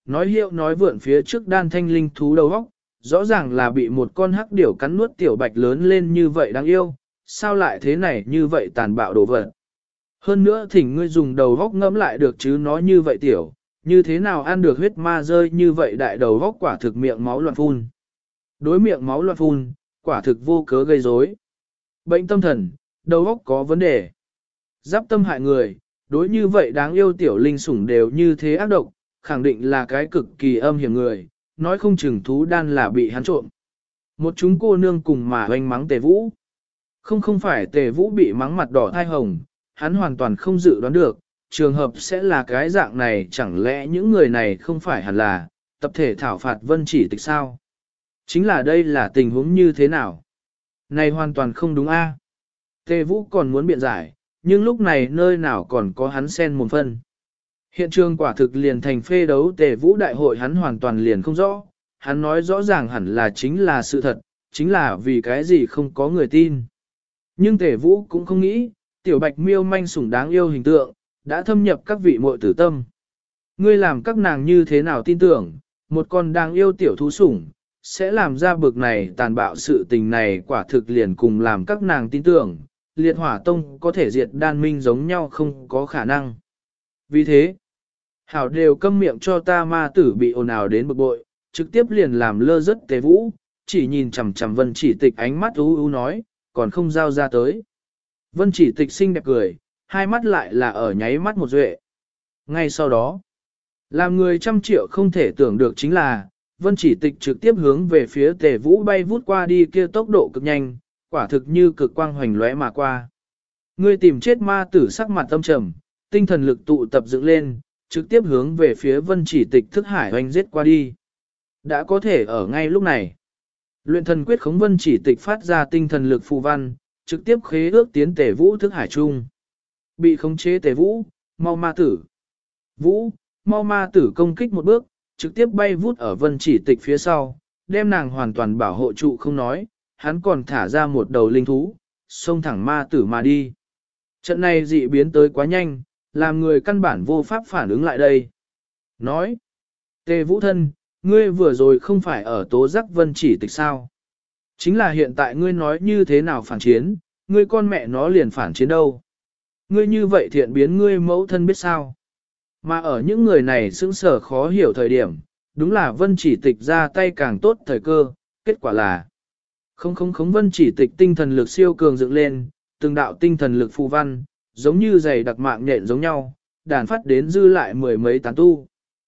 Nói hiệu nói vượn phía trước đan thanh linh thú đầu óc, rõ ràng là bị một con hắc điểu cắn nuốt tiểu bạch lớn lên như vậy đáng yêu, sao lại thế này như vậy tàn bạo đồ vật. Hơn nữa thỉnh ngươi dùng đầu óc ngẫm lại được chứ nó như vậy tiểu, như thế nào ăn được huyết ma rơi như vậy đại đầu óc quả thực miệng máu loạn phun. Đối miệng máu loạn phun, quả thực vô cớ gây rối. Bệnh tâm thần, đầu óc có vấn đề. Giáp tâm hại người, đối như vậy đáng yêu tiểu linh sủng đều như thế ác độc, khẳng định là cái cực kỳ âm hiểm người, nói không chừng thú đan là bị hắn trộm. Một chúng cô nương cùng mà oanh mắng Tề Vũ. Không phải Tề Vũ bị mắng mặt đỏ thai hồng, hắn hoàn toàn không dự đoán được, trường hợp sẽ là cái dạng này, chẳng lẽ những người này không phải hẳn là tập thể thảo phạt Vân Chỉ Tịch sao? Chính là đây là tình huống như thế nào? Này hoàn toàn không đúng a. Tề Vũ còn muốn biện giải, nhưng lúc này nơi nào còn có hắn xen một phân. Hiện trường quả thực liền thành phê đấu Tề Vũ đại hội hắn hoàn toàn liền không rõ, hắn nói rõ ràng hẳn là chính là sự thật, chính là vì cái gì không có người tin. Nhưng Tề Vũ cũng không nghĩ, tiểu bạch miêu manh sủng đáng yêu hình tượng, đã thâm nhập các vị muội tử tâm. Ngươi làm các nàng như thế nào tin tưởng, một con đáng yêu tiểu thú sủng, sẽ làm ra bực này tàn bạo sự tình này quả thực liền cùng làm các nàng tin tưởng, liệt hỏa tông có thể diệt đan minh giống nhau không có khả năng. Vì thế, hảo đều câm miệng cho ta ma tử bị ồn ào đến bực bội, trực tiếp liền làm lơ rất Tề Vũ, chỉ nhìn chằm chằm Vân Chỉ Tịch ánh mắt u u nói, còn không giao ra tới. Vân Chỉ Tịch xinh đẹp cười, hai mắt lại là ở nháy mắt một duệ. Ngay sau đó, làm người trăm triệu không thể tưởng được chính là, Vân Chỉ Tịch trực tiếp hướng về phía Tề Vũ bay vút qua đi kia tốc độ cực nhanh, quả thực như cực quang hoành lóe mà qua. Ngươi tìm chết ma tử sắc mặt âm trầm, tinh thần lực tụ tập dựng lên, trực tiếp hướng về phía Vân Chỉ Tịch thức hải hoành giết qua đi. Đã có thể ở ngay lúc này. Luyện thần quyết khống Vân Chỉ Tịch phát ra tinh thần lực phù văn, trực tiếp khế ước tiến Tề Vũ thức hải trung. Bị khống chế Tề Vũ, mau ma tử. Vũ, mau ma tử công kích một bước, trực tiếp bay vút ở Vân Chỉ Tịch phía sau, đem nàng hoàn toàn bảo hộ trụ không nói, hắn còn thả ra một đầu linh thú, xông thẳng ma tử mà đi. Trận này dị biến tới quá nhanh, làm người căn bản vô pháp phản ứng lại đây. Nói, Tề Vũ thân, ngươi vừa rồi không phải ở tố giác Vân Chỉ Tịch sao? Chính là hiện tại ngươi nói như thế nào phản chiến, ngươi con mẹ nó liền phản chiến đâu? Ngươi như vậy thiện biến ngươi mẫu thân biết sao? Mà ở những người này sững sờ khó hiểu thời điểm, đúng là Vân Chỉ Tịch ra tay càng tốt thời cơ, kết quả là không Vân Chỉ Tịch tinh thần lực siêu cường dựng lên, từng đạo tinh thần lực phù văn, giống như giày đặc mạng nhện giống nhau, đàn phát đến dư lại mười mấy tán tu.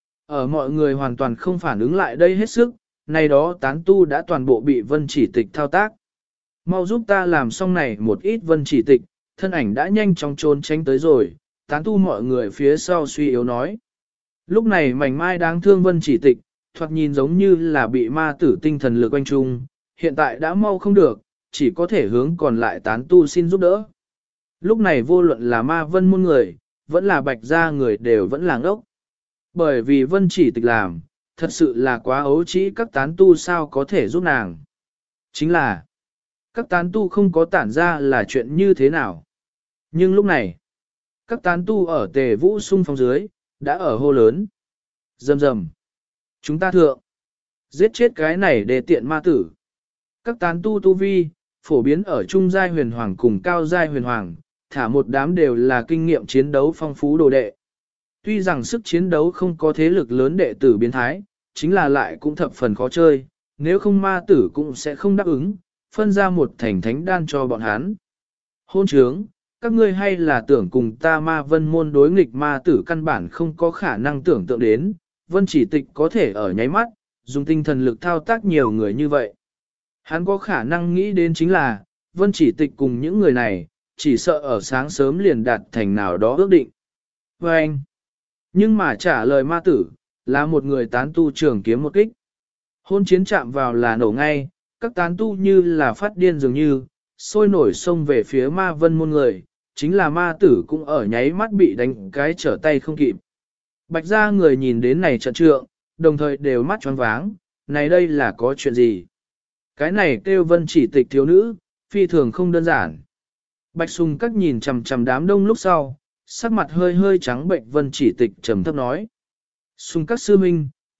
Ở mọi người hoàn toàn không phản ứng lại đây hết sức, này đó tán tu đã toàn bộ bị Vân Chỉ Tịch thao tác. Mau giúp ta làm xong này một ít Vân Chỉ Tịch, thân ảnh đã nhanh chóng trốn tránh tới rồi, tán tu mọi người phía sau suy yếu nói. Lúc này mảnh mai đáng thương Vân Chỉ Tịch, thoạt nhìn giống như là bị ma tử tinh thần lực quanh trung, hiện tại đã mau không được, chỉ có thể hướng còn lại tán tu xin giúp đỡ. Lúc này vô luận là ma vân môn người, vẫn là bạch gia người đều vẫn là ngốc. Bởi vì Vân Chỉ Tịch làm, thật sự là quá ấu trĩ, các tán tu sao có thể giúp nàng. Chính là, các tán tu không có tản ra là chuyện như thế nào. Nhưng lúc này, các tán tu ở Tề Vũ xung phong dưới, đã ở hô lớn. Rầm rầm. Chúng ta thượng. Giết chết cái này để tiện ma tử. Các tán tu tu vi, phổ biến ở trung giai huyền hoàng cùng cao giai huyền hoàng, thả một đám đều là kinh nghiệm chiến đấu phong phú đồ đệ. Tuy rằng sức chiến đấu không có thế lực lớn đệ tử biến thái, chính là lại cũng thập phần khó chơi, nếu không ma tử cũng sẽ không đáp ứng, phân ra một thành thánh đan cho bọn hắn. Hôn trướng, các ngươi hay là tưởng cùng ta ma vân môn đối nghịch ma tử căn bản không có khả năng tưởng tượng đến, Vân Chỉ Tịch có thể ở nháy mắt, dùng tinh thần lực thao tác nhiều người như vậy. Hắn có khả năng nghĩ đến chính là, Vân Chỉ Tịch cùng những người này, chỉ sợ ở sáng sớm liền đạt thành nào đó ước định. Và anh, nhưng mà trả lời ma tử, là một người tán tu trường kiếm một kích. Hôn chiến chạm vào là nổ ngay, các tán tu như là phát điên dường như, sôi nổi xông về phía ma vân môn người, chính là ma tử cũng ở nháy mắt bị đánh cái trở tay không kịp. Bạch gia người nhìn đến này trận trượng, đồng thời đều mắt choáng váng, này đây là có chuyện gì? Cái này kêu Vân Chỉ Tịch thiếu nữ, phi thường không đơn giản. Bạch Sùng các nhìn chằm chằm đám đông lúc sau, sắc mặt hơi hơi trắng bệnh Vân Chỉ Tịch trầm thấp nói. Sùng các sư minh,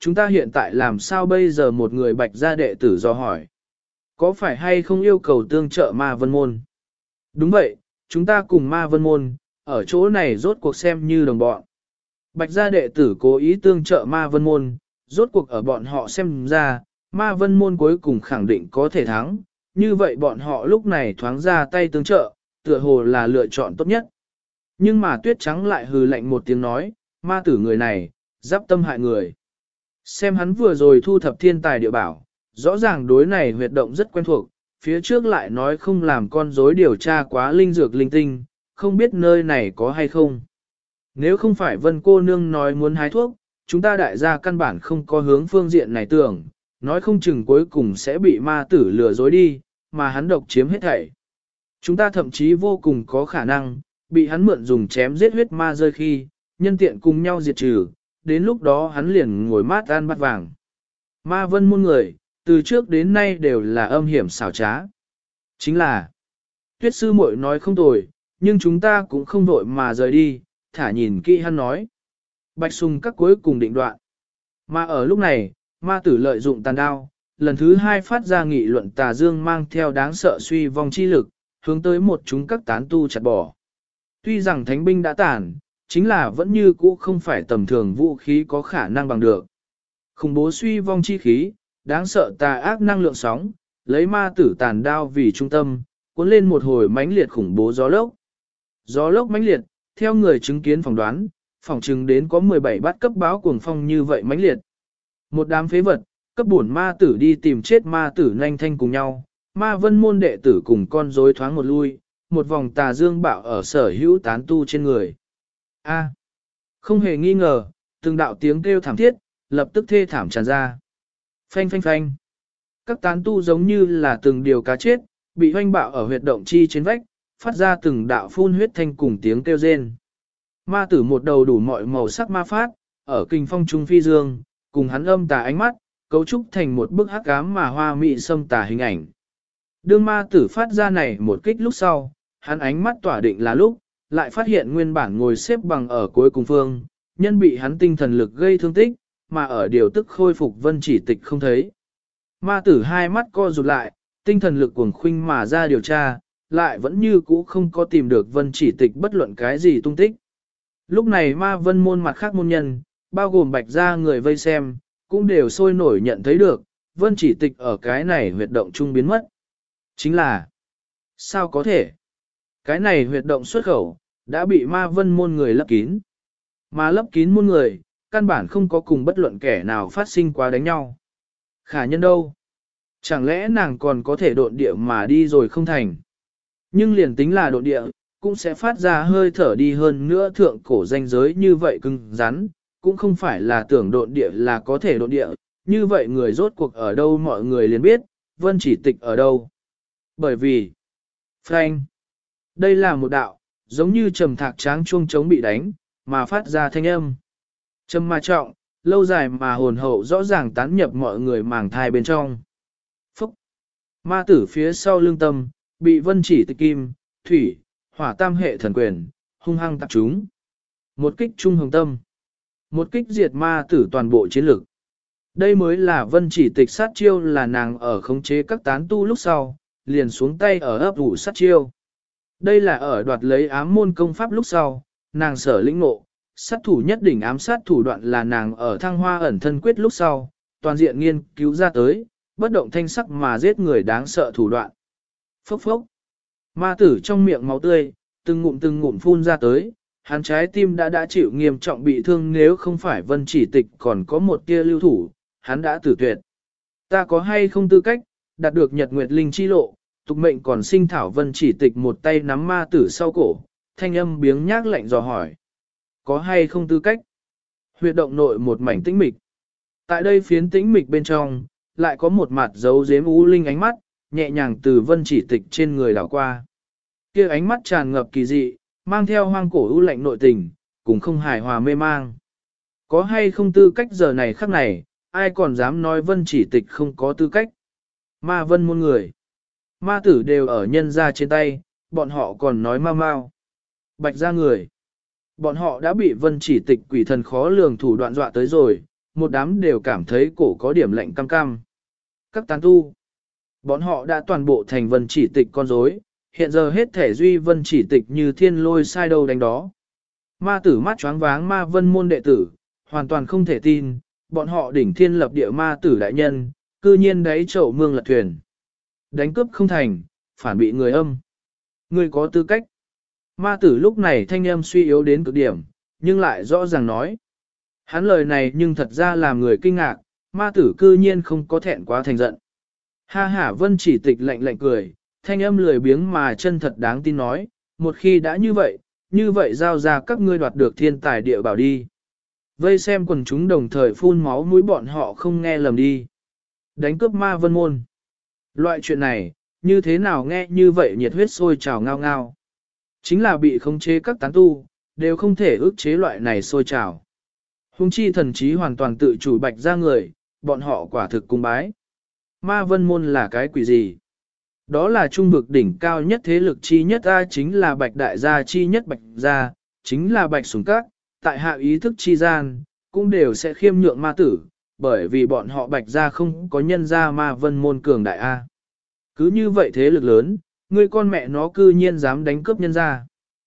chúng ta hiện tại làm sao bây giờ? Một người Bạch gia đệ tử do hỏi. Có phải hay không yêu cầu tương trợ ma vân môn? Đúng vậy, chúng ta cùng ma vân môn, ở chỗ này rốt cuộc xem như đồng bọn. Bạch gia đệ tử cố ý tương trợ ma vân môn, rốt cuộc ở bọn họ xem ra, ma vân môn cuối cùng khẳng định có thể thắng, như vậy bọn họ lúc này thoáng ra tay tương trợ, tựa hồ là lựa chọn tốt nhất. Nhưng mà tuyết trắng lại hừ lạnh một tiếng nói, ma tử người này, giáp tâm hại người. Xem hắn vừa rồi thu thập thiên tài địa bảo, rõ ràng đối này huyệt động rất quen thuộc, phía trước lại nói không làm con rối điều tra quá linh dược linh tinh, không biết nơi này có hay không. Nếu không phải Vân cô nương nói muốn hái thuốc, chúng ta đại gia căn bản không có hướng phương diện này tưởng, nói không chừng cuối cùng sẽ bị ma tử lừa dối đi, mà hắn độc chiếm hết thảy. Chúng ta thậm chí vô cùng có khả năng, bị hắn mượn dùng chém giết huyết ma rơi khi, nhân tiện cùng nhau diệt trừ, đến lúc đó hắn liền ngồi mát ăn bát vàng. Ma vân môn người, từ trước đến nay đều là âm hiểm xảo trá. Chính là, tuyết sư muội nói không tồi, nhưng chúng ta cũng không vội mà rời đi, thả nhìn kỹ hắn nói. Bạch Sùng các cuối cùng định đoạn. Mà ở lúc này, ma tử lợi dụng tàn đao, lần thứ hai phát ra nghị luận tà dương mang theo đáng sợ suy vong chi lực, hướng tới một chúng các tán tu chặt bỏ. Tuy rằng thánh binh đã tàn, chính là vẫn như cũ không phải tầm thường vũ khí có khả năng bằng được. Khủng bố suy vong chi khí, đáng sợ tà ác năng lượng sóng, lấy ma tử tàn đao vì trung tâm, cuốn lên một hồi mãnh liệt khủng bố gió lốc. Gió lốc mãnh liệt, theo người chứng kiến phỏng đoán, phỏng chứng đến có 17 bát cấp báo cuồng phong như vậy mãnh liệt. Một đám phế vật, cấp bổn ma tử đi tìm chết ma tử nhanh thanh cùng nhau, ma vân môn đệ tử cùng con rối thoáng một lui, một vòng tà dương bạo ở sở hữu tán tu trên người. A, không hề nghi ngờ, từng đạo tiếng kêu thảm thiết, lập tức thê thảm tràn ra. Phanh phanh phanh. Các tán tu giống như là từng điều cá chết, bị hoanh bạo ở huyệt động chi trên vách, phát ra từng đạo phun huyết thanh cùng tiếng kêu rên. Ma tử một đầu đủ mọi màu sắc ma phát, ở kinh phong trung phi dương, cùng hắn âm tà ánh mắt, cấu trúc thành một bức hắc ám mà hoa mị xâm tà hình ảnh. Đương ma tử phát ra này một kích lúc sau, hắn ánh mắt tỏa định là lúc, lại phát hiện nguyên bản ngồi xếp bằng ở cuối cùng phương, nhân bị hắn tinh thần lực gây thương tích, mà ở điều tức khôi phục vân chỉ tịch không thấy. Ma tử hai mắt co rụt lại, tinh thần lực cuồng khuynh mà ra điều tra, lại vẫn như cũ không có tìm được vân chỉ tịch bất luận cái gì tung tích. Lúc này ma vân môn mặt khác môn nhân, bao gồm bạch gia người vây xem, cũng đều sôi nổi nhận thấy được, vân chỉ tịch ở cái này huyệt động trung biến mất. Chính là, sao có thể? Cái này huyệt động xuất khẩu, đã bị ma vân môn người lấp kín. Mà lấp kín môn người, căn bản không có cùng bất luận kẻ nào phát sinh quá đánh nhau. Khả nhân đâu? Chẳng lẽ nàng còn có thể độn địa mà đi rồi không thành? Nhưng liền tính là độn địa, cũng sẽ phát ra hơi thở đi hơn nữa thượng cổ danh giới như vậy cứng rắn, cũng không phải là tưởng độn địa là có thể độn địa, như vậy người rốt cuộc ở đâu mọi người liền biết, vân chỉ tịch ở đâu. Bởi vì, Frank, đây là một đạo, giống như trầm thạc tráng chuông trống bị đánh, mà phát ra thanh âm. Trầm mà trọng, lâu dài mà hồn hậu rõ ràng tán nhập mọi người màng thai bên trong. Phúc! Ma tử phía sau lưng tâm, bị vân chỉ tịch kim, thủy, hỏa tam hệ thần quyền, hung hăng tập chúng. Một kích trung hồng tâm. Một kích diệt ma tử toàn bộ chiến lực. Đây mới là vân chỉ tịch sát chiêu là nàng ở khống chế các tán tu lúc sau, liền xuống tay ở ấp ủ sát chiêu. Đây là ở đoạt lấy ám môn công pháp lúc sau, nàng sở lĩnh ngộ, sát thủ nhất định ám sát thủ đoạn là nàng ở thăng hoa ẩn thân quyết lúc sau, toàn diện nghiên cứu ra tới, bất động thanh sắc mà giết người đáng sợ thủ đoạn. Phốc phốc. Ma tử trong miệng máu tươi, từng ngụm phun ra tới, hắn trái tim đã chịu nghiêm trọng bị thương nếu không phải vân chỉ tịch còn có một tia lưu thủ, hắn đã tử tuyệt. Ta có hay không tư cách, đạt được nhật nguyệt linh chi lộ, tục mệnh còn sinh thảo vân chỉ tịch một tay nắm ma tử sau cổ, thanh âm biếng nhác lạnh dò hỏi. Có hay không tư cách? Huyệt động nội một mảnh tĩnh mịch. Tại đây phiến tĩnh mịch bên trong, lại có một mặt dấu dếm u linh ánh mắt, nhẹ nhàng từ vân chỉ tịch trên người đảo qua. Kia ánh mắt tràn ngập kỳ dị, mang theo hoang cổ u lạnh nội tình, cũng không hài hòa mê mang. Có hay không tư cách giờ này khắc này, ai còn dám nói vân chỉ tịch không có tư cách. Ma vân môn người. Ma tử đều ở nhân ra trên tay, bọn họ còn nói mau mau. Bạch ra người. Bọn họ đã bị vân chỉ tịch quỷ thần khó lường thủ đoạn dọa tới rồi, một đám đều cảm thấy cổ có điểm lạnh cam cam. Các tán tu, bọn họ đã toàn bộ thành Vân Chỉ Tịch con rối, hiện giờ hết thể duy Vân Chỉ Tịch như thiên lôi sai đâu đánh đó. Ma tử mắt choáng váng Ma Vân môn đệ tử, hoàn toàn không thể tin, bọn họ đỉnh thiên lập địa ma tử đại nhân, cư nhiên đáy chậu mương lật thuyền. Đánh cướp không thành, phản bị người âm. Người có tư cách. Ma tử lúc này thanh âm suy yếu đến cực điểm, nhưng lại rõ ràng nói. Hắn lời này nhưng thật ra làm người kinh ngạc, ma tử cư nhiên không có thẹn quá thành giận. Ha ha Vân Chỉ Tịch lạnh lạnh cười, thanh âm lười biếng mà chân thật đáng tin nói, một khi đã như vậy giao ra các ngươi đoạt được thiên tài địa bảo đi. Vây xem quần chúng đồng thời phun máu mũi bọn họ không nghe lầm đi. Đánh cướp Ma Vân môn. Loại chuyện này, như thế nào nghe như vậy nhiệt huyết sôi trào ngao ngao. Chính là bị khống chế các tán tu, đều không thể ức chế loại này sôi trào. Hùng chi thần trí hoàn toàn tự chủ bạch ra người, bọn họ quả thực cung bái. Ma Vân môn là cái quỷ gì? Đó là trung vực đỉnh cao nhất thế lực chi nhất A, chính là bạch đại gia chi nhất bạch gia, chính là bạch sủng các, tại hạ ý thức chi gian, cũng đều sẽ khiêm nhượng ma tử, bởi vì bọn họ bạch gia không có nhân gia Ma Vân môn cường đại A. Cứ như vậy thế lực lớn, ngươi con mẹ nó cư nhiên dám đánh cướp nhân gia.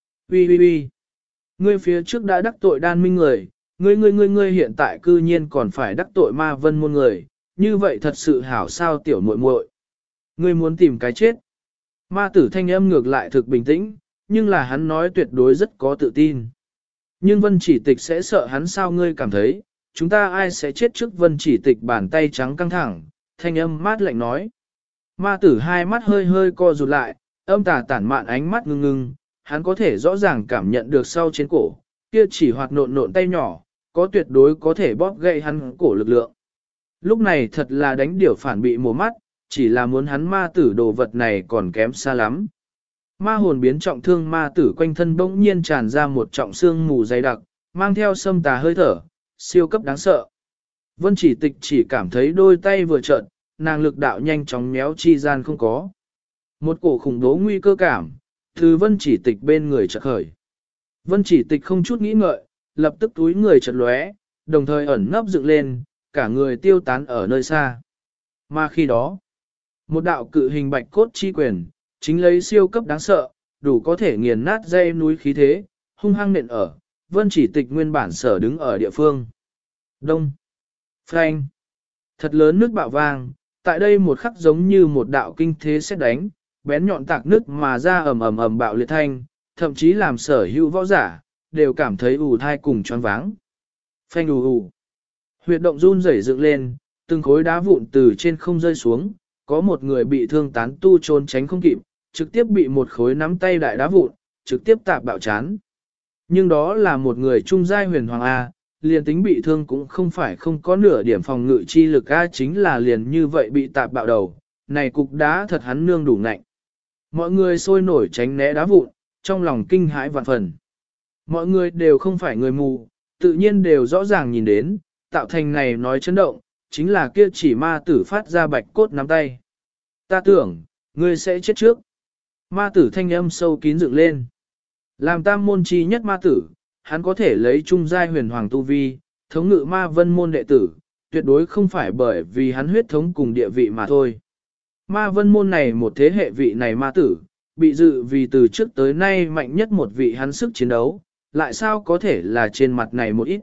Ui. Ngươi phía trước đã đắc tội đan minh người, ngươi hiện tại cư nhiên còn phải đắc tội Ma Vân môn người, như vậy thật sự hảo sao tiểu muội muội. Ngươi muốn tìm cái chết. Ma tử thanh âm ngược lại thực bình tĩnh, nhưng là hắn nói tuyệt đối rất có tự tin. Nhưng Vân Chỉ Tịch sẽ sợ hắn sao ngươi cảm thấy, chúng ta ai sẽ chết trước Vân Chỉ Tịch bàn tay trắng căng thẳng, thanh âm mát lạnh nói. Ma tử hai mắt hơi hơi co rụt lại, âm tà tản mạn ánh mắt ngưng ngưng, hắn có thể rõ ràng cảm nhận được sau trên cổ, kia chỉ hoạt nộn tay nhỏ, có tuyệt đối có thể bóp gãy hắn cổ lực lượng. Lúc này thật là đánh điểu phản bị mù mắt, chỉ là muốn hắn ma tử đồ vật này còn kém xa lắm. Ma hồn biến trọng thương ma tử quanh thân bỗng nhiên tràn ra một trọng xương mù dày đặc, mang theo sâm tà hơi thở, siêu cấp đáng sợ. Vân Chỉ Tịch chỉ cảm thấy đôi tay vừa trợn, nàng lực đạo nhanh chóng méo chi gian không có. Một cổ khủng bố nguy cơ cảm, từ Vân Chỉ Tịch bên người chợt khởi. Vân Chỉ Tịch không chút nghĩ ngợi, lập tức túi người chợt lóe, đồng thời ẩn nấp dựng lên, cả người tiêu tán ở nơi xa. Mà khi đó, một đạo cự hình bạch cốt chi quyền, chính lấy siêu cấp đáng sợ, đủ có thể nghiền nát dây núi khí thế, hung hăng nện ở, Vân Chỉ Tịch nguyên bản sở đứng ở địa phương. Đông, phanh, thật lớn nước bạo vang, tại đây một khắc giống như một đạo kinh thế xét đánh, bén nhọn tạc nước mà ra ầm bạo liệt thanh, thậm chí làm sở hữu võ giả, đều cảm thấy ù thai cùng choáng váng. Phanh ù. Huyệt động run rẩy dựng lên, từng khối đá vụn từ trên không rơi xuống, có một người bị thương tán tu trốn tránh không kịp, trực tiếp bị một khối nắm tay đại đá vụn, trực tiếp tạp bạo chán. Nhưng đó là một người trung giai huyền hoàng A, liền tính bị thương cũng không phải không có nửa điểm phòng ngự chi lực A, chính là liền như vậy bị tạp bạo đầu, này cục đá thật hắn nương đủ nạnh. Mọi người sôi nổi tránh né đá vụn, trong lòng kinh hãi vạn phần. Mọi người đều không phải người mù, tự nhiên đều rõ ràng nhìn đến, tạo thành này nói chấn động, chính là kia chỉ ma tử phát ra bạch cốt nắm tay. Ta tưởng, ngươi sẽ chết trước. Ma tử thanh âm sâu kín dựng lên. Làm tam môn chi nhất ma tử, hắn có thể lấy trung giai huyền hoàng tu vi, thống ngự Ma Vân môn đệ tử, tuyệt đối không phải bởi vì hắn huyết thống cùng địa vị mà thôi. Ma Vân môn này một thế hệ vị này ma tử, bị dự vì từ trước tới nay mạnh nhất một vị hắn sức chiến đấu, lại sao có thể là trên mặt này một ít.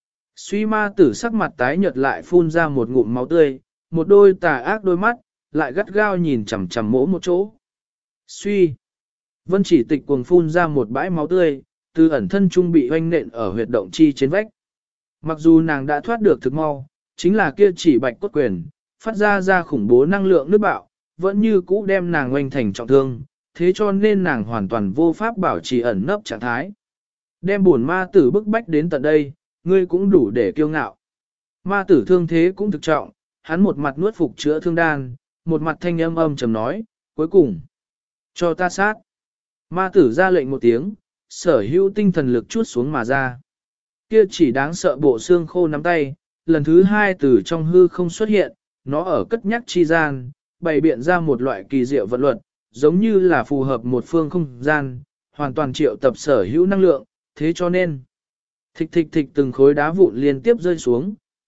Suy ma tử sắc mặt tái nhợt lại phun ra một ngụm máu tươi, một đôi tà ác đôi mắt, lại gắt gao nhìn chằm chằm mỗ một chỗ. Suy. Vân Chỉ Tịch cuồng phun ra một bãi máu tươi, từ ẩn thân trung bị hoanh nện ở huyệt động chi trên vách. Mặc dù nàng đã thoát được thực mau, chính là kia chỉ bạch cốt quyền, phát ra khủng bố năng lượng nước bạo, vẫn như cũ đem nàng hoanh thành trọng thương, thế cho nên nàng hoàn toàn vô pháp bảo trì ẩn nấp trạng thái. Đem buồn ma tử bức bách đến tận đây, ngươi cũng đủ để kiêu ngạo. Ma tử thương thế cũng thực trọng, hắn một mặt nuốt phục chữa thương đan, một mặt thanh âm trầm nói, cuối cùng, cho ta sát. Ma tử ra lệnh một tiếng, sở hữu tinh thần lực chuốt xuống mà ra. Kia chỉ đáng sợ bộ xương khô nắm tay, lần thứ hai từ trong hư không xuất hiện, nó ở cất nhắc chi gian, bày biện ra một loại kỳ diệu vận luật, giống như là phù hợp một phương không gian, hoàn toàn triệu tập sở hữu năng lượng, thế cho nên, thịch từng khối đá vụn liên tiếp rơi xuống,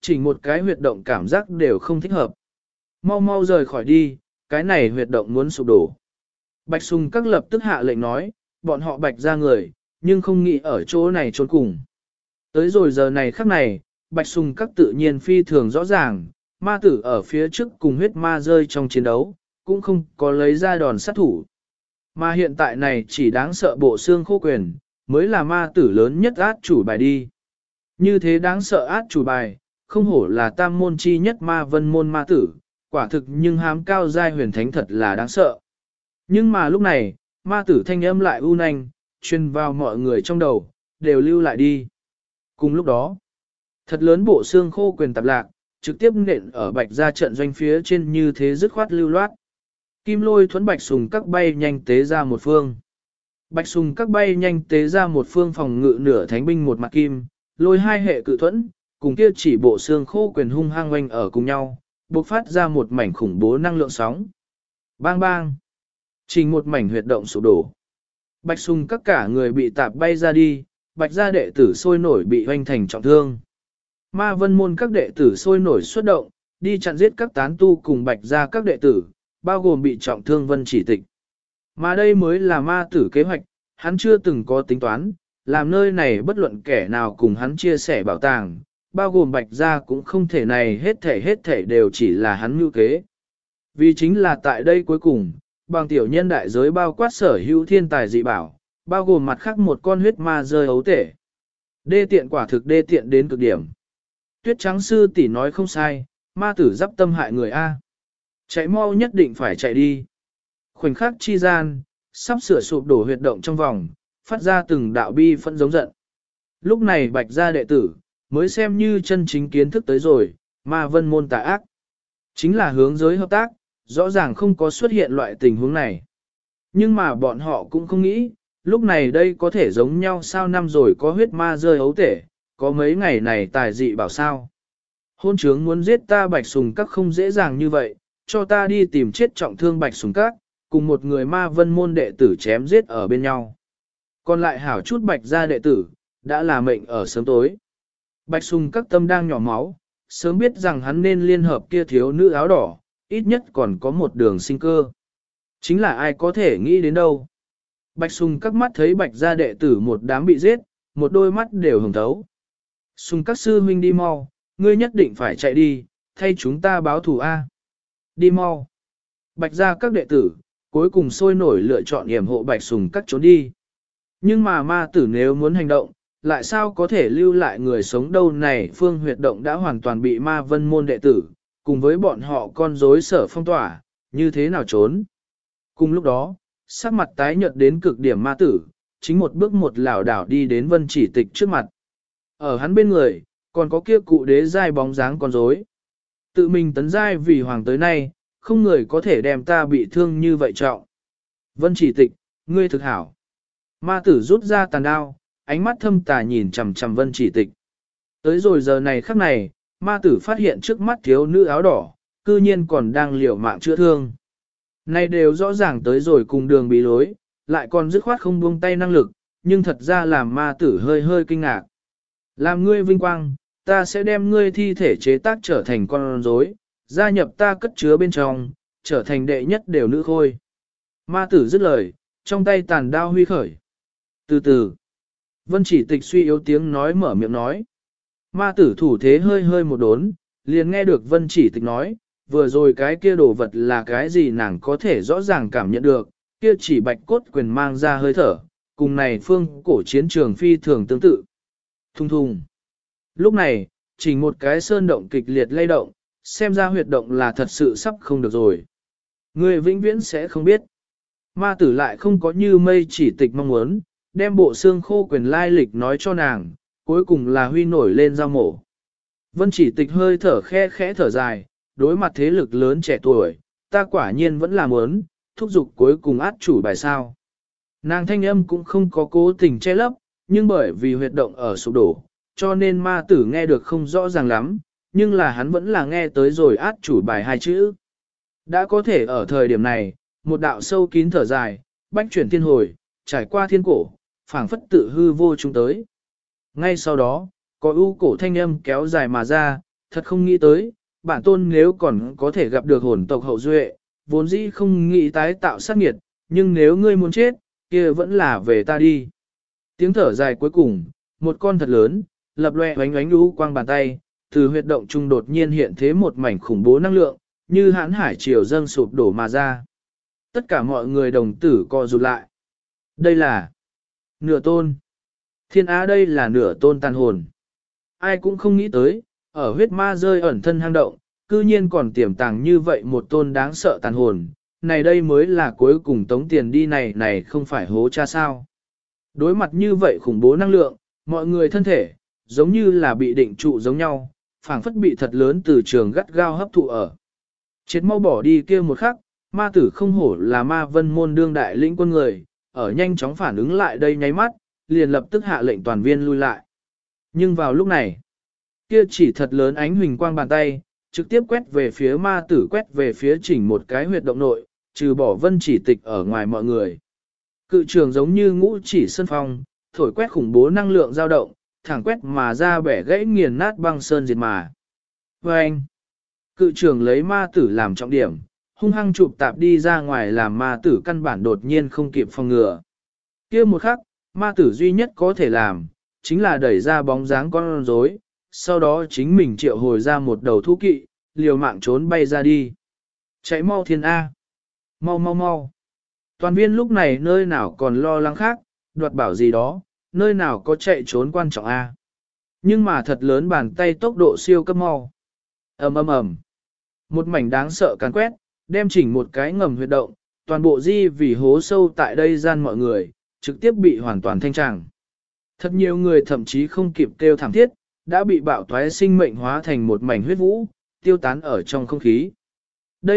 chỉ một cái huyệt động cảm giác đều không thích hợp. Mau mau rời khỏi đi, cái này huyệt động muốn sụp đổ. Bạch Sùng các lập tức hạ lệnh nói, bọn họ bạch ra người, nhưng không nghĩ ở chỗ này trốn cùng. Tới rồi giờ này khắc này, Bạch Sùng các tự nhiên phi thường rõ ràng, ma tử ở phía trước cùng huyết ma rơi trong chiến đấu, cũng không có lấy ra đòn sát thủ. Mà hiện tại này chỉ đáng sợ bộ xương khô quyền, mới là ma tử lớn nhất át chủ bài đi. Như thế đáng sợ át chủ bài, không hổ là tam môn chi nhất ma vân môn ma tử, quả thực nhưng hám cao giai huyền thánh thật là đáng sợ. Nhưng mà lúc này, ma tử thanh âm lại u nanh, truyền vào mọi người trong đầu, đều lưu lại đi. Cùng lúc đó, thật lớn bộ xương khô quyền tạp lạc, trực tiếp nện ở bạch ra trận doanh phía trên như thế dứt khoát lưu loát. Kim lôi thuẫn bạch sùng các bay nhanh tế ra một phương. Bạch sùng các bay nhanh tế ra một phương phòng ngự nửa thánh binh một mặt kim, lôi hai hệ cự thuẫn, cùng kia chỉ bộ xương khô quyền hung hăng oanh ở cùng nhau, bộc phát ra một mảnh khủng bố năng lượng sóng. Bang bang! Trình một mảnh huyệt động sụp đổ. Bạch sùng các cả người bị tạp bay ra đi, bạch gia đệ tử sôi nổi bị hoanh thành trọng thương. Ma vân môn các đệ tử sôi nổi xuất động, đi chặn giết các tán tu cùng bạch gia các đệ tử, bao gồm bị trọng thương vân chỉ tịch. Mà đây mới là ma tử kế hoạch, hắn chưa từng có tính toán, làm nơi này bất luận kẻ nào cùng hắn chia sẻ bảo tàng, bao gồm bạch gia cũng không thể này hết thể đều chỉ là hắn mưu kế. Vì chính là tại đây cuối cùng, bằng tiểu nhân đại giới bao quát sở hữu thiên tài dị bảo, bao gồm mặt khác một con huyết ma rơi ấu tể. Đê tiện quả thực đê tiện đến cực điểm. Tuyết trắng sư tỷ nói không sai, ma tử giáp tâm hại người A. Chạy mau nhất định phải chạy đi. Khoảnh khắc chi gian, sắp sửa sụp đổ huyệt động trong vòng, phát ra từng đạo bi phẫn giống giận. Lúc này bạch gia đệ tử, mới xem như chân chính kiến thức tới rồi, ma vân môn tà ác. Chính là hướng giới hợp tác, rõ ràng không có xuất hiện loại tình huống này. Nhưng mà bọn họ cũng không nghĩ, lúc này đây có thể giống nhau sao năm rồi có huyết ma rơi ấu tể, có mấy ngày này tài dị bảo sao. Hôn trướng muốn giết ta bạch sùng các không dễ dàng như vậy, cho ta đi tìm chết trọng thương bạch sùng các, cùng một người ma vân môn đệ tử chém giết ở bên nhau. Còn lại hảo chút bạch gia đệ tử, đã là mệnh ở sớm tối. Bạch sùng các tâm đang nhỏ máu, sớm biết rằng hắn nên liên hợp kia thiếu nữ áo đỏ, ít nhất còn có một đường sinh cơ. Chính là ai có thể nghĩ đến đâu. Bạch sùng các mắt thấy bạch gia đệ tử một đám bị giết, một đôi mắt đều hồng thấu. Sùng các sư huynh đi mau, ngươi nhất định phải chạy đi, thay chúng ta báo thù A. Đi mau. Bạch gia các đệ tử, cuối cùng sôi nổi lựa chọn yểm hộ bạch sùng các trốn đi. Nhưng mà ma tử nếu muốn hành động, lại sao có thể lưu lại người sống đâu này phương huyệt động đã hoàn toàn bị ma vân môn đệ tử, cùng với bọn họ con rối sở phong tỏa, như thế nào trốn. Cùng lúc đó, sắc mặt tái nhợt đến cực điểm ma tử, chính một bước một lảo đảo đi đến vân chỉ tịch trước mặt. Ở hắn bên người, còn có kia cụ đế giai bóng dáng con rối. Tự mình tấn giai vì hoàng tới nay, không người có thể đem ta bị thương như vậy trọng. Vân chỉ tịch, ngươi thực hảo. Ma tử rút ra tàn đao, ánh mắt thâm tà nhìn chằm chằm vân chỉ tịch. Tới rồi giờ này khắc này, ma tử phát hiện trước mắt thiếu nữ áo đỏ, cư nhiên còn đang liều mạng chữa thương. Này đều rõ ràng tới rồi cùng đường bị lối, lại còn dứt khoát không buông tay năng lực, nhưng thật ra làm ma tử hơi hơi kinh ngạc. Làm ngươi vinh quang, ta sẽ đem ngươi thi thể chế tác trở thành con rối, gia nhập ta cất chứa bên trong, trở thành đệ nhất đều nữ khôi. Ma tử dứt lời, trong tay tàn đao huy khởi. Từ từ, vân chỉ tịch suy yếu tiếng nói mở miệng nói. Ma tử thủ thế hơi hơi một đốn, liền nghe được vân chỉ tịch nói, vừa rồi cái kia đồ vật là cái gì nàng có thể rõ ràng cảm nhận được, kia chỉ bạch cốt quyền mang ra hơi thở, cùng này phương cổ chiến trường phi thường tương tự. Thùng thùng. Lúc này, chỉ một cái sơn động kịch liệt lay động, xem ra huyệt động là thật sự sắp không được rồi. Người vĩnh viễn sẽ không biết. Ma tử lại không có như mây chỉ tịch mong muốn, đem bộ xương khô quyền lai lịch nói cho nàng, cuối cùng là huy nổi lên dao mổ. Vân chỉ tịch hơi thở khe khẽ thở dài, đối mặt thế lực lớn trẻ tuổi, ta quả nhiên vẫn là muốn, thúc giục cuối cùng át chủ bài sao. Nàng thanh âm cũng không có cố tình che lấp, nhưng bởi vì huyệt động ở sụp đổ, cho nên ma tử nghe được không rõ ràng lắm, nhưng là hắn vẫn là nghe tới rồi át chủ bài hai chữ. Đã có thể ở thời điểm này, một đạo sâu kín thở dài, bách chuyển thiên hồi, trải qua thiên cổ, phảng phất tự hư vô chúng tới. Ngay sau đó, có ưu cổ thanh âm kéo dài mà ra, thật không nghĩ tới, bản tôn nếu còn có thể gặp được hồn tộc hậu duệ, vốn dĩ không nghĩ tái tạo sát nghiệt, nhưng nếu ngươi muốn chết, kia vẫn là về ta đi. Tiếng thở dài cuối cùng, một con thật lớn, lập loe oánh oánh lũ quang bàn tay, từ huyệt động trung đột nhiên hiện thế một mảnh khủng bố năng lượng, như hãn hải triều dâng sụp đổ mà ra. Tất cả mọi người đồng tử co rụt lại. Đây là nửa tôn. Thiên á, đây là nửa tôn tàn hồn. Ai cũng không nghĩ tới, ở huyết ma rơi ẩn thân hang động, cư nhiên còn tiềm tàng như vậy một tôn đáng sợ tàn hồn. Này đây mới là cuối cùng tống tiền đi này không phải hố cha sao. Đối mặt như vậy khủng bố năng lượng, mọi người thân thể, giống như là bị định trụ giống nhau, phảng phất bị thật lớn từ trường gắt gao hấp thụ ở. Chết mau bỏ đi kia một khắc, ma tử không hổ là ma vân môn đương đại lĩnh quân người, ở nhanh chóng phản ứng lại đây nháy mắt, liền lập tức hạ lệnh toàn viên lui lại. Nhưng vào lúc này, kia chỉ thật lớn ánh huỳnh quang bàn tay, trực tiếp quét về phía ma tử, quét về phía chỉnh một cái huyệt động nội, trừ bỏ Vân Chỉ Tịch ở ngoài mọi người. Cự trường giống như ngũ chỉ sân phong, thổi quét khủng bố năng lượng dao động, thẳng quét mà ra bẻ gãy nghiền nát băng sơn diệt mà. Và anh, cự trường lấy ma tử làm trọng điểm, hung hăng chụp tạp đi ra ngoài làm ma tử căn bản đột nhiên không kịp phòng ngừa. Kia một khắc, ma tử duy nhất có thể làm, chính là đẩy ra bóng dáng con rối, sau đó chính mình triệu hồi ra một đầu thú kỵ, liều mạng trốn bay ra đi. Chạy mau thiên A! Mau mau mau! Toàn viên lúc này nơi nào còn lo lắng khác, đoạt bảo gì đó, nơi nào có chạy trốn quan trọng A. Nhưng mà thật lớn bàn tay tốc độ siêu cấp mau. Ầm ầm ầm. Một mảnh đáng sợ càn quét, đem chỉnh một cái ngầm huyệt động, toàn bộ di vì hố sâu tại đây gian mọi người, trực tiếp bị hoàn toàn thanh tràng. Thật nhiều người thậm chí không kịp kêu thảm thiết, đã bị bạo thoái sinh mệnh hóa thành một mảnh huyết vũ, tiêu tán ở trong không khí. Đây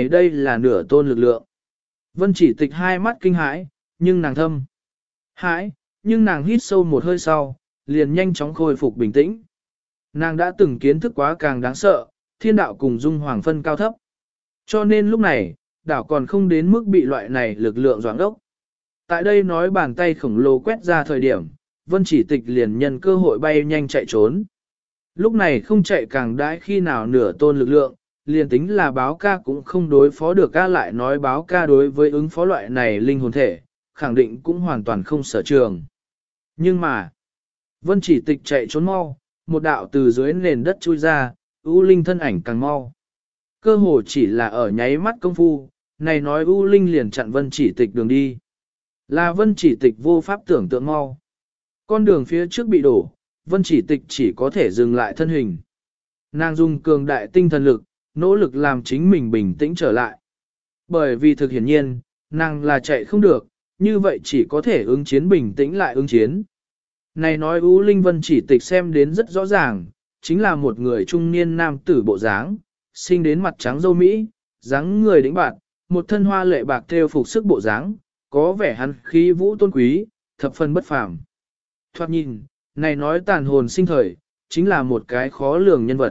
là nửa tôn lực lượng. Vân Chỉ Tịch hai mắt kinh hãi, nhưng nàng thâm. Hãi, nhưng nàng hít sâu một hơi sau, liền nhanh chóng khôi phục bình tĩnh. Nàng đã từng kiến thức quá càng đáng sợ, thiên đạo cùng dung hoàng phân cao thấp. Cho nên lúc này, đảo còn không đến mức bị loại này lực lượng doãn đốc. Tại đây nói bàn tay khổng lồ quét ra thời điểm, Vân Chỉ Tịch liền nhân cơ hội bay nhanh chạy trốn. Lúc này không chạy càng đãi khi nào nửa tôn lực lượng, liền tính là báo ca cũng không đối phó được, ca lại nói báo ca đối với ứng phó loại này linh hồn thể, khẳng định cũng hoàn toàn không sở trường. Nhưng mà, Vân Chỉ Tịch chạy trốn mau, một đạo từ dưới nền đất chui ra, U Linh thân ảnh càng mau. Cơ hồ chỉ là ở nháy mắt công phu, này nói U Linh liền chặn Vân Chỉ Tịch đường đi. Là Vân Chỉ Tịch vô pháp tưởng tượng mau. Con đường phía trước bị đổ, Vân Chỉ Tịch chỉ có thể dừng lại thân hình. Nàng dùng cường đại tinh thần lực, nỗ lực làm chính mình bình tĩnh trở lại. Bởi vì thực hiển nhiên, nàng là chạy không được, như vậy chỉ có thể ứng chiến bình tĩnh lại ứng chiến. Này nói U Linh Vân Chỉ Tịch xem đến rất rõ ràng, chính là một người trung niên nam tử bộ dáng, sinh đến mặt trắng râu Mỹ, dáng người đĩnh bạt, một thân hoa lệ bạc thêu phục sức bộ dáng, có vẻ hắn khí vũ tôn quý, thập phần bất phàm. Thoạt nhìn, này nói tàn hồn sinh thời, chính là một cái khó lường nhân vật.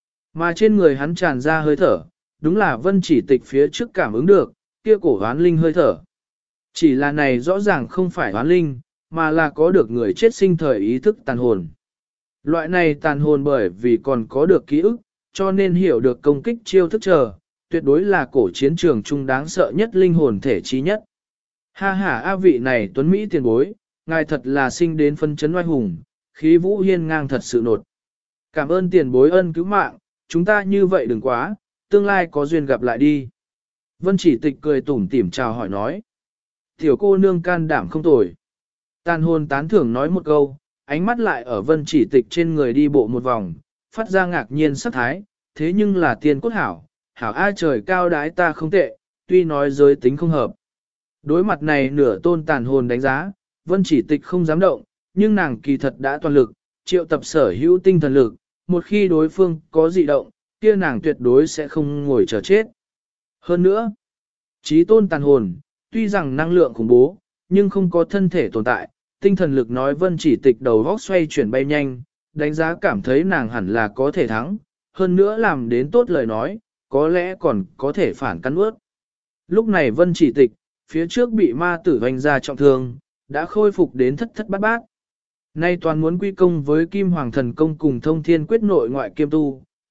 Mà trên người hắn tràn ra hơi thở, đúng là Vân Chỉ Tịch phía trước cảm ứng được, kia cổ hoán linh hơi thở. Chỉ là này rõ ràng không phải hoán linh, mà là có được người chết sinh thời ý thức tàn hồn. Loại này tàn hồn bởi vì còn có được ký ức, cho nên hiểu được công kích chiêu thức chờ, tuyệt đối là cổ chiến trường trung đáng sợ nhất linh hồn thể trí nhất. Ha ha, a vị này tuấn Mỹ tiền bối, ngài thật là sinh đến phân chấn oai hùng, khí vũ hiên ngang thật sự nột. Cảm ơn tiền bối ân cứu mạng, chúng ta như vậy đừng quá, tương lai có duyên gặp lại đi. Vân Chỉ Tịch cười tủm tỉm chào hỏi nói. Tiểu cô nương can đảm không tồi. Tàn hồn tán thưởng nói một câu, ánh mắt lại ở Vân Chỉ Tịch trên người đi bộ một vòng, phát ra ngạc nhiên sắc thái, thế nhưng là tiền cốt hảo, hảo ai trời cao đái ta không tệ, tuy nói giới tính không hợp. Đối mặt này nửa tôn tàn hồn đánh giá, Vân Chỉ Tịch không dám động, nhưng nàng kỳ thật đã toàn lực, triệu tập sở hữu tinh thần lực, một khi đối phương có dị động, kia nàng tuyệt đối sẽ không ngồi chờ chết. Hơn nữa, trí tôn tàn hồn, tuy rằng năng lượng khủng bố, nhưng không có thân thể tồn tại, tinh thần lực nói Vân Chỉ Tịch đầu góc xoay chuyển bay nhanh, đánh giá cảm thấy nàng hẳn là có thể thắng, hơn nữa làm đến tốt lời nói, có lẽ còn có thể phản cắn ướt. Lúc này Vân Chỉ Tịch, phía trước bị ma tử hoành ra trọng thương, đã khôi phục đến thất thất bát bát. Nay toàn muốn quy công với Kim Hoàng Thần Công cùng Thông Thiên Quyết nội ngoại kiêm tu,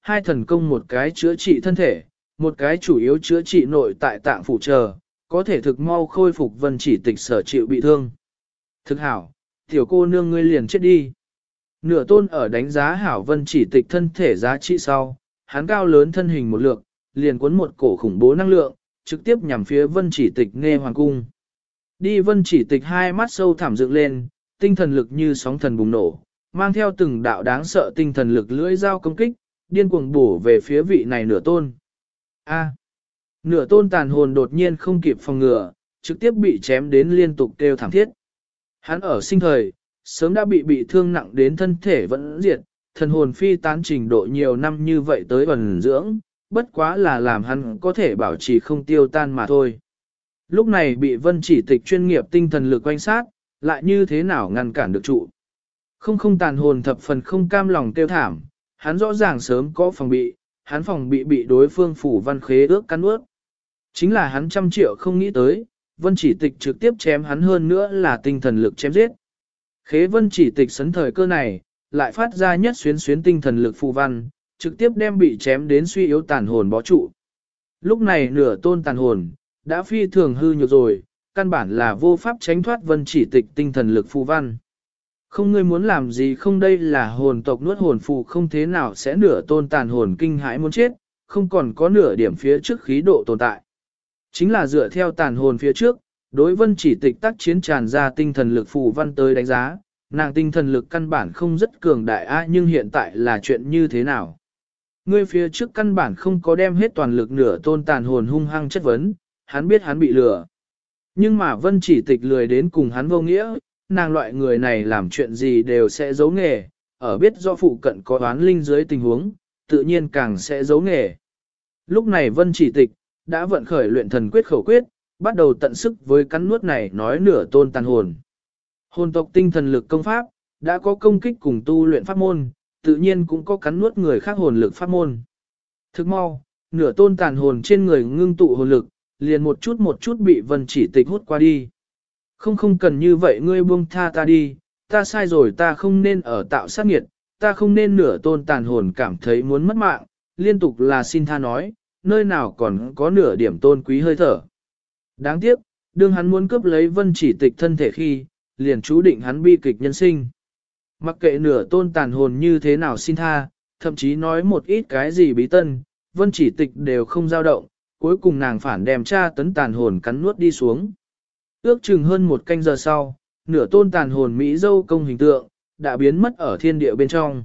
hai thần công một cái chữa trị thân thể, một cái chủ yếu chữa trị nội tại tạng phụ trợ, có thể thực mau khôi phục Vân Chỉ Tịch sở chịu bị thương. Thực hảo, tiểu cô nương ngươi liền chết đi. Nửa tôn ở đánh giá hảo Vân Chỉ Tịch thân thể giá trị sau, hắn cao lớn thân hình một lượng, liền cuốn một cổ khủng bố năng lượng, trực tiếp nhằm phía Vân Chỉ Tịch nghe hoàng cung. Đi Vân Chỉ Tịch hai mắt sâu thẳm dựng lên, tinh thần lực như sóng thần bùng nổ, mang theo từng đạo đáng sợ tinh thần lực lưỡi dao công kích, điên cuồng bổ về phía vị này nửa tôn. A. Nửa tôn tàn hồn đột nhiên không kịp phòng ngừa, trực tiếp bị chém đến liên tục kêu thảm thiết. Hắn ở sinh thời, sớm đã bị thương nặng đến thân thể vẫn diệt, thần hồn phi tán trình độ nhiều năm như vậy tới ẩn dưỡng, bất quá là làm hắn có thể bảo trì không tiêu tan mà thôi. Lúc này bị Vân Chỉ Tịch chuyên nghiệp tinh thần lực quanh sát, lại như thế nào ngăn cản được trụ. Không tàn hồn thập phần không cam lòng tiêu thảm, hắn rõ ràng sớm có phòng bị, hắn phòng bị đối phương phủ văn khế ước cắn ướt. Chính là hắn trăm triệu không nghĩ tới, Vân Chỉ Tịch trực tiếp chém hắn hơn nữa là tinh thần lực chém giết. Khế Vân Chỉ Tịch sấn thời cơ này, lại phát ra nhất xuyến tinh thần lực phù văn, trực tiếp đem bị chém đến suy yếu tàn hồn bó trụ. Lúc này nửa tôn tàn hồn, đã phi thường hư nhược rồi, căn bản là vô pháp tránh thoát Vân Chỉ Tịch tinh thần lực phù văn. Không ngươi muốn làm gì không, đây là hồn tộc nuốt hồn phù, không thế nào sẽ nửa tôn tàn hồn kinh hãi muốn chết, không còn có nửa điểm phía trước khí độ tồn tại. Chính là dựa theo tàn hồn phía trước, đối Vân Chỉ Tịch tác chiến tràn ra tinh thần lực phù văn tới đánh giá, nàng tinh thần lực căn bản không rất cường đại nhưng hiện tại là chuyện như thế nào? Ngươi phía trước căn bản không có đem hết toàn lực nửa tôn tàn hồn hung hăng chất vấn, hắn biết hắn bị lừa. Nhưng mà Vân Chỉ Tịch lười đến cùng hắn vô nghĩa, nàng loại người này làm chuyện gì đều sẽ giấu nghề, ở biết do phụ cận có oán linh dưới tình huống, tự nhiên càng sẽ giấu nghề. Lúc này Vân Chỉ Tịch đã vận khởi luyện thần quyết khẩu quyết, bắt đầu tận sức với cắn nuốt này nói nửa tôn tàn hồn. Hồn tộc tinh thần lực công pháp, đã có công kích cùng tu luyện pháp môn, tự nhiên cũng có cắn nuốt người khác hồn lực pháp môn. Thức mau, nửa tôn tàn hồn trên người ngưng tụ hồn lực, liền một chút bị Vân Chỉ Tịch hút qua đi. Không cần như vậy, ngươi buông tha ta đi, ta sai rồi, ta không nên ở tạo sát nghiệt, ta không nên nửa tôn tàn hồn cảm thấy muốn mất mạng, liên tục là xin tha nói, nơi nào còn có nửa điểm tôn quý hơi thở. Đáng tiếc, đương hắn muốn cướp lấy Vân Chỉ Tịch thân thể khi, liền chú định hắn bi kịch nhân sinh. Mặc kệ nửa tôn tàn hồn như thế nào xin tha, thậm chí nói một ít cái gì bí tân, Vân Chỉ Tịch đều không dao động, cuối cùng nàng phản đem tra tấn tàn hồn cắn nuốt đi xuống. Ước chừng hơn một canh giờ sau, nửa tôn tàn hồn Mỹ dâu công hình tượng, đã biến mất ở thiên địa bên trong.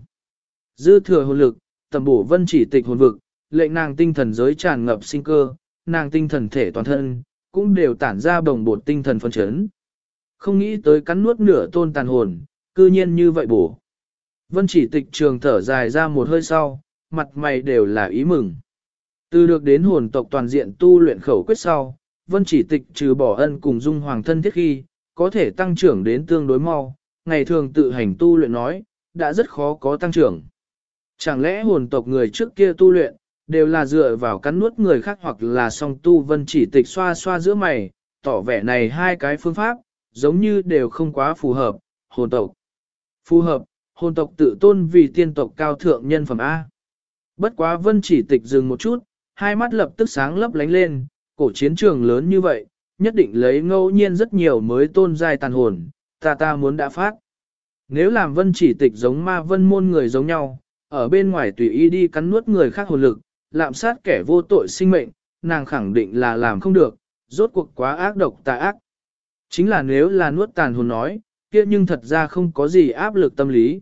Dư thừa hồn lực, tầm bổ Vân Chỉ Tịch hồn vực, lệnh nàng tinh thần giới tràn ngập sinh cơ, nàng tinh thần thể toàn thân, cũng đều tản ra bồng bột tinh thần phân chấn. Không nghĩ tới cắn nuốt nửa tôn tàn hồn, cư nhiên như vậy bổ. Vân Chỉ Tịch trường thở dài ra một hơi sau, mặt mày đều là ý mừng. Từ được đến hồn tộc toàn diện tu luyện khẩu quyết sau, Vân Chỉ Tịch trừ bỏ ân cùng dung hoàng thân thiết khi, có thể tăng trưởng đến tương đối mau, ngày thường tự hành tu luyện nói, đã rất khó có tăng trưởng. Chẳng lẽ hồn tộc người trước kia tu luyện, đều là dựa vào cắn nuốt người khác hoặc là song tu? Vân Chỉ Tịch xoa xoa giữa mày, tỏ vẻ này hai cái phương pháp, giống như đều không quá phù hợp, hồn tộc. Phù hợp, hồn tộc tự tôn vì tiên tộc cao thượng nhân phẩm A. Bất quá Vân Chỉ Tịch dừng một chút, hai mắt lập tức sáng lấp lánh lên, cổ chiến trường lớn như vậy, nhất định lấy ngẫu nhiên rất nhiều mới tôn giai tàn hồn, ta muốn đã phát. Nếu làm Vân Chỉ Tịch giống ma vân môn người giống nhau, ở bên ngoài tùy ý đi cắn nuốt người khác hồn lực, lạm sát kẻ vô tội sinh mệnh, nàng khẳng định là làm không được, rốt cuộc quá ác độc tà ác. Chính là nếu là nuốt tàn hồn nói, kia nhưng thật ra không có gì áp lực tâm lý.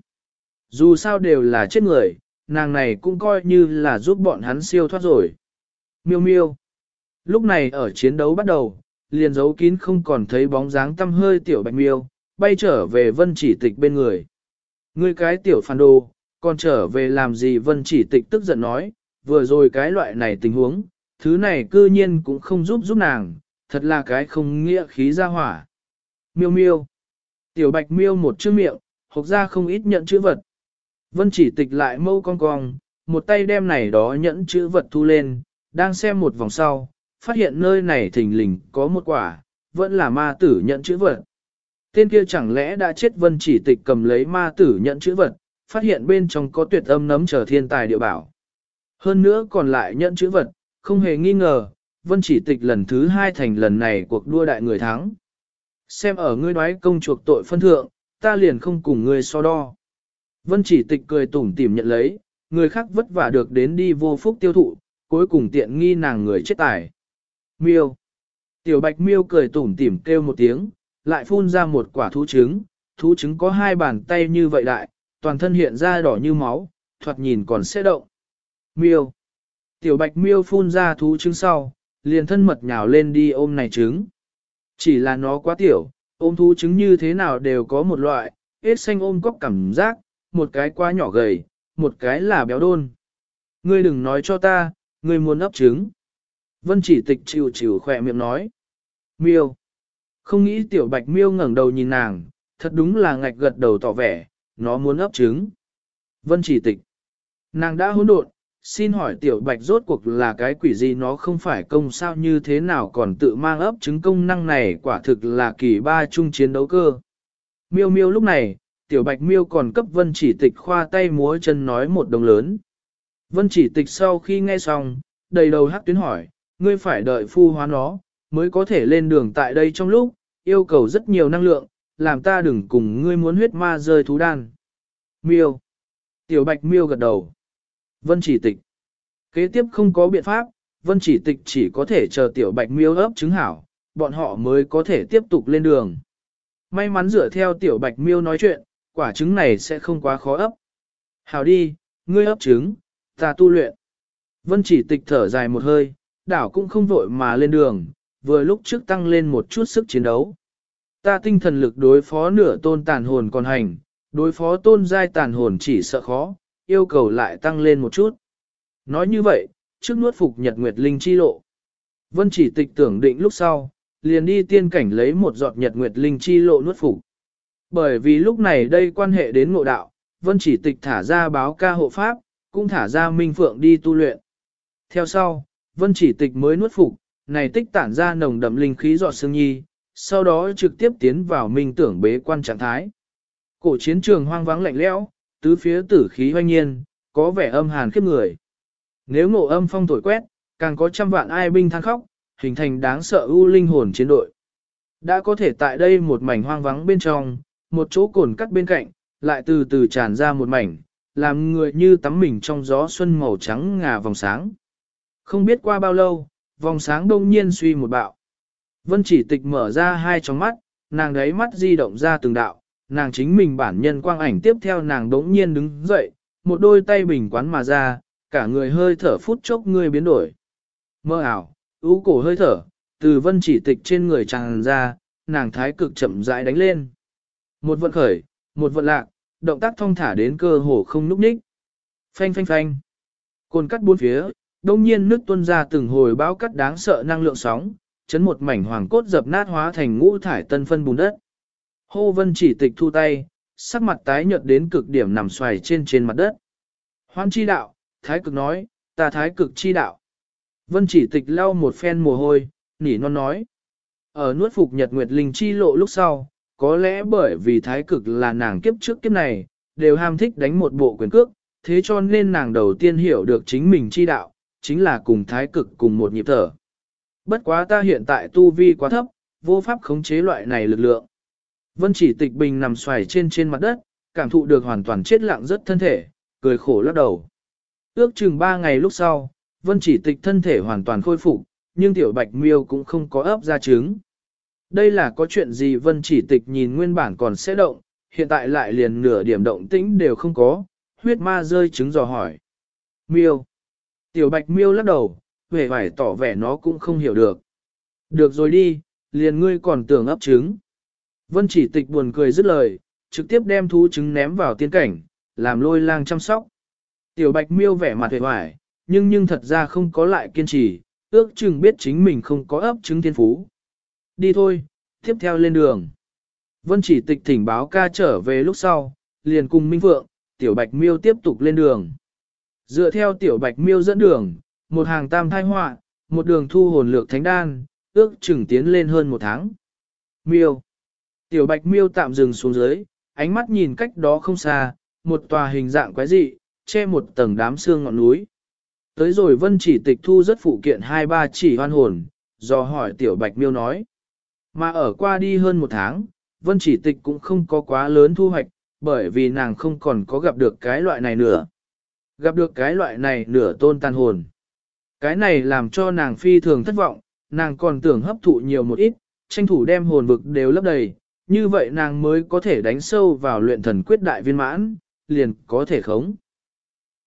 Dù sao đều là chết người, nàng này cũng coi như là giúp bọn hắn siêu thoát rồi. Miêu miêu. Lúc này ở chiến đấu bắt đầu, liền giấu kín không còn thấy bóng dáng tăm hơi tiểu bạch miêu, bay trở về Vân Chỉ Tịch bên người. Ngươi cái tiểu phản đồ, còn trở về làm gì? Vân Chỉ Tịch tức giận nói, vừa rồi cái loại này tình huống, thứ này cư nhiên cũng không giúp nàng, thật là cái không nghĩa khí ra hỏa. Miêu miêu. Tiểu bạch miêu một chữ miệng, hộc ra không ít nhận chữ vật. Vân Chỉ Tịch lại mâu cong cong, một tay đem này đó nhẫn chữ vật thu lên, đang xem một vòng sau, phát hiện nơi này thình lình có một quả, vẫn là ma tử nhẫn chữ vật. Tên kia chẳng lẽ đã chết? Vân Chỉ Tịch cầm lấy ma tử nhẫn chữ vật, phát hiện bên trong có tuyệt âm nấm chờ thiên tài địa bảo. Hơn nữa còn lại nhận chữ vật, không hề nghi ngờ, Vân Chỉ Tịch lần thứ 2 thành lần này cuộc đua đại người thắng. Xem ở ngươi đoái công chuộc tội phân thượng, ta liền không cùng ngươi so đo. Vân Chỉ Tịch cười tủm tỉm nhận lấy, người khác vất vả được đến đi vô phúc tiêu thụ, cuối cùng tiện nghi nàng người chết tài. Miêu. Tiểu Bạch Miêu cười tủm tỉm kêu một tiếng, lại phun ra một quả thú trứng có 2 bàn tay như vậy đại, toàn thân hiện ra đỏ như máu, thoạt nhìn còn sẽ động. Miêu. Tiểu Bạch Miêu phun ra thú trứng sau, liền thân mật nhào lên đi ôm này trứng. Chỉ là nó quá tiểu, ôm thú trứng như thế nào đều có một loại, ếch xanh ôm cóc cảm giác, một cái quá nhỏ gầy, một cái là béo đôn. Ngươi đừng nói cho ta, ngươi muốn ấp trứng. Vân Chỉ Tịch chịu chịu khỏe miệng nói. Miêu. Không nghĩ Tiểu Bạch Miêu ngẩng đầu nhìn nàng, thật đúng là ngạch gật đầu tỏ vẻ, nó muốn ấp trứng. Vân Chỉ Tịch. Nàng đã hỗn độn, xin hỏi Tiểu Bạch rốt cuộc là cái quỷ gì, nó không phải công sao như thế nào còn tự mang ấp trứng, công năng này quả thực là kỳ ba chung chiến đấu cơ. Miêu Miêu lúc này, Tiểu Bạch Miêu còn cấp Vân Chỉ Tịch khoa tay múa chân nói một đồng lớn. Vân Chỉ Tịch sau khi nghe xong, đầy đầu hắc tuyến hỏi, ngươi phải đợi phu hóa nó, mới có thể lên đường tại đây trong lúc, yêu cầu rất nhiều năng lượng, làm ta đừng cùng ngươi muốn huyết ma rơi thú đan. Miêu. Tiểu Bạch Miêu gật đầu. Vân Chỉ Tịch. Kế tiếp không có biện pháp, Vân Chỉ Tịch chỉ có thể chờ Tiểu Bạch Miêu ấp trứng hảo, bọn họ mới có thể tiếp tục lên đường. May mắn dựa theo Tiểu Bạch Miêu nói chuyện, quả trứng này sẽ không quá khó ấp. Hảo đi, ngươi ấp trứng, ta tu luyện. Vân Chỉ Tịch thở dài một hơi, đảo cũng không vội mà lên đường, vừa lúc trước tăng lên một chút sức chiến đấu. Ta tinh thần lực đối phó nửa tôn tàn hồn còn hành, đối phó tôn giai tàn hồn chỉ sợ khó, yêu cầu lại tăng lên một chút. Nói như vậy, trước nuốt phục Nhật Nguyệt Linh chi lộ. Vân Chỉ Tịch tưởng định lúc sau, liền đi tiên cảnh lấy một giọt Nhật Nguyệt Linh chi lộ nuốt phục. Bởi vì lúc này đây quan hệ đến ngộ đạo, Vân Chỉ Tịch thả ra báo ca hộ pháp, cũng thả ra Minh Phượng đi tu luyện. Theo sau, Vân Chỉ Tịch mới nuốt phục, này tích tản ra nồng đậm linh khí giọt sương nhi, sau đó trực tiếp tiến vào minh tưởng bế quan trạng thái. Cổ chiến trường hoang vắng lạnh lẽo, tứ phía tử khí hoanh nhiên, có vẻ âm hàn khiếp người. Nếu ngộ âm phong thổi quét, càng có trăm vạn ai binh than khóc, hình thành đáng sợ ưu linh hồn chiến đội. Đã có thể tại đây một mảnh hoang vắng bên trong, một chỗ cồn cắt bên cạnh, lại từ từ tràn ra một mảnh, làm người như tắm mình trong gió xuân màu trắng ngà vòng sáng. Không biết qua bao lâu, vòng sáng đông nhiên suy một bạo. Vân Chỉ Tịch mở ra hai tròng mắt, nàng đấy mắt di động ra từng đạo, nàng chính mình bản nhân quang ảnh tiếp theo nàng đống nhiên đứng dậy, một đôi tay bình quán mà ra, cả người hơi thở phút chốc người biến đổi. Mơ ảo, ưu cổ hơi thở, từ Vân Chỉ Tịch trên người tràn ra, nàng thái cực chậm rãi đánh lên. Một vận khởi, một vận lạc, động tác thong thả đến cơ hồ không núp ních. Phanh phanh phanh. Cồn cắt bốn phía, đông nhiên nước tuôn ra từng hồi bão cắt đáng sợ năng lượng sóng, chấn một mảnh hoàng cốt dập nát hóa thành ngũ thải tân phân bùn đất. Hô Vân Chỉ Tịch thu tay, sắc mặt tái nhợt đến cực điểm nằm xoài trên mặt đất. Hoan chi đạo, thái cực nói, ta thái cực chi đạo. Vân Chỉ Tịch lau một phen mồ hôi, nỉ non nói. Ở nuốt phục Nhật Nguyệt Linh chi lộ lúc sau, có lẽ bởi vì thái cực là nàng kiếp trước kiếp này, đều ham thích đánh một bộ quyền cước, thế cho nên nàng đầu tiên hiểu được chính mình chi đạo, chính là cùng thái cực cùng một nhịp thở. Bất quá ta hiện tại tu vi quá thấp, vô pháp khống chế loại này lực lượng. Vân Chỉ Tịch bình nằm xoài trên mặt đất, cảm thụ được hoàn toàn chết lặng rất thân thể, cười khổ lắc đầu. Ước chừng 3 ngày lúc sau, Vân Chỉ Tịch thân thể hoàn toàn khôi phục, nhưng Tiểu Bạch Miêu cũng không có ấp ra trứng. Đây là có chuyện gì? Vân Chỉ Tịch nhìn nguyên bản còn sẽ động, hiện tại lại liền nửa điểm động tĩnh đều không có, huyết ma rơi trứng dò hỏi. Miêu. Tiểu Bạch Miêu lắc đầu, vẻ vải tỏ vẻ nó cũng không hiểu được. Được rồi đi, liền ngươi còn tưởng ấp trứng. Vân Chỉ Tịch buồn cười dứt lời, trực tiếp đem thú trứng ném vào tiên cảnh, làm Lôi Lang chăm sóc. Tiểu Bạch Miêu vẻ mặt vẻ vải, nhưng thật ra không có lại kiên trì, ước chừng biết chính mình không có ấp trứng thiên phú. Đi thôi, tiếp theo lên đường. Vân Chỉ Tịch thỉnh báo ca trở về lúc sau, liền cùng Minh Phượng, Tiểu Bạch Miêu tiếp tục lên đường. Dựa theo Tiểu Bạch Miêu dẫn đường, một hàng tam thai họa, một đường thu hồn lược thánh đan, ước chừng tiến lên hơn 1 tháng. Miêu. Tiểu Bạch Miêu tạm dừng xuống dưới, ánh mắt nhìn cách đó không xa, một tòa hình dạng quái dị, che một tầng đám sương ngọn núi. Tới rồi Vân Chỉ tịch thu rất phụ kiện 2-3 chỉ hoan hồn, do hỏi Tiểu Bạch Miêu nói. Mà ở qua đi hơn một tháng, Vân Chỉ tịch cũng không có quá lớn thu hoạch, bởi vì nàng không còn có gặp được cái loại này nữa. Gặp được cái loại này nửa tôn tàn hồn. Cái này làm cho nàng phi thường thất vọng, nàng còn tưởng hấp thụ nhiều một ít, tranh thủ đem hồn vực đều lấp đầy, như vậy nàng mới có thể đánh sâu vào luyện thần quyết đại viên mãn, liền có thể khống.